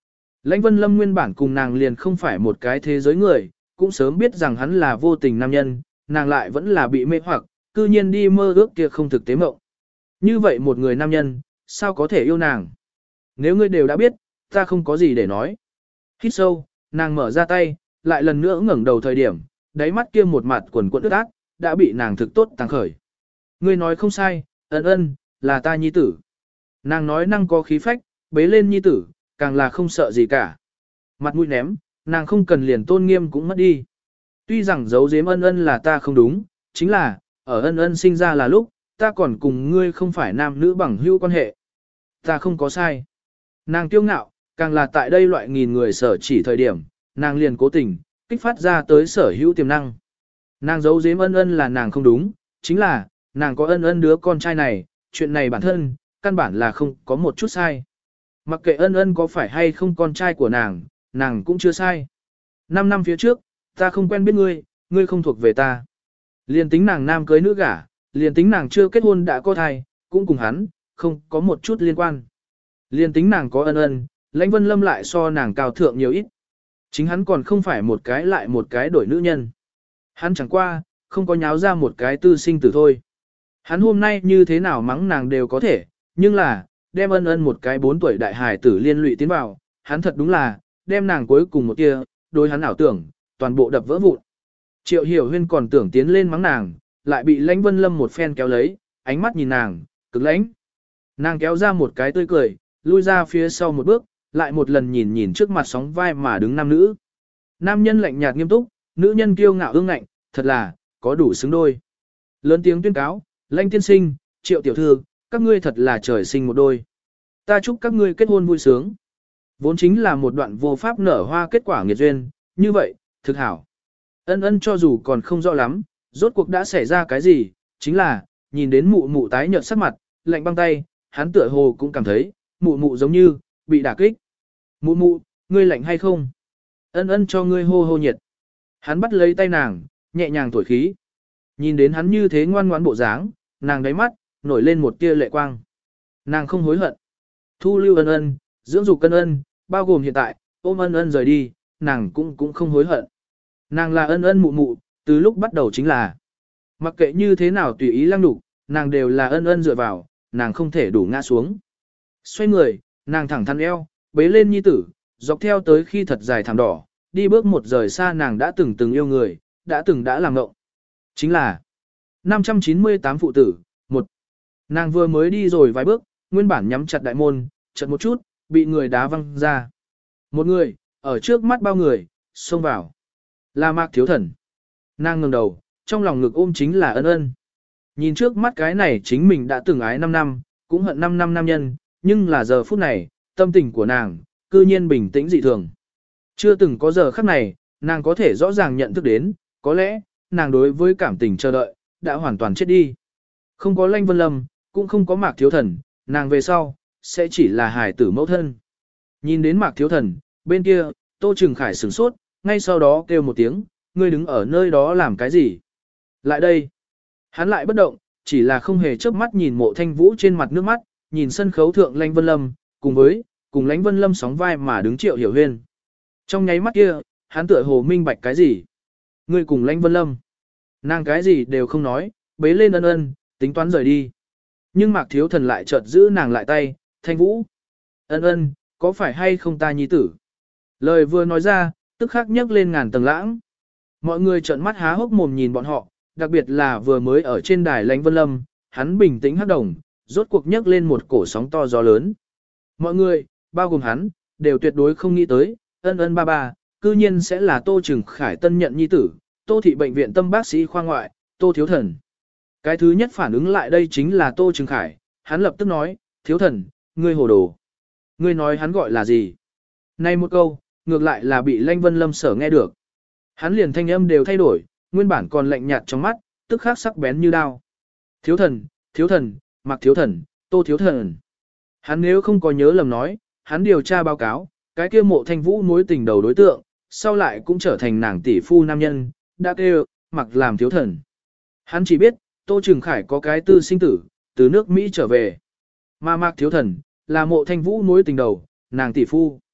Lãnh Vân Lâm nguyên bản cùng nàng liền không phải một cái thế giới người, cũng sớm biết rằng hắn là vô tình nam nhân, nàng lại vẫn là bị mê hoặc, cư nhiên đi mơ ước kia không thực tế mộng. Như vậy một người nam nhân, sao có thể yêu nàng? Nếu ngươi đều đã biết, ta không có gì để nói. Hít sâu, nàng mở ra tay, lại lần nữa ngẩng đầu thời điểm, đáy mắt kia một mặt quần quẫn ướt át, đã bị nàng thực tốt tăng khởi. Ngươi nói không sai, ân ân, là ta nhi tử. Nàng nói năng có khí phách, bế lên nhi tử, càng là không sợ gì cả. Mặt mũi ném, nàng không cần liền tôn nghiêm cũng mất đi. Tuy rằng giấu giếm ân ân là ta không đúng, chính là, ở ân ân sinh ra là lúc, ta còn cùng ngươi không phải nam nữ bằng hữu quan hệ. Ta không có sai. Nàng kiêu ngạo, càng là tại đây loại nghìn người sở chỉ thời điểm, nàng liền cố tình, kích phát ra tới sở hữu tiềm năng. Nàng giấu giếm ân ân là nàng không đúng, chính là, nàng có ân ân đứa con trai này, chuyện này bản thân, căn bản là không có một chút sai. Mặc kệ ân ân có phải hay không con trai của nàng, nàng cũng chưa sai. Năm năm phía trước, ta không quen biết ngươi, ngươi không thuộc về ta. Liền tính nàng nam cưới nữ gả, liền tính nàng chưa kết hôn đã có thai, cũng cùng hắn, không có một chút liên quan. Liền tính nàng có ân ân, Lãnh Vân Lâm lại so nàng cao thượng nhiều ít. Chính hắn còn không phải một cái lại một cái đổi nữ nhân. Hắn chẳng qua, không có nháo ra một cái tư sinh tử thôi. Hắn hôm nay như thế nào mắng nàng đều có thể, nhưng là, đem ân ân một cái bốn tuổi đại hài tử liên lụy tiến vào, hắn thật đúng là, đem nàng cuối cùng một kia, đối hắn ảo tưởng, toàn bộ đập vỡ vụn. Triệu Hiểu Huyên còn tưởng tiến lên mắng nàng, lại bị Lãnh Vân Lâm một phen kéo lấy, ánh mắt nhìn nàng, cực lãnh. Nàng kéo ra một cái tươi cười, lui ra phía sau một bước, lại một lần nhìn nhìn trước mặt sóng vai mà đứng nam nữ. Nam nhân lạnh nhạt nghiêm túc, nữ nhân kiêu ngạo ương ngạnh, thật là, có đủ xứng đôi. Lớn tiếng tuyên cáo, Lãnh tiên sinh, Triệu tiểu thư, các ngươi thật là trời sinh một đôi. Ta chúc các ngươi kết hôn vui sướng. Vốn chính là một đoạn vô pháp nở hoa kết quả nghiệt duyên, như vậy, thực hảo. Ân ân cho dù còn không rõ lắm, rốt cuộc đã xảy ra cái gì, chính là, nhìn đến mụ mụ tái nhợt sắc mặt, lạnh băng tay, hắn tựa hồ cũng cảm thấy, mụ mụ giống như, bị đả kích. Mụ mụ, ngươi lạnh hay không? Ân ân cho ngươi hô hô nhiệt. Hắn bắt lấy tay nàng, nhẹ nhàng thổi khí. Nhìn đến hắn như thế ngoan ngoãn bộ dáng, nàng đáy mắt, nổi lên một tia lệ quang. Nàng không hối hận. Thu lưu ân ân, dưỡng dục ân ân, bao gồm hiện tại, ôm ân ân rời đi, nàng cũng cũng không hối hận. Nàng là ân ân mụ mụ, từ lúc bắt đầu chính là. Mặc kệ như thế nào tùy ý lăng đục, nàng đều là ân ân dựa vào, nàng không thể đủ ngã xuống. Xoay người, nàng thẳng thắn eo, bế lên nhi tử, dọc theo tới khi thật dài thảm đỏ, đi bước một rời xa nàng đã từng từng yêu người, đã từng đã làm ngộng. Chính là năm trăm chín mươi tám phụ tử, một. Nàng vừa mới đi rồi vài bước, nguyên bản nhắm chặt đại môn, chợt một chút, bị người đá văng ra. Một người, ở trước mắt bao người, xông vào. Là Mạc Thiếu Thần. Nàng ngẩng đầu, trong lòng ngực ôm chính là ân ân. Nhìn trước mắt cái này chính mình đã từng ái năm năm, cũng hận năm năm nam nhân, nhưng là giờ phút này, tâm tình của nàng, cư nhiên bình tĩnh dị thường. Chưa từng có giờ khắc này, nàng có thể rõ ràng nhận thức đến, có lẽ, nàng đối với cảm tình chờ đợi, đã hoàn toàn chết đi. Không có Lãnh Vân Lâm, cũng không có Mạc Thiếu Thần, nàng về sau, sẽ chỉ là hài tử mẫu thân. Nhìn đến Mạc Thiếu Thần, bên kia, Tô Trừng Khải sửng sốt, ngay sau đó kêu một tiếng, ngươi đứng ở nơi đó làm cái gì? Lại đây. Hắn lại bất động, chỉ là không hề chớp mắt nhìn Mộ Thanh Vũ trên mặt nước mắt, nhìn sân khấu thượng Lãnh Vân Lâm, cùng với, cùng Lãnh Vân Lâm sóng vai mà đứng Triệu Hiểu Huyên. Trong nháy mắt kia, hắn tựa hồ minh bạch cái gì? Ngươi cùng Lãnh Vân Lâm. Nàng cái gì đều không nói, bế lên ân ân, tính toán rời đi. Nhưng Mạc Thiếu Thần lại chợt giữ nàng lại tay, Thanh Vũ. Ân ân, có phải hay không ta nhi tử? Lời vừa nói ra, tức khắc nhấc lên ngàn tầng lãng. Mọi người trợn mắt há hốc mồm nhìn bọn họ, đặc biệt là vừa mới ở trên đài Lãnh Vân Lâm, hắn bình tĩnh hắc đồng, rốt cuộc nhấc lên một cổ sóng to gió lớn. Mọi người, bao gồm hắn, đều tuyệt đối không nghĩ tới, ân ân ba ba, cư nhiên sẽ là Tô Trừng Khải tân nhận nhi tử, Tô thị bệnh viện tâm bác sĩ khoa ngoại, Tô Thiếu Thần. Cái thứ nhất phản ứng lại đây chính là Tô Trừng Khải, hắn lập tức nói, Thiếu Thần, ngươi hồ đồ. Ngươi nói hắn gọi là gì? Này một câu, ngược lại là bị Lãnh Vân Lâm sở nghe được. Hắn liền thanh âm đều thay đổi, nguyên bản còn lạnh nhạt trong mắt, tức khắc sắc bén như đao. Thiếu Thần, Thiếu Thần, Mạc Thiếu Thần, Tô Thiếu Thần. Hắn nếu không có nhớ lầm nói, hắn điều tra báo cáo, cái kia Mộ Thanh Vũ mối tình đầu đối tượng, sau lại cũng trở thành nàng tỷ phu nam nhân, đã kêu, mặc làm Thiếu Thần. Hắn chỉ biết, Tô Trừng Khải có cái tư sinh tử, từ nước Mỹ trở về. Mà Mạc Thiếu Thần, là Mộ Thanh Vũ mối tình đầu, nàng tỷ phu.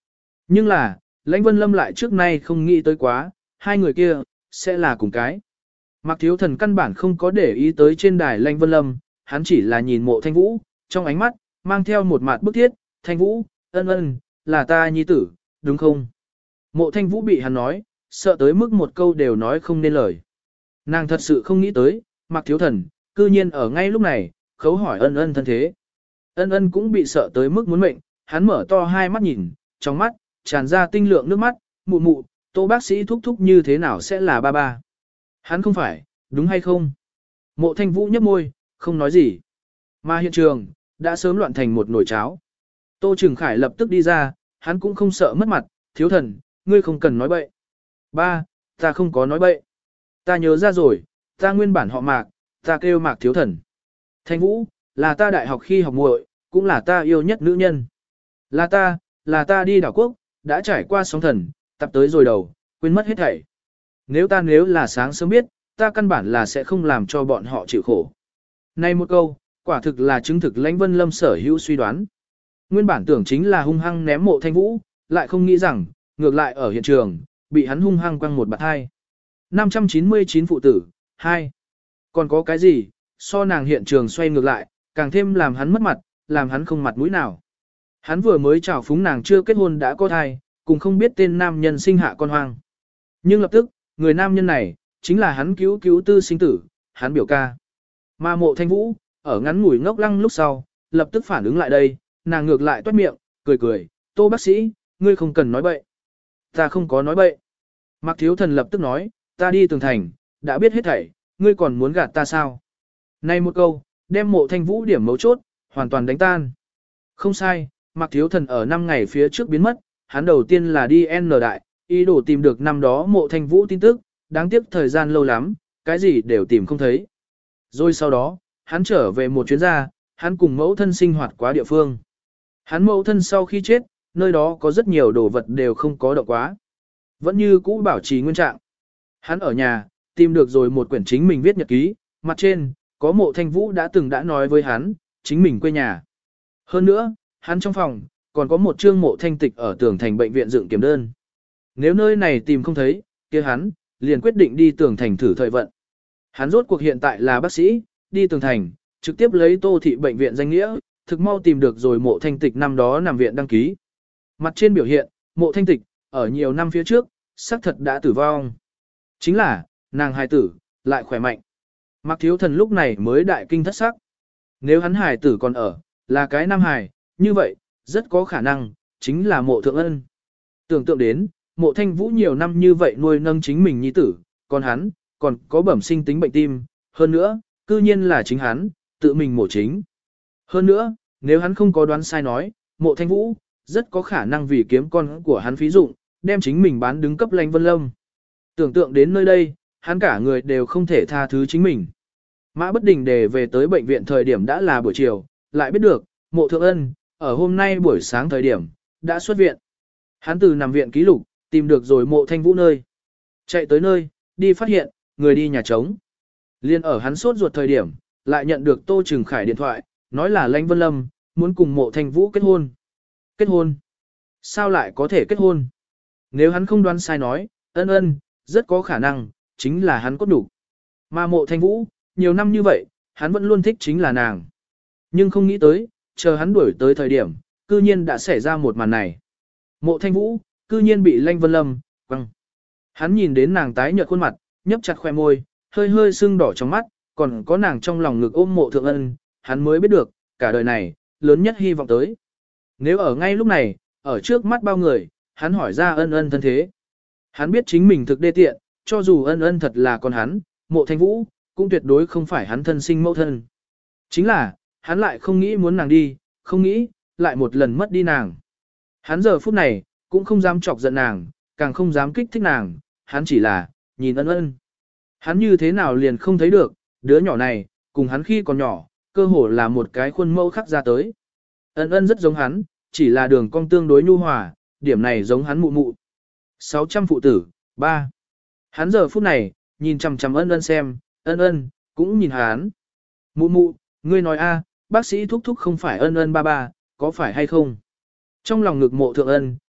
Nhưng là, Lãnh Vân Lâm lại trước nay không nghĩ tới quá, hai người kia, sẽ là cùng cái. Mạc Thiếu Thần căn bản không có để ý tới trên đài Lãnh Vân Lâm, hắn chỉ là nhìn Mộ Thanh Vũ, trong ánh mắt, mang theo một mặt bức thiết, Thanh Vũ, ân ân, là ta nhi tử, đúng không? Mộ Thanh Vũ bị hắn nói, sợ tới mức một câu đều nói không nên lời. Nàng thật sự không nghĩ tới, Mạc Thiếu Thần, cư nhiên ở ngay lúc này, khấu hỏi ân ân thân thế. Ân ân cũng bị sợ tới mức muốn mệnh, hắn mở to hai mắt nhìn, trong mắt, tràn ra tinh lượng nước mắt, mụ mụ, Tô bác sĩ thúc thúc như thế nào sẽ là ba ba. Hắn không phải, đúng hay không? Mộ Thanh Vũ nhấp môi, không nói gì. Mà hiện trường, đã sớm loạn thành một nồi cháo. Tô Trừng Khải lập tức đi ra, hắn cũng không sợ mất mặt, Thiếu Thần, ngươi không cần nói bậy. Ba, ta không có nói bậy. Ta nhớ ra rồi, ta nguyên bản họ Mạc, ta kêu Mạc Thiếu Thần. Thanh Vũ, là ta đại học khi học muội, cũng là ta yêu nhất nữ nhân. Là ta, là ta đi đảo quốc, đã trải qua sóng thần, tập tới rồi đầu, quên mất hết thảy. Nếu ta nếu là sáng sớm biết, ta căn bản là sẽ không làm cho bọn họ chịu khổ. Này một câu, quả thực là chứng thực Lãnh Vân Lâm sở hữu suy đoán. Nguyên bản tưởng chính là hung hăng ném Mộ Thanh Vũ, lại không nghĩ rằng, ngược lại ở hiện trường, bị hắn hung hăng quăng một bạt hai. năm trăm chín mươi chín phụ tử, hai. Còn có cái gì, so nàng hiện trường xoay ngược lại, càng thêm làm hắn mất mặt, làm hắn không mặt mũi nào. Hắn vừa mới chào phúng nàng chưa kết hôn đã có thai, cùng không biết tên nam nhân sinh hạ con hoang. Nhưng lập tức, người nam nhân này, chính là hắn cứu cứu tư sinh tử, hắn biểu ca. Mà Mộ Thanh Vũ, ở ngắn ngủi ngốc lăng lúc sau, lập tức phản ứng lại đây, nàng ngược lại toát miệng, cười cười, Tô bác sĩ, ngươi không cần nói bậy. Ta không có nói bậy. Mạc Thiếu Thần lập tức nói, ta đi tường thành, đã biết hết thảy, ngươi còn muốn gạt ta sao? Này một câu, đem Mộ Thanh Vũ điểm mấu chốt, hoàn toàn đánh tan. Không sai, Mạc Thiếu Thần ở năm ngày phía trước biến mất, hắn đầu tiên là đi N đại, ý đồ tìm được năm đó Mộ Thanh Vũ tin tức, đáng tiếc thời gian lâu lắm, cái gì đều tìm không thấy. Rồi sau đó, hắn trở về một chuyến ra, hắn cùng mẫu thân sinh hoạt quá địa phương. Hắn mẫu thân sau khi chết, nơi đó có rất nhiều đồ vật đều không có động quá. Vẫn như cũ bảo trì nguyên trạng. Hắn ở nhà, tìm được rồi một quyển chính mình viết nhật ký, mặt trên, có Mộ Thanh Vũ đã từng đã nói với hắn, chính mình quê nhà. Hơn nữa, hắn trong phòng, còn có một chương Mộ Thanh Tịch ở tường thành bệnh viện dựng kiểm đơn. Nếu nơi này tìm không thấy, kia hắn, liền quyết định đi tường thành thử thời vận. Hắn rốt cuộc hiện tại là bác sĩ, đi tường thành, trực tiếp lấy Tô thị bệnh viện danh nghĩa, thực mau tìm được rồi Mộ Thanh Tịch năm đó nằm viện đăng ký. Mặt trên biểu hiện, Mộ Thanh Tịch, ở nhiều năm phía trước, xác thật đã tử vong. Chính là, nàng hài tử, lại khỏe mạnh. Mạc Thiếu Thần lúc này mới đại kinh thất sắc. Nếu hắn hài tử còn ở, là cái nam hài, như vậy, rất có khả năng, chính là Mộ Thượng Ân. Tưởng tượng đến, Mộ Thanh Vũ nhiều năm như vậy nuôi nâng chính mình nhi tử, còn hắn, còn có bẩm sinh tính bệnh tim, hơn nữa, cư nhiên là chính hắn, tự mình mổ chính. Hơn nữa, nếu hắn không có đoán sai nói, Mộ Thanh Vũ, rất có khả năng vì kiếm con của hắn phí dụng, đem chính mình bán đứng cấp Lãnh Vân Lâm. Tưởng tượng đến nơi đây, hắn cả người đều không thể tha thứ chính mình. Mã Bất Đình đề về tới bệnh viện thời điểm đã là buổi chiều, lại biết được, Mộ Thượng Ân, ở hôm nay buổi sáng thời điểm, đã xuất viện. Hắn từ nằm viện ký lục, tìm được rồi Mộ Thanh Vũ nơi. Chạy tới nơi, đi phát hiện, người đi nhà trống. Liên ở hắn sốt ruột thời điểm, lại nhận được Tô Trừng Khải điện thoại, nói là Lãnh Vân Lâm, muốn cùng Mộ Thanh Vũ kết hôn. Kết hôn? Sao lại có thể kết hôn? Nếu hắn không đoán sai nói, ân ân, rất có khả năng, chính là hắn cốt đủ. Mà Mộ Thanh Vũ, nhiều năm như vậy, hắn vẫn luôn thích chính là nàng. Nhưng không nghĩ tới, chờ hắn đuổi tới thời điểm, cư nhiên đã xảy ra một màn này. Mộ Thanh Vũ, cư nhiên bị Lãnh Vân Lâm quăng. Hắn nhìn đến nàng tái nhợt khuôn mặt, nhấp chặt khoe môi, hơi hơi sưng đỏ trong mắt, còn có nàng trong lòng ngực ôm Mộ Thượng Ân, hắn mới biết được, cả đời này, lớn nhất hy vọng tới. Nếu ở ngay lúc này, ở trước mắt bao người, hắn hỏi ra ân ân thân thế. Hắn biết chính mình thực đê tiện, cho dù ân ân thật là con hắn, Mộ Thanh Vũ, cũng tuyệt đối không phải hắn thân sinh mẫu thân. Chính là, hắn lại không nghĩ muốn nàng đi, không nghĩ, lại một lần mất đi nàng. Hắn giờ phút này, cũng không dám chọc giận nàng, càng không dám kích thích nàng, hắn chỉ là, nhìn ân ân. Hắn như thế nào liền không thấy được, đứa nhỏ này, cùng hắn khi còn nhỏ, cơ hồ là một cái khuôn mẫu khắc ra tới. Ân ân rất giống hắn, chỉ là đường cong tương đối nhu hòa, điểm này giống hắn mụ mụ. sáu trăm phụ tử, ba. Hắn giờ phút này, nhìn chằm chằm ân ân xem, ân ân, cũng nhìn hắn. Mụ mụ, ngươi nói a, bác sĩ thúc thúc không phải ân ân ba ba, có phải hay không? Trong lòng ngực Mộ Thượng Ân,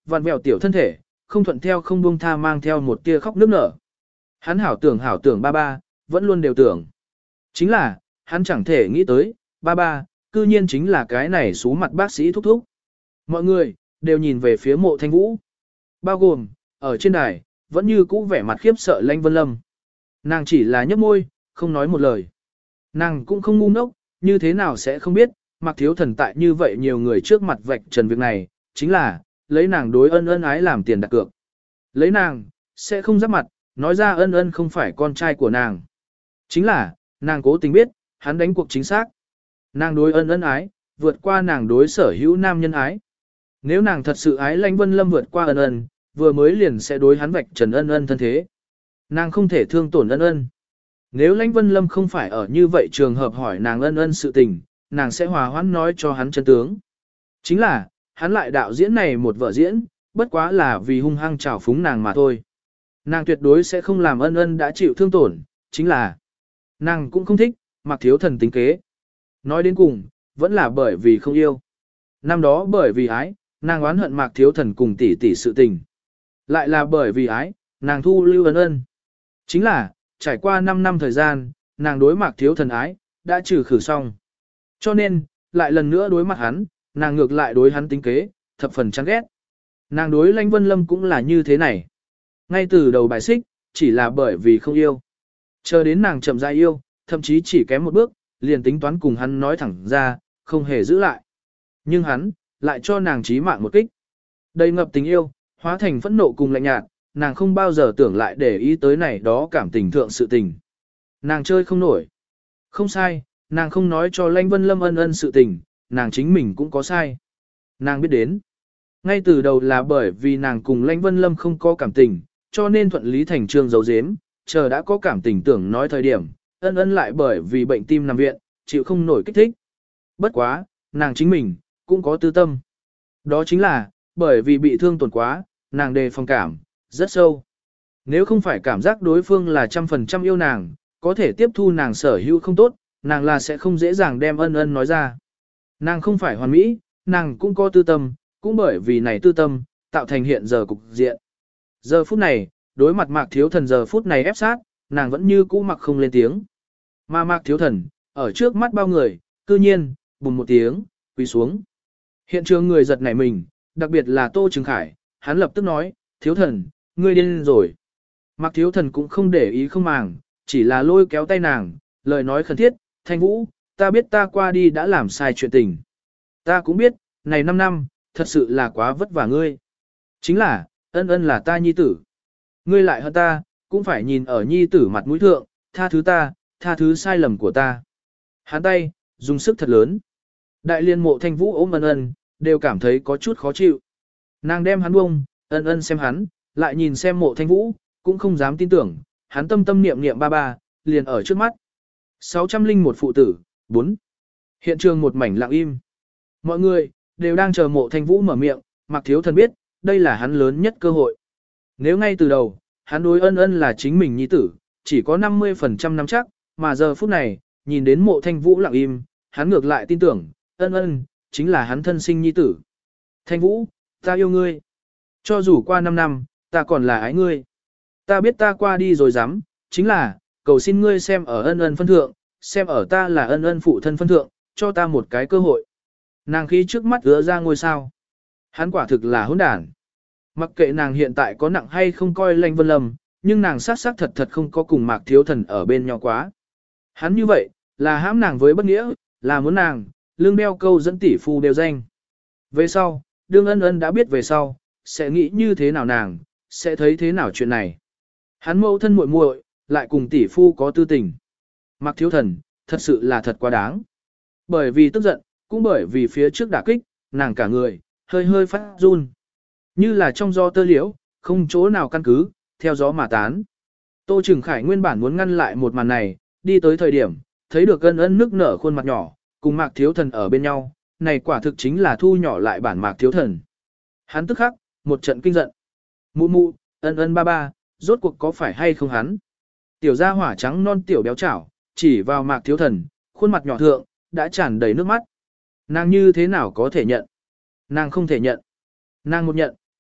vặn vẹo tiểu thân thể, không thuận theo không buông tha mang theo một tia khóc nức nở. Hắn hảo tưởng hảo tưởng ba ba, vẫn luôn đều tưởng. Chính là, hắn chẳng thể nghĩ tới, ba ba, cư nhiên chính là cái này xú mặt bác sĩ thúc thúc. Mọi người, đều nhìn về phía mộ thanh vũ. Bao gồm, ở trên đài, vẫn như cũ vẻ mặt khiếp sợ Lãnh Vân Lâm. Nàng chỉ là nhấp môi, không nói một lời. Nàng cũng không ngu ngốc, như thế nào sẽ không biết, Mạc Thiếu Thần tại như vậy nhiều người trước mặt vạch trần việc này, chính là, lấy nàng đối ân ân ái làm tiền đặt cược. Lấy nàng, sẽ không giáp mặt, nói ra ân ân không phải con trai của nàng. Chính là, nàng cố tình biết, hắn đánh cuộc chính xác. Nàng đối ân ân ái, vượt qua nàng đối sở hữu nam nhân ái. Nếu nàng thật sự ái Lãnh Vân Lâm vượt qua ân ân, vừa mới liền sẽ đối hắn vạch trần ân ân thân thế. Nàng không thể thương tổn ân ân. Nếu Lãnh Vân Lâm không phải ở như vậy trường hợp hỏi nàng ân ân sự tình, nàng sẽ hòa hoãn nói cho hắn chân tướng. Chính là, hắn lại đạo diễn này một vở diễn, bất quá là vì hung hăng trào phúng nàng mà thôi. Nàng tuyệt đối sẽ không làm ân ân đã chịu thương tổn, chính là nàng cũng không thích, Mạc Thiếu Thần tính kế. Nói đến cùng, vẫn là bởi vì không yêu. Năm đó bởi vì ái, nàng oán hận Mạc Thiếu Thần cùng tỷ tỷ sự tình. Lại là bởi vì ái, nàng thu lưu ân ân. Chính là, trải qua năm năm thời gian, nàng đối Mạc Thiếu Thần ái, đã trừ khử xong. Cho nên, lại lần nữa đối mặt hắn, nàng ngược lại đối hắn tính kế, thập phần chán ghét. Nàng đối Lãnh Vân Lâm cũng là như thế này. Ngay từ đầu bài xích, chỉ là bởi vì không yêu. Chờ đến nàng chậm rãi yêu, thậm chí chỉ kém một bước, liền tính toán cùng hắn nói thẳng ra, không hề giữ lại. Nhưng hắn, lại cho nàng chí mạng một kích. Đầy ngập tình yêu, hóa thành phẫn nộ cùng lạnh nhạt, nàng không bao giờ tưởng lại để ý tới này đó cảm tình thượng sự tình. Nàng chơi không nổi. Không sai, nàng không nói cho Lãnh Vân Lâm ân ân sự tình, nàng chính mình cũng có sai. Nàng biết đến. Ngay từ đầu là bởi vì nàng cùng Lãnh Vân Lâm không có cảm tình, cho nên thuận lý thành trương giấu giếm, chờ đã có cảm tình tưởng nói thời điểm, ân ân lại bởi vì bệnh tim nằm viện, chịu không nổi kích thích. Bất quá, nàng chính mình, cũng có tư tâm. Đó chính là, bởi vì bị thương tổn quá, nàng đề phòng cảm, rất sâu. Nếu không phải cảm giác đối phương là trăm phần trăm yêu nàng, có thể tiếp thu nàng sở hữu không tốt, nàng là sẽ không dễ dàng đem ân ân nói ra. Nàng không phải hoàn mỹ, nàng cũng có tư tâm, cũng bởi vì này tư tâm, tạo thành hiện giờ cục diện. Giờ phút này, đối mặt Mạc Thiếu Thần giờ phút này ép sát, nàng vẫn như cũ mặc không lên tiếng. Mà Mạc Thiếu Thần, ở trước mắt bao người, cư nhiên, bùm một tiếng, quỳ xuống. Hiện trường người giật nảy mình, đặc biệt là Tô Trừng Khải, hắn lập tức nói, Thiếu Thần, ngươi điên rồi. Mạc Thiếu Thần cũng không để ý không màng, chỉ là lôi kéo tay nàng, lời nói khẩn thiết, Thanh Vũ, ta biết ta qua đi đã làm sai chuyện tình. Ta cũng biết, này năm năm, thật sự là quá vất vả ngươi. Chính là, ân ân là ta nhi tử. Ngươi lại hơn ta, cũng phải nhìn ở nhi tử mặt mũi thượng, tha thứ ta, tha thứ sai lầm của ta. Hắn tay, dùng sức thật lớn. Đại liên mộ Thanh Vũ ôm ân ân, đều cảm thấy có chút khó chịu. Nàng đem hắn bông, ân ân xem hắn, lại nhìn xem mộ Thanh Vũ, cũng không dám tin tưởng, hắn tâm tâm niệm niệm ba ba, liền ở trước mắt. sáu trăm linh một phụ tử, bốn. Hiện trường một mảnh lặng im. Mọi người, đều đang chờ mộ Thanh Vũ mở miệng, Mạc Thiếu Thần biết, đây là hắn lớn nhất cơ hội. Nếu ngay từ đầu, hắn đối ân ân là chính mình nhi tử, chỉ có năm mươi phần trăm nắm chắc, mà giờ phút này, nhìn đến mộ Thanh Vũ lặng im, hắn ngược lại tin tưởng, ân ân, chính là hắn thân sinh nhi tử. Thanh Vũ, ta yêu ngươi. Cho dù qua năm năm, ta còn là ái ngươi. Ta biết ta qua đi rồi dám, chính là, cầu xin ngươi xem ở ân ân phân thượng, xem ở ta là ân ân phụ thân phân thượng, cho ta một cái cơ hội. Nàng khi trước mắt ứa ra ngôi sao. Hắn quả thực là hỗn đản. Mặc kệ nàng hiện tại có nặng hay không coi Lãnh Vân Lâm, nhưng nàng sát sát thật thật không có cùng Mạc Thiếu Thần ở bên nhau quá. Hắn như vậy, là hãm nàng với bất nghĩa, là muốn nàng, lương đeo câu dẫn tỷ phu đều danh. Về sau, đương ân ân đã biết về sau, sẽ nghĩ như thế nào nàng, sẽ thấy thế nào chuyện này. Hắn mẫu thân muội muội, lại cùng tỷ phu có tư tình. Mạc Thiếu Thần, thật sự là thật quá đáng. Bởi vì tức giận, cũng bởi vì phía trước đả kích, nàng cả người, hơi hơi phát run. Như là trong gió tơ liễu, không chỗ nào căn cứ, theo gió mà tán. Tô Trừng Khải nguyên bản muốn ngăn lại một màn này, đi tới thời điểm, thấy được ân ân nức nở khuôn mặt nhỏ, cùng Mạc Thiếu Thần ở bên nhau, này quả thực chính là thu nhỏ lại bản Mạc Thiếu Thần. Hắn tức khắc, một trận kinh giận. Mụ mụ, ân ân ba ba, rốt cuộc có phải hay không hắn? Tiểu gia hỏa trắng non tiểu béo chảo, chỉ vào Mạc Thiếu Thần, khuôn mặt nhỏ thượng, đã tràn đầy nước mắt. Nàng như thế nào có thể nhận? Nàng không thể nhận. Nàng một nhận,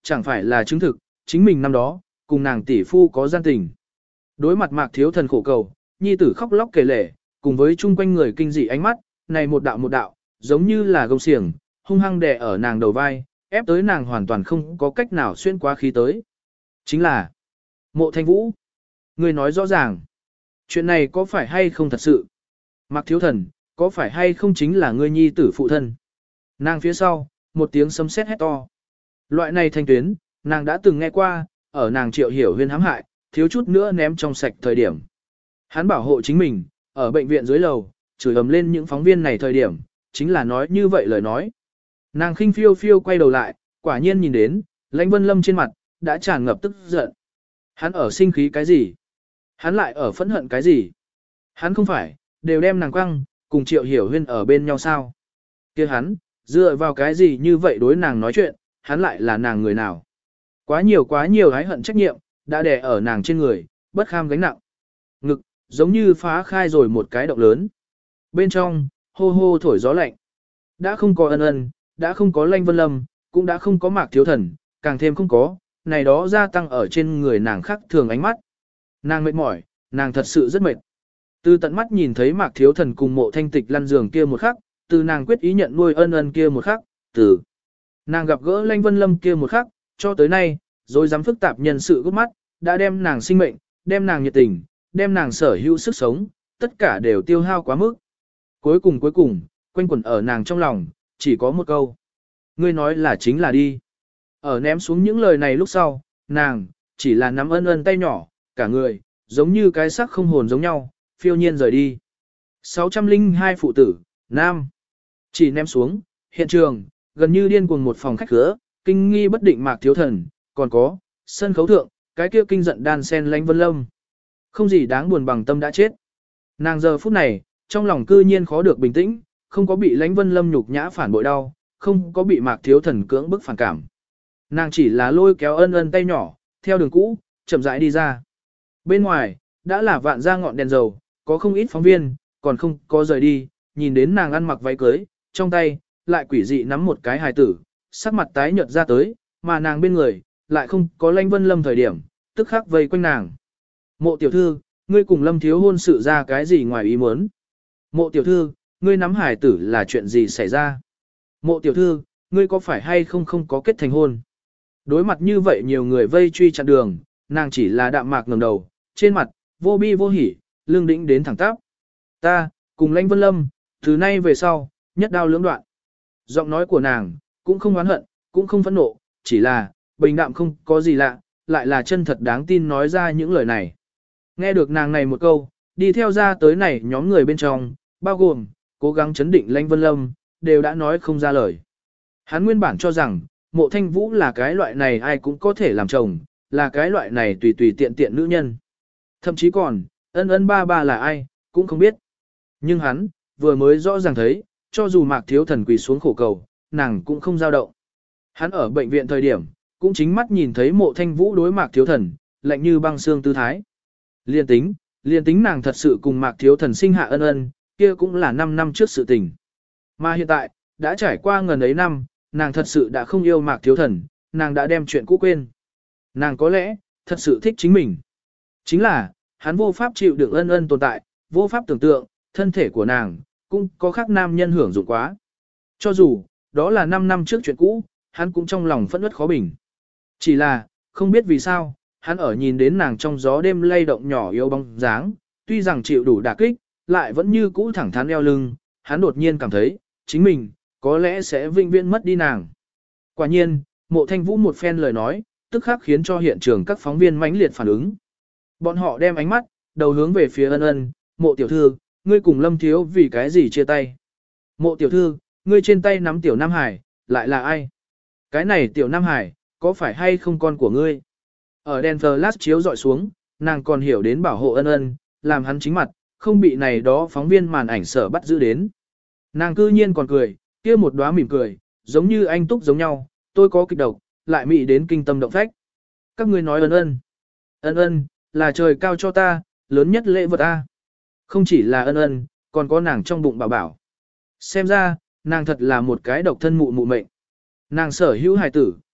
chẳng phải là chứng thực, chính mình năm đó, cùng nàng tỷ phu có gian tình. Đối mặt Mạc Thiếu Thần khổ cầu, nhi tử khóc lóc kể lể, cùng với chung quanh người kinh dị ánh mắt, này một đạo một đạo, giống như là gông xiềng, hung hăng đè ở nàng đầu vai, ép tới nàng hoàn toàn không có cách nào xuyên qua khí tới. Chính là Mộ Thanh Vũ. Người nói rõ ràng, chuyện này có phải hay không thật sự? Mạc Thiếu Thần, có phải hay không chính là ngươi nhi tử phụ thân? Nàng phía sau, một tiếng sấm sét hét to. Loại này thanh tuyến, nàng đã từng nghe qua, ở nàng Triệu Hiểu Huyên hãm hại, thiếu chút nữa ném trong sạch thời điểm. Hắn bảo hộ chính mình, ở bệnh viện dưới lầu, chửi ầm lên những phóng viên này thời điểm, chính là nói như vậy lời nói. Nàng khinh phiêu phiêu quay đầu lại, quả nhiên nhìn đến, Lãnh Vân Lâm trên mặt, đã tràn ngập tức giận. Hắn ở sinh khí cái gì? Hắn lại ở phẫn hận cái gì? Hắn không phải, đều đem nàng quăng, cùng Triệu Hiểu Huyên ở bên nhau sao? Kia hắn, dựa vào cái gì như vậy đối nàng nói chuyện, hắn lại là nàng người nào? Quá nhiều quá nhiều hái hận trách nhiệm, đã đè ở nàng trên người, bất kham gánh nặng. Ngực, giống như phá khai rồi một cái động lớn. Bên trong, hô hô thổi gió lạnh. Đã không có Ân Ân, đã không có Lãnh Vân Lâm, cũng đã không có Mạc Thiếu Thần, càng thêm không có, này đó gia tăng ở trên người nàng khác thường ánh mắt. Nàng mệt mỏi, nàng thật sự rất mệt. Từ tận mắt nhìn thấy Mạc Thiếu Thần cùng Mộ Thanh Tịch lăn giường kia một khắc, từ nàng quyết ý nhận nuôi Ân Ân kia một khắc, từ nàng gặp gỡ Lãnh Vân Lâm kia một khắc, cho tới nay, rồi dám phức tạp nhân sự gốc mắt, đã đem nàng sinh mệnh, đem nàng nhiệt tình, đem nàng sở hữu sức sống, tất cả đều tiêu hao quá mức. Cuối cùng cuối cùng, quanh quẩn ở nàng trong lòng, chỉ có một câu. Ngươi nói là chính là đi. Ở ném xuống những lời này lúc sau, nàng, chỉ là nắm Ân Ân tay nhỏ, cả người, giống như cái xác không hồn giống nhau, phiêu nhiên rời đi. sáu trăm lẻ hai phụ tử, nam. Chỉ ném xuống, hiện trường, gần như điên cuồng một phòng khách cửa, kinh nghi bất định Mạc Thiếu Thần, còn có, sân khấu thượng, cái kia kinh giận đan sen Lãnh Vân Lâm. Không gì đáng buồn bằng tâm đã chết. Nàng giờ phút này, trong lòng cư nhiên khó được bình tĩnh, không có bị Lãnh Vân Lâm nhục nhã phản bội đau, không có bị Mạc Thiếu Thần cưỡng bức phản cảm. Nàng chỉ là lôi kéo Ân Ân tay nhỏ, theo đường cũ, chậm rãi đi ra. Bên ngoài, đã là vạn ra ngọn đèn dầu, có không ít phóng viên, còn không có rời đi, nhìn đến nàng ăn mặc váy cưới, trong tay, lại quỷ dị nắm một cái hài tử, sắc mặt tái nhợt ra tới, mà nàng bên người, lại không có Lãnh Vân Lâm thời điểm, tức khắc vây quanh nàng. Mộ tiểu thư, ngươi cùng Lâm thiếu hôn sự ra cái gì ngoài ý muốn? Mộ tiểu thư, ngươi nắm hài tử là chuyện gì xảy ra? Mộ tiểu thư, ngươi có phải hay không không có kết thành hôn? Đối mặt như vậy nhiều người vây truy chặn đường, nàng chỉ là đạm mạc ngẩng đầu, trên mặt, vô bi vô hỉ, lưng đĩnh đến thẳng tắp. Ta, cùng Lãnh Vân Lâm, từ nay về sau, nhất đao lưỡng đoạn. Giọng nói của nàng, cũng không oán hận, cũng không phẫn nộ, chỉ là, bình đạm không có gì lạ, lại là chân thật đáng tin nói ra những lời này. Nghe được nàng này một câu, đi theo ra tới này nhóm người bên trong, bao gồm, cố gắng chấn định Lãnh Vân Lâm, đều đã nói không ra lời. Hắn nguyên bản cho rằng, Mộ Thanh Vũ là cái loại này ai cũng có thể làm chồng, là cái loại này tùy tùy tiện tiện nữ nhân. Thậm chí còn, Ân Ân ba ba là ai, cũng không biết. Nhưng hắn, vừa mới rõ ràng thấy, cho dù Mạc Thiếu Thần quỳ xuống khổ cầu, nàng cũng không dao động. Hắn ở bệnh viện thời điểm, cũng chính mắt nhìn thấy Mộ Thanh Vũ đối Mạc Thiếu Thần, lạnh như băng xương tư thái. Liên tính, liên tính nàng thật sự cùng Mạc Thiếu Thần sinh hạ Ân Ân, kia cũng là năm năm trước sự tình. Mà hiện tại, đã trải qua ngần ấy năm, nàng thật sự đã không yêu Mạc Thiếu Thần, nàng đã đem chuyện cũ quên. Nàng có lẽ, thật sự thích chính mình. Chính là, hắn vô pháp chịu đựng Ân Ân tồn tại, vô pháp tưởng tượng, thân thể của nàng, cũng có khác nam nhân hưởng dụng quá. Cho dù, đó là năm năm trước chuyện cũ, hắn cũng trong lòng phẫn uất khó bình. Chỉ là, không biết vì sao, hắn ở nhìn đến nàng trong gió đêm lay động nhỏ yếu bóng dáng, tuy rằng chịu đủ đả kích, lại vẫn như cũ thẳng thắn eo lưng, hắn đột nhiên cảm thấy, chính mình, có lẽ sẽ vĩnh viễn mất đi nàng. Quả nhiên, Mộ Thanh Vũ một phen lời nói, tức khắc khiến cho hiện trường các phóng viên mãnh liệt phản ứng. Bọn họ đem ánh mắt, đầu hướng về phía Ân Ân, Mộ tiểu thư, ngươi cùng Lâm thiếu vì cái gì chia tay? Mộ tiểu thư, ngươi trên tay nắm tiểu Nam Hải, lại là ai? Cái này tiểu Nam Hải, có phải hay không con của ngươi? Ở đèn flash chiếu dọi xuống, nàng còn hiểu đến bảo hộ Ân Ân, làm hắn chính mặt, không bị này đó phóng viên màn ảnh sở bắt giữ đến. Nàng cư nhiên còn cười, kia một đóa mỉm cười, giống như anh túc giống nhau, tôi có kịch độc, lại mị đến kinh tâm động phách. Các ngươi nói Ân Ân. Ân Ân, là trời cao cho ta, lớn nhất lễ vật ta. Không chỉ là Ân Ân, còn có nàng trong bụng bảo bảo. Xem ra, nàng thật là một cái độc thân mụ mụ mệnh. Nàng sở hữu hài tử,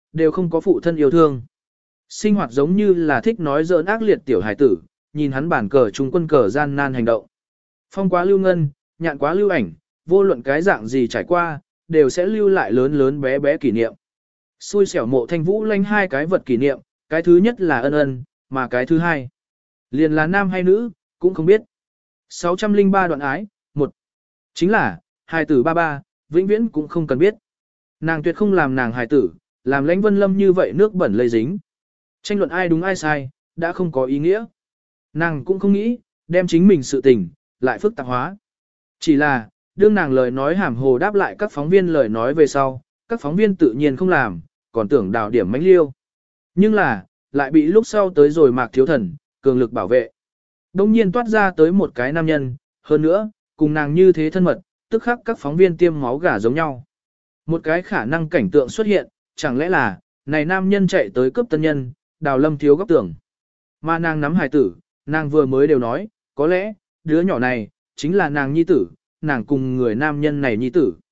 đều không có phụ thân yêu thương. Sinh hoạt giống như là thích nói giỡn ác liệt tiểu hải tử, nhìn hắn bản cờ trung quân cờ gian nan hành động. Phong quá lưu ngân, nhạn quá lưu ảnh, vô luận cái dạng gì trải qua, đều sẽ lưu lại lớn lớn bé bé kỷ niệm. Xui xẻo Mộ Thanh Vũ lanh hai cái vật kỷ niệm, cái thứ nhất là ân ân, mà cái thứ hai, liền là nam hay nữ, cũng không biết. sáu trăm lẻ ba đoạn ái, một chính là, hài tử ba ba, vĩnh viễn cũng không cần biết. Nàng tuyệt không làm nàng hài tử, làm Lãnh Vân Lâm như vậy nước bẩn lây dính. Tranh luận ai đúng ai sai, đã không có ý nghĩa. Nàng cũng không nghĩ, đem chính mình sự tình, lại phức tạp hóa. Chỉ là, đương nàng lời nói hàm hồ đáp lại các phóng viên lời nói về sau, các phóng viên tự nhiên không làm, còn tưởng đào điểm mánh liêu. Nhưng là, lại bị lúc sau tới rồi Mạc Thiếu Thần, cường lực bảo vệ. Đông nhiên toát ra tới một cái nam nhân, hơn nữa, cùng nàng như thế thân mật, tức khắc các phóng viên tiêm máu gà giống nhau. Một cái khả năng cảnh tượng xuất hiện, chẳng lẽ là, này nam nhân chạy tới cướp tân nhân, đào lâm thiếu góc tưởng. Mà nàng nắm hài tử, nàng vừa mới đều nói, có lẽ, đứa nhỏ này, chính là nàng nhi tử, nàng cùng người nam nhân này nhi tử.